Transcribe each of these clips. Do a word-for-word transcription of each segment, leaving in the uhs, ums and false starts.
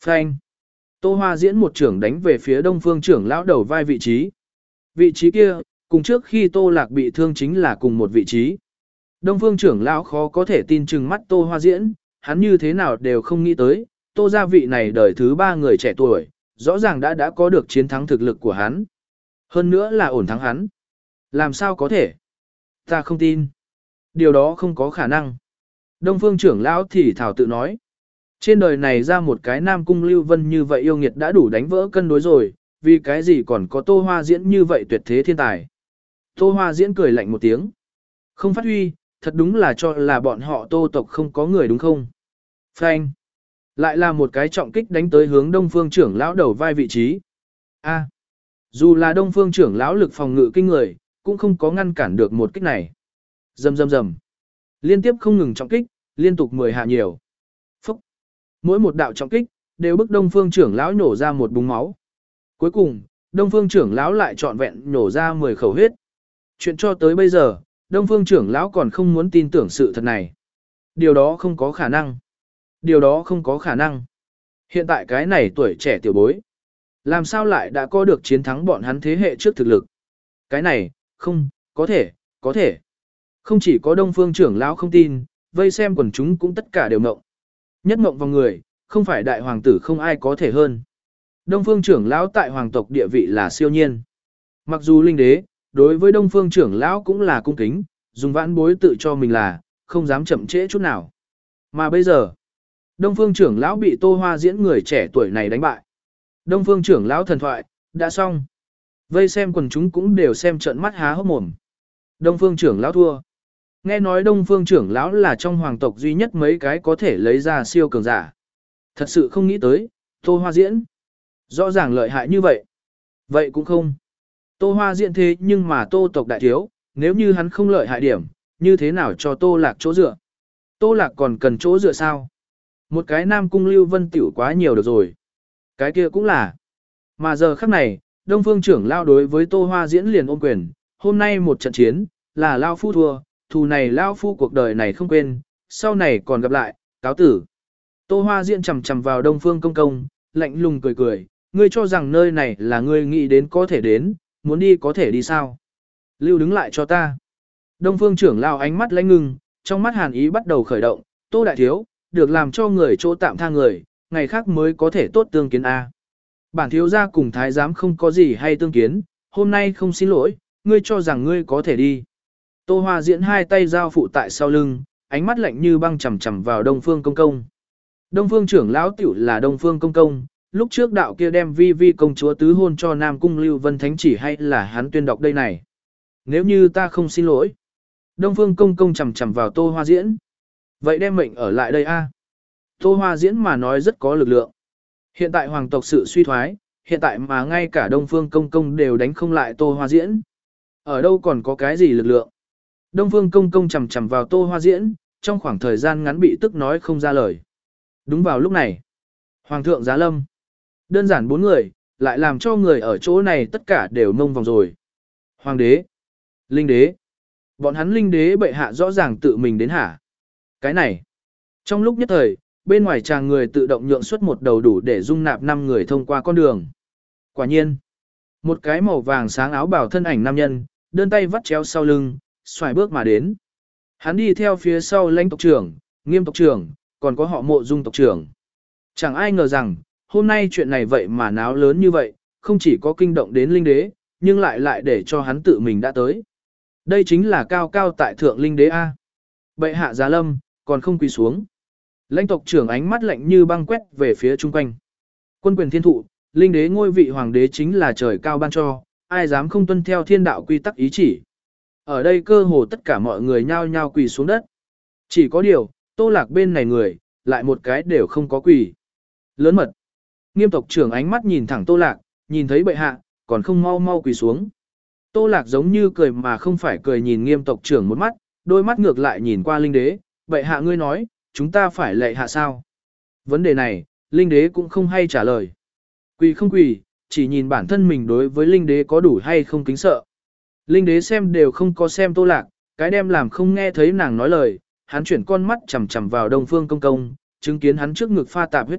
Phanh. Tô Hoa Diễn một trưởng đánh về phía Đông Phương trưởng lão đầu vai vị trí. Vị trí kia, cùng trước khi Tô Lạc bị thương chính là cùng một vị trí. Đông Phương trưởng lão khó có thể tin chừng mắt Tô Hoa Diễn, hắn như thế nào đều không nghĩ tới, Tô gia vị này đời thứ ba người trẻ tuổi, rõ ràng đã đã có được chiến thắng thực lực của hắn. Hơn nữa là ổn thắng hắn. Làm sao có thể? Ta không tin. Điều đó không có khả năng. Đông Phương trưởng lão thì thảo tự nói. Trên đời này ra một cái Nam Cung Lưu Vân như vậy yêu nghiệt đã đủ đánh vỡ cân đối rồi, vì cái gì còn có Tô Hoa Diễn như vậy tuyệt thế thiên tài. Tô Hoa Diễn cười lạnh một tiếng. Không phát huy, thật đúng là cho là bọn họ Tô tộc không có người đúng không? Phanh. Lại là một cái trọng kích đánh tới hướng Đông Phương trưởng lão đầu vai vị trí. A. Dù là Đông Phương trưởng lão lực phòng ngự kinh người, cũng không có ngăn cản được một kích này. Rầm rầm rầm. Liên tiếp không ngừng trọng kích, liên tục mười hạ nhiều. Phúc. Mỗi một đạo trọng kích đều bức Đông Phương trưởng lão nổ ra một búng máu. Cuối cùng, Đông Phương trưởng lão lại trọn vẹn nổ ra mười khẩu huyết. Chuyện cho tới bây giờ, Đông Phương trưởng lão còn không muốn tin tưởng sự thật này. Điều đó không có khả năng. Điều đó không có khả năng. Hiện tại cái này tuổi trẻ tiểu bối, làm sao lại đã có được chiến thắng bọn hắn thế hệ trước thực lực? Cái này, không, có thể, có thể. Không chỉ có Đông Phương trưởng lão không tin, vây xem quần chúng cũng tất cả đều ngộng. Nhất ngộng vào người, không phải đại hoàng tử không ai có thể hơn. Đông Phương trưởng lão tại hoàng tộc địa vị là siêu nhiên. Mặc dù linh đế, đối với Đông Phương trưởng lão cũng là cung kính, dùng vãn bối tự cho mình là, không dám chậm trễ chút nào. Mà bây giờ, Đông Phương trưởng lão bị Tô Hoa Diễn người trẻ tuổi này đánh bại. Đông Phương trưởng lão thần thoại, đã xong. Vây xem quần chúng cũng đều xem trợn mắt há hốc mồm. Đông Phương trưởng lão thua. Nghe nói Đông Phương trưởng lão là trong hoàng tộc duy nhất mấy cái có thể lấy ra siêu cường giả. Thật sự không nghĩ tới, Tô Hoa Diễn rõ ràng lợi hại như vậy. Vậy cũng không. Tô Hoa Diễn thế nhưng mà Tô tộc đại thiếu, nếu như hắn không lợi hại điểm, như thế nào cho Tô Lạc chỗ dựa? Tô Lạc còn cần chỗ dựa sao? Một cái Nam Cung Lưu Vân tiểu quá nhiều được rồi. Cái kia cũng là. Mà giờ khắc này, Đông Phương trưởng lao đối với Tô Hoa Diễn liền ôm quyền, hôm nay một trận chiến, là lao phu thua, thù này lao phu cuộc đời này không quên, sau này còn gặp lại, cáo tử. Tô Hoa Diễn chầm chầm vào Đông Phương công công, lạnh lùng cười cười, ngươi cho rằng nơi này là ngươi nghĩ đến có thể đến, muốn đi có thể đi sao? Lưu đứng lại cho ta. Đông Phương trưởng lao ánh mắt lãnh ngưng, trong mắt hàn ý bắt đầu khởi động, Tô đại thiếu, được làm cho người chỗ tạm tha người, ngày khác mới có thể tốt tương kiến A. Bản thiếu gia cùng thái giám không có gì hay tương kiến, hôm nay không xin lỗi, ngươi cho rằng ngươi có thể đi. Tô Hoa Diễn hai tay giao phụ tại sau lưng, ánh mắt lạnh như băng chằm chằm vào Đông Phương công công. Đông Phương trưởng lão tiểu là Đông Phương công công, lúc trước đạo kia đem vi vi công chúa tứ hôn cho Nam Cung Lưu Vân Thánh chỉ hay là hắn tuyên đọc đây này. Nếu như ta không xin lỗi. Đông Phương công công chằm chằm vào Tô Hoa Diễn. Vậy đem mệnh ở lại đây a. Tô Hoa Diễn mà nói rất có lực lượng. Hiện tại hoàng tộc sự suy thoái, hiện tại mà ngay cả Đông Phương công công đều đánh không lại Tô Hoa Diễn. Ở đâu còn có cái gì lực lượng? Đông Phương công công chằm chằm vào Tô Hoa Diễn, trong khoảng thời gian ngắn bị tức nói không ra lời. Đúng vào lúc này, Hoàng thượng giá lâm. Đơn giản bốn người, lại làm cho người ở chỗ này tất cả đều mông vòng rồi. Hoàng đế, linh đế. Bọn hắn linh đế bệ hạ rõ ràng tự mình đến hả? Cái này, trong lúc nhất thời, bên ngoài chàng người tự động nhượng xuất một đầu đủ để dung nạp năm người thông qua con đường. Quả nhiên, một cái màu vàng sáng áo bào thân ảnh nam nhân, đơn tay vắt chéo sau lưng, xoài bước mà đến. Hắn đi theo phía sau lãnh tộc trưởng, nghiêm tộc trưởng, còn có họ mộ dung tộc trưởng. Chẳng ai ngờ rằng, hôm nay chuyện này vậy mà náo lớn như vậy, không chỉ có kinh động đến linh đế, nhưng lại lại để cho hắn tự mình đã tới. Đây chính là cao cao tại thượng linh đế A. Bệ hạ giá lâm, còn không quỳ xuống. Lãnh tộc trưởng ánh mắt lạnh như băng quét về phía chung quanh. Quân quyền thiên thụ, linh đế ngôi vị hoàng đế chính là trời cao ban cho, ai dám không tuân theo thiên đạo quy tắc ý chỉ. Ở đây cơ hồ tất cả mọi người nhao nhao quỳ xuống đất. Chỉ có điều, Tô Lạc bên này người, lại một cái đều không có quỳ. Lớn mật. Nghiêm tộc trưởng ánh mắt nhìn thẳng Tô Lạc, nhìn thấy bệ hạ, còn không mau mau quỳ xuống. Tô Lạc giống như cười mà không phải cười nhìn nghiêm tộc trưởng một mắt, đôi mắt ngược lại nhìn qua linh đế, bệ hạ ngươi nói, chúng ta phải lệ hạ sao? Vấn đề này, linh đế cũng không hay trả lời. Quỳ không quỳ, chỉ nhìn bản thân mình đối với linh đế có đủ hay không kính sợ. Linh đế xem đều không có xem Tô Lạc, cái đem làm không nghe thấy nàng nói lời, hắn chuyển con mắt chằm chằm vào Đông Phương công công, chứng kiến hắn trước ngực pha tạp huyết tích,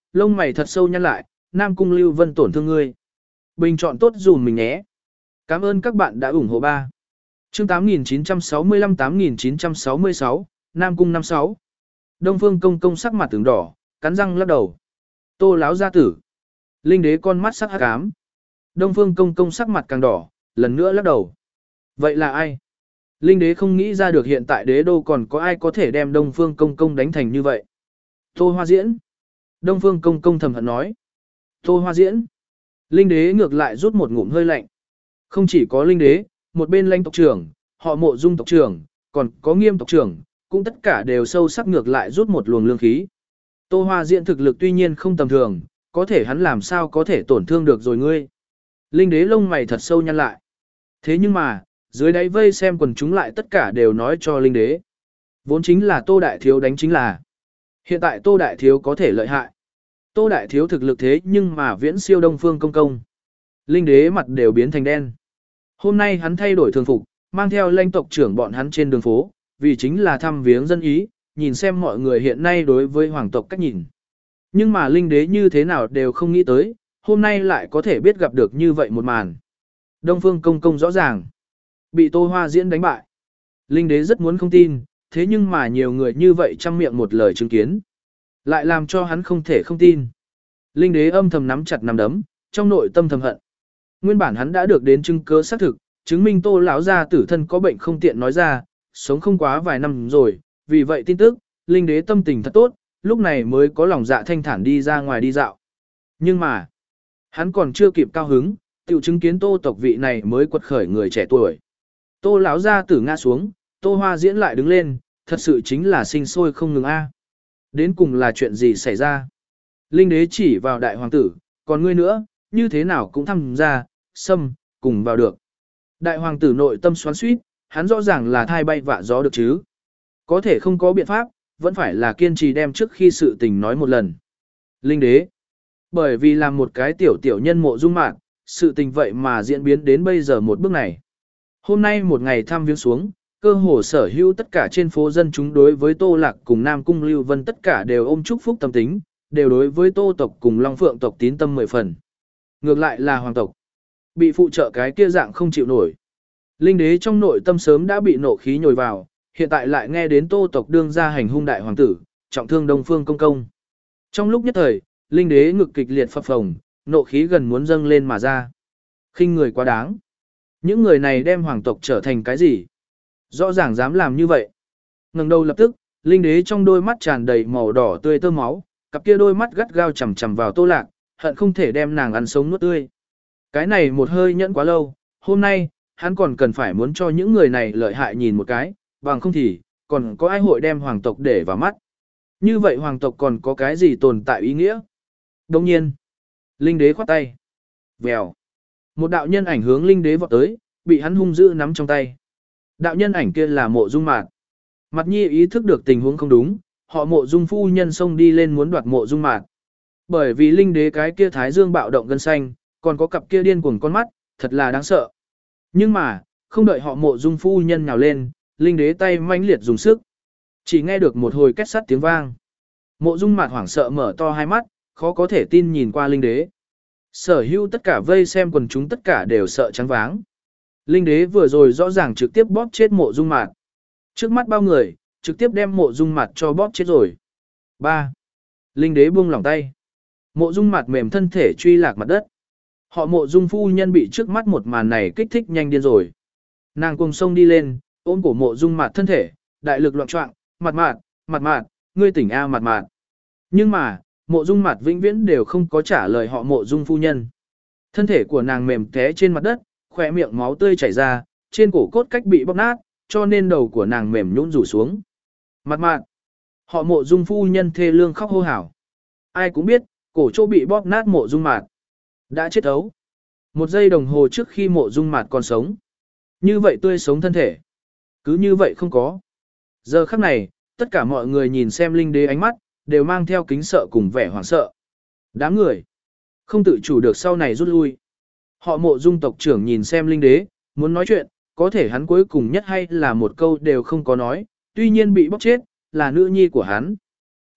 lông mày thật sâu nhăn lại, Nam Cung Lưu Vân tổn thương ngươi. Bình chọn tốt dùm mình nhé. Cảm ơn các bạn đã ủng hộ ba. Chương tám nghìn chín trăm sáu mươi lăm tám nghìn chín trăm sáu mươi sáu, Nam Cung năm sáu. Đông Phương Công Công sắc mặt tướng đỏ, cắn răng lắc đầu. Tô láo gia tử. Linh đế con mắt sắc hắc ám. Đông Phương Công Công sắc mặt càng đỏ, lần nữa lắc đầu. Vậy là ai? Linh đế không nghĩ ra được hiện tại đế đô còn có ai có thể đem Đông Phương Công Công đánh thành như vậy. Tô Hoa Diễn. Đông Phương Công Công thầm hận nói. Tô Hoa Diễn. Linh đế ngược lại rút một ngụm hơi lạnh. Không chỉ có linh đế, một bên lãnh tộc trưởng, họ Mộ Dung tộc trưởng, còn có Nghiêm tộc trưởng, cũng tất cả đều sâu sắc ngược lại rút một luồng lương khí. Tô Hoa Diễn thực lực tuy nhiên không tầm thường, có thể hắn làm sao có thể tổn thương được rồi ngươi. Linh đế lông mày thật sâu nhăn lại. Thế nhưng mà, dưới đáy vây xem quần chúng lại tất cả đều nói cho linh đế. Vốn chính là Tô Đại Thiếu đánh chính là. Hiện tại Tô Đại Thiếu có thể lợi hại. Tô Đại Thiếu thực lực thế nhưng mà viễn siêu Đông Phương Công Công. Linh đế mặt đều biến thành đen. Hôm nay hắn thay đổi thường phục, mang theo lãnh tộc trưởng bọn hắn trên đường phố, vì chính là thăm viếng dân ý, nhìn xem mọi người hiện nay đối với hoàng tộc cách nhìn. Nhưng mà linh đế như thế nào đều không nghĩ tới, hôm nay lại có thể biết gặp được như vậy một màn. Đông Phương Công Công rõ ràng, bị Tô Hoa Diễn đánh bại. Linh đế rất muốn không tin, thế nhưng mà nhiều người như vậy trăm miệng một lời chứng kiến, lại làm cho hắn không thể không tin. Linh đế âm thầm nắm chặt nắm đấm, trong nội tâm thầm hận. Nguyên bản hắn đã được đến chứng cứ xác thực, chứng minh Tô lão gia tử thân có bệnh không tiện nói ra, sống không quá vài năm rồi, vì vậy tin tức, linh đế tâm tình thật tốt, lúc này mới có lòng dạ thanh thản đi ra ngoài đi dạo. Nhưng mà, hắn còn chưa kịp cao hứng, tiểu chứng kiến Tô tộc vị này mới quật khởi người trẻ tuổi. Tô lão gia tử ngã xuống, Tô Hoa Diễn lại đứng lên, thật sự chính là sinh sôi không ngừng a. Đến cùng là chuyện gì xảy ra? Linh đế chỉ vào đại hoàng tử, còn ngươi nữa, như thế nào cũng tham gia, xâm, cùng vào được. Đại hoàng tử nội tâm xoắn xuýt, hắn rõ ràng là thai bay vạ gió được chứ. Có thể không có biện pháp, vẫn phải là kiên trì đem trước khi sự tình nói một lần. Linh đế, bởi vì làm một cái tiểu tiểu nhân Mộ Dung Mạn, sự tình vậy mà diễn biến đến bây giờ một bước này. Hôm nay một ngày thăm viếng xuống, cơ hồ sở hữu tất cả trên phố dân chúng đối với Tô Lạc cùng Nam Cung Lưu Vân tất cả đều ôm chúc phúc tâm tính, đều đối với Tô tộc cùng Long Phượng tộc tín tâm mười phần. Ngược lại là hoàng tộc, bị phụ trợ cái kia dạng không chịu nổi. Linh đế trong nội tâm sớm đã bị nộ khí nhồi vào, hiện tại lại nghe đến Tô tộc đương ra hành hung đại hoàng tử, trọng thương Đông Phương Công Công. Trong lúc nhất thời, linh đế ngực kịch liệt phập phồng, nộ khí gần muốn dâng lên mà ra. Khinh người quá đáng. Những người này đem hoàng tộc trở thành cái gì? Rõ ràng dám làm như vậy. Ngẩng đầu lập tức, linh đế trong đôi mắt tràn đầy màu đỏ tươi tơ máu, cặp kia đôi mắt gắt gao chằm chằm vào Tô Lạc, hận không thể đem nàng ăn sống nuốt tươi. Cái này một hơi nhẫn quá lâu, hôm nay, hắn còn cần phải muốn cho những người này lợi hại nhìn một cái, bằng không thì, còn có ai hội đem hoàng tộc để vào mắt. Như vậy hoàng tộc còn có cái gì tồn tại ý nghĩa? Đồng nhiên, linh đế khoát tay. Vèo. Một đạo nhân ảnh hướng linh đế vọt tới, bị hắn hung dữ nắm trong tay. Đạo nhân ảnh kia là Mộ Dung Mạt. Mặt Nhi ý thức được tình huống không đúng, họ Mộ Dung phu nhân xông đi lên muốn đoạt Mộ Dung Mạt. Bởi vì linh đế cái kia thái dương bạo động gân xanh, còn có cặp kia điên cuồng con mắt, thật là đáng sợ. Nhưng mà, không đợi họ Mộ Dung phu nhân nhào lên, linh đế tay mãnh liệt dùng sức. Chỉ nghe được một hồi két sắt tiếng vang. Mộ Dung Mạt hoảng sợ mở to hai mắt, khó có thể tin nhìn qua linh đế. Sở hữu tất cả vây xem quần chúng tất cả đều sợ trắng váng. Linh đế vừa rồi rõ ràng trực tiếp bóp chết Mộ Dung Mạt. Trước mắt bao người, trực tiếp đem Mộ Dung Mạt cho bóp chết rồi. ba. Linh đế buông lỏng tay. Mộ Dung Mạt mềm thân thể truy lạc mặt đất. Họ Mộ Dung phu nhân bị trước mắt một màn này kích thích nhanh điên rồi. Nàng cùng sông đi lên, ôm cổ Mộ Dung Mạt thân thể, đại lực loạn choạng, "Mạt Mạt, Mạt Mạt, ngươi tỉnh a Mạt Mạt." Nhưng mà, Mộ Dung Mạt vĩnh viễn đều không có trả lời họ Mộ Dung phu nhân. Thân thể của nàng mềm té trên mặt đất, khóe miệng máu tươi chảy ra, trên cổ cốt cách bị bóp nát, cho nên đầu của nàng mềm nhũn rủ xuống. "Mạt Mạt." Họ Mộ Dung phu nhân thê lương khóc hô hào. Ai cũng biết, cổ chỗ bị bóp nát Mộ Dung Mạt đã chết ấu. Một giây đồng hồ trước khi Mộ Dung Mạt còn sống. Như vậy tươi sống thân thể, cứ như vậy không có. Giờ khắc này, tất cả mọi người nhìn xem linh đế ánh mắt, đều mang theo kính sợ cùng vẻ hoảng sợ. Đám người không tự chủ được sau này rút lui. Họ Mộ Dung tộc trưởng nhìn xem linh đế, muốn nói chuyện, có thể hắn cuối cùng nhất hay là một câu đều không có nói, tuy nhiên bị bóp chết, là nữ nhi của hắn.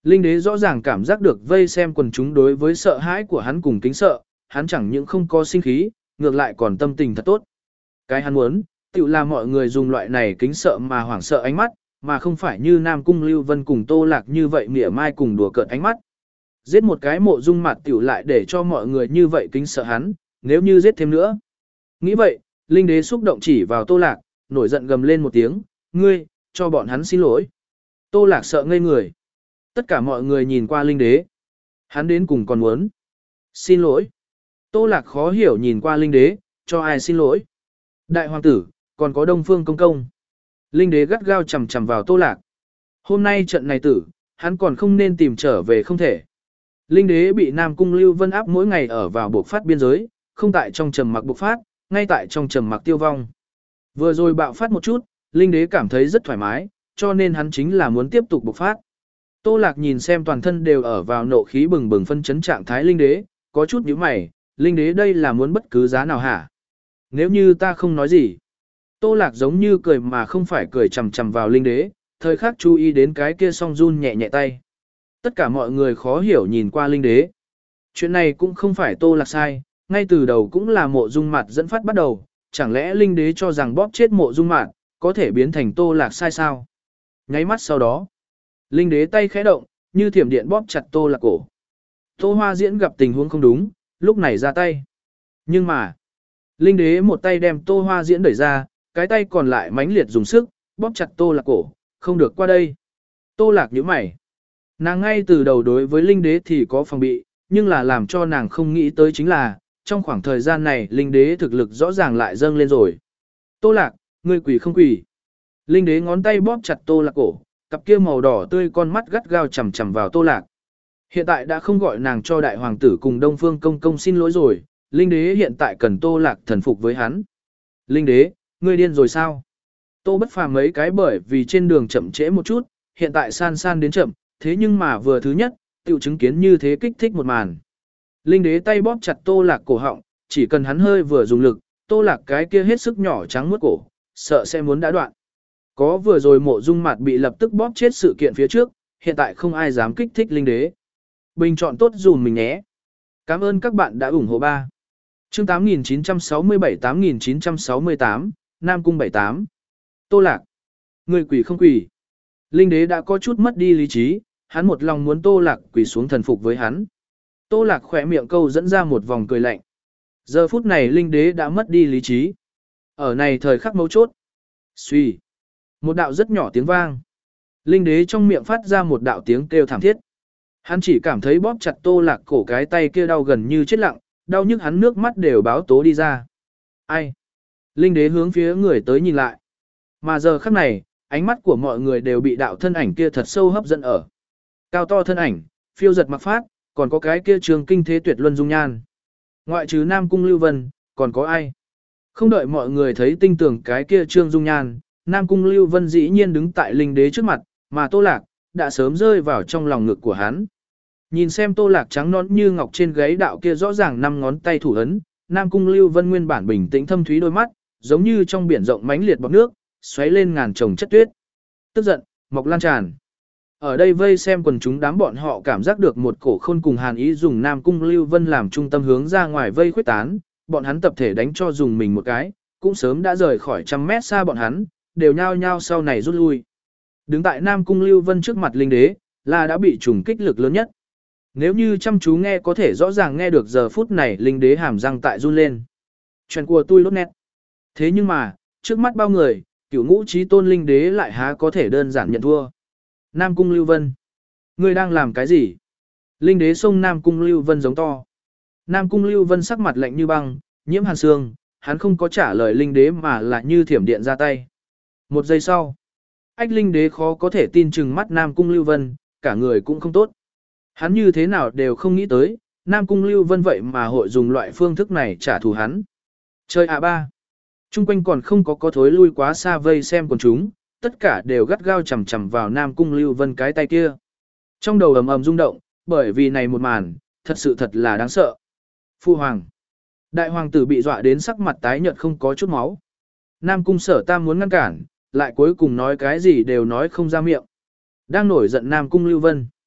Linh đế rõ ràng cảm giác được vây xem quần chúng đối với sợ hãi của hắn cùng kính sợ, hắn chẳng những không có sinh khí, ngược lại còn tâm tình thật tốt. Cái hắn muốn, tự là mọi người dùng loại này kính sợ mà hoảng sợ ánh mắt, mà không phải như Nam Cung Lưu Vân cùng Tô Lạc như vậy mỉa mai cùng đùa cợt ánh mắt. Giết một cái mộ dung mặt tiểu lại để cho mọi người như vậy kính sợ hắn, nếu như giết thêm nữa. Nghĩ vậy, Linh đế xúc động chỉ vào Tô Lạc, nổi giận gầm lên một tiếng, ngươi, cho bọn hắn xin lỗi. Tô Lạc sợ ngây người. Tất cả mọi người nhìn qua Linh đế. Hắn đến cùng còn muốn. Xin lỗi. Tô Lạc khó hiểu nhìn qua Linh đế, cho ai xin lỗi. Đại hoàng tử, còn có Đông Phương công công. Linh đế gắt gao chầm chầm vào Tô Lạc. Hôm nay trận này tử, hắn còn không nên tìm trở về không thể. Linh đế bị Nam Cung Lưu Vân áp mỗi ngày ở vào buộc phát biên giới, không tại trong trầm mặc bộc phát, ngay tại trong trầm mặc tiêu vong. Vừa rồi bạo phát một chút, Linh đế cảm thấy rất thoải mái, cho nên hắn chính là muốn tiếp tục bộc phát. Tô Lạc nhìn xem toàn thân đều ở vào nộ khí bừng bừng phân chấn trạng thái Linh đế, có chút nhíu mày, Linh đế đây là muốn bất cứ giá nào hả? Nếu như ta không nói gì. Tô Lạc giống như cười mà không phải cười chằm chằm vào Linh đế, thời khắc chú ý đến cái kia song run nhẹ nhẹ tay. Tất cả mọi người khó hiểu nhìn qua Linh đế. Chuyện này cũng không phải Tô Lạc sai, ngay từ đầu cũng là mộ dung mặt dẫn phát bắt đầu, chẳng lẽ Linh đế cho rằng bóp chết mộ dung mặt, có thể biến thành Tô Lạc sai sao? Nháy mắt sau đó, Linh đế tay khẽ động, như thiểm điện bóp chặt Tô Lạc cổ. Tô Hoa Diễn gặp tình huống không đúng, lúc này ra tay. Nhưng mà, Linh đế một tay đem Tô Hoa Diễn đẩy ra, cái tay còn lại mãnh liệt dùng sức, bóp chặt Tô Lạc cổ, không được qua đây. Tô Lạc nhíu mày. Nàng ngay từ đầu đối với Linh đế thì có phòng bị, nhưng là làm cho nàng không nghĩ tới chính là, trong khoảng thời gian này Linh đế thực lực rõ ràng lại dâng lên rồi. Tô Lạc, ngươi quỷ không quỷ. Linh đế ngón tay bóp chặt Tô Lạc cổ, cặp kia màu đỏ tươi con mắt gắt gao chằm chằm vào Tô Lạc. Hiện tại đã không gọi nàng cho đại hoàng tử cùng Đông Phương công công xin lỗi rồi, Linh đế hiện tại cần Tô Lạc thần phục với hắn. Linh đế, ngươi điên rồi sao? Tô Bất Phàm mấy cái bởi vì trên đường chậm trễ một chút, hiện tại san san đến chậm, thế nhưng mà vừa thứ nhất, tiểu chứng kiến như thế kích thích một màn. Linh đế tay bóp chặt Tô Lạc cổ họng, chỉ cần hắn hơi vừa dùng lực, Tô Lạc cái kia hết sức nhỏ trắng muốt cổ, sợ sẽ muốn đã đoạn. Có vừa rồi mộ dung mặt bị lập tức bóp chết sự kiện phía trước, hiện tại không ai dám kích thích Linh đế. Bình chọn tốt dùm mình nhé. Cảm ơn các bạn đã ủng hộ ba. Chương tám nghìn chín trăm sáu mươi bảy tám nghìn chín trăm sáu mươi tám, Nam Cung bảy tám. Tô Lạc. Người quỷ không quỷ. Linh đế đã có chút mất đi lý trí, hắn một lòng muốn Tô Lạc quỳ xuống thần phục với hắn. Tô Lạc khỏe miệng câu dẫn ra một vòng cười lạnh. Giờ phút này Linh đế đã mất đi lý trí. Ở này thời khắc mấu chốt. Xuy. Một đạo rất nhỏ tiếng vang. Linh đế trong miệng phát ra một đạo tiếng kêu thảm thiết. Hắn chỉ cảm thấy bóp chặt Tô Lạc cổ cái tay kia đau gần như chết lặng, đau nhức hắn nước mắt đều báo tố đi ra. Ai? Linh đế hướng phía người tới nhìn lại. Mà giờ khắc này, ánh mắt của mọi người đều bị đạo thân ảnh kia thật sâu hấp dẫn ở. Cao to thân ảnh, phiêu giật mặc phát, còn có cái kia trường kinh thế tuyệt luân dung nhan. Ngoại trừ Nam Cung Lưu Vân, còn có ai? Không đợi mọi người thấy tinh tường cái kia trương dung nhan, Nam Cung Lưu Vân dĩ nhiên đứng tại Linh đế trước mặt, mà Tô Lạc đã sớm rơi vào trong lòng ngực của hắn. Nhìn xem Tô Lạc trắng nõn như ngọc trên gáy đạo kia rõ ràng năm ngón tay thủ ấn, Nam Cung Lưu Vân nguyên bản bình tĩnh thâm thúy đôi mắt, giống như trong biển rộng mãnh liệt bọt nước, xoáy lên ngàn chồng chất tuyết. Tức giận, mọc lan tràn. Ở đây vây xem quần chúng đám bọn họ cảm giác được một cổ khôn cùng hàn ý dùng Nam Cung Lưu Vân làm trung tâm hướng ra ngoài vây khuếch tán, bọn hắn tập thể đánh cho dùng mình một cái, cũng sớm đã rời khỏi trăm mét xa bọn hắn, đều nhao nhao sau này rút lui. Đứng tại Nam Cung Lưu Vân trước mặt Linh đế, là đã bị trùng kích lực lớn nhất. Nếu như chăm chú nghe có thể rõ ràng nghe được giờ phút này Linh đế hàm răng tại run lên. Chuyện của tôi lốt nét. Thế nhưng mà, trước mắt bao người, cửu ngũ trí tôn Linh đế lại há có thể đơn giản nhận thua. Nam Cung Lưu Vân. Ngươi đang làm cái gì? Linh đế xông Nam Cung Lưu Vân giống to. Nam Cung Lưu Vân sắc mặt lạnh như băng, nhiễm hàn xương, hắn không có trả lời Linh đế mà là như thiểm điện ra tay. Một giây sau, ách Linh đế khó có thể tin chừng mắt Nam Cung Lưu Vân, cả người cũng không tốt. Hắn như thế nào đều không nghĩ tới, Nam Cung Lưu Vân vậy mà hội dùng loại phương thức này trả thù hắn. Chơi à ba. Trung quanh còn không có có thối lui quá xa vây xem quần chúng, tất cả đều gắt gao chầm chầm vào Nam Cung Lưu Vân cái tay kia. Trong đầu ầm ầm rung động, bởi vì này một màn, thật sự thật là đáng sợ. Phu hoàng. Đại hoàng tử bị dọa đến sắc mặt tái nhợt không có chút máu. Nam Cung Sở Tam muốn ngăn cản, lại cuối cùng nói cái gì đều nói không ra miệng. Đang nổi giận Nam Cung Lưu Vân.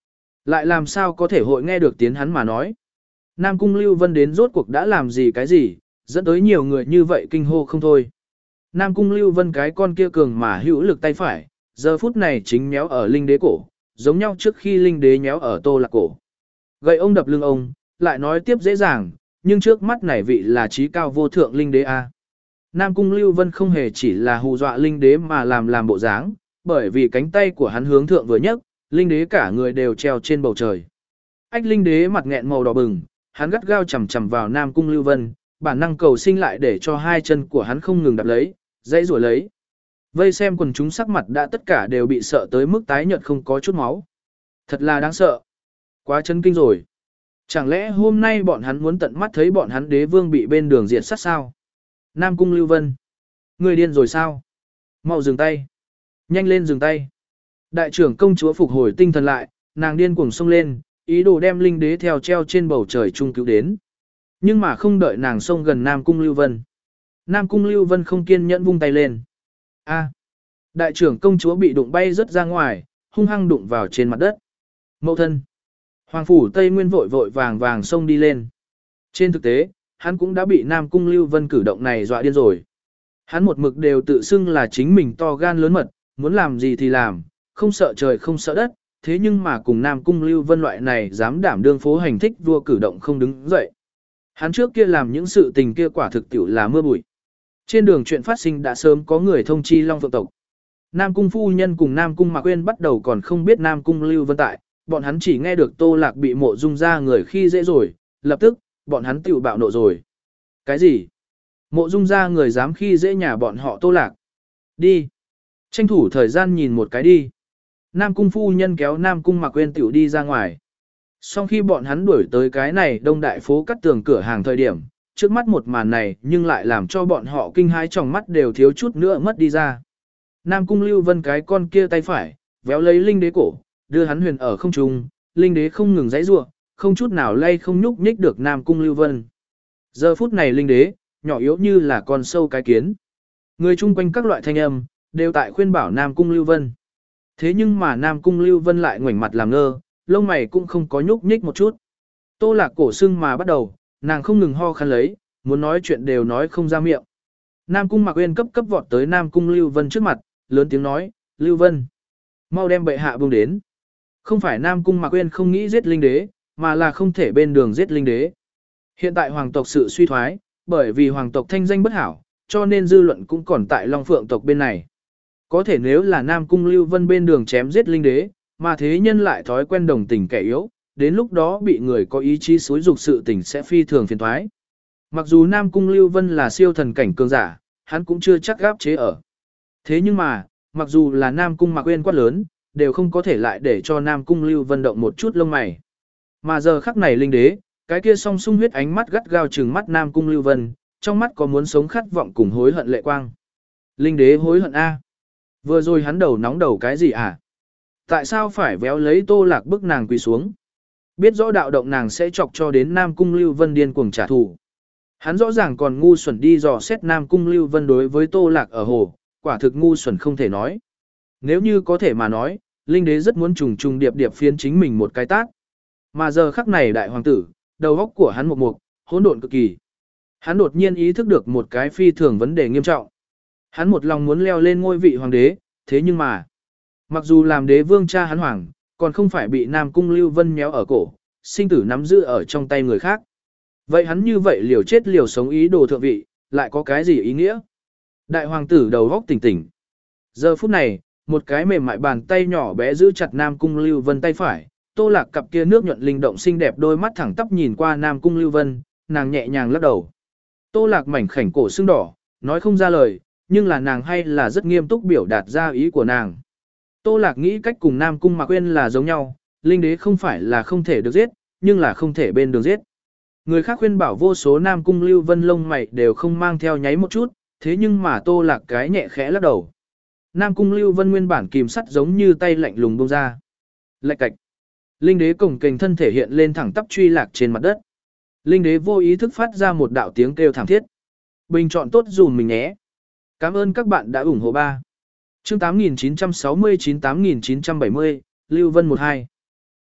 Lại làm sao có thể hội nghe được tiếng hắn mà nói. Nam Cung Lưu Vân đến rốt cuộc đã làm gì cái gì, dẫn tới nhiều người như vậy kinh hô không thôi. Nam Cung Lưu Vân cái con kia cường mà hữu lực tay phải, giờ phút này chính méo ở linh đế cổ, giống nhau trước khi linh đế méo ở Tô Lạc cổ. Gậy ông đập lưng ông, lại nói tiếp dễ dàng, nhưng trước mắt này vị là trí cao vô thượng linh đế a. Nam Cung Lưu Vân không hề chỉ là hù dọa linh đế mà làm làm bộ dáng, bởi vì cánh tay của hắn hướng thượng vừa nhấc, linh đế cả người đều treo trên bầu trời. Ách linh đế mặt nghẹn màu đỏ bừng, hắn gắt gao chầm chầm vào Nam Cung Lưu Vân, bản năng cầu sinh lại để cho hai chân của hắn không ngừng đạp lấy, dãy rủa lấy. Vây xem quần chúng sắc mặt đã tất cả đều bị sợ tới mức tái nhợt không có chút máu. Thật là đáng sợ. Quá chấn kinh rồi. Chẳng lẽ hôm nay bọn hắn muốn tận mắt thấy bọn hắn đế vương bị bên đường diệt sát sao? Nam Cung Lưu Vân. Người điên rồi sao? Mau dừng tay. Nhanh lên dừng tay. Đại trưởng công chúa phục hồi tinh thần lại, nàng điên cuồng xông lên, ý đồ đem linh đế theo treo trên bầu trời trung cứu đến. Nhưng mà không đợi nàng xông gần Nam Cung Lưu Vân. Nam Cung Lưu Vân không kiên nhẫn vung tay lên. A. Đại trưởng công chúa bị đụng bay rất ra ngoài, hung hăng đụng vào trên mặt đất. Mậu thân. Hoàng phủ Tây Nguyên vội vội vàng vàng xông đi lên. Trên thực tế, hắn cũng đã bị Nam Cung Lưu Vân cử động này dọa điên rồi. Hắn một mực đều tự xưng là chính mình to gan lớn mật, muốn làm gì thì làm, không sợ trời không sợ đất, thế nhưng mà cùng Nam Cung Lưu Vân loại này dám đảm đương phố hành thích vua cử động không đứng dậy. Hắn trước kia làm những sự tình kia quả thực tiểu là mưa bụi. Trên đường chuyện phát sinh đã sớm có người thông chi Long Phượng tộc. Nam Cung phu nhân cùng Nam Cung Mạc Quyên bắt đầu còn không biết Nam Cung Lưu Vân tại, bọn hắn chỉ nghe được Tô Lạc bị Mộ Dung ra người khi dễ rồi, lập tức, bọn hắn tiểu bạo nộ rồi. Cái gì? Mộ Dung ra người dám khi dễ nhà bọn họ Tô Lạc? Đi. Tranh thủ thời gian nhìn một cái đi. Nam Cung phu nhân kéo Nam Cung Mạc Quyên tiểu đi ra ngoài. Sau khi bọn hắn đuổi tới cái này đông đại phố cắt tường cửa hàng thời điểm, trước mắt một màn này nhưng lại làm cho bọn họ kinh hãi trong mắt đều thiếu chút nữa mất đi ra. Nam Cung Lưu Vân cái con kia tay phải, véo lấy linh đế cổ, đưa hắn huyền ở không trung, linh đế không ngừng giãy giụa, không chút nào lay không nhúc nhích được Nam Cung Lưu Vân. Giờ phút này linh đế, nhỏ yếu như là con sâu cái kiến. Người chung quanh các loại thanh âm, đều tại khuyên bảo Nam Cung Lưu Vân. Thế nhưng mà Nam Cung Lưu Vân lại ngoảnh mặt làm ngơ, lông mày cũng không có nhúc nhích một chút. Tô Lạc cổ sưng mà bắt đầu, nàng không ngừng ho khăn lấy, muốn nói chuyện đều nói không ra miệng. Nam Cung Mạc Uyên cấp cấp vọt tới Nam Cung Lưu Vân trước mặt, lớn tiếng nói, Lưu Vân, mau đem bệ hạ buông đến. Không phải Nam Cung Mạc Uyên không nghĩ giết linh đế, mà là không thể bên đường giết linh đế. Hiện tại hoàng tộc sự suy thoái, bởi vì hoàng tộc thanh danh bất hảo, cho nên dư luận cũng còn tại Long Phượng tộc bên này. Có thể nếu là Nam Cung Lưu Vân bên đường chém giết linh đế, mà thế nhân lại thói quen đồng tình kẻ yếu, đến lúc đó bị người có ý chí xúi dục sự tình sẽ phi thường phiền thoái. Mặc dù Nam Cung Lưu Vân là siêu thần cảnh cường giả, hắn cũng chưa chắc gáp chế ở. Thế nhưng mà, mặc dù là Nam Cung Mạc Uyên quát lớn, đều không có thể lại để cho Nam Cung Lưu Vân động một chút lông mày. Mà giờ khắc này linh đế, cái kia song sung huyết ánh mắt gắt gao trừng mắt Nam Cung Lưu Vân, trong mắt có muốn sống khát vọng cùng hối hận lệ quang. Linh đế hối hận a? Vừa rồi hắn đầu nóng đầu cái gì à? Tại sao phải véo lấy Tô Lạc bức nàng quỳ xuống? Biết rõ đạo động nàng sẽ chọc cho đến Nam Cung Lưu Vân điên cuồng trả thù. Hắn rõ ràng còn ngu xuẩn đi dò xét Nam Cung Lưu Vân đối với Tô Lạc ở hồ, quả thực ngu xuẩn không thể nói. Nếu như có thể mà nói, linh đế rất muốn trùng trùng điệp điệp phiến chính mình một cái tát. Mà giờ khắc này đại hoàng tử, đầu óc của hắn một mục, hỗn độn cực kỳ. Hắn đột nhiên ý thức được một cái phi thường vấn đề nghiêm trọng. Hắn một lòng muốn leo lên ngôi vị hoàng đế, thế nhưng mà, mặc dù làm đế vương cha hắn hoàng, còn không phải bị Nam Cung Lưu Vân méo ở cổ, sinh tử nắm giữ ở trong tay người khác. Vậy hắn như vậy liều chết liều sống ý đồ thượng vị, lại có cái gì ý nghĩa? Đại hoàng tử đầu góc tỉnh tỉnh. Giờ phút này, một cái mềm mại bàn tay nhỏ bé giữ chặt Nam Cung Lưu Vân tay phải, Tô Lạc cặp kia nước nhuận linh động xinh đẹp đôi mắt thẳng tắp nhìn qua Nam Cung Lưu Vân, nàng nhẹ nhàng lắc đầu. Tô Lạc mảnh khảnh cổ sưng đỏ, nói không ra lời, nhưng là nàng hay là rất nghiêm túc biểu đạt ra ý của nàng. Tô Lạc nghĩ cách cùng Nam Cung Mạc Uyên là giống nhau, linh đế không phải là không thể được giết, nhưng là không thể bên đường giết. Người khác khuyên bảo vô số Nam Cung Lưu Vân lông mày đều không mang theo nháy một chút, thế nhưng mà Tô Lạc cái nhẹ khẽ lắc đầu. Nam Cung Lưu Vân nguyên bản kìm sắt giống như tay lạnh lùng bông ra. Lạch cạch. Linh đế cổng kềnh thân thể hiện lên thẳng tắp truy lạc trên mặt đất. Linh đế vô ý thức phát ra một đạo tiếng kêu thảm thiết. Bình chọn tốt dùm mình nhé. Cảm ơn các bạn đã ủng hộ ba. Chương tám nghìn chín trăm sáu mươi chín tám nghìn chín trăm bảy mươi, Lưu Vân một hai.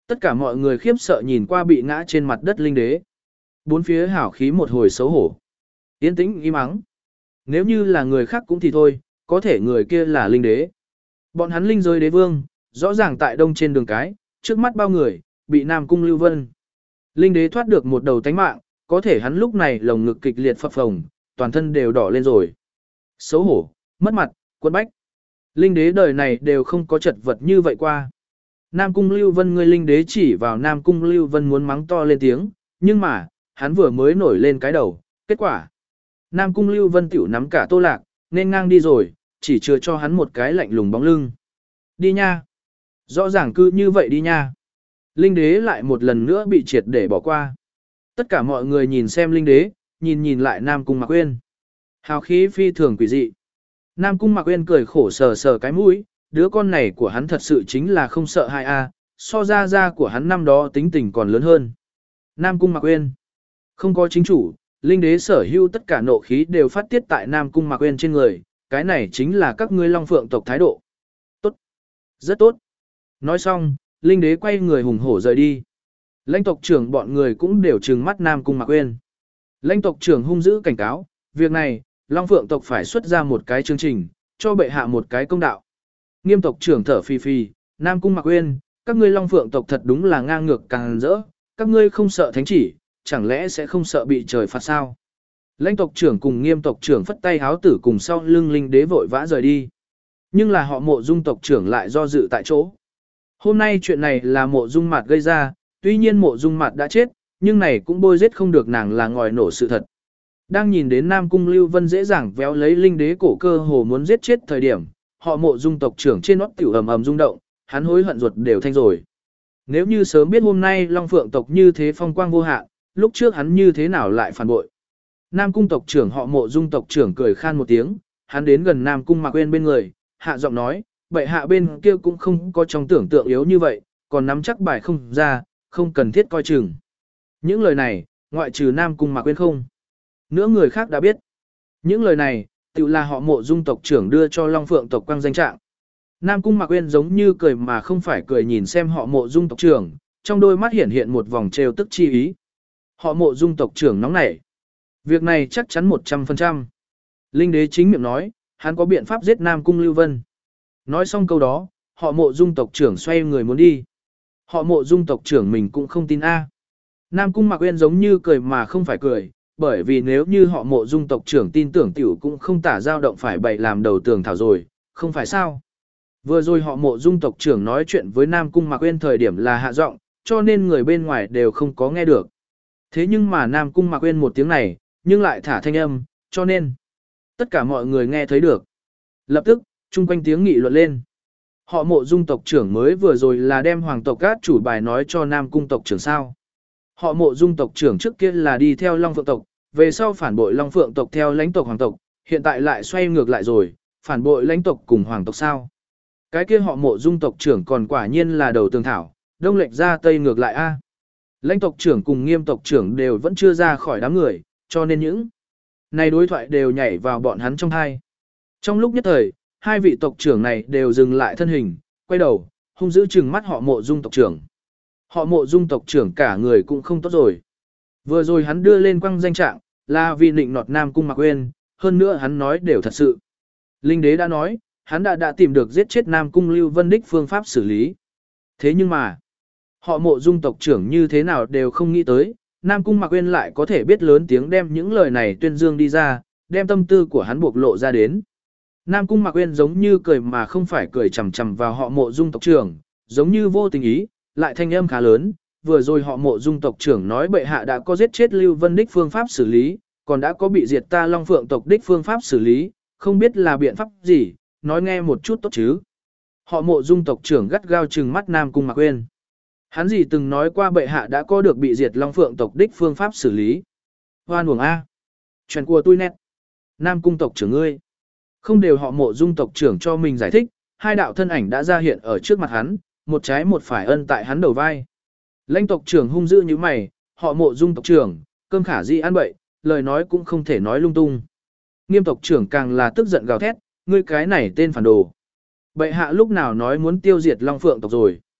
Tất cả mọi người khiếp sợ nhìn qua bị ngã trên mặt đất linh đế. Bốn phía hảo khí một hồi xấu hổ. Yên tĩnh im ắng. Nếu như là người khác cũng thì thôi, có thể người kia là linh đế. Bọn hắn linh giới đế vương, rõ ràng tại đông trên đường cái, trước mắt bao người, bị Nam Cung Lưu Vân. Linh đế thoát được một đầu tánh mạng, có thể hắn lúc này lồng ngực kịch liệt phập phồng, toàn thân đều đỏ lên rồi. Xấu hổ, mất mặt, quẫn bách. Linh đế đời này đều không có chật vật như vậy qua. Nam Cung Lưu Vân người linh đế chỉ vào Nam Cung Lưu Vân muốn mắng to lên tiếng, nhưng mà, hắn vừa mới nổi lên cái đầu, kết quả. Nam Cung Lưu Vân tiểu nắm cả Tô Lạc, nên ngang đi rồi, chỉ chừa cho hắn một cái lạnh lùng bóng lưng. Đi nha. Rõ ràng cứ như vậy đi nha. Linh đế lại một lần nữa bị triệt để bỏ qua. Tất cả mọi người nhìn xem linh đế, nhìn nhìn lại Nam Cung Mạc Uyên. Hào khí phi thường quỷ dị. Nam Cung Mạc Uyên cười khổ sờ sờ cái mũi, đứa con này của hắn thật sự chính là không sợ hai a, so ra ra của hắn năm đó tính tình còn lớn hơn. Nam Cung Mạc Uyên không có chính chủ, linh đế sở hữu tất cả nộ khí đều phát tiết tại Nam Cung Mạc Uyên trên người, cái này chính là các ngươi Long Phượng tộc thái độ. Tốt, rất tốt. Nói xong, linh đế quay người hùng hổ rời đi. Lãnh tộc trưởng bọn người cũng đều trừng mắt Nam Cung Mạc Uyên. Lãnh tộc trưởng hung dữ cảnh cáo, việc này, Long Phượng tộc phải xuất ra một cái chương trình, cho bệ hạ một cái công đạo. Nghiêm tộc trưởng thở phì phì, Nam Cung Mạc Uyên, các ngươi Long Phượng tộc thật đúng là ngang ngược càng rỡ, các ngươi không sợ thánh chỉ, chẳng lẽ sẽ không sợ bị trời phạt sao? Lãnh tộc trưởng cùng Nghiêm tộc trưởng phất tay háo tử cùng sau lưng linh đế vội vã rời đi. Nhưng là họ Mộ Dung tộc trưởng lại do dự tại chỗ. Hôm nay chuyện này là Mộ Dung Mạt gây ra, tuy nhiên Mộ Dung Mạt đã chết, nhưng này cũng bôi giết không được nàng là ngòi nổ sự thật. Đang nhìn đến Nam Cung Lưu Vân dễ dàng véo lấy linh đế cổ cơ hồ muốn giết chết thời điểm, họ Mộ Dung tộc trưởng trên nót tiểu ầm ầm rung động, hắn hối hận ruột đều thanh rồi. Nếu như sớm biết hôm nay Long Phượng tộc như thế phong quang vô hạn, lúc trước hắn như thế nào lại phản bội. Nam Cung tộc trưởng họ Mộ Dung tộc trưởng cười khan một tiếng, hắn đến gần Nam Cung Mạc Uyên bên người, hạ giọng nói, bệ hạ bên kia cũng không có trong tưởng tượng yếu như vậy, còn nắm chắc bài không ra, không cần thiết coi chừng. Những lời này, ngoại trừ Nam Cung Mạc Uyên không. Nữa người khác đã biết. Những lời này, tự là họ Mộ Dung tộc trưởng đưa cho Long Phượng tộc quang danh trạng. Nam Cung Mạc Uyên giống như cười mà không phải cười nhìn xem họ Mộ Dung tộc trưởng, trong đôi mắt hiện hiện một vòng trêu tức chi ý. Họ Mộ Dung tộc trưởng nóng nảy. Việc này chắc chắn một trăm phần trăm. Linh đế chính miệng nói, hắn có biện pháp giết Nam Cung Lưu Vân. Nói xong câu đó, họ Mộ Dung tộc trưởng xoay người muốn đi. Họ Mộ Dung tộc trưởng mình cũng không tin a. Nam Cung Mạc Uyên giống như cười mà không phải cười, bởi vì nếu như họ Mộ Dung tộc trưởng tin tưởng tiểu cũng không tả dao động phải bày làm đầu tường thảo rồi, không phải sao? Vừa rồi họ Mộ Dung tộc trưởng nói chuyện với Nam Cung Mạc Uyên thời điểm là hạ giọng, cho nên người bên ngoài đều không có nghe được. Thế nhưng mà Nam Cung Mạc Uyên một tiếng này, nhưng lại thả thanh âm, cho nên tất cả mọi người nghe thấy được. Lập tức, chung quanh tiếng nghị luận lên. Họ Mộ Dung tộc trưởng mới vừa rồi là đem hoàng tộc cát chủ bài nói cho Nam Cung tộc trưởng sao. Họ Mộ Dung tộc trưởng trước kia là đi theo Long Phượng tộc, về sau phản bội Long Phượng tộc theo lãnh tộc hoàng tộc, hiện tại lại xoay ngược lại rồi, phản bội lãnh tộc cùng hoàng tộc sao. Cái kia họ Mộ Dung tộc trưởng còn quả nhiên là đầu tường thảo, đông lệch ra tây ngược lại a. Lãnh tộc trưởng cùng Nghiêm tộc trưởng đều vẫn chưa ra khỏi đám người, cho nên những này đối thoại đều nhảy vào bọn hắn trong tai. Trong lúc nhất thời, hai vị tộc trưởng này đều dừng lại thân hình, quay đầu, hung dữ trừng mắt họ Mộ Dung tộc trưởng. Họ Mộ Dung tộc trưởng cả người cũng không tốt rồi. Vừa rồi hắn đưa lên quăng danh trạng, là vì nịnh nọt Nam Cung Mạc Uyên, hơn nữa hắn nói đều thật sự. Linh đế đã nói, hắn đã đã tìm được giết chết Nam Cung Lưu Vân đích phương pháp xử lý. Thế nhưng mà, họ Mộ Dung tộc trưởng như thế nào đều không nghĩ tới, Nam Cung Mạc Uyên lại có thể biết lớn tiếng đem những lời này tuyên dương đi ra, đem tâm tư của hắn bộc lộ ra đến. Nam Cung Mạc Uyên giống như cười mà không phải cười chằm chằm vào họ Mộ Dung tộc trưởng, giống như vô tình ý, lại thanh âm khá lớn, vừa rồi họ Mộ Dung tộc trưởng nói bệ hạ đã có giết chết Lưu Vân đích phương pháp xử lý, còn đã có bị diệt ta Long Phượng tộc đích phương pháp xử lý, không biết là biện pháp gì, nói nghe một chút tốt chứ. Họ Mộ Dung tộc trưởng gắt gao trừng mắt Nam Cung Mạc Uyên. Hắn gì từng nói qua bệ hạ đã có được bị diệt Long Phượng tộc đích phương pháp xử lý. Hoan uổng a. Chuyện của tôi nét. Nam Cung tộc trưởng ngươi. Không đều họ Mộ Dung tộc trưởng cho mình giải thích, hai đạo thân ảnh đã ra hiện ở trước mặt hắn, một trái một phải ân tại hắn đầu vai. Lãnh tộc trưởng hung dữ như mày, họ Mộ Dung tộc trưởng, cơm khả di ăn bậy, lời nói cũng không thể nói lung tung. Nghiêm tộc trưởng càng là tức giận gào thét, ngươi cái này tên phản đồ. Bệ hạ lúc nào nói muốn tiêu diệt Long Phượng tộc rồi.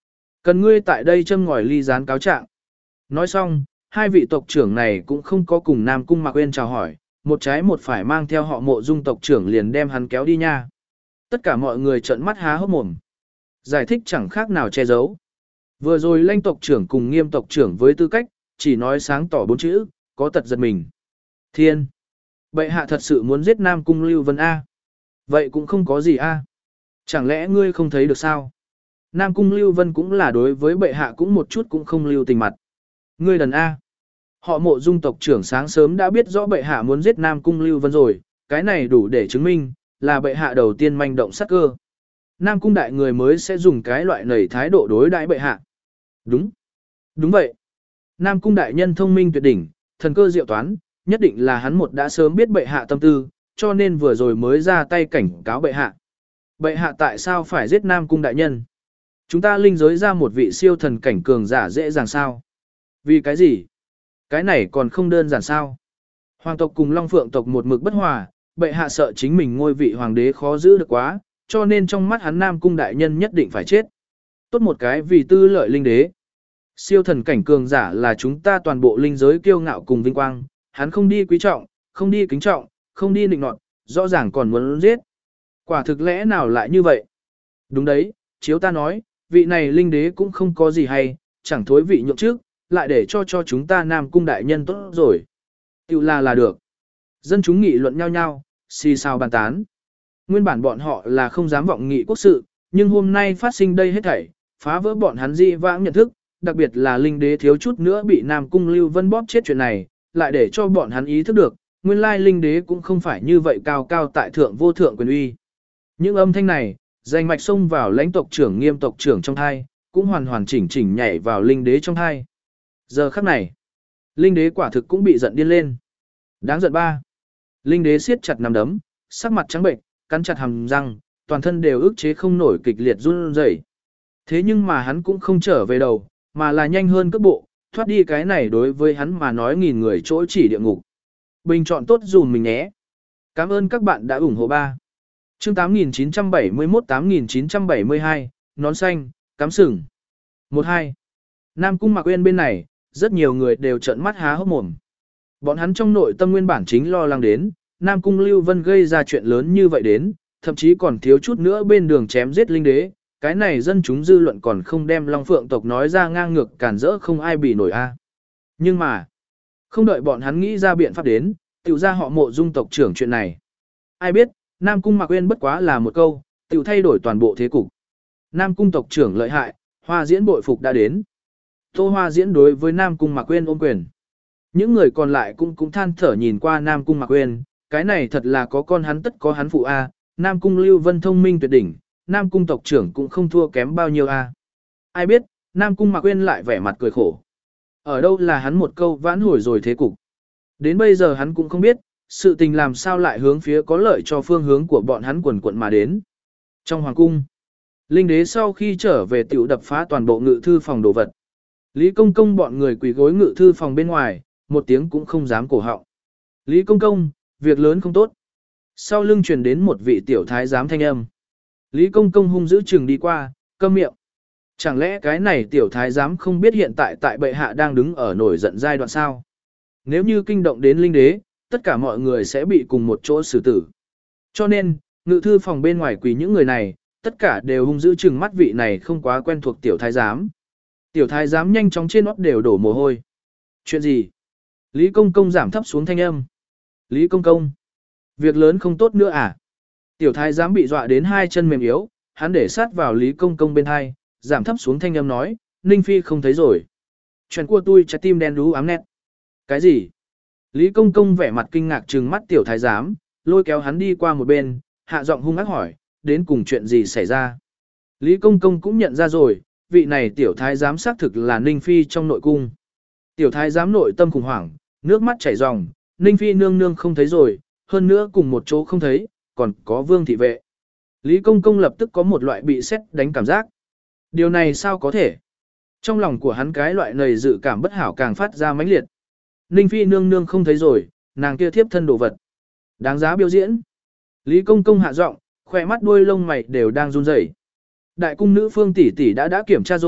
Cần ngươi tại đây châm ngòi ly gián cáo trạng. Nói xong, hai vị tộc trưởng này cũng không có cùng Nam Cung Mạc Uyên chào hỏi, một trái một phải mang theo họ Mộ Dung tộc trưởng liền đem hắn kéo đi nha. Tất cả mọi người trợn mắt há hốc mồm. Giải thích chẳng khác nào che giấu. Vừa rồi Lãnh tộc trưởng cùng Nghiêm tộc trưởng với tư cách, chỉ nói sáng tỏ bốn chữ, có tật giật mình. Thiên! Bệ hạ thật sự muốn giết Nam Cung Lưu Vân A. Vậy cũng không có gì A. Chẳng lẽ ngươi không thấy được sao? Nam Cung Lưu Vân cũng là đối với bệ hạ cũng một chút cũng không lưu tình mặt. Ngươi đần A. Họ Mộ Dung tộc trưởng sáng sớm đã biết rõ bệ hạ muốn giết Nam Cung Lưu Vân rồi, cái này đủ để chứng minh, là bệ hạ đầu tiên manh động sát cơ. Nam Cung đại người mới sẽ dùng cái loại nảy thái độ đối đãi bệ hạ. Đúng. Đúng vậy. Nam Cung đại nhân thông minh tuyệt đỉnh, thần cơ diệu toán, nhất định là hắn một đã sớm biết bệ hạ tâm tư, cho nên vừa rồi mới ra tay cảnh cáo bệ hạ. Bệ hạ tại sao phải giết Nam Cung đại nhân? Chúng ta linh giới ra một vị siêu thần cảnh cường giả dễ dàng sao? Vì cái gì? Cái này còn không đơn giản sao? Hoàng tộc cùng Long Phượng tộc một mực bất hòa, bệ hạ sợ chính mình ngôi vị hoàng đế khó giữ được quá, cho nên trong mắt hắn Nam Cung đại nhân nhất định phải chết. Tốt một cái vì tư lợi linh đế. Siêu thần cảnh cường giả là chúng ta toàn bộ linh giới kiêu ngạo cùng vinh quang, hắn không đi quý trọng, không đi kính trọng, không đi nịnh nọt, rõ ràng còn muốn giết. Quả thực lẽ nào lại như vậy? Đúng đấy, chiếu ta nói, vị này linh đế cũng không có gì hay, chẳng thối vị nhượng trước, lại để cho cho chúng ta Nam Cung đại nhân tốt rồi. Tự là là được. Dân chúng nghị luận nhau nhau, xì xào bàn tán. Nguyên bản bọn họ là không dám vọng nghị quốc sự, nhưng hôm nay phát sinh đây hết thảy, phá vỡ bọn hắn di vãng nhận thức, đặc biệt là linh đế thiếu chút nữa bị Nam Cung Lưu Vân bóp chết chuyện này, lại để cho bọn hắn ý thức được, nguyên lai linh đế cũng không phải như vậy cao cao tại thượng vô thượng quyền uy. Những âm thanh này, danh mạch xông vào lãnh tộc trưởng Nghiêm tộc trưởng trong thai, cũng hoàn hoàn chỉnh chỉnh nhảy vào linh đế trong thai. Giờ khắc này, linh đế quả thực cũng bị giận điên lên. Đáng giận ba. Linh đế siết chặt nắm đấm, sắc mặt trắng bệnh, cắn chặt hàm răng, toàn thân đều ức chế không nổi kịch liệt run rẩy. Thế nhưng mà hắn cũng không trở về đầu, mà là nhanh hơn cước bộ, thoát đi cái này đối với hắn mà nói nghìn người chỗ chỉ địa ngục. Bình chọn tốt dùm mình nhé. Cảm ơn các bạn đã ủng hộ ba. Chương tám nghìn chín trăm bảy mươi mốt tám nghìn chín trăm bảy mươi hai, nón xanh, cắm sừng. một hai. Nam Cung Mạc Uyên bên này, rất nhiều người đều trợn mắt há hốc mồm. Bọn hắn trong nội tâm nguyên bản chính lo lắng đến, Nam Cung Lưu Vân gây ra chuyện lớn như vậy đến, thậm chí còn thiếu chút nữa bên đường chém giết linh đế, cái này dân chúng dư luận còn không đem Long Phượng tộc nói ra ngang ngược cản rỡ không ai bì nổi a. Nhưng mà, không đợi bọn hắn nghĩ ra biện pháp đến, tiểu ra họ Mộ Dung tộc trưởng chuyện này. Ai biết, Nam Cung Mạc Uyên bất quá là một câu, tiểu thay đổi toàn bộ thế cục. Nam Cung tộc trưởng lợi hại, Hoa Diễn bội phục đã đến. Tô Hoa Diễn đối với Nam Cung Mạc Uyên ôm quyền. Những người còn lại cũng cũng than thở nhìn qua Nam Cung Mạc Uyên, cái này thật là có con hắn tất có hắn phụ a. Nam Cung Lưu Vân thông minh tuyệt đỉnh, Nam Cung tộc trưởng cũng không thua kém bao nhiêu a. Ai biết, Nam Cung Mạc Uyên lại vẻ mặt cười khổ. Ở đâu là hắn một câu vãn hồi rồi thế cục. Đến bây giờ hắn cũng không biết, sự tình làm sao lại hướng phía có lợi cho phương hướng của bọn hắn quần quận mà đến. Trong hoàng cung, linh đế sau khi trở về tiểu đập phá toàn bộ ngự thư phòng đồ vật. Lý Công Công bọn người quỳ gối ngự thư phòng bên ngoài, một tiếng cũng không dám cổ họng. Lý Công Công, việc lớn không tốt. Sau lưng truyền đến một vị tiểu thái giám thanh âm. Lý Công Công hung dữ chừng đi qua, câm miệng. Chẳng lẽ cái này tiểu thái giám không biết hiện tại tại bệ hạ đang đứng ở nổi giận giai đoạn sao? Nếu như kinh động đến linh đế, tất cả mọi người sẽ bị cùng một chỗ xử tử. Cho nên, ngự thư phòng bên ngoài quỳ những người này, tất cả đều hung dữ chừng mắt vị này không quá quen thuộc tiểu thái giám. Tiểu thái giám nhanh chóng trên nót đều đổ mồ hôi. Chuyện gì? Lý Công Công giảm thấp xuống thanh âm. Lý Công Công, việc lớn không tốt nữa à? Tiểu thái giám bị dọa đến hai chân mềm yếu, hắn để sát vào Lý Công Công bên hai, giảm thấp xuống thanh âm nói, Ninh Phi không thấy rồi. Chuyện của tôi trái tim đen đú ám nét. Cái gì? Lý Công Công vẻ mặt kinh ngạc trừng mắt tiểu thái giám, lôi kéo hắn đi qua một bên, hạ giọng hung ác hỏi, đến cùng chuyện gì xảy ra? Lý Công Công cũng nhận ra rồi, vị này tiểu thái giám xác thực là Ninh Phi trong nội cung. Tiểu thái giám nội tâm khủng hoảng, nước mắt chảy ròng, Ninh Phi nương nương không thấy rồi, hơn nữa cùng một chỗ không thấy, còn có Vương thị vệ. Lý Công Công lập tức có một loại bị sét đánh cảm giác. Điều này sao có thể? Trong lòng của hắn cái loại này dự cảm bất hảo càng phát ra mãnh liệt. Ninh Phi nương nương không thấy rồi, nàng kia thiếp thân đồ vật. Đáng giá biểu diễn. Lý Công Công hạ giọng, khỏe mắt đuôi lông mày đều đang run rẩy. Đại cung nữ Phương tỷ tỷ đã đã kiểm tra rồi,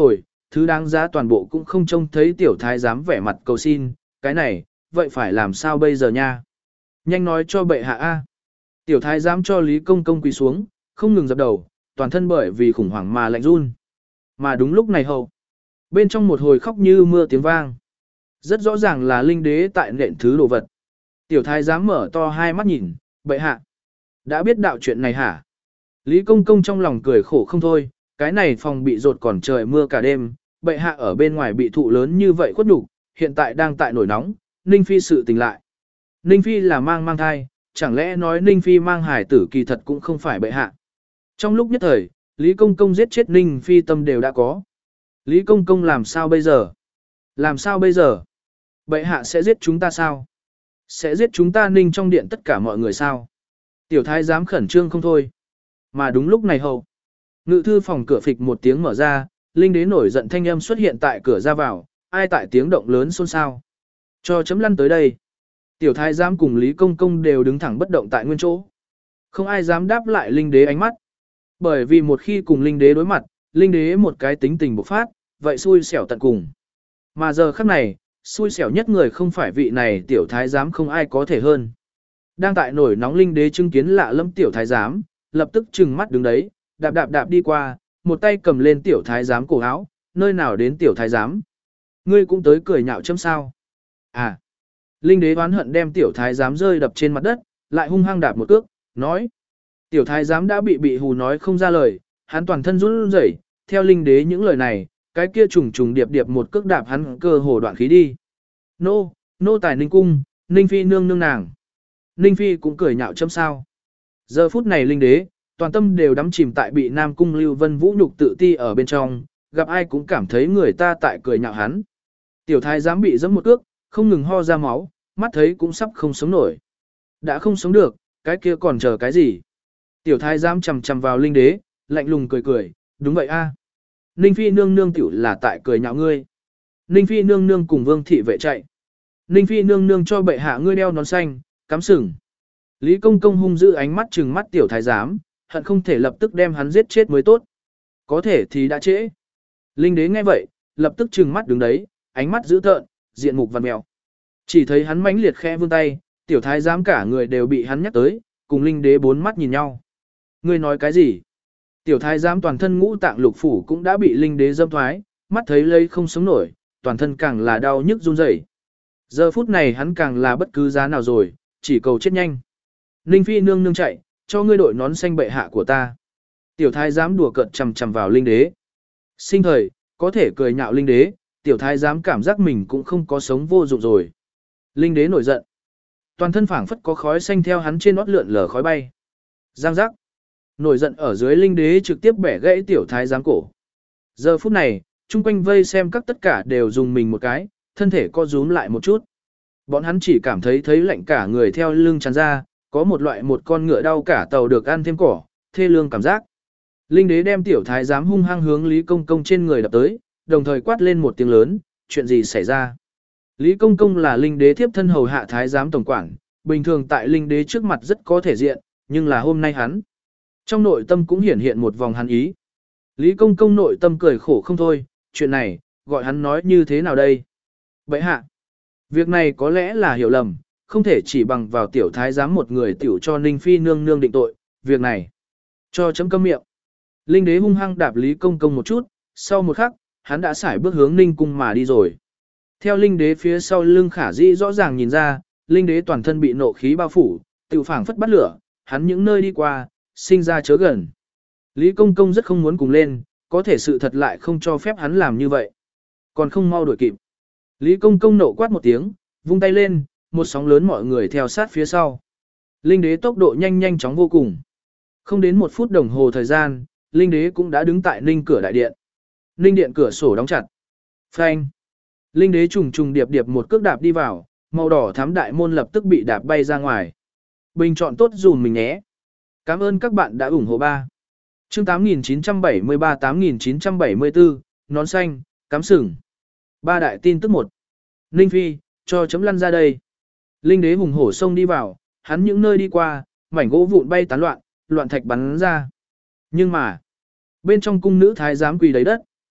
thứ đáng giá toàn bộ cũng không trông thấy tiểu thái giám vẻ mặt cầu xin, cái này, vậy phải làm sao bây giờ nha? Nhanh nói cho bệ hạ a. Tiểu thái giám cho Lý Công Công quỳ xuống, không ngừng dập đầu, toàn thân bởi vì khủng hoảng mà lạnh run. Mà đúng lúc này hậu, bên trong một hồi khóc như mưa tiếng vang. Rất rõ ràng là linh đế tại nện thứ đồ vật. Tiểu thái giám mở to hai mắt nhìn, bệ hạ. Đã biết đạo chuyện này hả? Lý Công Công trong lòng cười khổ không thôi, cái này phòng bị rột còn trời mưa cả đêm, bệ hạ ở bên ngoài bị thụ lớn như vậy khuất nhục, hiện tại đang tại nổi nóng, Ninh Phi sự tình lại. Ninh Phi là mang mang thai, chẳng lẽ nói Ninh Phi mang hải tử kỳ thật cũng không phải bệ hạ. Trong lúc nhất thời, Lý Công Công giết chết Ninh Phi tâm đều đã có. Lý Công Công làm sao bây giờ? Làm sao bây giờ? Bệ hạ sẽ giết chúng ta sao? Sẽ giết chúng ta Ninh trong điện tất cả mọi người sao? Tiểu thái giám khẩn trương không thôi. Mà đúng lúc này hầu, ngự thư phòng cửa phịch một tiếng mở ra, linh đế nổi giận thanh âm xuất hiện tại cửa ra vào, ai tại tiếng động lớn xôn xao. Cho chấm lăn tới đây. Tiểu thái giám cùng Lý Công Công đều đứng thẳng bất động tại nguyên chỗ. Không ai dám đáp lại linh đế ánh mắt. Bởi vì một khi cùng linh đế đối mặt, linh đế một cái tính tình bộc phát, vậy xui xẻo tận cùng. Mà giờ khắc này, xui xẻo nhất người không phải vị này tiểu thái giám không ai có thể hơn. Đang tại nổi nóng linh đế chứng kiến lạ lẫm tiểu thái giám, lập tức trừng mắt đứng đấy, đạp đạp đạp đi qua, một tay cầm lên tiểu thái giám cổ áo, nơi nào đến tiểu thái giám. Ngươi cũng tới cười nhạo chấm sao. À, linh đế oán hận đem tiểu thái giám rơi đập trên mặt đất, lại hung hăng đạp một cước, nói. Tiểu thái giám đã bị bị hù nói không ra lời, hắn toàn thân run rẩy, theo linh đế những lời này, cái kia trùng trùng điệp điệp một cước đạp hắn cơ hồ đoạn khí đi. Nô, nô tài ninh cung, ninh phi nương nương nàng. Ninh phi cũng cười nhạo chấm sao. Giờ phút này linh đế, toàn tâm đều đắm chìm tại bị Nam Cung Lưu Vân Vũ nhục tự ti ở bên trong, gặp ai cũng cảm thấy người ta tại cười nhạo hắn. Tiểu thái giám bị giẫm một cước, không ngừng ho ra máu, mắt thấy cũng sắp không sống nổi. Đã không sống được, cái kia còn chờ cái gì? Tiểu thái giám chằm chằm vào linh đế, lạnh lùng cười cười, đúng vậy a. Ninh phi nương nương tiểu là tại cười nhạo ngươi. Ninh phi nương nương cùng vương thị vệ chạy. Ninh phi nương nương cho bệ hạ ngươi đeo nón xanh, cắm sừng. Lý Công Công hung dữ ánh mắt trừng mắt tiểu thái giám, hận không thể lập tức đem hắn giết chết mới tốt. Có thể thì đã trễ. Linh đế nghe vậy, lập tức trừng mắt đứng đấy, ánh mắt dữ tợn, diện mục vằn mèo. Chỉ thấy hắn mãnh liệt khẽ vươn tay, tiểu thái giám cả người đều bị hắn nhắc tới, cùng linh đế bốn mắt nhìn nhau. Ngươi nói cái gì? Tiểu thái giám toàn thân ngũ tạng lục phủ cũng đã bị linh đế dâm thoái, mắt thấy lấy không sống nổi, toàn thân càng là đau nhức run rẩy. Giờ phút này hắn càng là bất cứ giá nào rồi, chỉ cầu chết nhanh. Ninh phi nương nương chạy, cho ngươi đội nón xanh bệ hạ của ta. Tiểu thái giám đùa cợt chằm chằm vào linh đế. Sinh thời, có thể cười nhạo linh đế, tiểu thái giám cảm giác mình cũng không có sống vô dụng rồi. Linh đế nổi giận. Toàn thân phảng phất có khói xanh theo hắn trên nót lượn lờ khói bay. Giang giác. Nổi giận ở dưới linh đế trực tiếp bẻ gãy tiểu thái giám cổ. Giờ phút này, chung quanh vây xem các tất cả đều dùng mình một cái, thân thể co rúm lại một chút. Bọn hắn chỉ cảm thấy thấy lạnh cả người theo lưng tràn ra, có một loại một con ngựa đau cả tàu được ăn thêm cỏ, thê lương cảm giác. Linh đế đem tiểu thái giám hung hăng hướng Lý Công Công trên người đập tới, đồng thời quát lên một tiếng lớn, chuyện gì xảy ra? Lý Công Công là linh đế thiếp thân hầu hạ thái giám tổng quản, bình thường tại linh đế trước mặt rất có thể diện, nhưng là hôm nay hắn. Trong nội tâm cũng hiển hiện một vòng hắn ý. Lý Công Công nội tâm cười khổ không thôi, chuyện này, gọi hắn nói như thế nào đây? Bệ hạ, việc này có lẽ là hiểu lầm, không thể chỉ bằng vào tiểu thái giám một người tiểu cho Ninh Phi nương nương định tội, việc này. Cho chấm câm miệng. Linh đế hung hăng đạp Lý Công Công một chút, sau một khắc, hắn đã xài bước hướng Ninh cung mà đi rồi. Theo linh đế phía sau lưng khả dĩ rõ ràng nhìn ra, linh đế toàn thân bị nộ khí bao phủ, tiểu phảng phất bắt lửa, hắn những nơi đi qua, sinh ra chớ gần. Lý Công Công rất không muốn cùng lên, có thể sự thật lại không cho phép hắn làm như vậy. Còn không mau đuổi kịp. Lý Công Công nộ quát một tiếng, vung tay lên, một sóng lớn mọi người theo sát phía sau. Linh đế tốc độ nhanh nhanh chóng vô cùng. Không đến một phút đồng hồ thời gian, linh đế cũng đã đứng tại ninh cửa đại điện. Ninh điện cửa sổ đóng chặt. Phanh. Linh đế trùng trùng điệp điệp một cước đạp đi vào, màu đỏ thắm đại môn lập tức bị đạp bay ra ngoài. Bình chọn tốt dùm mình nhé. Cảm ơn các bạn đã ủng hộ ba. Chương tám nghìn chín trăm bảy mươi ba tám nghìn chín trăm bảy mươi tư, nón xanh, cắm sừng. Ba đại tin tức một. Ninh Phi, cho chấm lăn ra đây. Linh đế hùng hổ xông đi vào, hắn những nơi đi qua, mảnh gỗ vụn bay tán loạn, loạn thạch bắn ra. Nhưng mà, bên trong cung nữ thái giám quỳ đầy đất,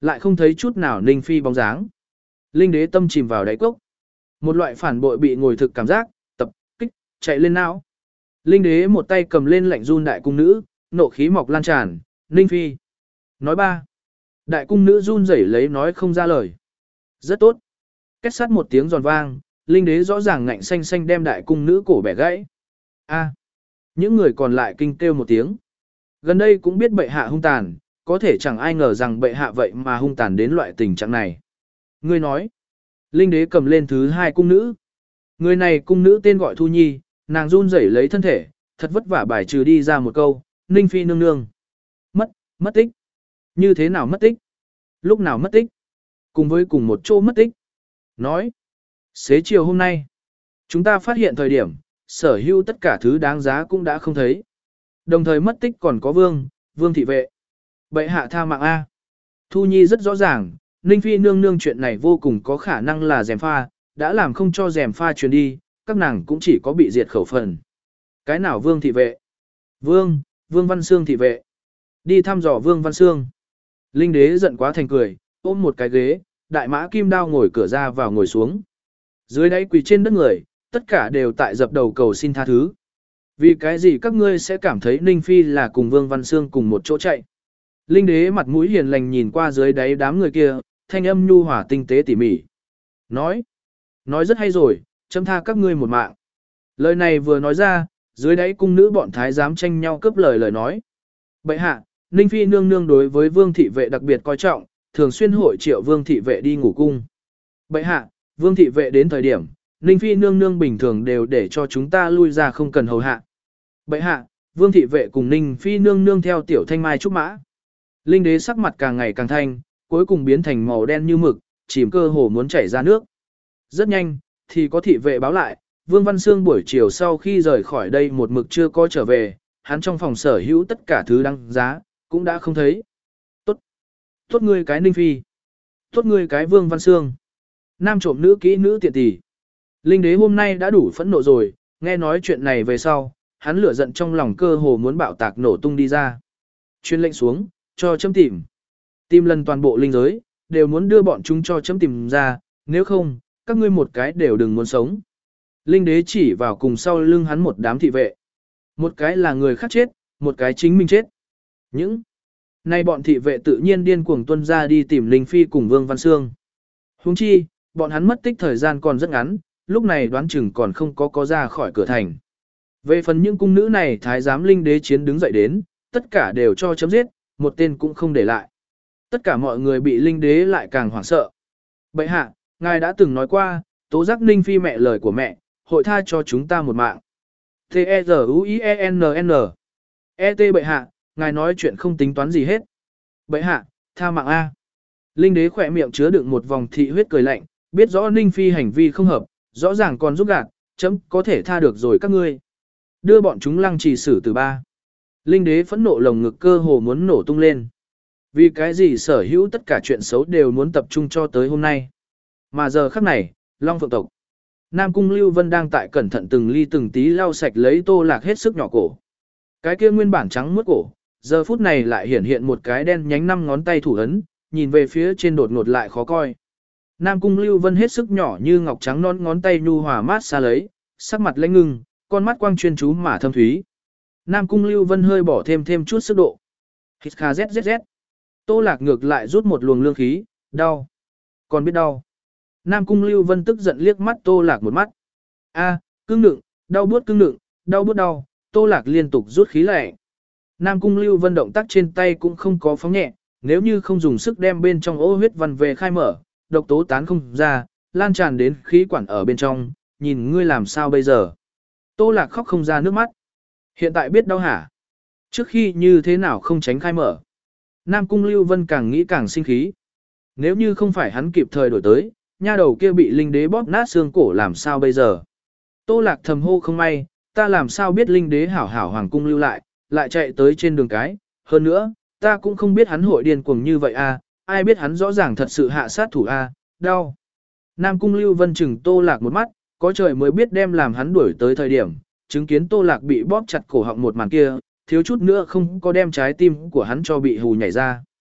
lại không thấy chút nào Ninh Phi bóng dáng. Linh đế tâm chìm vào đáy cốc. Một loại phản bội bị ngồi thực cảm giác, tập, kích, chạy lên não. Linh đế một tay cầm lên lạnh run đại cung nữ, nộ khí mọc lan tràn, Ninh Phi. Nói ba. Đại cung nữ run rẩy lấy nói không ra lời. Rất tốt. Kết sát một tiếng giòn vang, linh đế rõ ràng ngạnh xanh xanh đem đại cung nữ cổ bẻ gãy. A. Những người còn lại kinh kêu một tiếng. Gần đây cũng biết bệ hạ hung tàn, có thể chẳng ai ngờ rằng bệ hạ vậy mà hung tàn đến loại tình trạng này. Ngươi nói. Linh đế cầm lên thứ hai cung nữ. Người này cung nữ tên gọi Thu Nhi, nàng run rẩy lấy thân thể, thật vất vả bài trừ đi ra một câu, Ninh Phi nương nương. Mất, mất tích. Như thế nào mất tích? Lúc nào mất tích? Cùng với cùng một chỗ mất tích. Nói. Xế chiều hôm nay, chúng ta phát hiện thời điểm, sở hữu tất cả thứ đáng giá cũng đã không thấy. Đồng thời mất tích còn có vương, vương thị vệ. Bệ hạ tha mạng A. Thu Nhi rất rõ ràng, Ninh Phi nương nương chuyện này vô cùng có khả năng là gièm pha, đã làm không cho gièm pha truyền đi, các nàng cũng chỉ có bị diệt khẩu phần. Cái nào vương thị vệ? Vương, vương văn xương thị vệ. Đi thăm dò vương văn xương. Linh đế giận quá thành cười, ôm một cái ghế, đại mã kim đao ngồi cửa ra vào ngồi xuống. Dưới đáy quỳ trên đất người, tất cả đều tại dập đầu cầu xin tha thứ. Vì cái gì các ngươi sẽ cảm thấy Ninh Phi là cùng Vương Văn Xương cùng một chỗ chạy? Linh đế mặt mũi hiền lành nhìn qua dưới đáy đám người kia, thanh âm nhu hòa tinh tế tỉ mỉ. Nói, nói rất hay rồi, chấm tha các ngươi một mạng. Lời này vừa nói ra, dưới đáy cung nữ bọn thái giám tranh nhau cướp lời lời nói. Bệ hạ, Ninh Phi nương nương đối với Vương thị vệ đặc biệt coi trọng, thường xuyên hội triệu Vương thị vệ đi ngủ cung. Bệ hạ, Vương thị vệ đến thời điểm, Ninh Phi nương nương bình thường đều để cho chúng ta lui ra không cần hầu hạ. Bệ hạ, Vương thị vệ cùng Ninh Phi nương nương theo tiểu thanh mai trúc mã. Linh đế sắc mặt càng ngày càng thanh, cuối cùng biến thành màu đen như mực, chìm cơ hồ muốn chảy ra nước. Rất nhanh, thì có thị vệ báo lại, Vương Văn Xương buổi chiều sau khi rời khỏi đây một mực chưa có trở về, hắn trong phòng sở hữu tất cả thứ đăng giá, cũng đã không thấy. Tốt. Tốt ngươi cái Ninh Phi. Tốt ngươi cái Vương Văn Xương. Nam trộm nữ kỹ nữ tiện tỷ. Linh đế hôm nay đã đủ phẫn nộ rồi, nghe nói chuyện này về sau, hắn lửa giận trong lòng cơ hồ muốn bạo tạc nổ tung đi ra. Chuyên lệnh xuống, cho chấm tìm. Tìm lần toàn bộ linh giới, đều muốn đưa bọn chúng cho chấm tìm ra, nếu không, các ngươi một cái đều đừng muốn sống. Linh đế chỉ vào cùng sau lưng hắn một đám thị vệ. Một cái là người khác chết, một cái chính mình chết. Những nay bọn thị vệ tự nhiên điên cuồng tuân ra đi tìm Linh Phi cùng Vương Văn Xương. Huống chi, bọn hắn mất tích thời gian còn rất ngắn, lúc này đoán chừng còn không có có ra khỏi cửa thành. Về phần những cung nữ này thái giám linh đế chiến đứng dậy đến, tất cả đều cho chấm giết, một tên cũng không để lại. Tất cả mọi người bị linh đế lại càng hoảng sợ. Bệ hạ, ngài đã từng nói qua, tố giác Ninh Phi mẹ lời của mẹ, hội tha cho chúng ta một mạng. T-E-Z-U-I-E-N-N E-T bệ hạ, ngài nói chuyện không tính toán gì hết. Bệ hạ, tha mạng A. Linh đế khỏe miệng chứa đựng một vòng thị huyết cười lạnh, biết rõ Ninh Phi hành vi không hợp, rõ ràng còn giúp gạt, chấm có thể tha được rồi các ngươi. Đưa bọn chúng lăng trì xử từ ba. Linh đế phẫn nộ lồng ngực cơ hồ muốn nổ tung lên. Vì cái gì sở hữu tất cả chuyện xấu đều muốn tập trung cho tới hôm nay. Mà giờ khắc này, Long Phượng tộc. Nam Cung Lưu Vân đang tại cẩn thận từng ly từng tí lau sạch lấy Tô Lạc hết sức nhỏ cổ. Cái kia nguyên bản trắng muốt cổ, giờ phút này lại hiển hiện một cái đen nhánh năm ngón tay thủ ấn, nhìn về phía trên đột ngột lại khó coi. Nam Cung Lưu Vân hết sức nhỏ như ngọc trắng non ngón tay nhu hòa mát xa lấy, sắc mặt lãnh ngưng, con mắt quang chuyên chú mà thâm thúy. Nam Cung Lưu Vân hơi bỏ thêm thêm chút sức độ. Hít kha zzz. Tô Lạc ngược lại rút một luồng lương khí, đau. Còn biết đau. Nam Cung Lưu Vân tức giận liếc mắt Tô Lạc một mắt. A, cưng đựng, đau buốt cưng đựng, đau buốt đau, Tô Lạc liên tục rút khí lạnh. Nam Cung Lưu Vân động tác trên tay cũng không có phóng nhẹ, nếu như không dùng sức đem bên trong ô huyết văn về khai mở, độc tố tán không ra, lan tràn đến khí quản ở bên trong, nhìn ngươi làm sao bây giờ. Tô Lạc khóc không ra nước mắt. Hiện tại biết đau hả? Trước khi như thế nào không tránh khai mở. Nam Cung Lưu Vân càng nghĩ càng sinh khí. Nếu như không phải hắn kịp thời đổi tới, nha đầu kia bị linh đế bóp nát xương cổ làm sao bây giờ. Tô Lạc thầm hô không may, ta làm sao biết linh đế hảo hảo hoàng cung lưu lại, lại chạy tới trên đường cái. Hơn nữa, ta cũng không biết hắn hội điên cuồng như vậy a, ai biết hắn rõ ràng thật sự hạ sát thủ a, đau. Nam Cung Lưu Vân chừng Tô Lạc một mắt, có trời mới biết đem làm hắn đuổi tới thời điểm, chứng kiến Tô Lạc bị bóp chặt cổ họng một màn kia, thiếu chút nữa không có đem trái tim của hắn cho bị hù nhảy ra.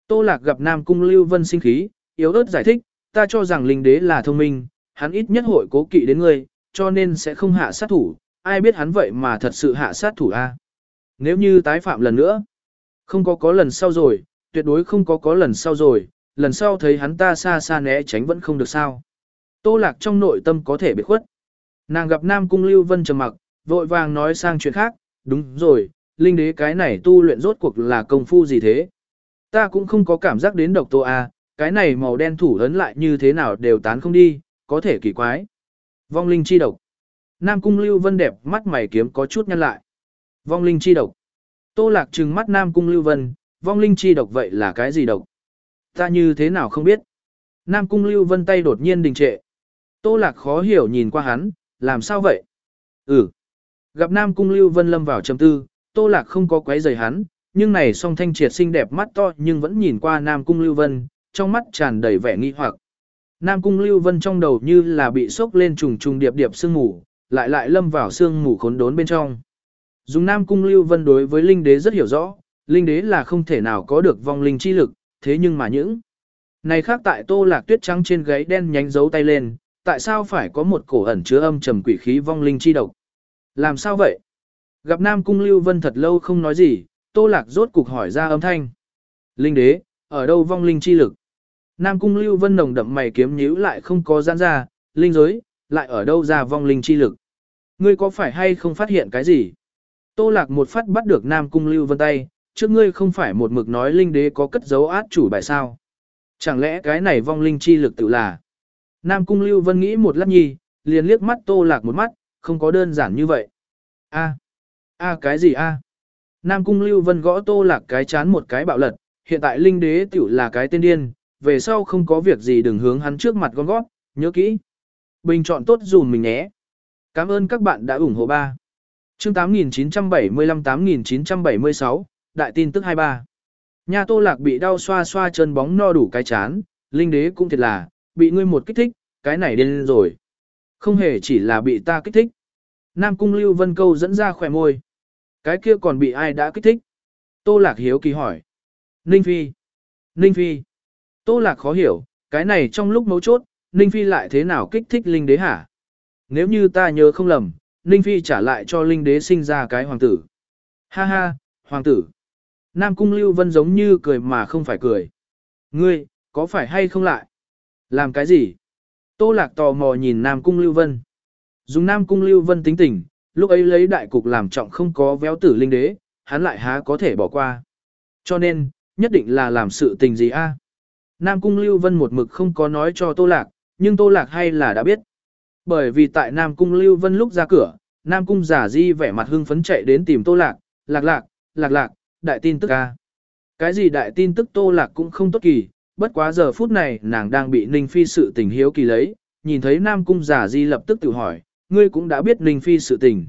Tô Lạc gặp Nam Cung Lưu Vân sinh khí, yếu ớt giải thích, ta cho rằng linh đế là thông minh, hắn ít nhất hội cố kỵ đến ngươi, cho nên sẽ không hạ sát thủ, ai biết hắn vậy mà thật sự hạ sát thủ a. Nếu như tái phạm lần nữa, không có có lần sau rồi, tuyệt đối không có có lần sau rồi, lần sau thấy hắn ta xa xa né tránh vẫn không được sao. Tô Lạc trong nội tâm có thể bị khuất. Nàng gặp Nam Cung Lưu Vân trầm mặc, vội vàng nói sang chuyện khác, đúng rồi, linh đế cái này tu luyện rốt cuộc là công phu gì thế? Ta cũng không có cảm giác đến độc tố a, cái này màu đen thủ ấn lại như thế nào đều tán không đi, có thể kỳ quái. Vong linh chi độc. Nam Cung Lưu Vân đẹp mắt mày kiếm có chút nhăn lại. Vong linh chi độc. Tô Lạc trừng mắt Nam Cung Lưu Vân, vong linh chi độc vậy là cái gì độc? Ta như thế nào không biết. Nam Cung Lưu Vân tay đột nhiên đình trệ. Tô Lạc khó hiểu nhìn qua hắn, làm sao vậy? Ừ. Gặp Nam Cung Lưu Vân lâm vào trầm tư, Tô Lạc không có quấy rầy hắn, nhưng này song thanh triệt xinh đẹp mắt to nhưng vẫn nhìn qua Nam Cung Lưu Vân, trong mắt tràn đầy vẻ nghi hoặc. Nam Cung Lưu Vân trong đầu như là bị sốc lên trùng trùng điệp điệp sương mù, lại lại lâm vào sương mù khốn đốn bên trong. Dùng Nam Cung Lưu Vân đối với linh đế rất hiểu rõ, linh đế là không thể nào có được vong linh chi lực, thế nhưng mà những này khác tại Tô Lạc tuyết trắng trên gáy đen nhánh dấu tay lên, tại sao phải có một cổ ẩn chứa âm trầm quỷ khí vong linh chi độc? Làm sao vậy? Gặp Nam Cung Lưu Vân thật lâu không nói gì, Tô Lạc rốt cục hỏi ra âm thanh. Linh đế, ở đâu vong linh chi lực? Nam Cung Lưu Vân nồng đậm mày kiếm nhíu lại không có giãn ra, linh giới, lại ở đâu ra vong linh chi lực? Ngươi có phải hay không phát hiện cái gì? Tô Lạc một phát bắt được Nam Cung Lưu Vân tay, trước ngươi không phải một mực nói linh đế có cất dấu át chủ bài sao? Chẳng lẽ cái này vong linh chi lực tự là? Nam Cung Lưu Vân nghĩ một lát nhi, liền liếc mắt Tô Lạc một mắt, không có đơn giản như vậy. A, a cái gì a? Nam Cung Lưu Vân gõ Tô Lạc cái chán một cái bạo lật, hiện tại linh đế tiểu là cái tên điên, về sau không có việc gì đừng hướng hắn trước mặt gom gót, nhớ kỹ. Bình chọn tốt dùm mình nhé. Cảm ơn các bạn đã ủng hộ ba. Chương tám nghìn chín trăm bảy mươi lăm tám nghìn chín trăm bảy mươi sáu, đại tin tức hai mươi ba. Nhà Tô Lạc bị đau xoa xoa chân bóng no đủ cái chán, linh đế cũng thiệt là, bị ngươi một kích thích, cái này điên rồi. Không hề chỉ là bị ta kích thích. Nam Cung Lưu Vân câu dẫn ra khỏe môi. Cái kia còn bị ai đã kích thích? Tô Lạc hiếu kỳ hỏi. Ninh Phi. Ninh Phi. Tô Lạc khó hiểu, cái này trong lúc mấu chốt, Ninh Phi lại thế nào kích thích linh đế hả? Nếu như ta nhớ không lầm, Ninh Phi trả lại cho linh đế sinh ra cái hoàng tử. Ha ha, hoàng tử. Nam Cung Lưu Vân giống như cười mà không phải cười. Ngươi, có phải hay không lại? Làm cái gì? Tô Lạc tò mò nhìn Nam Cung Lưu Vân. Dùng Nam Cung Lưu Vân tính tình, lúc ấy lấy đại cục làm trọng không có véo tử linh đế, hắn lại há có thể bỏ qua. Cho nên, nhất định là làm sự tình gì a? Nam Cung Lưu Vân một mực không có nói cho Tô Lạc, nhưng Tô Lạc hay là đã biết. Bởi vì tại Nam Cung Lưu Vân lúc ra cửa, Nam Cung Giả Di vẻ mặt hưng phấn chạy đến tìm Tô Lạc, lạc lạc, lạc lạc, đại tin tức a. Cái gì đại tin tức Tô Lạc cũng không tốt kỳ, bất quá giờ phút này nàng đang bị Ninh Phi sự tình hiếu kỳ lấy, nhìn thấy Nam Cung Giả Di lập tức tự hỏi, ngươi cũng đã biết Ninh Phi sự tình.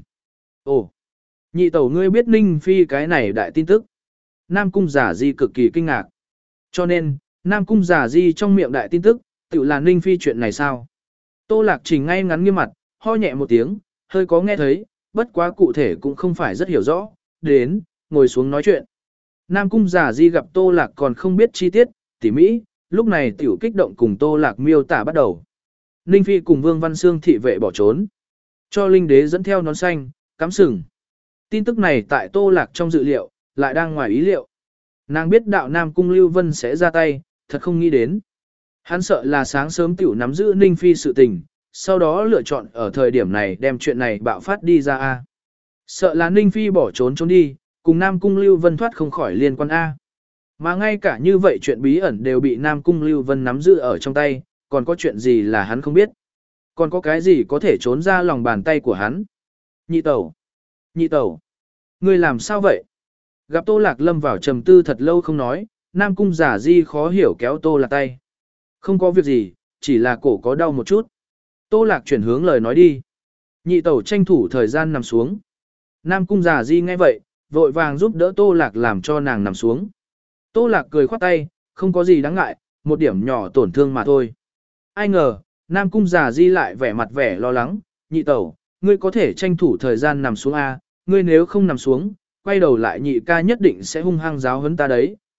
Ồ, nhị tẩu ngươi biết Ninh Phi cái này đại tin tức. Nam Cung Giả Di cực kỳ kinh ngạc. Cho nên, Nam Cung Giả Di trong miệng đại tin tức, tự là Ninh Phi chuyện này sao? Tô Lạc Trình ngay ngắn nghiêm mặt, ho nhẹ một tiếng, hơi có nghe thấy, bất quá cụ thể cũng không phải rất hiểu rõ, đến, ngồi xuống nói chuyện. Nam Cung Giả Di gặp Tô Lạc còn không biết chi tiết, tỉ mỹ, lúc này tiểu kích động cùng Tô Lạc miêu tả bắt đầu. Ninh Phi cùng Vương Văn Xương thị vệ bỏ trốn, cho linh đế dẫn theo nón xanh, cắm sừng. Tin tức này tại Tô Lạc trong dự liệu, lại đang ngoài ý liệu. Nàng biết đạo Nam Cung Lưu Vân sẽ ra tay, thật không nghĩ đến. Hắn sợ là sáng sớm tiểu nắm giữ Ninh Phi sự tình, sau đó lựa chọn ở thời điểm này đem chuyện này bạo phát đi ra A. Sợ là Ninh Phi bỏ trốn trốn đi, cùng Nam Cung Lưu Vân thoát không khỏi liên quan A. Mà ngay cả như vậy chuyện bí ẩn đều bị Nam Cung Lưu Vân nắm giữ ở trong tay, còn có chuyện gì là hắn không biết. Còn có cái gì có thể trốn ra lòng bàn tay của hắn. Nhị tẩu. Nhị tẩu. Ngươi làm sao vậy? Gặp Tô Lạc lâm vào trầm tư thật lâu không nói, Nam Cung Giả Di khó hiểu kéo Tô Lạc tay. Không có việc gì, chỉ là cổ có đau một chút. Tô Lạc chuyển hướng lời nói đi. Nhị tẩu tranh thủ thời gian nằm xuống. Nam Cung Giả Di nghe vậy, vội vàng giúp đỡ Tô Lạc làm cho nàng nằm xuống. Tô Lạc cười khoát tay, không có gì đáng ngại, một điểm nhỏ tổn thương mà thôi. Ai ngờ, Nam Cung Giả Di lại vẻ mặt vẻ lo lắng, nhị tẩu, ngươi có thể tranh thủ thời gian nằm xuống A, ngươi nếu không nằm xuống, quay đầu lại nhị ca nhất định sẽ hung hăng giáo huấn ta đấy,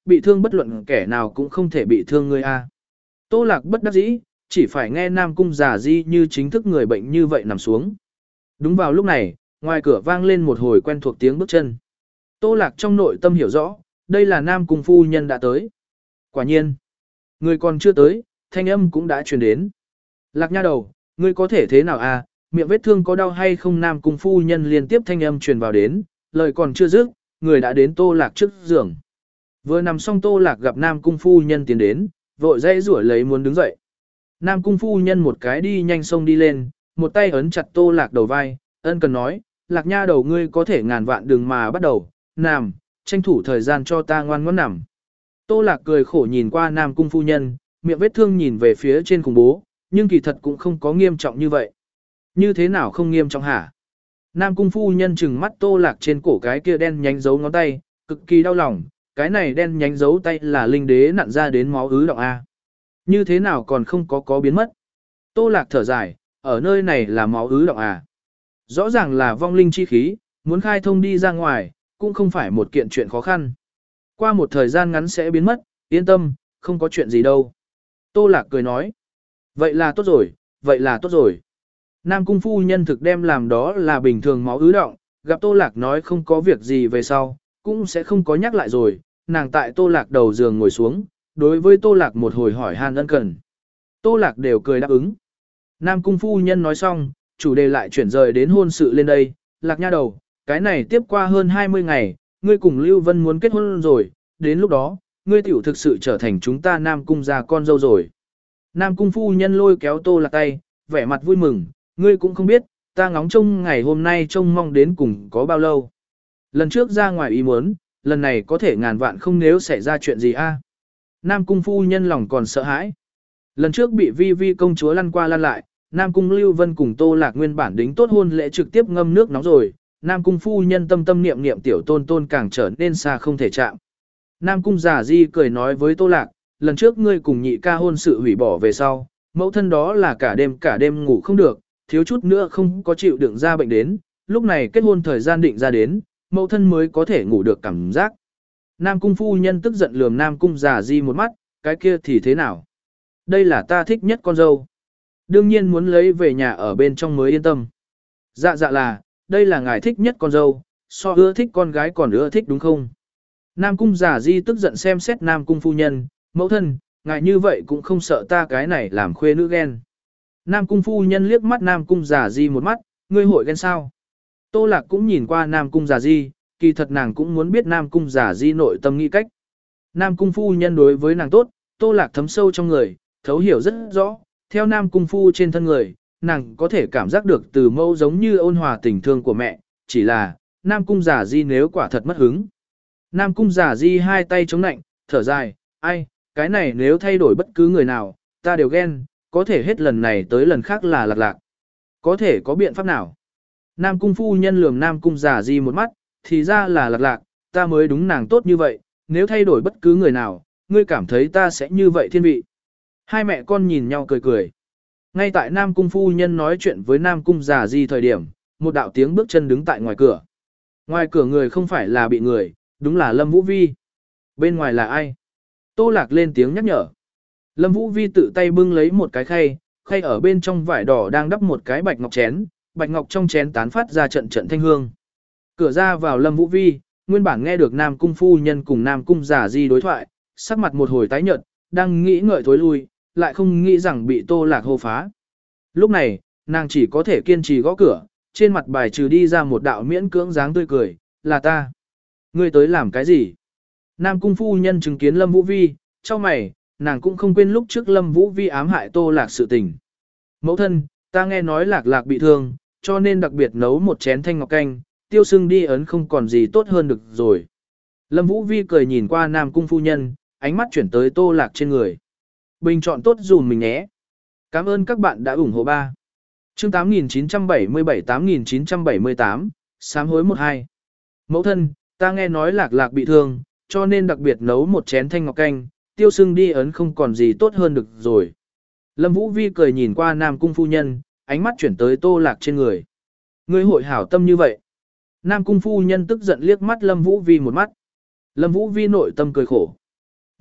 bị thương bất luận kẻ nào cũng không thể bị thương ngươi a. Tô Lạc bất đắc dĩ, chỉ phải nghe Nam Cung Già Di như chính thức người bệnh như vậy nằm xuống. Đúng vào lúc này, ngoài cửa vang lên một hồi quen thuộc tiếng bước chân. Tô Lạc trong nội tâm hiểu rõ, đây là Nam Cung phu nhân đã tới. Quả nhiên, người còn chưa tới, thanh âm cũng đã truyền đến. Lạc nha đầu, ngươi có thể thế nào à, miệng vết thương có đau hay không? Nam Cung phu nhân liên tiếp thanh âm truyền vào đến, lời còn chưa dứt, người đã đến Tô Lạc trước giường. Vừa nằm xong Tô Lạc gặp Nam Cung phu nhân tiến đến, vội dãy rủa lấy muốn đứng dậy. Nam Cung phu nhân một cái đi nhanh xông đi lên, một tay ấn chặt Tô Lạc đầu vai, ân cần nói, Lạc nha đầu ngươi có thể ngàn vạn đừng mà bắt đầu, nằm, tranh thủ thời gian cho ta ngoan ngoãn nằm. Tô Lạc cười khổ nhìn qua Nam Cung phu nhân, miệng vết thương nhìn về phía trên khủng bố, nhưng kỳ thật cũng không có nghiêm trọng như vậy. Như thế nào không nghiêm trọng hả? Nam Cung phu nhân trừng mắt Tô Lạc trên cổ cái kia đen nhánh dấu ngón tay, cực kỳ đau lòng, cái này đen nhánh dấu tay là linh đế nặn ra đến máu ứ động A. Như thế nào còn không có có biến mất? Tô Lạc thở dài, ở nơi này là máu ứ động à? Rõ ràng là vong linh chi khí, muốn khai thông đi ra ngoài, cũng không phải một kiện chuyện khó khăn. Qua một thời gian ngắn sẽ biến mất, yên tâm, không có chuyện gì đâu. Tô Lạc cười nói, vậy là tốt rồi, vậy là tốt rồi. Nam Cung phu nhân thực đem làm đó là bình thường máu ứ động, gặp Tô Lạc nói không có việc gì về sau, cũng sẽ không có nhắc lại rồi, nàng tại Tô Lạc đầu giường ngồi xuống, đối với Tô Lạc một hồi hỏi han ân cần. Tô Lạc đều cười đáp ứng. Nam Cung phu nhân nói xong, chủ đề lại chuyển rời đến hôn sự lên đây, Lạc nha đầu, cái này tiếp qua hơn hai mươi ngày, ngươi cùng Lưu Vân muốn kết hôn rồi, đến lúc đó, ngươi tiểu thực sự trở thành chúng ta Nam Cung gia con dâu rồi. Nam Cung phu nhân lôi kéo Tô Lạc tay, vẻ mặt vui mừng, ngươi cũng không biết, ta ngóng trông ngày hôm nay trông mong đến cùng có bao lâu. Lần trước ra ngoài ý muốn, lần này có thể ngàn vạn không nếu xảy ra chuyện gì a. Nam Cung phu nhân lòng còn sợ hãi. Lần trước bị Vi Vi công chúa lăn qua lăn lại, Nam Cung Lưu Vân cùng Tô Lạc nguyên bản đính tốt hôn lễ trực tiếp ngâm nước nóng rồi, Nam Cung phu nhân tâm tâm niệm niệm tiểu tôn tôn càng trở nên xa không thể chạm. Nam Cung Già Di cười nói với Tô Lạc, lần trước ngươi cùng nhị ca hôn sự hủy bỏ về sau, mẫu thân đó là cả đêm cả đêm ngủ không được, thiếu chút nữa không có chịu đựng ra bệnh đến, lúc này kết hôn thời gian định ra đến, mẫu thân mới có thể ngủ được cảm giác. Nam Cung phu nhân tức giận lườm Nam Cung Già Di một mắt, cái kia thì thế nào? Đây là ta thích nhất con dâu. Đương nhiên muốn lấy về nhà ở bên trong mới yên tâm. Dạ dạ là, đây là ngài thích nhất con dâu, so ưa thích con gái còn ưa thích đúng không? Nam Cung Già Di tức giận xem xét Nam Cung phu nhân, mẫu thân, ngài như vậy cũng không sợ ta cái này làm khuê nữ ghen. Nam Cung phu nhân liếc mắt Nam Cung Già Di một mắt, ngươi hội ghen sao? Tô Lạc cũng nhìn qua Nam Cung Già Di, kỳ thật nàng cũng muốn biết Nam Cung Già Di nội tâm nghĩ cách. Nam Cung phu nhân đối với nàng tốt, Tô Lạc thấm sâu trong người, thấu hiểu rất rõ, theo Nam Cung phu trên thân người, nàng có thể cảm giác được từ mẫu giống như ôn hòa tình thương của mẹ, chỉ là, Nam Cung Già Di nếu quả thật mất hứng. Nam Cung Già Di hai tay chống nạnh, thở dài, ai, cái này nếu thay đổi bất cứ người nào, ta đều ghen, có thể hết lần này tới lần khác là Lạc Lạc. Có thể có biện pháp nào? Nam Cung phu nhân lườm Nam Cung Già Di một mắt, thì ra là Lạc Lạc, ta mới đúng nàng tốt như vậy, nếu thay đổi bất cứ người nào, ngươi cảm thấy ta sẽ như vậy thiên vị. Hai mẹ con nhìn nhau cười cười. Ngay tại Nam Cung phu nhân nói chuyện với Nam Cung Già Di thời điểm, một đạo tiếng bước chân đứng tại ngoài cửa. Ngoài cửa người không phải là bị người, đúng là Lâm Vũ Vi. Bên ngoài là ai? Tô Lạc lên tiếng nhắc nhở. Lâm Vũ Vi tự tay bưng lấy một cái khay, khay ở bên trong vải đỏ đang đắp một cái bạch ngọc chén, bạch ngọc trong chén tán phát ra trận trận thanh hương. Cửa ra vào Lâm Vũ Vi, nguyên bản nghe được Nam Cung phu nhân cùng Nam Cung Già Di đối thoại, sắc mặt một hồi tái nhợt, đang nghĩ ngợi thối lui, lại không nghĩ rằng bị Tô Lạc hô phá. Lúc này, nàng chỉ có thể kiên trì gõ cửa, trên mặt bài trừ đi ra một đạo miễn cưỡng dáng tươi cười, là ta. Ngươi tới làm cái gì? Nam Cung phu nhân chứng kiến Lâm Vũ Vi, cho mày, nàng cũng không quên lúc trước Lâm Vũ Vi ám hại Tô Lạc sự tình. Mẫu thân, ta nghe nói Lạc Lạc bị thương, cho nên đặc biệt nấu một chén thanh ngọc canh, tiêu sưng đi ấn không còn gì tốt hơn được rồi. Lâm Vũ Vi cười nhìn qua Nam Cung phu nhân, ánh mắt chuyển tới Tô Lạc trên người. Bình chọn tốt dùm mình nhé. Cảm ơn các bạn đã ủng hộ ba. Chương tám nghìn chín trăm bảy mươi bảy tám nghìn chín trăm bảy mươi tám, sám hối một hai. Mẫu thân, ta nghe nói Lạc Lạc bị thương, cho nên đặc biệt nấu một chén thanh ngọc canh, tiêu sưng đi ấn không còn gì tốt hơn được rồi. Lâm Vũ Vi cười nhìn qua Nam Cung phu nhân, ánh mắt chuyển tới Tô Lạc trên người. Ngươi hội hảo tâm như vậy. Nam Cung phu nhân tức giận liếc mắt Lâm Vũ Vi một mắt. Lâm Vũ Vi nội tâm cười khổ.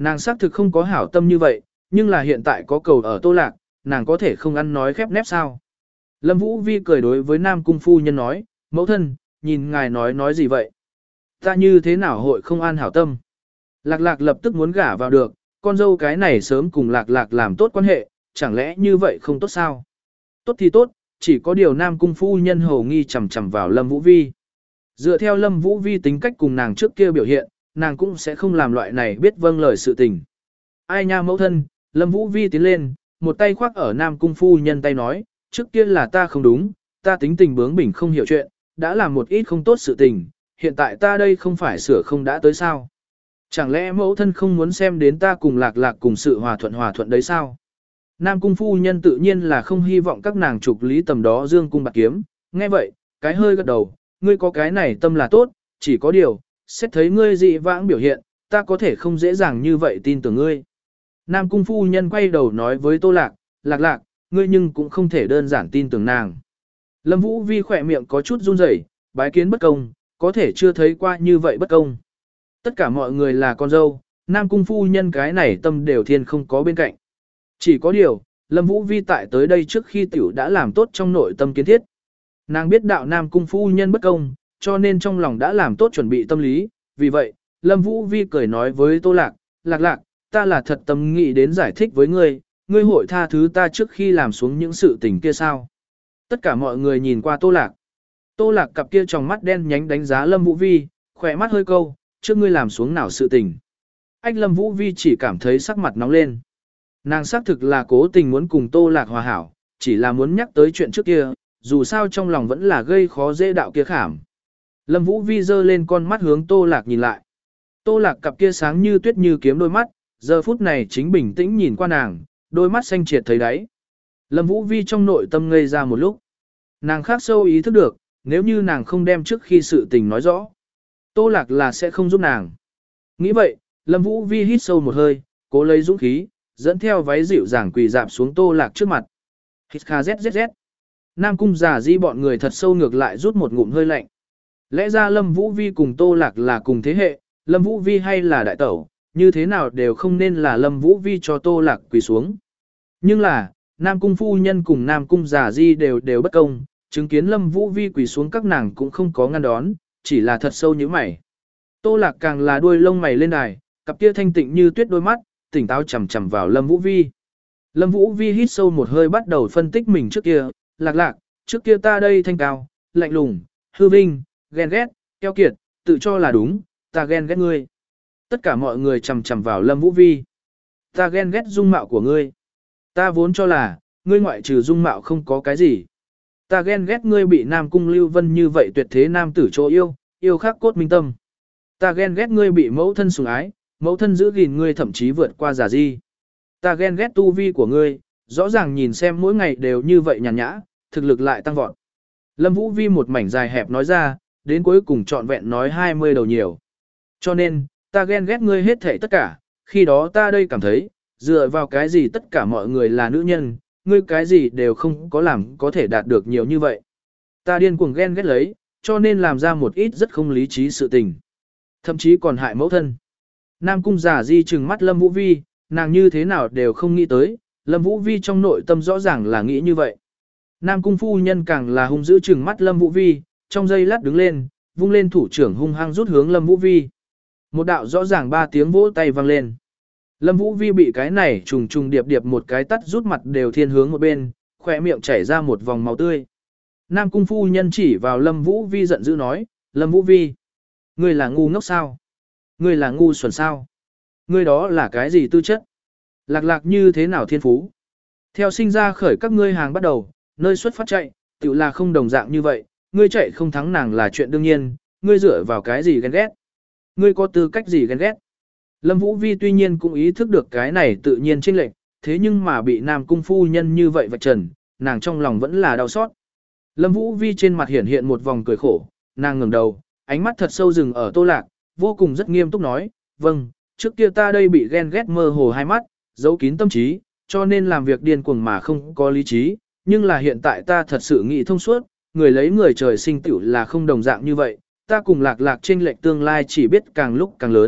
Nàng xác thực không có hảo tâm như vậy, nhưng là hiện tại có cầu ở Tô Lạc, nàng có thể không ăn nói khép nép sao. Lâm Vũ Vi cười đối với Nam Cung phu nhân nói, mẫu thân, nhìn ngài nói nói gì vậy? Ta như thế nào hội không an hảo tâm? Lạc lạc lập tức muốn gả vào được, con dâu cái này sớm cùng lạc lạc làm tốt quan hệ, chẳng lẽ như vậy không tốt sao? Tốt thì tốt, chỉ có điều Nam Cung phu nhân hầu nghi chầm chầm vào Lâm Vũ Vi. Dựa theo Lâm Vũ Vi tính cách cùng nàng trước kia biểu hiện, nàng cũng sẽ không làm loại này biết vâng lời sự tình. Ai nha mẫu thân, Lâm Vũ Vi tiến lên, một tay khoác ở Nam Cung phu nhân tay nói, trước kia là ta không đúng, ta tính tình bướng bỉnh không hiểu chuyện, đã làm một ít không tốt sự tình, hiện tại ta đây không phải sửa không đã tới sao. Chẳng lẽ mẫu thân không muốn xem đến ta cùng lạc lạc cùng sự hòa thuận hòa thuận đấy sao? Nam Cung phu nhân tự nhiên là không hy vọng các nàng trục lý tầm đó dương cung bạc kiếm, nghe vậy, cái hơi gật đầu, ngươi có cái này tâm là tốt, chỉ có điều, xét thấy ngươi dị vãng biểu hiện, ta có thể không dễ dàng như vậy tin tưởng ngươi. Nam Cung phu nhân quay đầu nói với Tô Lạc, lạc lạc, ngươi nhưng cũng không thể đơn giản tin tưởng nàng. Lâm Vũ Vi khỏe miệng có chút run rẩy, bái kiến bất công, có thể chưa thấy qua như vậy bất công. Tất cả mọi người là con dâu, Nam Cung phu nhân cái này tâm đều thiên không có bên cạnh. Chỉ có điều, Lâm Vũ Vi tại tới đây trước khi tiểu đã làm tốt trong nội tâm kiến thiết. Nàng biết đạo Nam Cung phu nhân bất công, cho nên trong lòng đã làm tốt chuẩn bị tâm lý, vì vậy, Lâm Vũ Vi cười nói với Tô Lạc, lạc lạc, ta là thật tâm nghĩ đến giải thích với ngươi, ngươi hội tha thứ ta trước khi làm xuống những sự tình kia sao. Tất cả mọi người nhìn qua Tô Lạc. Tô Lạc cặp kia trong mắt đen nhánh đánh giá Lâm Vũ Vi, khỏe mắt hơi câu, trước ngươi làm xuống nào sự tình. Ách Lâm Vũ Vi chỉ cảm thấy sắc mặt nóng lên. Nàng xác thực là cố tình muốn cùng Tô Lạc hòa hảo, chỉ là muốn nhắc tới chuyện trước kia, dù sao trong lòng vẫn là gây khó dễ đạo kia khảm. Lâm Vũ Vi giơ lên con mắt hướng Tô Lạc nhìn lại. Tô Lạc cặp kia sáng như tuyết như kiếm đôi mắt, giờ phút này chính bình tĩnh nhìn qua nàng, đôi mắt xanh triệt thấy đáy. Lâm Vũ Vi trong nội tâm ngây ra một lúc. Nàng khác sâu ý thức được, nếu như nàng không đem trước khi sự tình nói rõ, Tô Lạc là sẽ không giúp nàng. Nghĩ vậy, Lâm Vũ Vi hít sâu một hơi, cố lấy dũng khí, dẫn theo váy dịu dàng quỳ dạp xuống Tô Lạc trước mặt. Hít kha zzz. Nam Cung giả di bọn người thật sâu ngược lại rút một ngụm hơi lạnh. Lẽ ra Lâm Vũ Vi cùng Tô Lạc là cùng thế hệ, Lâm Vũ Vi hay là đại tẩu, như thế nào đều không nên là Lâm Vũ Vi cho Tô Lạc quỳ xuống. Nhưng là, Nam Cung phu nhân cùng Nam Cung giả di đều đều bất công, chứng kiến Lâm Vũ Vi quỳ xuống các nàng cũng không có ngăn đón, chỉ là thật sâu như mày. Tô Lạc càng là đuôi lông mày lên đài, cặp kia thanh tịnh như tuyết đôi mắt, tỉnh táo chằm chằm vào Lâm Vũ Vi. Lâm Vũ Vi hít sâu một hơi bắt đầu phân tích mình trước kia, lạc lạc, trước kia ta đây thanh cao, lạnh lùng, hư vinh, ghen ghét, keo kiệt, tự cho là đúng, ta ghen ghét ngươi. Tất cả mọi người chằm chằm vào Lâm Vũ Vi. Ta ghen ghét dung mạo của ngươi. Ta vốn cho là, ngươi ngoại trừ dung mạo không có cái gì. Ta ghen ghét ngươi bị Nam Cung Lưu Vân như vậy tuyệt thế nam tử chỗ yêu, yêu khắc cốt minh tâm. Ta ghen ghét ngươi bị mẫu thân sủng ái, mẫu thân giữ gìn ngươi thậm chí vượt qua giả di. Ta ghen ghét tu vi của ngươi, rõ ràng nhìn xem mỗi ngày đều như vậy nhàn nhã, thực lực lại tăng vọt. Lâm Vũ Vi một mảnh dài hẹp nói ra, đến cuối cùng trọn vẹn nói hai mươi đầu nhiều. Cho nên, ta ghen ghét ngươi hết thảy tất cả, khi đó ta đây cảm thấy, dựa vào cái gì tất cả mọi người là nữ nhân, ngươi cái gì đều không có làm có thể đạt được nhiều như vậy. Ta điên cuồng ghen ghét lấy, cho nên làm ra một ít rất không lý trí sự tình. Thậm chí còn hại mẫu thân. Nam Cung giả di trừng mắt Lâm Vũ Vi, nàng như thế nào đều không nghĩ tới, Lâm Vũ Vi trong nội tâm rõ ràng là nghĩ như vậy. Nam Cung phu nhân càng là hung dữ trừng mắt Lâm Vũ Vi, trong giây lát đứng lên, vung lên thủ trưởng hung hăng rút hướng Lâm Vũ Vi. Một đạo rõ ràng ba tiếng vỗ tay vang lên. Lâm Vũ Vi bị cái này trùng trùng điệp điệp một cái tắt rút mặt đều thiên hướng một bên, khỏe miệng chảy ra một vòng máu tươi. Nam Cung phu nhân chỉ vào Lâm Vũ Vi giận dữ nói, Lâm Vũ Vi, ngươi là ngu ngốc sao? Ngươi là ngu xuẩn sao? Ngươi đó là cái gì tư chất? Lạc lạc như thế nào thiên phú? Theo sinh ra khởi các ngươi hàng bắt đầu, nơi xuất phát chạy, tự là không đồng dạng như vậy, ngươi chạy không thắng nàng là chuyện đương nhiên, ngươi dựa vào cái gì ghen ghét? Ngươi có tư cách gì ghen ghét? Lâm Vũ Vi tuy nhiên cũng ý thức được cái này tự nhiên chênh lệch, thế nhưng mà bị Nam Cung phu nhân như vậy vạch trần, nàng trong lòng vẫn là đau xót. Lâm Vũ Vi trên mặt hiện hiện một vòng cười khổ, nàng ngẩng đầu, ánh mắt thật sâu rừng ở Tô Lạc, vô cùng rất nghiêm túc nói, vâng, trước kia ta đây bị ghen ghét mơ hồ hai mắt, giấu kín tâm trí, cho nên làm việc điên cuồng mà không có lý trí, nhưng là hiện tại ta thật sự nghĩ thông suốt, người lấy người trời sinh tiểu là không đồng dạng như vậy, ta cùng lạc lạc chênh lệch tương lai chỉ biết càng lúc càng lớn,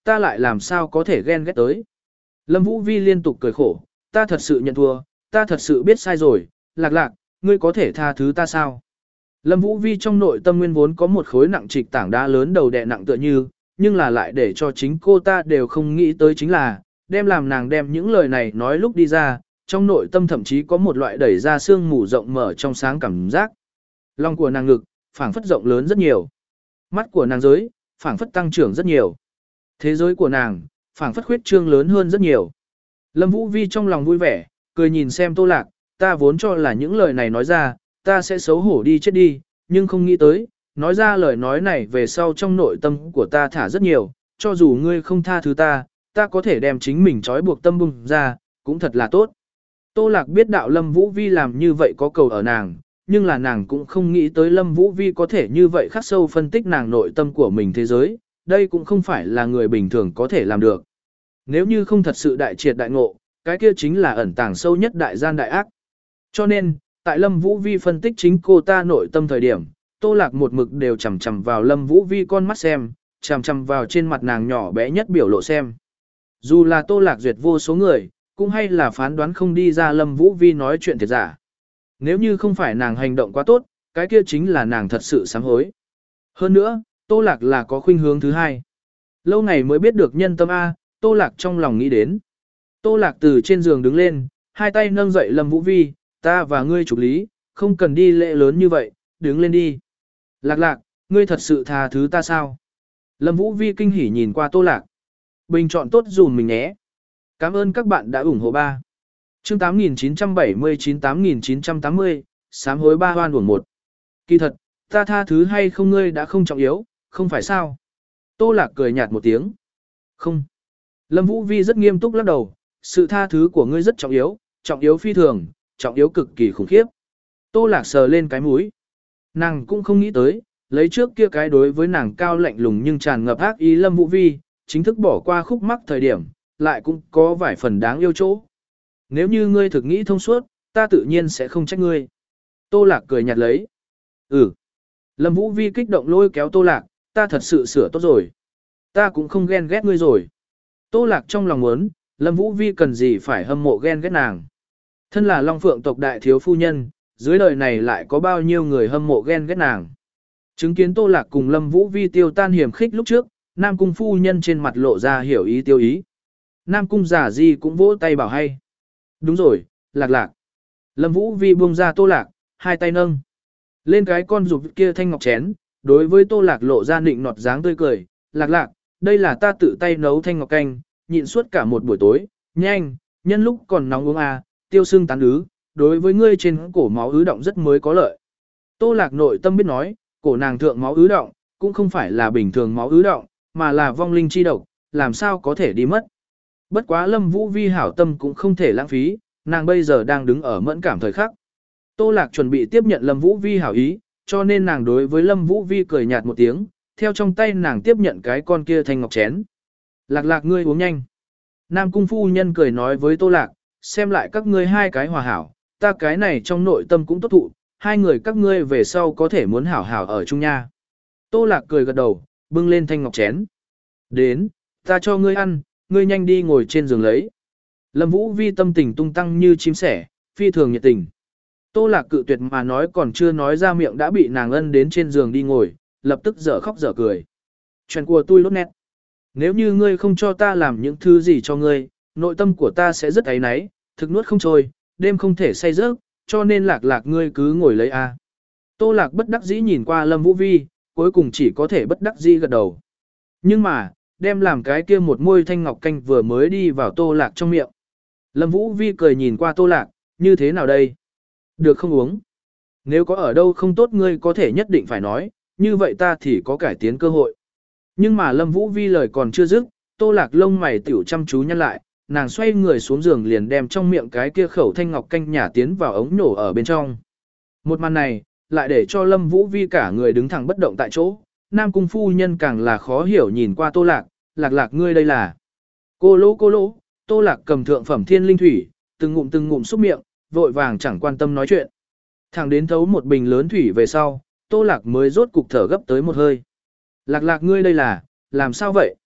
ta lại làm sao có thể ghen ghét tới. Lâm Vũ Vi liên tục cười khổ, ta thật sự nhận thua, ta thật sự biết sai rồi, Lạc Lạc, ngươi có thể tha thứ ta sao? Lâm Vũ Vi trong nội tâm nguyên vốn có một khối nặng trịch tảng đá lớn đầu đè nặng tựa như, nhưng là lại để cho chính cô ta đều không nghĩ tới chính là, đem làm nàng đem những lời này nói lúc đi ra, trong nội tâm thậm chí có một loại đẩy ra sương mù rộng mở trong sáng cảm giác. Lòng của nàng ngực, phảng phất rộng lớn rất nhiều. Mắt của nàng giới, phảng phất tăng trưởng rất nhiều. Thế giới của nàng, phảng phất khuyết trương lớn hơn rất nhiều. Lâm Vũ Vi trong lòng vui vẻ, cười nhìn xem Tô Lạc, ta vốn cho là những lời này nói ra, ta sẽ xấu hổ đi chết đi, nhưng không nghĩ tới, nói ra lời nói này về sau trong nội tâm của ta thả rất nhiều, cho dù ngươi không tha thứ ta, ta có thể đem chính mình trói buộc tâm bùng ra, cũng thật là tốt. Tô Lạc biết đạo Lâm Vũ Vi làm như vậy có cầu ở nàng, nhưng là nàng cũng không nghĩ tới Lâm Vũ Vi có thể như vậy khắc sâu phân tích nàng nội tâm của mình thế giới, đây cũng không phải là người bình thường có thể làm được. Nếu như không thật sự đại triệt đại ngộ, cái kia chính là ẩn tàng sâu nhất đại gian đại ác. Cho nên, tại Lâm Vũ Vi phân tích chính cô ta nội tâm thời điểm, Tô Lạc một mực đều chằm chằm vào Lâm Vũ Vi con mắt xem, chằm chằm vào trên mặt nàng nhỏ bé nhất biểu lộ xem. Dù là Tô Lạc duyệt vô số người, cũng hay là phán đoán không đi ra Lâm Vũ Vi nói chuyện thiệt giả. Nếu như không phải nàng hành động quá tốt, cái kia chính là nàng thật sự sám hối. Hơn nữa, Tô Lạc là có khuynh hướng thứ hai. Lâu ngày mới biết được nhân tâm A, Tô Lạc trong lòng nghĩ đến. Tô Lạc từ trên giường đứng lên, hai tay nâng dậy Lâm Vũ Vi, ta và ngươi trục lý, không cần đi lễ lớn như vậy, đứng lên đi. Lạc Lạc, ngươi thật sự tha thứ ta sao? Lâm Vũ Vi kinh hỉ nhìn qua Tô Lạc. Bình chọn tốt dùm mình nhé. Cảm ơn các bạn đã ủng hộ ba. Chương tám nghìn chín trăm bảy mươi chín tám nghìn chín trăm tám mươi, sám hối ba hoan uổng một. Kỳ thật, ta tha thứ hay không ngươi đã không trọng yếu, không phải sao? Tô Lạc cười nhạt một tiếng. Không. Lâm Vũ Vi rất nghiêm túc lắc đầu, sự tha thứ của ngươi rất trọng yếu, trọng yếu phi thường, trọng yếu cực kỳ khủng khiếp. Tô Lạc sờ lên cái mũi. Nàng cũng không nghĩ tới, lấy trước kia cái đối với nàng cao lạnh lùng nhưng tràn ngập ác ý Lâm Vũ Vi, chính thức bỏ qua khúc mắc thời điểm, lại cũng có vài phần đáng yêu chỗ. Nếu như ngươi thực nghĩ thông suốt, ta tự nhiên sẽ không trách ngươi. Tô Lạc cười nhạt lấy. Ừ. Lâm Vũ Vi kích động lôi kéo Tô Lạc, ta thật sự sửa tốt rồi. Ta cũng không ghen ghét ngươi rồi. Tô Lạc trong lòng muốn, Lâm Vũ Vi cần gì phải hâm mộ ghen ghét nàng. Thân là Long Phượng tộc đại thiếu phu nhân, dưới đời này lại có bao nhiêu người hâm mộ ghen ghét nàng. Chứng kiến Tô Lạc cùng Lâm Vũ Vi tiêu tan hiểm khích lúc trước, Nam Cung phu nhân trên mặt lộ ra hiểu ý tiêu ý. Nam Cung giả di cũng vỗ tay bảo hay. Đúng rồi, Lạc Lạc. Lâm Vũ Vi buông ra Tô Lạc, hai tay nâng lên cái con dục kia thanh ngọc chén, đối với Tô Lạc lộ ra nịnh nọt dáng tươi cười. Lạc Lạc, đây là ta tự tay nấu thanh ngọc canh, nhịn suốt cả một buổi tối, nhanh, nhân lúc còn nóng uống à, tiêu sưng tán ứ, đối với ngươi trên cổ máu ứ động rất mới có lợi. Tô Lạc nội tâm biết nói, cổ nàng thượng máu ứ động, cũng không phải là bình thường máu ứ động, mà là vong linh chi độc, làm sao có thể đi mất. Bất quá Lâm Vũ Vi hảo tâm cũng không thể lãng phí, nàng bây giờ đang đứng ở mẫn cảm thời khắc. Tô Lạc chuẩn bị tiếp nhận Lâm Vũ Vi hảo ý, cho nên nàng đối với Lâm Vũ Vi cười nhạt một tiếng, theo trong tay nàng tiếp nhận cái con kia thanh ngọc chén. Lạc Lạc ngươi uống nhanh. Nam Cung phu nhân cười nói với Tô Lạc, xem lại các ngươi hai cái hòa hảo, ta cái này trong nội tâm cũng tốt thụ, hai người các ngươi về sau có thể muốn hảo hảo ở chung nha. Tô Lạc cười gật đầu, bưng lên thanh ngọc chén. Đến, ta cho ngươi ăn, ngươi nhanh đi ngồi trên giường lấy. Lâm Vũ Vi tâm tình tung tăng như chim sẻ, phi thường nhiệt tình. Tô Lạc cự tuyệt mà nói còn chưa nói ra miệng đã bị nàng ân đến trên giường đi ngồi, lập tức dở khóc dở cười. Chuyện của tôi lốt nét. Nếu như ngươi không cho ta làm những thứ gì cho ngươi, nội tâm của ta sẽ rất áy náy, thực nuốt không trôi, đêm không thể say giấc, cho nên Lạc Lạc ngươi cứ ngồi lấy a. Tô Lạc bất đắc dĩ nhìn qua Lâm Vũ Vi, cuối cùng chỉ có thể bất đắc dĩ gật đầu. Nhưng mà, đem làm cái kia một môi thanh ngọc canh vừa mới đi vào Tô Lạc trong miệng. Lâm Vũ Vi cười nhìn qua Tô Lạc, như thế nào đây? Được không uống? Nếu có ở đâu không tốt ngươi có thể nhất định phải nói, như vậy ta thì có cải tiến cơ hội. Nhưng mà Lâm Vũ Vi lời còn chưa dứt, Tô Lạc lông mày tiểu chăm chú nhăn lại, nàng xoay người xuống giường liền đem trong miệng cái kia khẩu thanh ngọc canh nhả tiến vào ống nhổ ở bên trong. Một màn này, lại để cho Lâm Vũ Vi cả người đứng thẳng bất động tại chỗ, Nam Cung phu nhân càng là khó hiểu nhìn qua Tô Lạc, Lạc Lạc ngươi đây là. Cô lỗ cô lỗ, Tô Lạc cầm thượng phẩm thiên linh thủy, từng ngụm từng ngụm xúc miệng, vội vàng chẳng quan tâm nói chuyện. Thẳng đến thấu một bình lớn thủy về sau, Tô Lạc mới rốt cục thở gấp tới một hơi. Lạc Lạc ngươi đây là, làm sao vậy?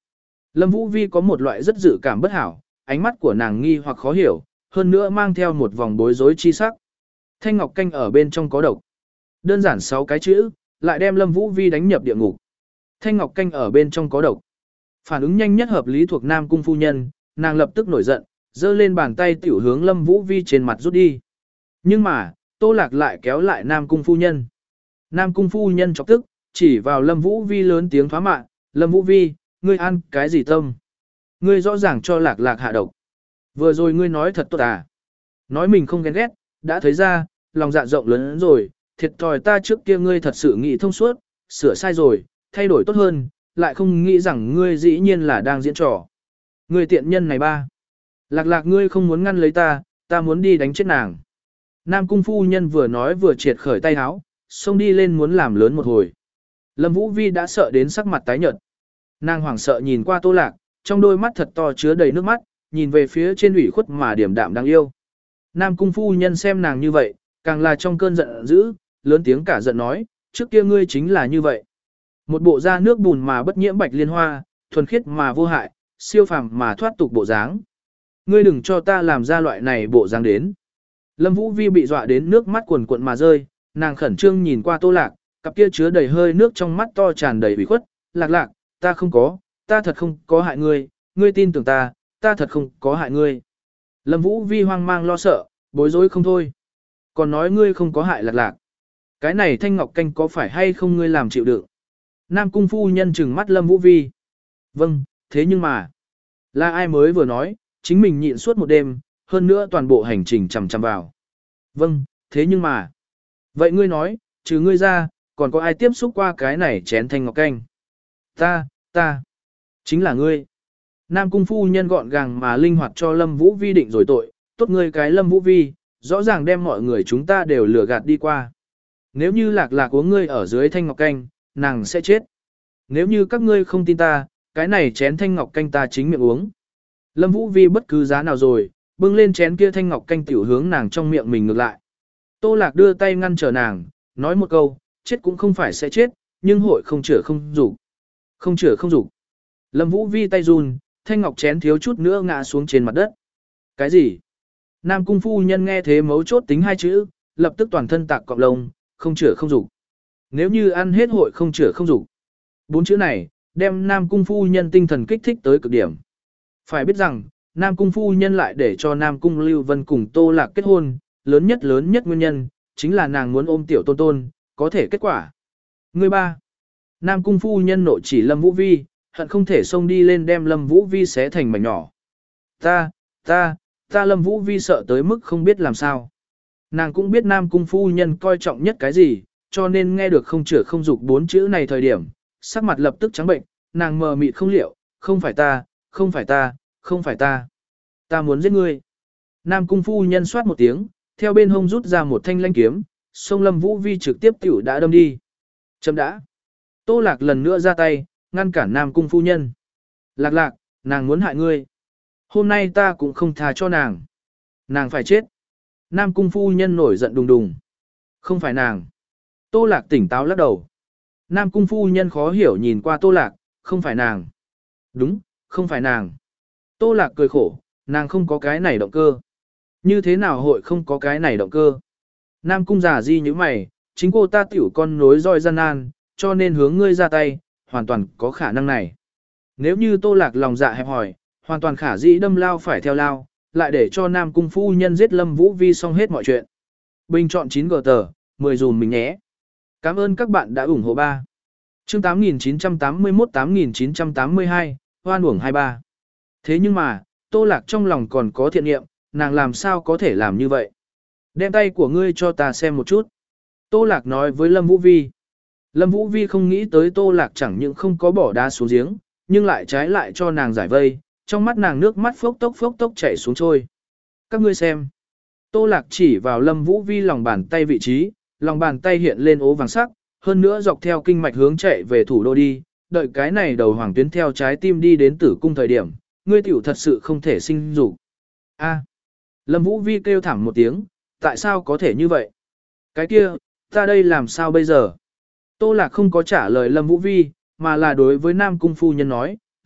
Lâm Vũ Vi có một loại rất dự cảm bất hảo, ánh mắt của nàng nghi hoặc khó hiểu, hơn nữa mang theo một vòng bối rối chi sắc. Thanh ngọc canh ở bên trong có độc. Đơn giản sáu cái chữ, lại đem Lâm Vũ Vi đánh nhập địa ngục. Thanh ngọc canh ở bên trong có độc. Phản ứng nhanh nhất hợp lý thuộc Nam Cung phu nhân, nàng lập tức nổi giận, giơ lên bàn tay tiểu hướng Lâm Vũ Vi trên mặt rút đi. Nhưng mà, Tô Lạc lại kéo lại Nam Cung phu nhân. Nam Cung phu nhân chọc tức, chỉ vào Lâm Vũ Vi lớn tiếng thoá mạ, Lâm Vũ Vi, ngươi ăn cái gì tâm? Ngươi rõ ràng cho Lạc Lạc hạ độc. Vừa rồi ngươi nói thật tốt à? Nói mình không ghen ghét, đã thấy ra, lòng dạ rộng lớn rồi, thiệt thòi ta trước kia ngươi thật sự nghĩ thông suốt, sửa sai rồi, thay đổi tốt hơn, lại không nghĩ rằng ngươi dĩ nhiên là đang diễn trò. Ngươi tiện nhân này ba. Lạc Lạc ngươi không muốn ngăn lấy ta, ta muốn đi đánh chết nàng. Nam Cung phu nhân vừa nói vừa triệt khởi tay áo, xông đi lên muốn làm lớn một hồi. Lâm Vũ Vi đã sợ đến sắc mặt tái nhợt. Nàng hoảng sợ nhìn qua Tô Lạc, trong đôi mắt thật to chứa đầy nước mắt, nhìn về phía trên ủy khuất mà điểm đạm đáng yêu. Nam Cung phu nhân xem nàng như vậy, càng là trong cơn giận dữ, lớn tiếng cả giận nói, trước kia ngươi chính là như vậy. Một bộ da nước bùn mà bất nhiễm bạch liên hoa, thuần khiết mà vô hại, siêu phàm mà thoát tục bộ dáng. Ngươi đừng cho ta làm ra loại này bộ dáng đến. Lâm Vũ Vi bị dọa đến nước mắt cuồn cuộn mà rơi, nàng khẩn trương nhìn qua Tô Lạc, cặp kia chứa đầy hơi nước trong mắt to tràn đầy ủy khuất, Lạc Lạc, ta không có, ta thật không có hại ngươi, ngươi tin tưởng ta, ta thật không có hại ngươi. Lâm Vũ Vi hoang mang lo sợ, bối rối không thôi. Còn nói ngươi không có hại Lạc Lạc. Cái này thanh ngọc canh có phải hay không ngươi làm chịu đựng? Nam Cung phu nhân trừng mắt Lâm Vũ Vi. Vâng, thế nhưng mà, là ai mới vừa nói, chính mình nhịn suốt một đêm, hơn nữa toàn bộ hành trình chằm chằm vào. Vâng, thế nhưng mà, vậy ngươi nói, trừ ngươi ra, còn có ai tiếp xúc qua cái này chén thanh ngọc canh? Ta, ta, chính là ngươi. Nam Cung phu nhân gọn gàng mà linh hoạt cho Lâm Vũ Vi định rồi tội, tốt ngươi cái Lâm Vũ Vi, rõ ràng đem mọi người chúng ta đều lừa gạt đi qua. Nếu như Lạc Lạc uống ngươi ở dưới thanh ngọc canh, nàng sẽ chết. Nếu như các ngươi không tin ta, cái này chén thanh ngọc canh ta chính miệng uống. Lâm Vũ Vi bất cứ giá nào rồi, bưng lên chén kia thanh ngọc canh tiểu hướng nàng trong miệng mình ngược lại. Tô Lạc đưa tay ngăn trở nàng, nói một câu, chết cũng không phải sẽ chết, nhưng hội không chữa không dục. Không chữa không dục. Lâm Vũ Vi tay run, thanh ngọc chén thiếu chút nữa ngã xuống trên mặt đất. Cái gì? Nam Cung phu nhân nghe thế mấu chốt tính hai chữ, lập tức toàn thân tạc cọng lông, không chữa không dục. Nếu như ăn hết hội không chữa không dục. Bốn chữ này, đem Nam Cung phu nhân tinh thần kích thích tới cực điểm. Phải biết rằng, Nam Cung phu nhân lại để cho Nam Cung Lưu Vân cùng Tô Lạc kết hôn, lớn nhất lớn nhất nguyên nhân, chính là nàng muốn ôm tiểu tôn tôn, có thể kết quả. Người ba. Nam Cung phu nhân nội chỉ Lâm Vũ Vi, hận không thể xông đi lên đem Lâm Vũ Vi xé thành mảnh nhỏ. Ta, ta, ta Lâm Vũ Vi sợ tới mức không biết làm sao. Nàng cũng biết Nam Cung phu nhân coi trọng nhất cái gì, cho nên nghe được không chữa không dục bốn chữ này thời điểm, sắc mặt lập tức trắng bệnh, nàng mờ mịt không liệu, không phải ta, không phải ta, không phải ta. Ta muốn giết ngươi. Nam Cung phu nhân soát một tiếng, theo bên hông rút ra một thanh lanh kiếm, xông Lâm Vũ Vi trực tiếp tiểu đã đâm đi. Chấm đã. Tô Lạc lần nữa ra tay, ngăn cản Nam Cung phu nhân. Lạc Lạc, nàng muốn hại ngươi. Hôm nay ta cũng không tha cho nàng. Nàng phải chết. Nam Cung phu nhân nổi giận đùng đùng. Không phải nàng. Tô Lạc tỉnh táo lắc đầu. Nam Cung phu nhân khó hiểu nhìn qua Tô Lạc, không phải nàng. Đúng, không phải nàng. Tô Lạc cười khổ, nàng không có cái này động cơ. Như thế nào hội không có cái này động cơ? Nam Cung giả di như mày, chính cô ta tiểu con nối roi gian nan, cho nên hướng ngươi ra tay, hoàn toàn có khả năng này. Nếu như Tô Lạc lòng dạ hẹp hỏi, hoàn toàn khả dĩ đâm lao phải theo lao, lại để cho Nam Cung phu nhân giết Lâm Vũ Vi xong hết mọi chuyện. Bình chọn chín gờ tờ, mười dùm mình nhé. Cảm ơn các bạn đã ủng hộ ba. Chương tám nghìn chín trăm tám mươi mốt tám nghìn chín trăm tám mươi hai, hoan uổng hai ba. Thế nhưng mà, Tô Lạc trong lòng còn có thiện niệm, nàng làm sao có thể làm như vậy? Đem tay của ngươi cho ta xem một chút. Tô Lạc nói với Lâm Vũ Vi. Lâm Vũ Vi không nghĩ tới Tô Lạc chẳng những không có bỏ đá xuống giếng, nhưng lại trái lại cho nàng giải vây, trong mắt nàng nước mắt phốc tốc phốc tốc chảy xuống trôi. Các ngươi xem. Tô Lạc chỉ vào Lâm Vũ Vi lòng bàn tay vị trí, lòng bàn tay hiện lên ố vàng sắc, hơn nữa dọc theo kinh mạch hướng chạy về thủ đô đi, đợi cái này đầu hoàng tuyến theo trái tim đi đến tử cung thời điểm, ngươi tiểu thật sự không thể sinh dục. A. Lâm Vũ Vi kêu thảm một tiếng, tại sao có thể như vậy? Cái kia, ta đây làm sao bây giờ? Tô Lạc không có trả lời Lâm Vũ Vi, mà là đối với Nam Cung phu nhân nói,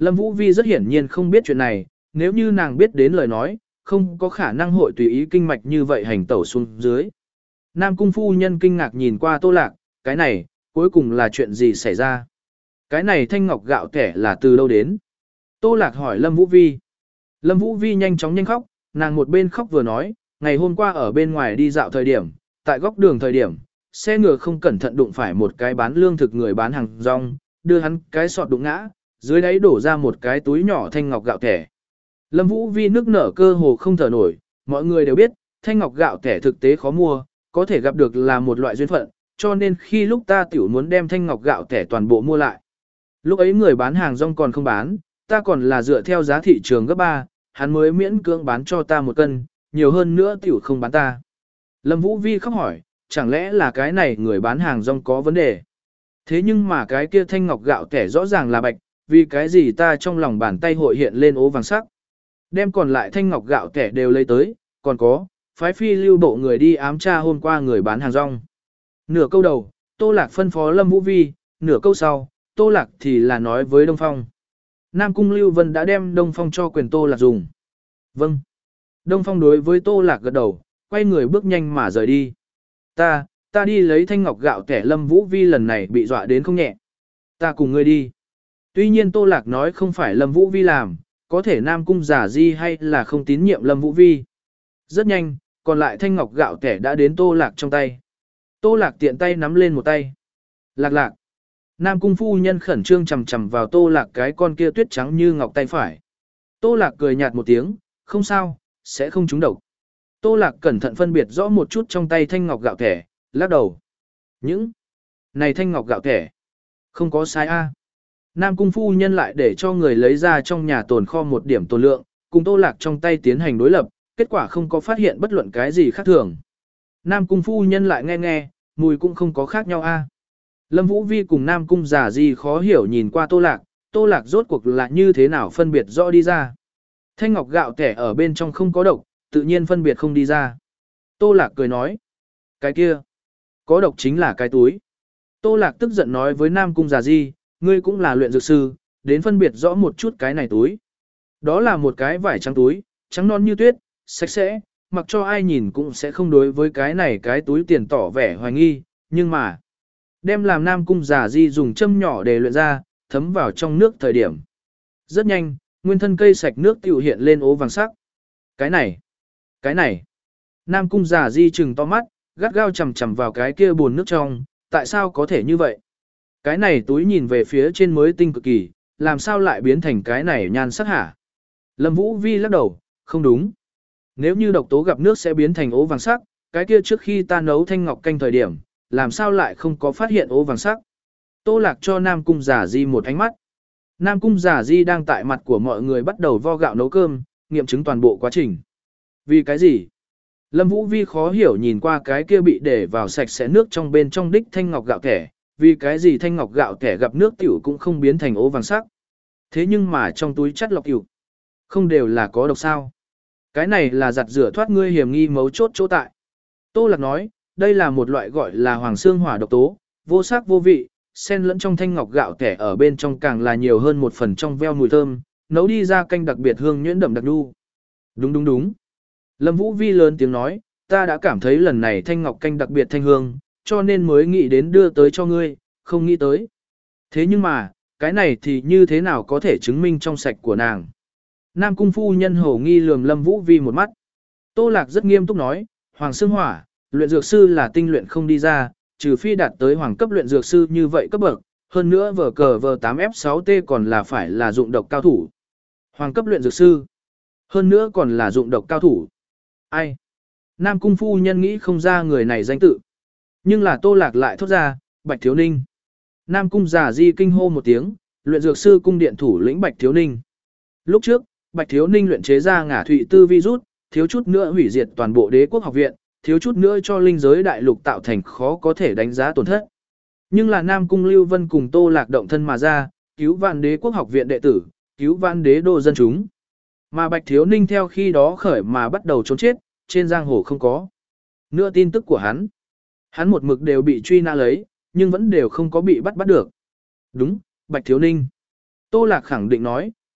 Lâm Vũ Vi rất hiển nhiên không biết chuyện này, nếu như nàng biết đến lời nói, không có khả năng hội tùy ý kinh mạch như vậy hành tẩu xuống dưới. Nam cung phu nhân kinh ngạc nhìn qua Tô Lạc, cái này, cuối cùng là chuyện gì xảy ra? Cái này thanh ngọc gạo kẻ là từ đâu đến? Tô Lạc hỏi Lâm Vũ Vi. Lâm Vũ Vi nhanh chóng nhanh khóc, nàng một bên khóc vừa nói, ngày hôm qua ở bên ngoài đi dạo thời điểm, tại góc đường thời điểm, xe ngựa không cẩn thận đụng phải một cái bán lương thực người bán hàng rong, đưa hắn cái sọt đụng ngã, dưới đáy đổ ra một cái túi nhỏ thanh ngọc gạo kẻ. Lâm Vũ Vi nức nở cơ hồ không thở nổi, mọi người đều biết, thanh ngọc gạo kẻ thực tế khó mua, có thể gặp được là một loại duyên phận, cho nên khi lúc ta tiểu muốn đem thanh ngọc gạo kẻ toàn bộ mua lại. Lúc ấy người bán hàng rong còn không bán, ta còn là dựa theo giá thị trường gấp ba, hắn mới miễn cưỡng bán cho ta một cân, nhiều hơn nữa tiểu không bán ta. Lâm Vũ Vi khóc hỏi, chẳng lẽ là cái này người bán hàng rong có vấn đề? Thế nhưng mà cái kia thanh ngọc gạo kẻ rõ ràng là bạch, vì cái gì ta trong lòng bàn tay hội hiện lên ố vàng sắc. Đem còn lại thanh ngọc gạo kẻ đều lấy tới, còn có, phái phi lưu bộ người đi ám tra hôm qua người bán hàng rong. Nửa câu đầu, Tô Lạc phân phó Lâm Vũ Vi, nửa câu sau, Tô Lạc thì là nói với Đông Phong. Nam Cung Lưu Vân đã đem Đông Phong cho quyền Tô Lạc dùng. Vâng. Đông Phong đối với Tô Lạc gật đầu, quay người bước nhanh mà rời đi. Ta, ta đi lấy thanh ngọc gạo kẻ. Lâm Vũ Vi lần này bị dọa đến không nhẹ. Ta cùng ngươi đi. Tuy nhiên Tô Lạc nói không phải Lâm Vũ Vi làm, có thể Nam Cung giả di hay là không tín nhiệm Lâm Vũ Vi. Rất nhanh, còn lại thanh ngọc gạo kẻ đã đến Tô Lạc trong tay. Tô Lạc tiện tay nắm lên một tay. Lạc lạc. Nam Cung phu nhân khẩn trương chầm chầm vào Tô Lạc cái con kia tuyết trắng như ngọc tay phải. Tô Lạc cười nhạt một tiếng, không sao, sẽ không trúng độc. Tô Lạc cẩn thận phân biệt rõ một chút trong tay thanh ngọc gạo kẻ, lắc đầu. Những này thanh ngọc gạo kẻ, không có sai a. Nam Cung phu nhân lại để cho người lấy ra trong nhà tồn kho một điểm tồn lượng, cùng Tô Lạc trong tay tiến hành đối lập, kết quả không có phát hiện bất luận cái gì khác thường. Nam Cung phu nhân lại nghe nghe, mùi cũng không có khác nhau a. Lâm Vũ Vi cùng Nam Cung giả gì khó hiểu nhìn qua Tô Lạc, Tô Lạc rốt cuộc là như thế nào phân biệt rõ đi ra. Thanh ngọc gạo kẻ ở bên trong không có độc, tự nhiên phân biệt không đi ra. Tô Lạc cười nói, cái kia, có độc chính là cái túi. Tô Lạc tức giận nói với Nam Cung giả di, ngươi cũng là luyện dược sư, đến phân biệt rõ một chút cái này túi. Đó là một cái vải trắng túi, trắng non như tuyết, sạch sẽ, mặc cho ai nhìn cũng sẽ không đối với cái này cái túi tiền tỏ vẻ hoài nghi, nhưng mà, đem làm Nam Cung giả di dùng châm nhỏ để luyện ra, thấm vào trong nước thời điểm. Rất nhanh, nguyên thân cây sạch nước tiểu hiện lên ố vàng sắc. Cái này, cái này, Nam Cung giả di trừng to mắt, gắt gao chầm chầm vào cái kia bồn nước trong, tại sao có thể như vậy? Cái này túi nhìn về phía trên mới tinh cực kỳ, làm sao lại biến thành cái này nhan sắc hả? Lâm Vũ Vi lắc đầu, không đúng. Nếu như độc tố gặp nước sẽ biến thành ố vàng sắc, cái kia trước khi ta nấu thanh ngọc canh thời điểm, làm sao lại không có phát hiện ố vàng sắc? Tô Lạc cho Nam Cung giả di một ánh mắt. Nam Cung giả di đang tại mặt của mọi người bắt đầu vo gạo nấu cơm, nghiệm chứng toàn bộ quá trình. Vì cái gì? Lâm Vũ Vi khó hiểu nhìn qua cái kia bị để vào sạch sẽ nước trong bên trong đích thanh ngọc gạo kẻ, vì cái gì thanh ngọc gạo kẻ gặp nước tiểu cũng không biến thành ố vàng sắc. Thế nhưng mà trong túi chất lọc tiểu, không đều là có độc sao? Cái này là giặt rửa thoát ngươi hiểm nghi mấu chốt chỗ tại. Tô Lạc nói, đây là một loại gọi là hoàng xương hỏa độc tố, vô sắc vô vị, xen lẫn trong thanh ngọc gạo kẻ ở bên trong càng là nhiều hơn một phần trong veo mùi thơm, nấu đi ra canh đặc biệt hương nhuyễn đậm đặc đu. Đúng đúng đúng. Lâm Vũ Vi lớn tiếng nói, ta đã cảm thấy lần này thanh ngọc canh đặc biệt thanh hương, cho nên mới nghĩ đến đưa tới cho ngươi, không nghĩ tới. Thế nhưng mà, cái này thì như thế nào có thể chứng minh trong sạch của nàng? Nam Cung phu nhân hổ nghi lườm Lâm Vũ Vi một mắt. Tô Lạc rất nghiêm túc nói, hoàng xương hỏa, luyện dược sư là tinh luyện không đi ra, trừ phi đạt tới hoàng cấp luyện dược sư như vậy cấp bậc, hơn nữa vở cờ vở tám F sáu T còn là phải là dụng độc cao thủ. Hoàng cấp luyện dược sư, hơn nữa còn là dụng độc cao thủ. Ai? Nam Cung phu nhân nghĩ không ra người này danh tự. Nhưng là Tô Lạc lại thốt ra, Bạch Thiếu Ninh. Nam Cung giả di kinh hô một tiếng, luyện dược sư cung điện thủ lĩnh Bạch Thiếu Ninh. Lúc trước, Bạch Thiếu Ninh luyện chế ra ngả thụy tư virus, thiếu chút nữa hủy diệt toàn bộ đế quốc học viện, thiếu chút nữa cho linh giới đại lục tạo thành khó có thể đánh giá tổn thất. Nhưng là Nam Cung Lưu Vân cùng Tô Lạc động thân mà ra, cứu vạn đế quốc học viện đệ tử, cứu vạn đế đô dân chúng. Mà Bạch Thiếu Ninh theo khi đó khởi mà bắt đầu trốn chết, trên giang hồ không có nữa tin tức của hắn. Hắn một mực đều bị truy nã lấy, nhưng vẫn đều không có bị bắt bắt được. Đúng, Bạch Thiếu Ninh. Tô Lạc khẳng định nói,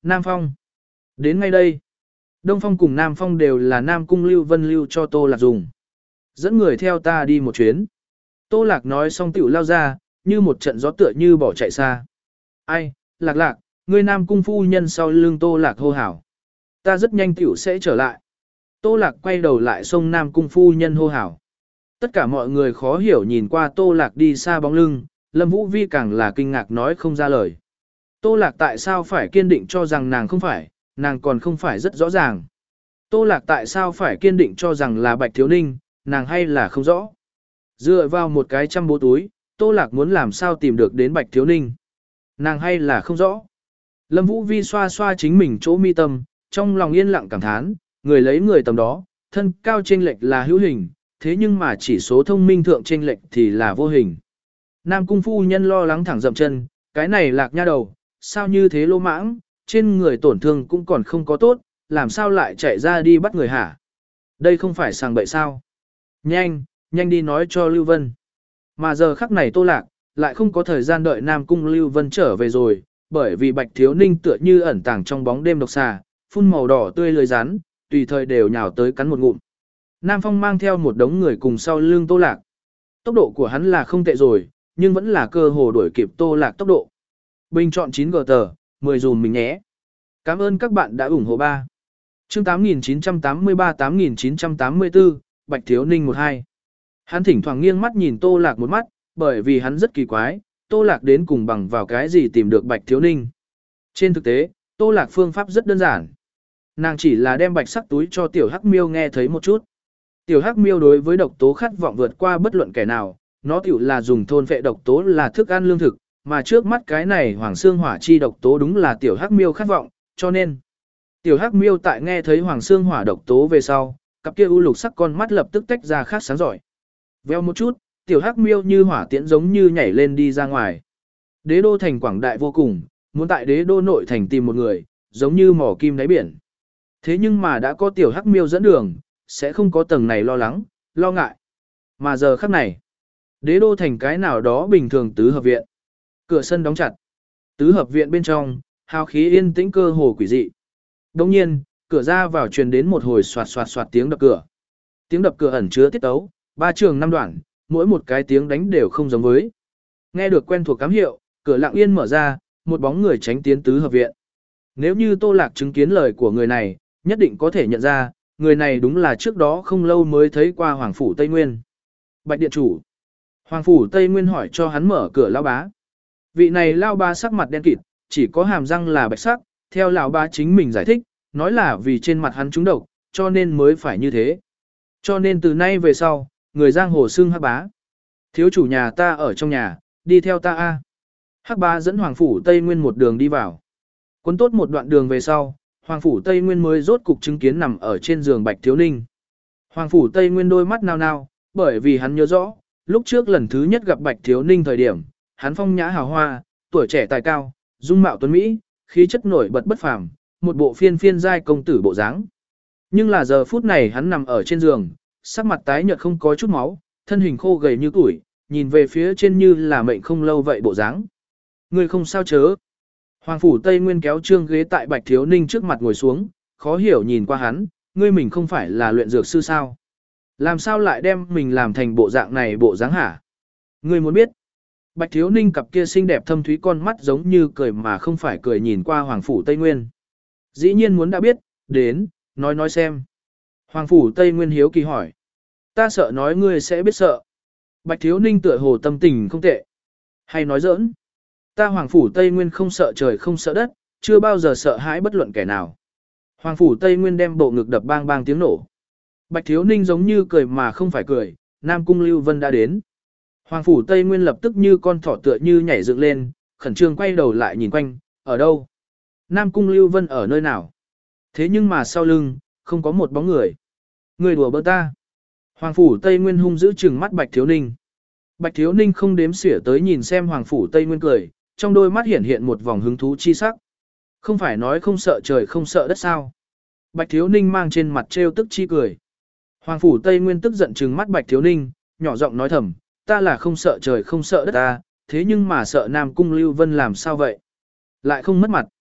Nam Phong. Đến ngay đây. Đông Phong cùng Nam Phong đều là Nam Cung Lưu Vân lưu cho Tô Lạc dùng. Dẫn người theo ta đi một chuyến. Tô Lạc nói xong tiểu lao ra, như một trận gió tựa như bỏ chạy xa. Ai, Lạc Lạc, ngươi Nam Cung phu nhân sau lưng Tô Lạc hô hào. Ta rất nhanh tiểu sẽ trở lại. Tô Lạc quay đầu lại xông Nam Cung phu nhân hô hào. Tất cả mọi người khó hiểu nhìn qua Tô Lạc đi xa bóng lưng, Lâm Vũ Vi càng là kinh ngạc nói không ra lời. Tô Lạc tại sao phải kiên định cho rằng nàng không phải, nàng còn không phải rất rõ ràng. Tô Lạc tại sao phải kiên định cho rằng là Bạch Thiếu Ninh, nàng hay là không rõ. Dựa vào một cái trăm bố túi, Tô Lạc muốn làm sao tìm được đến Bạch Thiếu Ninh. Nàng hay là không rõ. Lâm Vũ Vi xoa xoa chính mình chỗ mi tâm, trong lòng yên lặng cảm thán, người lấy người tầm đó, thân cao chênh lệch là hữu hình, thế nhưng mà chỉ số thông minh thượng chênh lệch thì là vô hình. Nam Cung phu nhân lo lắng thẳng dậm chân, cái này Lạc nha đầu, sao như thế lô mãng, trên người tổn thương cũng còn không có tốt, làm sao lại chạy ra đi bắt người hả? Đây không phải sàng bậy sao? Nhanh, nhanh đi nói cho Lưu Vân. Mà giờ khắc này Tô Lạc, lại không có thời gian đợi Nam Cung Lưu Vân trở về rồi, bởi vì Bạch Thiếu Ninh tựa như ẩn tàng trong bóng đêm độc xà, phun màu đỏ tươi lưới rắn, tùy thời đều nhào tới cắn một ngụm. Nam Phong mang theo một đống người cùng sau lưng Tô Lạc. Tốc độ của hắn là không tệ rồi, nhưng vẫn là cơ hồ đuổi kịp Tô Lạc tốc độ. Bình chọn chín G tờ, mười dùm mình nhé. Cảm ơn các bạn đã ủng hộ ba. Chương tám nghìn chín trăm tám mươi ba tám nghìn chín trăm tám mươi tư, Bạch Thiếu Ninh một hai. Hắn thỉnh thoảng nghiêng mắt nhìn Tô Lạc một mắt, bởi vì hắn rất kỳ quái, Tô Lạc đến cùng bằng vào cái gì tìm được Bạch Thiếu Ninh. Trên thực tế, Tô Lạc phương pháp rất đơn giản. Nàng chỉ là đem bạch sắc túi cho Tiểu Hắc Miêu nghe thấy một chút. Tiểu Hắc Miêu đối với độc tố khát vọng vượt qua bất luận kẻ nào, nó tiểu là dùng thôn phệ độc tố là thức ăn lương thực, mà trước mắt cái này Hoàng Xương Hỏa chi độc tố đúng là Tiểu Hắc Miêu khát vọng, cho nên Tiểu Hắc Miêu tại nghe thấy Hoàng Xương Hỏa độc tố về sau, cặp kia u lục sắc con mắt lập tức tách ra khác sáng giỏi. Veo một chút, Tiểu Hắc Miêu như hỏa tiễn giống như nhảy lên đi ra ngoài. Đế đô thành quảng đại vô cùng, muốn tại đế đô nội thành tìm một người, giống như mỏ kim đáy biển. Thế nhưng mà đã có Tiểu Hắc Miêu dẫn đường, sẽ không có tầng này lo lắng, lo ngại. Mà giờ khắc này, đế đô thành cái nào đó bình thường tứ hợp viện. Cửa sân đóng chặt. Tứ hợp viện bên trong, hào khí yên tĩnh cơ hồ quỷ dị. Đồng nhiên, cửa ra vào truyền đến một hồi soạt soạt soạt tiếng đập cửa. Tiếng đập cửa ẩn chứa tiết tấu, ba trường năm đoạn, mỗi một cái tiếng đánh đều không giống với. Nghe được quen thuộc cám hiệu, cửa lặng yên mở ra, một bóng người tránh tiến tứ hợp viện. Nếu như Tô Lạc chứng kiến lời của người này, nhất định có thể nhận ra, người này đúng là trước đó không lâu mới thấy qua Hoàng Phủ Tây Nguyên. Bạch điện chủ. Hoàng Phủ Tây Nguyên hỏi cho hắn mở cửa lao bá. Vị này lao bá sắc mặt đen kịt, chỉ có hàm răng là bạch sắc, theo lão bá chính mình giải thích, nói là vì trên mặt hắn trúng độc, cho nên mới phải như thế. Cho nên từ nay về sau, người giang hồ xưng Hắc Bá. Thiếu chủ nhà ta ở trong nhà, đi theo ta a. Hắc Bá dẫn Hoàng Phủ Tây Nguyên một đường đi vào. Cuốn tốt một đoạn đường về sau, Hoàng Phủ Tây Nguyên mới rốt cục chứng kiến nằm ở trên giường Bạch Thiếu Ninh. Hoàng Phủ Tây Nguyên đôi mắt nao nao, bởi vì hắn nhớ rõ, lúc trước lần thứ nhất gặp Bạch Thiếu Ninh thời điểm, hắn phong nhã hào hoa, tuổi trẻ tài cao, dung mạo tuấn mỹ, khí chất nổi bật bất phàm, một bộ phiên phiên giai công tử bộ dáng. Nhưng là giờ phút này hắn nằm ở trên giường, sắc mặt tái nhợt không có chút máu, thân hình khô gầy như củi, nhìn về phía trên như là mệnh không lâu vậy bộ dáng. Người không sao chớ. Hoàng Phủ Tây Nguyên kéo trương ghế tại Bạch Thiếu Ninh trước mặt ngồi xuống, khó hiểu nhìn qua hắn, ngươi mình không phải là luyện dược sư sao? Làm sao lại đem mình làm thành bộ dạng này bộ dáng hả? Ngươi muốn biết? Bạch Thiếu Ninh cặp kia xinh đẹp thâm thúy con mắt giống như cười mà không phải cười nhìn qua Hoàng Phủ Tây Nguyên. Dĩ nhiên muốn đã biết, đến, nói nói xem. Hoàng Phủ Tây Nguyên hiếu kỳ hỏi. Ta sợ nói ngươi sẽ biết sợ. Bạch Thiếu Ninh tựa hồ tâm tình không tệ. Hay nói giỡn. Ta Hoàng Phủ Tây Nguyên không sợ trời không sợ đất, chưa bao giờ sợ hãi bất luận kẻ nào. Hoàng Phủ Tây Nguyên đem bộ ngực đập bang bang tiếng nổ. Bạch Thiếu Ninh giống như cười mà không phải cười, Nam Cung Lưu Vân đã đến. Hoàng Phủ Tây Nguyên lập tức như con thỏ tựa như nhảy dựng lên, khẩn trương quay đầu lại nhìn quanh, ở đâu? Nam Cung Lưu Vân ở nơi nào? Thế nhưng mà sau lưng, không có một bóng người. Người đùa bơ ta. Hoàng Phủ Tây Nguyên hung giữ trừng mắt Bạch Thiếu Ninh. Bạch Thiếu Ninh không đếm xỉa tới nhìn xem Hoàng Phủ Tây Nguyên cười, trong đôi mắt hiện hiện một vòng hứng thú chi sắc. Không phải nói không sợ trời không sợ đất sao? Bạch Thiếu Ninh mang trên mặt trêu tức chi cười. Hoàng Phủ Tây Nguyên tức giận trừng mắt Bạch Thiếu Ninh, nhỏ giọng nói thầm, ta là không sợ trời không sợ đất ta, thế nhưng mà sợ Nam Cung Lưu Vân làm sao vậy? Lại không mất mặt.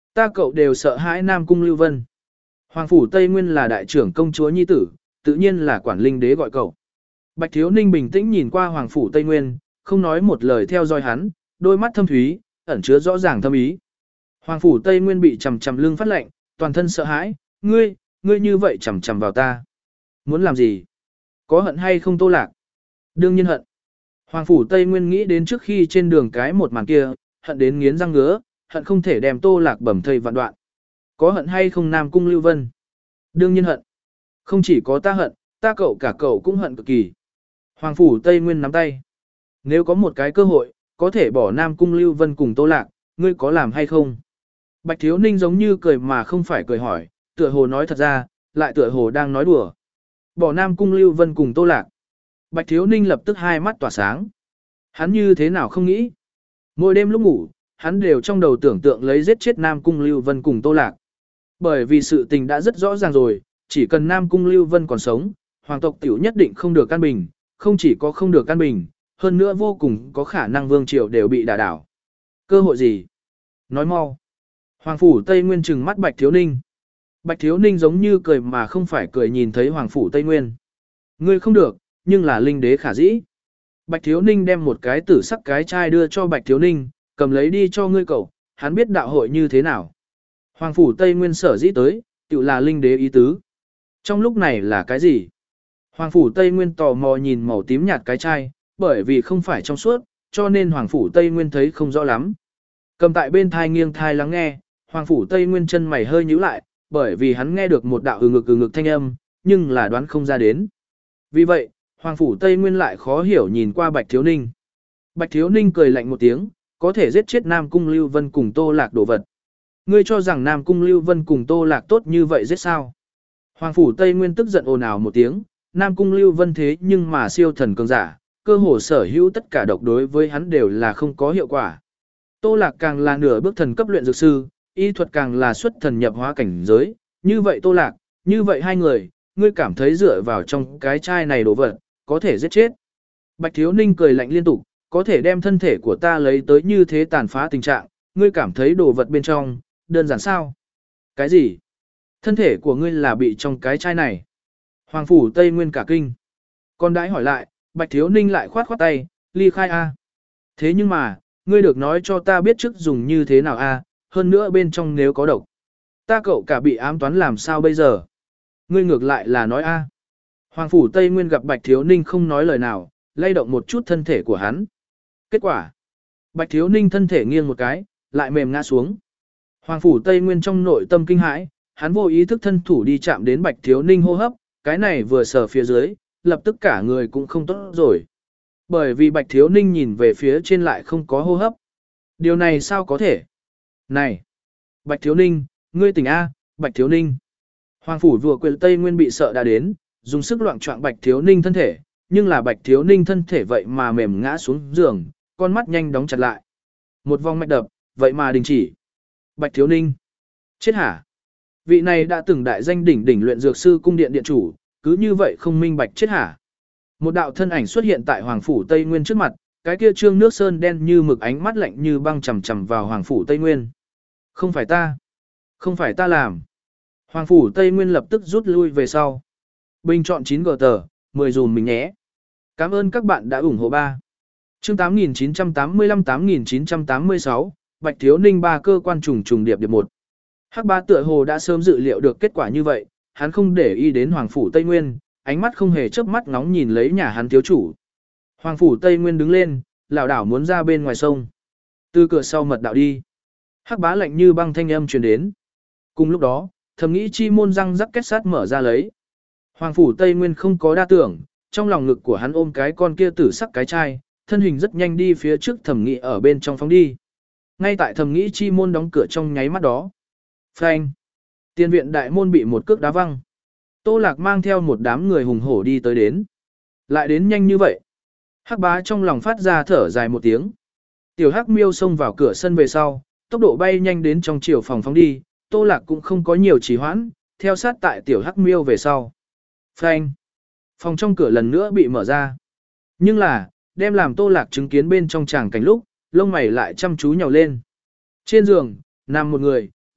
Ta cậu đều sợ hãi Nam Cung Lưu Vân. Hoàng phủ Tây Nguyên là đại trưởng công chúa nhi tử, tự nhiên là quản linh đế gọi cậu. Bạch Thiếu Ninh bình tĩnh nhìn qua Hoàng phủ Tây Nguyên, không nói một lời theo dõi hắn, đôi mắt thâm thúy, ẩn chứa rõ ràng thâm ý. Hoàng phủ Tây Nguyên bị chầm chầm lưng phát lạnh, toàn thân sợ hãi, ngươi, ngươi như vậy chầm chầm vào ta. Muốn làm gì? Có hận hay không Tô Lạc? Đương nhiên hận. Hoàng phủ Tây Nguyên nghĩ đến trước khi trên đường cái một màn kia, hận đến nghiến răng ngứa, hận không thể đem Tô Lạc bầm thây vạn đoạn. Có hận hay không Nam Cung Lưu Vân? Đương nhiên hận. Không chỉ có ta hận, ta cậu cả cậu cũng hận cực kỳ. Hoàng phủ Tây Nguyên nắm tay. Nếu có một cái cơ hội, có thể bỏ Nam Cung Lưu Vân cùng Tô Lạc, ngươi có làm hay không? Bạch Thiếu Ninh giống như cười mà không phải cười hỏi, tựa hồ nói thật ra, lại tựa hồ đang nói đùa. Bỏ Nam Cung Lưu Vân cùng Tô Lạc. Bạch Thiếu Ninh lập tức hai mắt tỏa sáng. Hắn như thế nào không nghĩ? Mỗi đêm lúc ngủ, hắn đều trong đầu tưởng tượng lấy giết chết Nam Cung Lưu Vân cùng Tô Lạc. Bởi vì sự tình đã rất rõ ràng rồi, chỉ cần Nam Cung Lưu Vân còn sống, hoàng tộc tiểu nhất định không được an bình, không chỉ có không được an bình, hơn nữa vô cùng có khả năng vương triều đều bị đả đảo. Cơ hội gì? Nói mau. Hoàng phủ Tây Nguyên trừng mắt Bạch Thiếu Ninh. Bạch Thiếu Ninh giống như cười mà không phải cười nhìn thấy Hoàng phủ Tây Nguyên. Ngươi không được, nhưng là linh đế khả dĩ. Bạch Thiếu Ninh đem một cái tử sắc cái chai đưa cho Bạch Thiếu Ninh, cầm lấy đi cho ngươi cậu, hắn biết đạo hội như thế nào. Hoàng phủ Tây Nguyên sở dĩ tới, tự là linh đế ý tứ. Trong lúc này là cái gì? Hoàng phủ Tây Nguyên tò mò nhìn màu tím nhạt cái chai, bởi vì không phải trong suốt, cho nên Hoàng phủ Tây Nguyên thấy không rõ lắm. Cầm tại bên thai nghiêng thai lắng nghe, Hoàng phủ Tây Nguyên chân mày hơi nhíu lại, bởi vì hắn nghe được một đạo ừ ngực ừ ngực thanh âm, nhưng là đoán không ra đến. Vì vậy, Hoàng phủ Tây Nguyên lại khó hiểu nhìn qua Bạch Thiếu Ninh. Bạch Thiếu Ninh cười lạnh một tiếng, có thể giết chết Nam Cung Lưu Vân cùng Tô Lạc đồ vật. Ngươi cho rằng Nam Cung Lưu Vân cùng Tô Lạc tốt như vậy giết sao? Hoàng phủ Tây Nguyên tức giận ồn ào một tiếng, Nam Cung Lưu Vân thế nhưng mà siêu thần cường giả, cơ hồ sở hữu tất cả độc đối với hắn đều là không có hiệu quả. Tô Lạc càng là nửa bước thần cấp luyện dược sư, y thuật càng là xuất thần nhập hóa cảnh giới, như vậy Tô Lạc, như vậy hai người, ngươi cảm thấy dựa vào trong cái chai này đồ vật, có thể giết chết. Bạch Thiếu Ninh cười lạnh liên tục, có thể đem thân thể của ta lấy tới như thế tàn phá tình trạng, ngươi cảm thấy đồ vật bên trong, đơn giản sao? Cái gì? Thân thể của ngươi là bị trong cái chai này. Hoàng phủ Tây Nguyên cả kinh. Con đãi hỏi lại, Bạch Thiếu Ninh lại khoát khoát tay, ly khai a. Thế nhưng mà, ngươi được nói cho ta biết trước dùng như thế nào a, hơn nữa bên trong nếu có độc. Ta cậu cả bị ám toán làm sao bây giờ? Ngươi ngược lại là nói a. Hoàng phủ Tây Nguyên gặp Bạch Thiếu Ninh không nói lời nào, lay động một chút thân thể của hắn. Kết quả, Bạch Thiếu Ninh thân thể nghiêng một cái, lại mềm ngã xuống. Hoàng phủ Tây Nguyên trong nội tâm kinh hãi, hắn vô ý thức thân thủ đi chạm đến Bạch Thiếu Ninh hô hấp, cái này vừa sờ phía dưới, lập tức cả người cũng không tốt rồi. Bởi vì Bạch Thiếu Ninh nhìn về phía trên lại không có hô hấp. Điều này sao có thể? Này! Bạch Thiếu Ninh, ngươi tỉnh A, Bạch Thiếu Ninh. Hoàng phủ vừa quyền Tây Nguyên bị sợ đã đến, dùng sức loạn trọng Bạch Thiếu Ninh thân thể, nhưng là Bạch Thiếu Ninh thân thể vậy mà mềm ngã xuống giường, con mắt nhanh đóng chặt lại. Một vòng mạch đập, vậy mà đình chỉ. Bạch Thiếu Ninh. Chết hả? Vị này đã từng đại danh đỉnh đỉnh luyện dược sư cung điện điện chủ, cứ như vậy không minh bạch chết hả? Một đạo thân ảnh xuất hiện tại Hoàng phủ Tây Nguyên trước mặt, cái kia trương nước sơn đen như mực ánh mắt lạnh như băng chằm chằm vào Hoàng phủ Tây Nguyên. Không phải ta. Không phải ta làm. Hoàng phủ Tây Nguyên lập tức rút lui về sau. Bình chọn chín gờ tờ, mười dùm mình nhé. Cảm ơn các bạn đã ủng hộ ba. Chương tám nghìn chín trăm tám mươi lăm tám nghìn chín trăm tám mươi sáu, Bạch Thiếu Ninh ba cơ quan trùng trùng điệp điệp một. Hắc Bá tựa hồ đã sớm dự liệu được kết quả như vậy, hắn không để ý đến Hoàng phủ Tây Nguyên, ánh mắt không hề chớp mắt ngóng nhìn lấy nhà hắn thiếu chủ. Hoàng phủ Tây Nguyên đứng lên, lảo đảo muốn ra bên ngoài sông. Từ cửa sau mật đạo đi. Hắc Bá lạnh như băng thanh âm truyền đến. Cùng lúc đó, thầm nghĩ chi môn răng rắc kết sát mở ra lấy. Hoàng phủ Tây Nguyên không có đa tưởng, trong lòng ngực của hắn ôm cái con kia tử sắc cái chai, thân hình rất nhanh đi phía trước thẩm nghĩ ở bên trong phóng đi. Ngay tại thẩm nghĩ chi môn đóng cửa trong nháy mắt đó. Phanh! Tiên viện đại môn bị một cước đá văng. Tô Lạc mang theo một đám người hùng hổ đi tới đến. Lại đến nhanh như vậy. Hắc Bá trong lòng phát ra thở dài một tiếng. Tiểu Hắc Miêu xông vào cửa sân về sau, tốc độ bay nhanh đến trong chiều phòng phóng đi, Tô Lạc cũng không có nhiều trì hoãn, theo sát tại Tiểu Hắc Miêu về sau. Phanh! Phòng trong cửa lần nữa bị mở ra. Nhưng là, đem làm Tô Lạc chứng kiến bên trong tràng cảnh lúc, lông mày lại chăm chú nhào lên. Trên giường, nằm một người,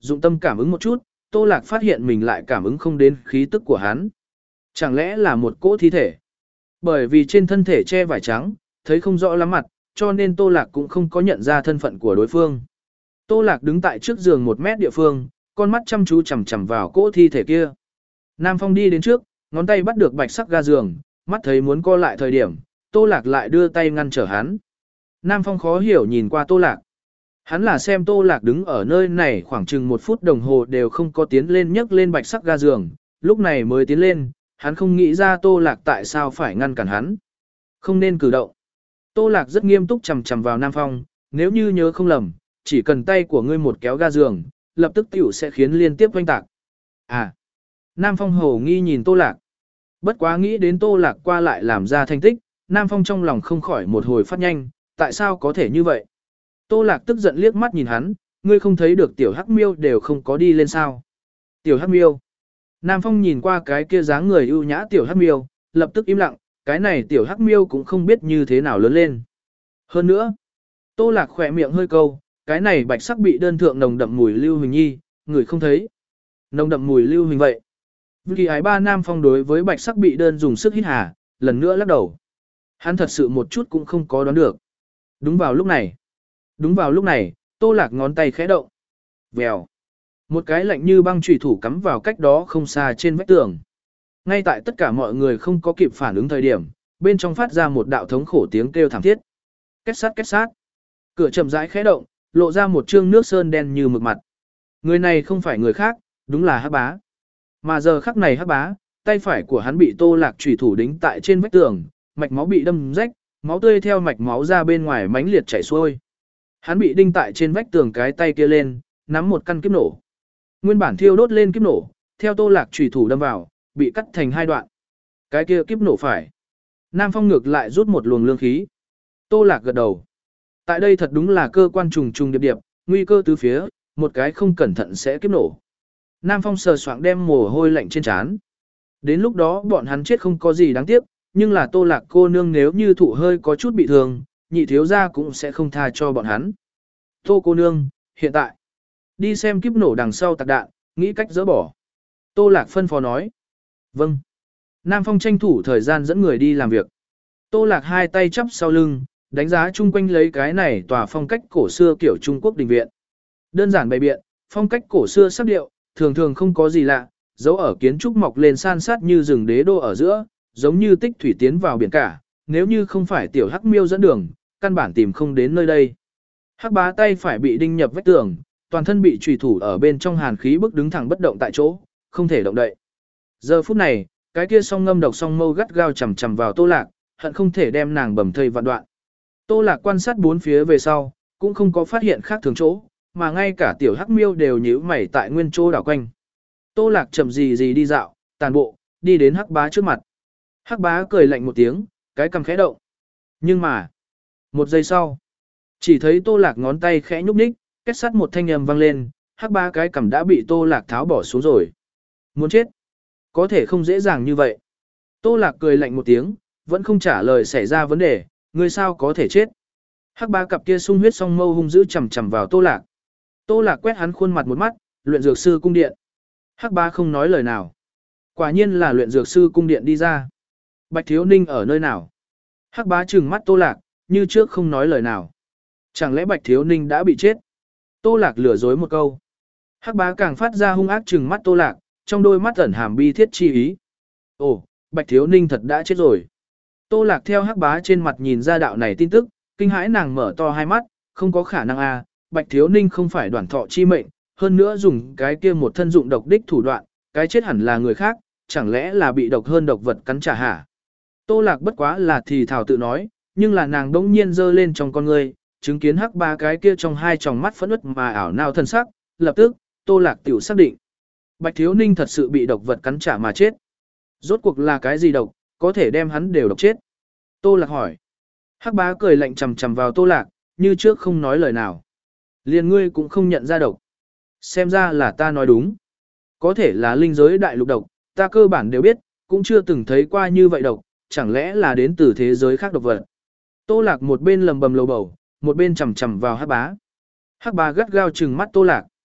dụng tâm cảm ứng một chút, Tô Lạc phát hiện mình lại cảm ứng không đến khí tức của hắn. Chẳng lẽ là một cỗ thi thể? Bởi vì trên thân thể che vải trắng, thấy không rõ lắm mặt, cho nên Tô Lạc cũng không có nhận ra thân phận của đối phương. Tô Lạc đứng tại trước giường một mét địa phương, con mắt chăm chú chằm chằm vào cỗ thi thể kia. Nam Phong đi đến trước, ngón tay bắt được bạch sắc ga giường, mắt thấy muốn co lại thời điểm, Tô Lạc lại đưa tay ngăn trở hắn. Nam Phong khó hiểu nhìn qua Tô Lạc. Hắn là xem Tô Lạc đứng ở nơi này khoảng chừng một phút đồng hồ đều không có tiến lên nhấc lên bạch sắc ga giường, lúc này mới tiến lên, hắn không nghĩ ra Tô Lạc tại sao phải ngăn cản hắn. Không nên cử động. Tô Lạc rất nghiêm túc chằm chằm vào Nam Phong, nếu như nhớ không lầm, chỉ cần tay của ngươi một kéo ga giường, lập tức tiểu sẽ khiến liên tiếp oanh tạc. À. Nam Phong hổ nghi nhìn Tô Lạc. Bất quá nghĩ đến Tô Lạc qua lại làm ra thành tích, Nam Phong trong lòng không khỏi một hồi phát nhanh, tại sao có thể như vậy? Tô Lạc tức giận liếc mắt nhìn hắn, ngươi không thấy được tiểu hắc miêu đều không có đi lên sao? Tiểu hắc miêu. Nam Phong nhìn qua cái kia dáng người ưu nhã tiểu hắc miêu, lập tức im lặng, cái này tiểu hắc miêu cũng không biết như thế nào lớn lên. Hơn nữa, Tô Lạc khỏe miệng hơi câu, cái này bạch sắc bị đơn thượng nồng đậm mùi lưu huỳnh nhi, người không thấy. Nồng đậm mùi lưu huỳnh vậy. Vì ái ba Nam Phong đối với bạch sắc bị đơn dùng sức hít hà, lần nữa lắc đầu. Hắn thật sự một chút cũng không có đoán được. Đúng vào lúc này. Đúng vào lúc này, Tô Lạc ngón tay khẽ động. Vèo. Một cái lạnh như băng chủy thủ cắm vào cách đó không xa trên vách tường. Ngay tại tất cả mọi người không có kịp phản ứng thời điểm, bên trong phát ra một đạo thống khổ tiếng kêu thảm thiết. Két sát két sát. Cửa chậm rãi khẽ động, lộ ra một trương nước sơn đen như mực mặt. Người này không phải người khác, đúng là Hắc Bá. Mà giờ khắc này Hắc Bá, tay phải của hắn bị Tô Lạc chủy thủ đính tại trên vách tường, mạch máu bị đâm rách, máu tươi theo mạch máu ra bên ngoài mãnh liệt chảy xuôi. Hắn bị đinh tại trên vách tường cái tay kia lên, nắm một căn kiếp nổ. Nguyên bản thiêu đốt lên kiếp nổ, theo Tô Lạc chủy thủ đâm vào, bị cắt thành hai đoạn. Cái kia kiếp nổ phải. Nam Phong ngược lại rút một luồng lương khí. Tô Lạc gật đầu. Tại đây thật đúng là cơ quan trùng trùng điệp điệp, nguy cơ tứ phía, một cái không cẩn thận sẽ kiếp nổ. Nam Phong sờ soạng đem mồ hôi lạnh trên trán. Đến lúc đó bọn hắn chết không có gì đáng tiếc, nhưng là Tô Lạc cô nương nếu như thụ hơi có chút bị thương, nhị thiếu gia cũng sẽ không tha cho bọn hắn. Tô cô nương, hiện tại, đi xem kiếp nổ đằng sau tạc đạn, nghĩ cách dỡ bỏ. Tô Lạc phân phó nói. Vâng. Nam Phong tranh thủ thời gian dẫn người đi làm việc. Tô Lạc hai tay chắp sau lưng, đánh giá chung quanh lấy cái này tòa phong cách cổ xưa kiểu Trung Quốc đình viện. Đơn giản bày biện, phong cách cổ xưa sắc điệu, thường thường không có gì lạ, dấu ở kiến trúc mọc lên san sát như rừng đế đô ở giữa, giống như tích thủy tiến vào biển cả, nếu như không phải tiểu Hắc Miêu dẫn đường, căn bản tìm không đến nơi đây. Hắc Bá tay phải bị đinh nhập vách tường, toàn thân bị chủy thủ ở bên trong hàn khí bức đứng thẳng bất động tại chỗ, không thể động đậy. Giờ phút này, cái kia song ngâm độc song mâu gắt gao chằm chằm vào Tô Lạc, hận không thể đem nàng bầm thây vạn đoạn. Tô Lạc quan sát bốn phía về sau, cũng không có phát hiện khác thường chỗ, mà ngay cả tiểu Hắc Miêu đều nhíu mày tại nguyên chỗ đảo quanh. Tô Lạc chậm gì gì đi dạo, tàn bộ, đi đến Hắc Bá trước mặt. Hắc Bá cười lạnh một tiếng, cái cằm khẽ động. Nhưng mà, một giây sau, chỉ thấy Tô Lạc ngón tay khẽ nhúc nhích, kết sắt một thanh âm vang lên, Hắc Bá cái cằm đã bị Tô Lạc tháo bỏ xuống rồi. Muốn chết? Có thể không dễ dàng như vậy. Tô Lạc cười lạnh một tiếng, vẫn không trả lời xảy ra vấn đề, ngươi sao có thể chết? Hắc Bá cặp kia sung huyết song mâu hung dữ chằm chằm vào Tô Lạc. Tô Lạc quét hắn khuôn mặt một mắt, luyện dược sư cung điện. Hắc Bá không nói lời nào. Quả nhiên là luyện dược sư cung điện đi ra. Bạch Thiếu Ninh ở nơi nào? Hắc Bá trừng mắt Tô Lạc, như trước không nói lời nào. Chẳng lẽ Bạch Thiếu Ninh đã bị chết? Tô Lạc lừa dối một câu. Hắc Bá càng phát ra hung ác trừng mắt Tô Lạc, trong đôi mắt ẩn hàm bi thiết chi ý. Ồ, Bạch Thiếu Ninh thật đã chết rồi. Tô Lạc theo Hắc Bá trên mặt nhìn ra đạo này tin tức, kinh hãi nàng mở to hai mắt, không có khả năng à, Bạch Thiếu Ninh không phải đoàn thọ chi mệnh, hơn nữa dùng cái kia một thân dụng độc đích thủ đoạn, cái chết hẳn là người khác, chẳng lẽ là bị độc hơn độc vật cắn trả hả? Tô Lạc bất quá là thì thảo tự nói, nhưng là nàng đống nhiên dơ lên trong con người, chứng kiến Hắc Bá cái kia trong hai tròng mắt phẫn uất mà ảo nào thân sắc, lập tức, Tô Lạc tiểu xác định. Bạch Thiếu Ninh thật sự bị độc vật cắn trả mà chết. Rốt cuộc là cái gì độc, có thể đem hắn đều độc chết? Tô Lạc hỏi. Hắc Bá cười lạnh chằm chằm vào Tô Lạc, như trước không nói lời nào. Liền ngươi cũng không nhận ra độc. Xem ra là ta nói đúng. Có thể là linh giới đại lục độc, ta cơ bản đều biết, cũng chưa từng thấy qua như vậy độc, chẳng lẽ là đến từ thế giới khác độc vật. Tô Lạc một bên lầm bầm lầu bầu, một bên chằm chằm vào Hắc Bá. Hắc Bá gắt gao trừng mắt Tô Lạc.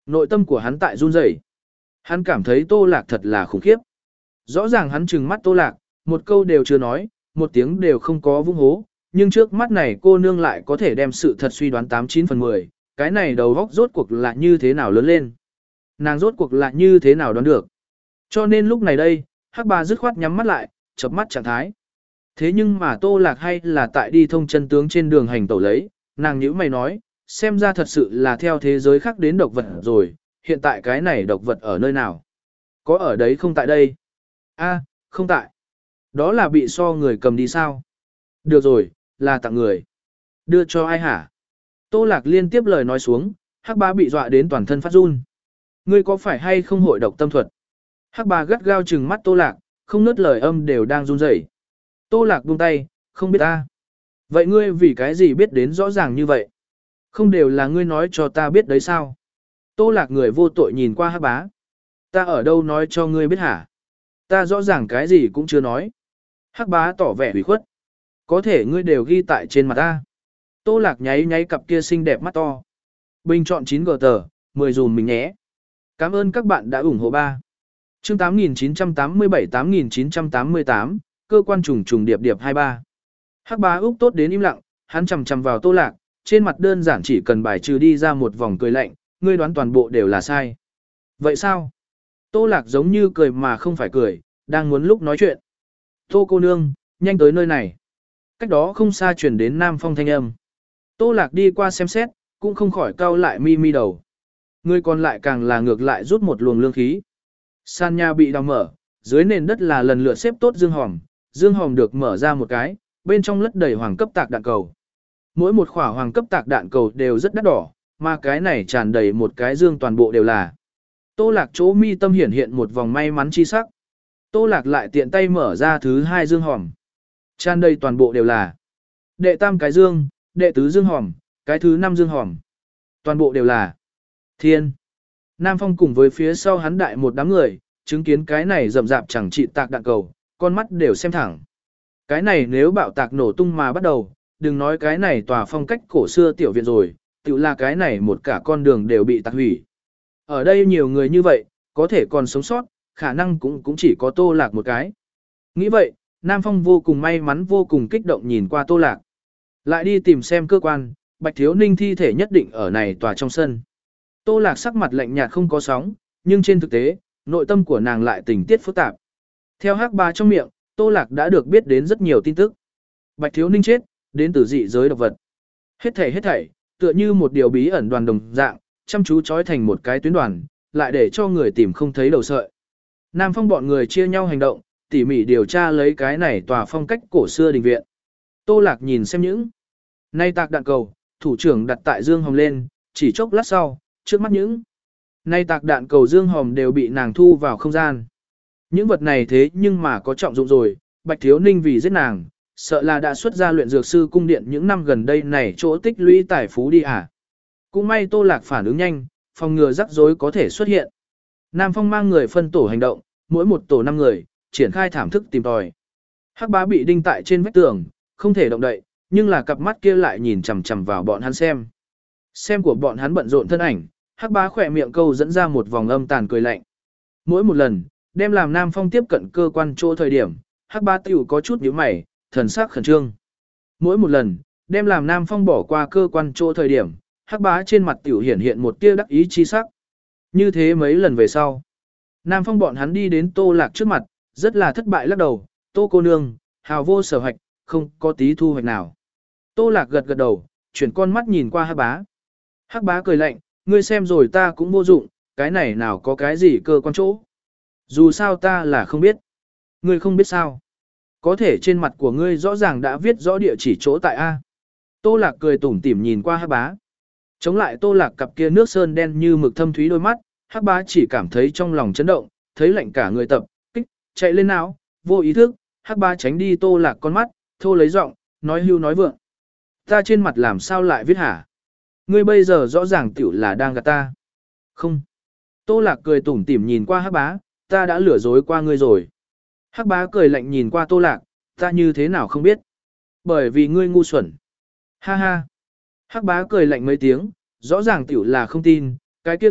Nội tâm của hắn tại run rẩy. Hắn cảm thấy Tô Lạc thật là khủng khiếp. Rõ ràng hắn trừng mắt Tô Lạc, một câu đều chưa nói, một tiếng đều không có vung hố, nhưng trước mắt này cô nương lại có thể đem sự thật suy đoán tám chín phần mười, cái này đầu góc rốt cuộc là như thế nào lớn lên. Nàng rốt cuộc là như thế nào đoán được. Cho nên lúc này đây, Hắc Bá dứt khoát nhắm mắt lại, chập mắt trạng thái. Thế nhưng mà Tô Lạc hay là tại đi thông chân tướng trên đường hành tẩu lấy, nàng nhíu mày nói, xem ra thật sự là theo thế giới khác đến độc vật rồi, hiện tại cái này độc vật ở nơi nào? Có ở đấy không tại đây? A, không tại. Đó là bị so người cầm đi sao? Được rồi, là tặng người. Đưa cho ai hả? Tô Lạc liên tiếp lời nói xuống, Hắc Bá bị dọa đến toàn thân phát run. Ngươi có phải hay không hội độc tâm thuật? Hắc Bá gắt gao trừng mắt Tô Lạc, không nớt lời âm đều đang run rẩy. Tô Lạc buông tay, không biết ta. Vậy ngươi vì cái gì biết đến rõ ràng như vậy? Không đều là ngươi nói cho ta biết đấy sao? Tô Lạc người vô tội nhìn qua Hắc Bá. Ta ở đâu nói cho ngươi biết hả? Ta rõ ràng cái gì cũng chưa nói. Hắc Bá tỏ vẻ ủy khuất. Có thể ngươi đều ghi tại trên mặt ta. Tô Lạc nháy nháy cặp kia xinh đẹp mắt to. Bình chọn chín gờ tờ, mười dùm mình nhé. Cảm ơn các bạn đã ủng hộ ba. Chương tám nghìn chín trăm tám mươi bảy tám nghìn chín trăm tám mươi tám, cơ quan trùng trùng điệp điệp hai ba. Hắc Bá Úc tốt đến im lặng, hắn chằm chằm vào Tô Lạc, trên mặt đơn giản chỉ cần bài trừ đi ra một vòng cười lạnh, ngươi đoán toàn bộ đều là sai. Vậy sao? Tô Lạc giống như cười mà không phải cười, đang muốn lúc nói chuyện. Tô cô nương, nhanh tới nơi này. Cách đó không xa chuyển đến Nam Phong thanh âm. Tô Lạc đi qua xem xét, cũng không khỏi cau lại mi mi đầu. Người còn lại càng là ngược lại rút một luồng lương khí. Sàn nhà bị đào mở, dưới nền đất là lần lượt xếp tốt dương hòm, dương hòm được mở ra một cái, bên trong lất đầy hoàng cấp tạc đạn cầu. Mỗi một khỏa hoàng cấp tạc đạn cầu đều rất đắt đỏ, mà cái này tràn đầy một cái dương toàn bộ đều là. Tô Lạc chỗ mi tâm hiển hiện một vòng may mắn chi sắc. Tô Lạc lại tiện tay mở ra thứ hai dương hòm. Tràn đầy toàn bộ đều là. Đệ tam cái dương, đệ tứ dương hòm, cái thứ năm dương hòm. Toàn bộ đều là. Thiên. Nam Phong cùng với phía sau hắn đại một đám người, chứng kiến cái này rậm rạp chẳng trị tạc đạn cầu, con mắt đều xem thẳng. Cái này nếu bạo tạc nổ tung mà bắt đầu, đừng nói cái này tòa phong cách cổ xưa tiểu viện rồi, tự là cái này một cả con đường đều bị tạc hủy. Ở đây nhiều người như vậy, có thể còn sống sót, khả năng cũng cũng chỉ có Tô Lạc một cái. Nghĩ vậy, Nam Phong vô cùng may mắn vô cùng kích động nhìn qua Tô Lạc. Lại đi tìm xem cơ quan, Bạch Thiếu Ninh thi thể nhất định ở này tòa trong sân. Tô Lạc sắc mặt lạnh nhạt không có sóng, nhưng trên thực tế, nội tâm của nàng lại tình tiết phức tạp. Theo Hắc Bá trong miệng, Tô Lạc đã được biết đến rất nhiều tin tức. Bạch Thiếu Ninh chết, đến từ dị giới độc vật. Hết thảy hết thảy, tựa như một điều bí ẩn đoàn đồng dạng, chăm chú trói thành một cái tuyến đoàn, lại để cho người tìm không thấy đầu sợi. Nam Phong bọn người chia nhau hành động, tỉ mỉ điều tra lấy cái này tòa phong cách cổ xưa đình viện. Tô Lạc nhìn xem những nay tạc đạn cầu, thủ trưởng đặt tại dương hồng lên, chỉ chốc lát sau, trước mắt những nay tạc đạn cầu dương hồng đều bị nàng thu vào không gian. Những vật này thế nhưng mà có trọng dụng rồi, Bạch Thiếu Ninh vì giết nàng, sợ là đã xuất ra luyện dược sư cung điện những năm gần đây này chỗ tích lũy tài phú đi à. Cũng may Tô Lạc phản ứng nhanh, phòng ngừa rắc rối có thể xuất hiện. Nam Phong mang người phân tổ hành động, mỗi một tổ năm người, triển khai thảm thức tìm tòi. Hắc Bá bị đinh tại trên vách tường, không thể động đậy, nhưng là cặp mắt kia lại nhìn chằm chằm vào bọn hắn xem. Xem của bọn hắn bận rộn thân ảnh, Hắc Bá khỏe miệng câu dẫn ra một vòng âm tàn cười lạnh. Mỗi một lần, đem làm Nam Phong tiếp cận cơ quan chỗ thời điểm, Hắc Bá tiểu có chút nhíu mày, thần sắc khẩn trương. Mỗi một lần, đem làm Nam Phong bỏ qua cơ quan chỗ thời điểm, Hắc Bá trên mặt tiểu hiển hiện một tia đắc ý chi sắc. Như thế mấy lần về sau, Nam Phong bọn hắn đi đến Tô Lạc trước mặt, rất là thất bại lắc đầu, Tô cô nương, hào vô sở hoạch, không có tí thu hoạch nào. Tô Lạc gật gật đầu, chuyển con mắt nhìn qua Hắc Bá. Hắc Bá cười lạnh, ngươi xem rồi ta cũng vô dụng, cái này nào có cái gì cơ quan chỗ. Dù sao ta là không biết. Ngươi không biết sao. Có thể trên mặt của ngươi rõ ràng đã viết rõ địa chỉ chỗ tại A. Tô Lạc cười tủm tỉm nhìn qua Hắc Bá. Chống lại Tô Lạc cặp kia nước sơn đen như mực thâm thúy đôi mắt, Hắc Bá chỉ cảm thấy trong lòng chấn động, thấy lạnh cả người tập, kích, chạy lên não, vô ý thức, Hắc Bá tránh đi Tô Lạc con mắt, thô lấy giọng, nói hưu nói vượng. Ta trên mặt làm sao lại viết hả? Ngươi bây giờ rõ ràng tiểu là đang gạt ta. Không. Tô Lạc cười tủm tỉm nhìn qua Hắc Bá, ta đã lừa dối qua ngươi rồi. Hắc Bá cười lạnh nhìn qua Tô Lạc, ta như thế nào không biết. Bởi vì ngươi ngu xuẩn. Ha ha. Hắc Bá cười lạnh mấy tiếng, rõ ràng tiểu là không tin, cái kia tốt,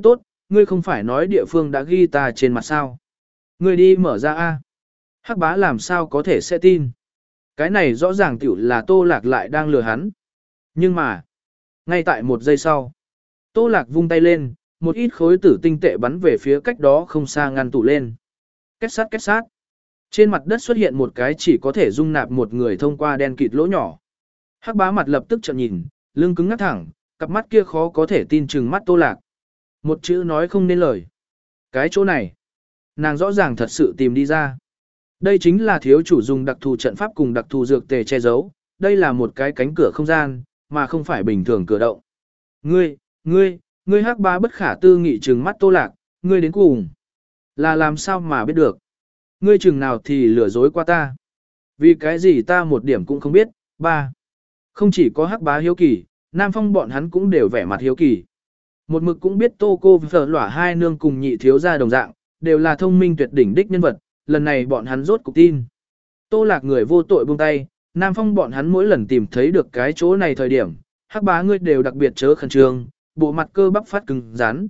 ngươi không phải nói địa phương đã ghi ta trên mặt sao. Ngươi đi mở ra a. Hắc bá làm sao có thể sẽ tin. Cái này rõ ràng tiểu là Tô Lạc lại đang lừa hắn. Nhưng mà, ngay tại một giây sau, Tô Lạc vung tay lên, một ít khối tử tinh tệ bắn về phía cách đó không xa ngăn tủ lên. Két sát két sát. Trên mặt đất xuất hiện một cái chỉ có thể dung nạp một người thông qua đen kịt lỗ nhỏ. Hắc bá mặt lập tức trợn nhìn, lưng cứng ngắc thẳng, cặp mắt kia khó có thể tin chừng mắt Tô Lạc. Một chữ nói không nên lời. Cái chỗ này, nàng rõ ràng thật sự tìm đi ra. Đây chính là thiếu chủ dùng đặc thù trận pháp cùng đặc thù dược tề che giấu, đây là một cái cánh cửa không gian, mà không phải bình thường cửa động. Ngươi, ngươi, ngươi Hắc bá bất khả tư nghị trừng mắt Tô Lạc, ngươi đến cùng là làm sao mà biết được? Ngươi chừng nào thì lừa dối qua ta? Vì cái gì ta một điểm cũng không biết? Ba. Không chỉ có Hắc bá hiếu kỳ, Nam Phong bọn hắn cũng đều vẻ mặt hiếu kỳ. Một mực cũng biết Tô Cô Phở Lỏa hai nương cùng nhị thiếu gia đồng dạng, đều là thông minh tuyệt đỉnh đích nhân vật, lần này bọn hắn rốt cục tin. Tô Lạc người vô tội buông tay, Nam Phong bọn hắn mỗi lần tìm thấy được cái chỗ này thời điểm, Hắc bá ngươi đều đặc biệt chớ khẩn trương, bộ mặt cơ bắp phát cứng rắn.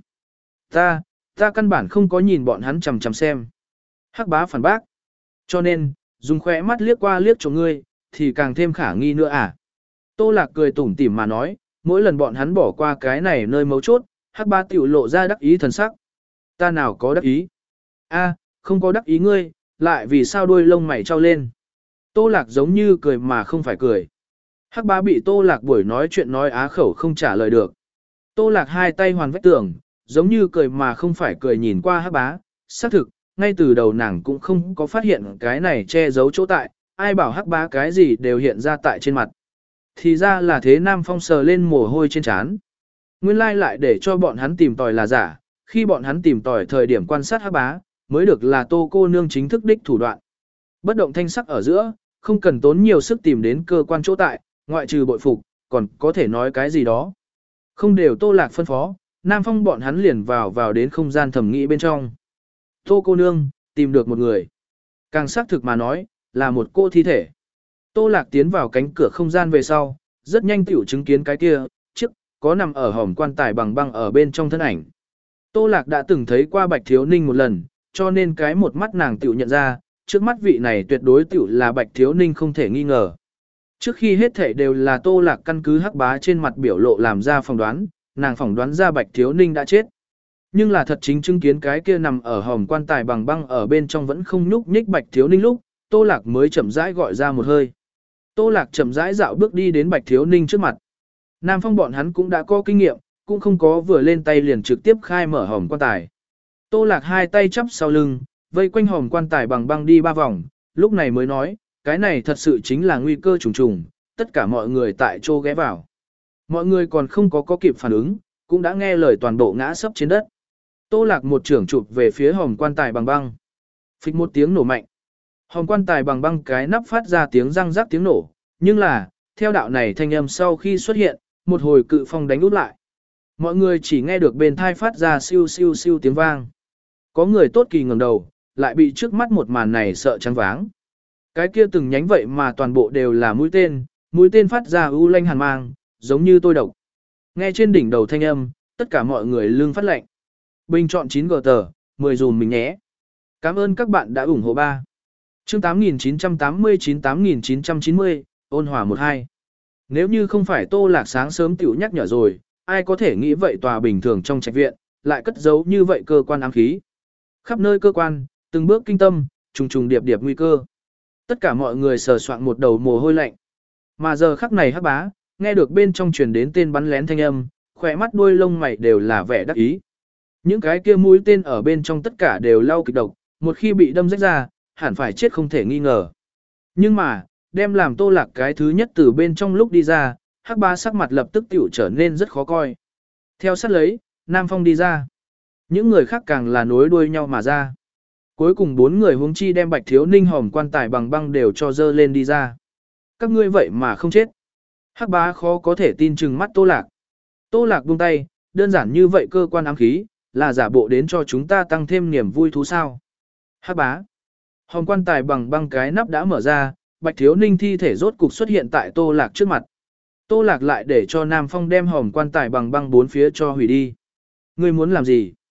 Ta, ta căn bản không có nhìn bọn hắn chằm chằm xem. Hắc bá phản bác. Cho nên, dùng khóe mắt liếc qua liếc cho ngươi, thì càng thêm khả nghi nữa à. Tô Lạc cười tủm tỉm mà nói, mỗi lần bọn hắn bỏ qua cái này nơi mấu chốt, Hắc bá tiểu lộ ra đắc ý thần sắc. Ta nào có đắc ý? A, không có đắc ý ngươi, lại vì sao đuôi lông mày trao lên? Tô Lạc giống như cười mà không phải cười. Hắc bá bị Tô Lạc buổi nói chuyện nói á khẩu không trả lời được. Tô Lạc hai tay hoàn vách tường, giống như cười mà không phải cười nhìn qua Hắc bá. Xác thực, ngay từ đầu nàng cũng không có phát hiện cái này che giấu chỗ tại, ai bảo Hắc bá cái gì đều hiện ra tại trên mặt. Thì ra là thế. Nam Phong sờ lên mồ hôi trên trán. Nguyên lai lại để cho bọn hắn tìm tòi là giả, khi bọn hắn tìm tòi thời điểm quan sát Hắc bá, mới được là Tô cô nương chính thức đích thủ đoạn. Bất động thanh sắc ở giữa, không cần tốn nhiều sức tìm đến cơ quan chỗ tại, ngoại trừ bội phục, còn có thể nói cái gì đó. Không đều Tô Lạc phân phó, Nam Phong bọn hắn liền vào vào đến không gian thẩm nghĩ bên trong. Tô cô nương, tìm được một người. Càng xác thực mà nói, là một cô thi thể. Tô Lạc tiến vào cánh cửa không gian về sau, rất nhanh tiểu chứng kiến cái kia, chiếc, có nằm ở hòm quan tài bằng băng ở bên trong thân ảnh. Tô Lạc đã từng thấy qua Bạch Thiếu Ninh một lần, cho nên cái một mắt nàng tiểu nhận ra, trước mắt vị này tuyệt đối tiểu là Bạch Thiếu Ninh không thể nghi ngờ. Trước khi hết thể đều là Tô Lạc căn cứ Hắc bá trên mặt biểu lộ làm ra phỏng đoán, nàng phỏng đoán ra Bạch Thiếu Ninh đã chết. Nhưng là thật chính chứng kiến cái kia nằm ở hòm quan tài bằng băng ở bên trong vẫn không nhúc nhích Bạch Thiếu Ninh lúc, Tô Lạc mới chậm rãi gọi ra một hơi. Tô Lạc chậm rãi dạo bước đi đến Bạch Thiếu Ninh trước mặt. Nam Phong bọn hắn cũng đã có kinh nghiệm, cũng không có vừa lên tay liền trực tiếp khai mở hòm quan tài. Tô Lạc hai tay chắp sau lưng, vây quanh hòm quan tài bằng băng đi ba vòng, lúc này mới nói, cái này thật sự chính là nguy cơ trùng trùng, tất cả mọi người tại chỗ ghé vào. Mọi người còn không có có kịp phản ứng, cũng đã nghe lời toàn bộ ngã sấp trên đất. Tô Lạc một trưởng chụp về phía hòm quan tài bằng băng. Phịch một tiếng nổ mạnh. Hòm quan tài bằng băng cái nắp phát ra tiếng răng rắc tiếng nổ, nhưng là, theo đạo này thanh âm sau khi xuất hiện, một hồi cự phong đánh út lại. Mọi người chỉ nghe được bên thai phát ra siêu siêu siêu tiếng vang. Có người tốt kỳ ngẩng đầu, lại bị trước mắt một màn này sợ trắng váng. Cái kia từng nhánh vậy mà toàn bộ đều là mũi tên, mũi tên phát ra u lanh hàn mang, giống như tôi độc. Nghe trên đỉnh đầu thanh âm, tất cả mọi người lưng phát lạnh. Bình chọn chín G tờ, mười dùm mình nhé. Cảm ơn các bạn đã ủng hộ ba. Chương tám nghìn chín trăm tám mươi chín tám nghìn chín trăm chín mươi, ôn hòa một hai. Nếu như không phải Tô Lạc sáng sớm tiểu nhắc nhở rồi, ai có thể nghĩ vậy tòa bình thường trong trạch viện, lại cất giấu như vậy cơ quan ám khí. Khắp nơi cơ quan, từng bước kinh tâm, trùng trùng điệp điệp nguy cơ. Tất cả mọi người sờ soạn một đầu mồ hôi lạnh. Mà giờ khắc này Hắc bá, nghe được bên trong truyền đến tên bắn lén thanh âm, khỏe mắt đuôi lông mày đều là vẻ đắc ý. Những cái kia mũi tên ở bên trong tất cả đều lau kịch độc, một khi bị đâm rách ra, hẳn phải chết không thể nghi ngờ. Nhưng mà, đem làm Tô Lạc cái thứ nhất từ bên trong lúc đi ra, Hắc bá sắc mặt lập tức tiểu trở nên rất khó coi. Theo sát lấy, Nam Phong đi ra. Những người khác càng là nối đuôi nhau mà ra. Cuối cùng bốn người huống chi đem Bạch Thiếu Ninh hòm quan tài bằng băng đều cho dơ lên đi ra. Các ngươi vậy mà không chết. Hắc bá khó có thể tin chừng mắt Tô Lạc. Tô Lạc buông tay, đơn giản như vậy cơ quan ám khí, là giả bộ đến cho chúng ta tăng thêm niềm vui thú sao. Hắc bá. Hòm quan tài bằng băng cái nắp đã mở ra, Bạch Thiếu Ninh thi thể rốt cục xuất hiện tại Tô Lạc trước mặt. Tô Lạc lại để cho Nam Phong đem hòm quan tài bằng băng bốn phía cho hủy đi. Ngươi muốn làm gì?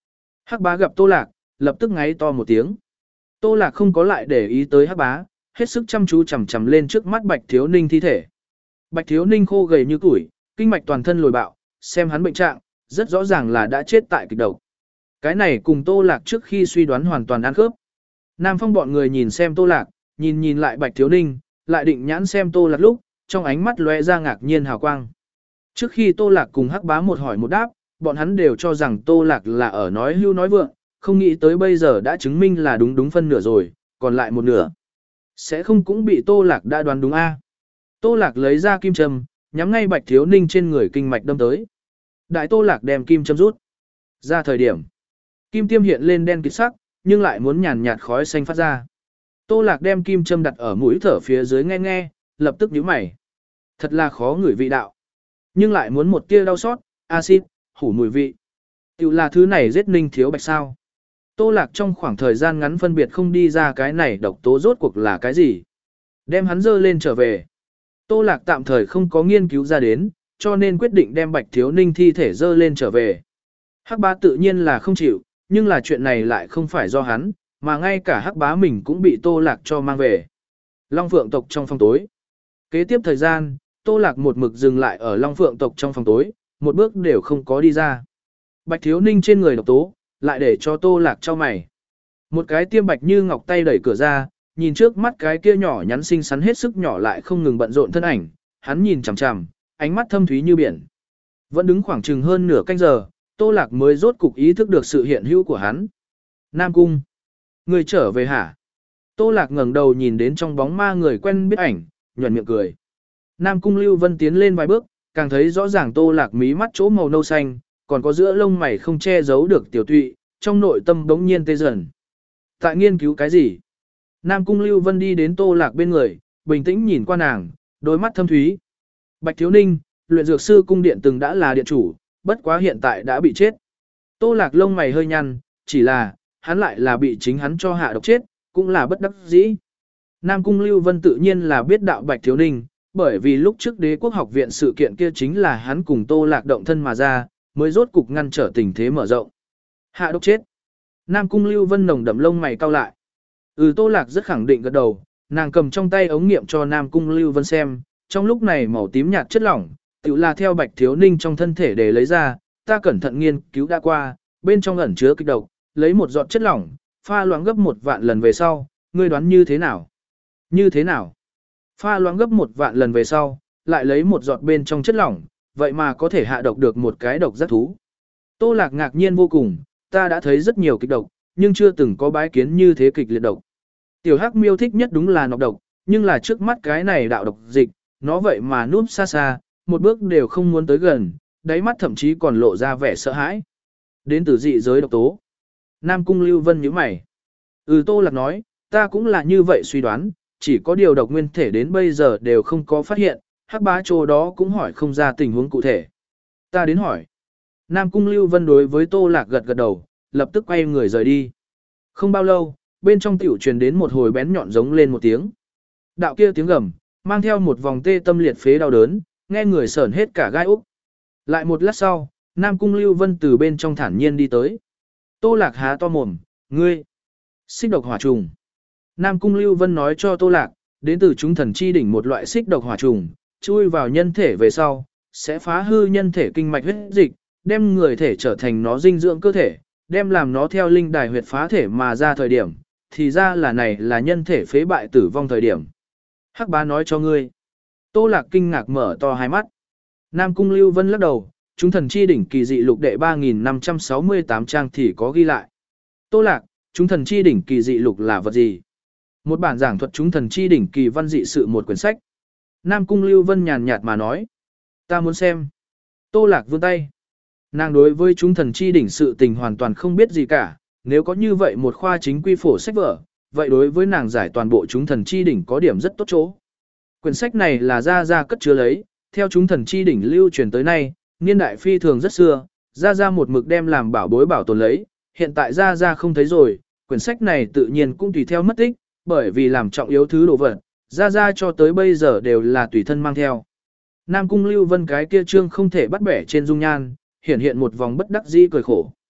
Hắc bá gặp Tô Lạc, lập tức ngáy to một tiếng. Tô Lạc không có lại để ý tới Hắc bá, hết sức chăm chú chằm chằm lên trước mắt Bạch Thiếu Ninh thi thể. Bạch Thiếu Ninh khô gầy như củi, kinh mạch toàn thân lồi bạo, xem hắn bệnh trạng, rất rõ ràng là đã chết tại kịch độc. Cái này cùng Tô Lạc trước khi suy đoán hoàn toàn ăn khớp. Nam Phong bọn người nhìn xem Tô Lạc, nhìn nhìn lại Bạch Thiếu Ninh, lại định nhãn xem Tô Lạc lúc, trong ánh mắt lóe ra ngạc nhiên hào quang. Trước khi Tô Lạc cùng Hắc bá một hỏi một đáp, bọn hắn đều cho rằng Tô Lạc là ở nói hưu nói vượng, không nghĩ tới bây giờ đã chứng minh là đúng đúng phân nửa rồi, còn lại một nửa. Sẽ không cũng bị Tô Lạc đã đoán đúng a. Tô Lạc lấy ra kim châm, nhắm ngay Bạch Thiếu Ninh trên người kinh mạch đâm tới. Đại Tô Lạc đem kim châm rút ra thời điểm, kim tiêm hiện lên đen kịt sắc, nhưng lại muốn nhàn nhạt khói xanh phát ra. Tô Lạc đem kim châm đặt ở mũi thở phía dưới nghe nghe, lập tức nhíu mày. Thật là khó ngửi vị đạo, nhưng lại muốn một tia đau xót, axit, hủ mùi vị. Tiểu là thứ này giết Ninh Thiếu Bạch sao? Tô Lạc trong khoảng thời gian ngắn phân biệt không đi ra cái này độc tố rốt cuộc là cái gì. Đem hắn dơ lên trở về. Tô Lạc tạm thời không có nghiên cứu ra đến, cho nên quyết định đem Bạch Thiếu Ninh thi thể dơ lên trở về. Hắc bá tự nhiên là không chịu, nhưng là chuyện này lại không phải do hắn, mà ngay cả Hắc bá mình cũng bị Tô Lạc cho mang về. Long Phượng tộc trong phòng tối. Kế tiếp thời gian, Tô Lạc một mực dừng lại ở Long Phượng tộc trong phòng tối, một bước đều không có đi ra. Bạch Thiếu Ninh trên người độc tố, lại để cho Tô Lạc cho mày. Một cái tiêm bạch như ngọc tay đẩy cửa ra, nhìn trước mắt cái kia nhỏ nhắn xinh xắn hết sức nhỏ lại không ngừng bận rộn thân ảnh, hắn nhìn chằm chằm, ánh mắt thâm thúy như biển. Vẫn đứng khoảng chừng hơn nửa canh giờ, Tô Lạc mới rốt cục ý thức được sự hiện hữu của hắn. Nam Cung, người trở về hả? Tô Lạc ngẩng đầu nhìn đến trong bóng ma người quen biết ảnh, nhuận miệng cười. Nam Cung Lưu Vân tiến lên vài bước, càng thấy rõ ràng Tô Lạc mí mắt chỗ màu nâu xanh, còn có giữa lông mày không che giấu được tiểu tụy, trong nội tâm bỗng nhiên tê dần. Tại nghiên cứu cái gì? Nam Cung Lưu Vân đi đến Tô Lạc bên người, bình tĩnh nhìn qua nàng, đôi mắt thâm thúy. Bạch Thiếu Ninh, luyện dược sư cung điện từng đã là điện chủ, bất quá hiện tại đã bị chết. Tô Lạc lông mày hơi nhăn, chỉ là, hắn lại là bị chính hắn cho hạ độc chết, cũng là bất đắc dĩ. Nam Cung Lưu Vân tự nhiên là biết đạo Bạch Thiếu Ninh, bởi vì lúc trước Đế Quốc Học viện sự kiện kia chính là hắn cùng Tô Lạc động thân mà ra, mới rốt cục ngăn trở tình thế mở rộng. Hạ độc chết. Nam Cung Lưu Vân nồng đậm lông mày cau lại. Ừ, Tô Lạc rất khẳng định gật đầu, nàng cầm trong tay ống nghiệm cho Nam Cung Lưu Vân xem, trong lúc này màu tím nhạt chất lỏng, tự là theo Bạch Thiếu Ninh trong thân thể để lấy ra, ta cẩn thận nghiên cứu đã qua, bên trong ẩn chứa kịch độc, lấy một giọt chất lỏng, pha loãng gấp một vạn lần về sau, ngươi đoán như thế nào? Như thế nào? Pha loãng gấp một vạn lần về sau, lại lấy một giọt bên trong chất lỏng, vậy mà có thể hạ độc được một cái độc giác thú. Tô Lạc ngạc nhiên vô cùng, ta đã thấy rất nhiều kịch độc, nhưng chưa từng có bái kiến như thế kịch liệt độc. Tiểu Hắc miêu thích nhất đúng là nọc độc, nhưng là trước mắt cái này đạo độc dịch, nó vậy mà núp xa xa, một bước đều không muốn tới gần, đáy mắt thậm chí còn lộ ra vẻ sợ hãi. Đến từ dị giới độc tố. Nam Cung Lưu Vân nhíu mày. Ừ, Tô Lạc nói, ta cũng là như vậy suy đoán, chỉ có điều độc nguyên thể đến bây giờ đều không có phát hiện, Hắc bá chỗ đó cũng hỏi không ra tình huống cụ thể. Ta đến hỏi. Nam Cung Lưu Vân đối với Tô Lạc gật gật đầu, lập tức quay người rời đi. Không bao lâu, bên trong tiểu truyền đến một hồi bén nhọn giống lên một tiếng. Đạo kia tiếng gầm, mang theo một vòng tê tâm liệt phế đau đớn, nghe người sởn hết cả gai úc. Lại một lát sau, Nam Cung Lưu Vân từ bên trong thản nhiên đi tới. Tô Lạc há to mồm, ngươi, xích độc hỏa trùng. Nam Cung Lưu Vân nói cho Tô Lạc, đến từ chúng thần chi đỉnh một loại xích độc hỏa trùng, chui vào nhân thể về sau, sẽ phá hư nhân thể kinh mạch huyết dịch, đem người thể trở thành nó dinh dưỡng cơ thể, đem làm nó theo linh đài huyệt phá thể mà ra thời điểm, thì ra là này là nhân thể phế bại tử vong thời điểm. Hắc bá nói cho ngươi. Tô Lạc kinh ngạc mở to hai mắt. Nam Cung Lưu Vân lắc đầu, chúng thần chi đỉnh kỳ dị lục đệ ba nghìn năm trăm sáu mươi tám trang thì có ghi lại. Tô Lạc, chúng thần chi đỉnh kỳ dị lục là vật gì? Một bản giảng thuật chúng thần chi đỉnh kỳ văn dị sự một quyển sách. Nam Cung Lưu Vân nhàn nhạt mà nói. Ta muốn xem. Tô Lạc vươn tay. Nàng đối với chúng thần chi đỉnh sự tình hoàn toàn không biết gì cả, nếu có như vậy một khoa chính quy phổ sách vở, vậy đối với nàng giải toàn bộ chúng thần chi đỉnh có điểm rất tốt chỗ. Quyển sách này là Gia Gia cất chứa lấy, theo chúng thần chi đỉnh lưu truyền tới nay, niên đại phi thường rất xưa, Gia Gia một mực đem làm bảo bối bảo tồn lấy, hiện tại Gia Gia không thấy rồi, quyển sách này tự nhiên cũng tùy theo mất tích, bởi vì làm trọng yếu thứ đồ vật, Gia Gia cho tới bây giờ đều là tùy thân mang theo. Nam Cung Lưu Vân cái kia trương không thể bắt bẻ trên dung nhan, hiện hiện một vòng bất đắc dĩ cười khổ.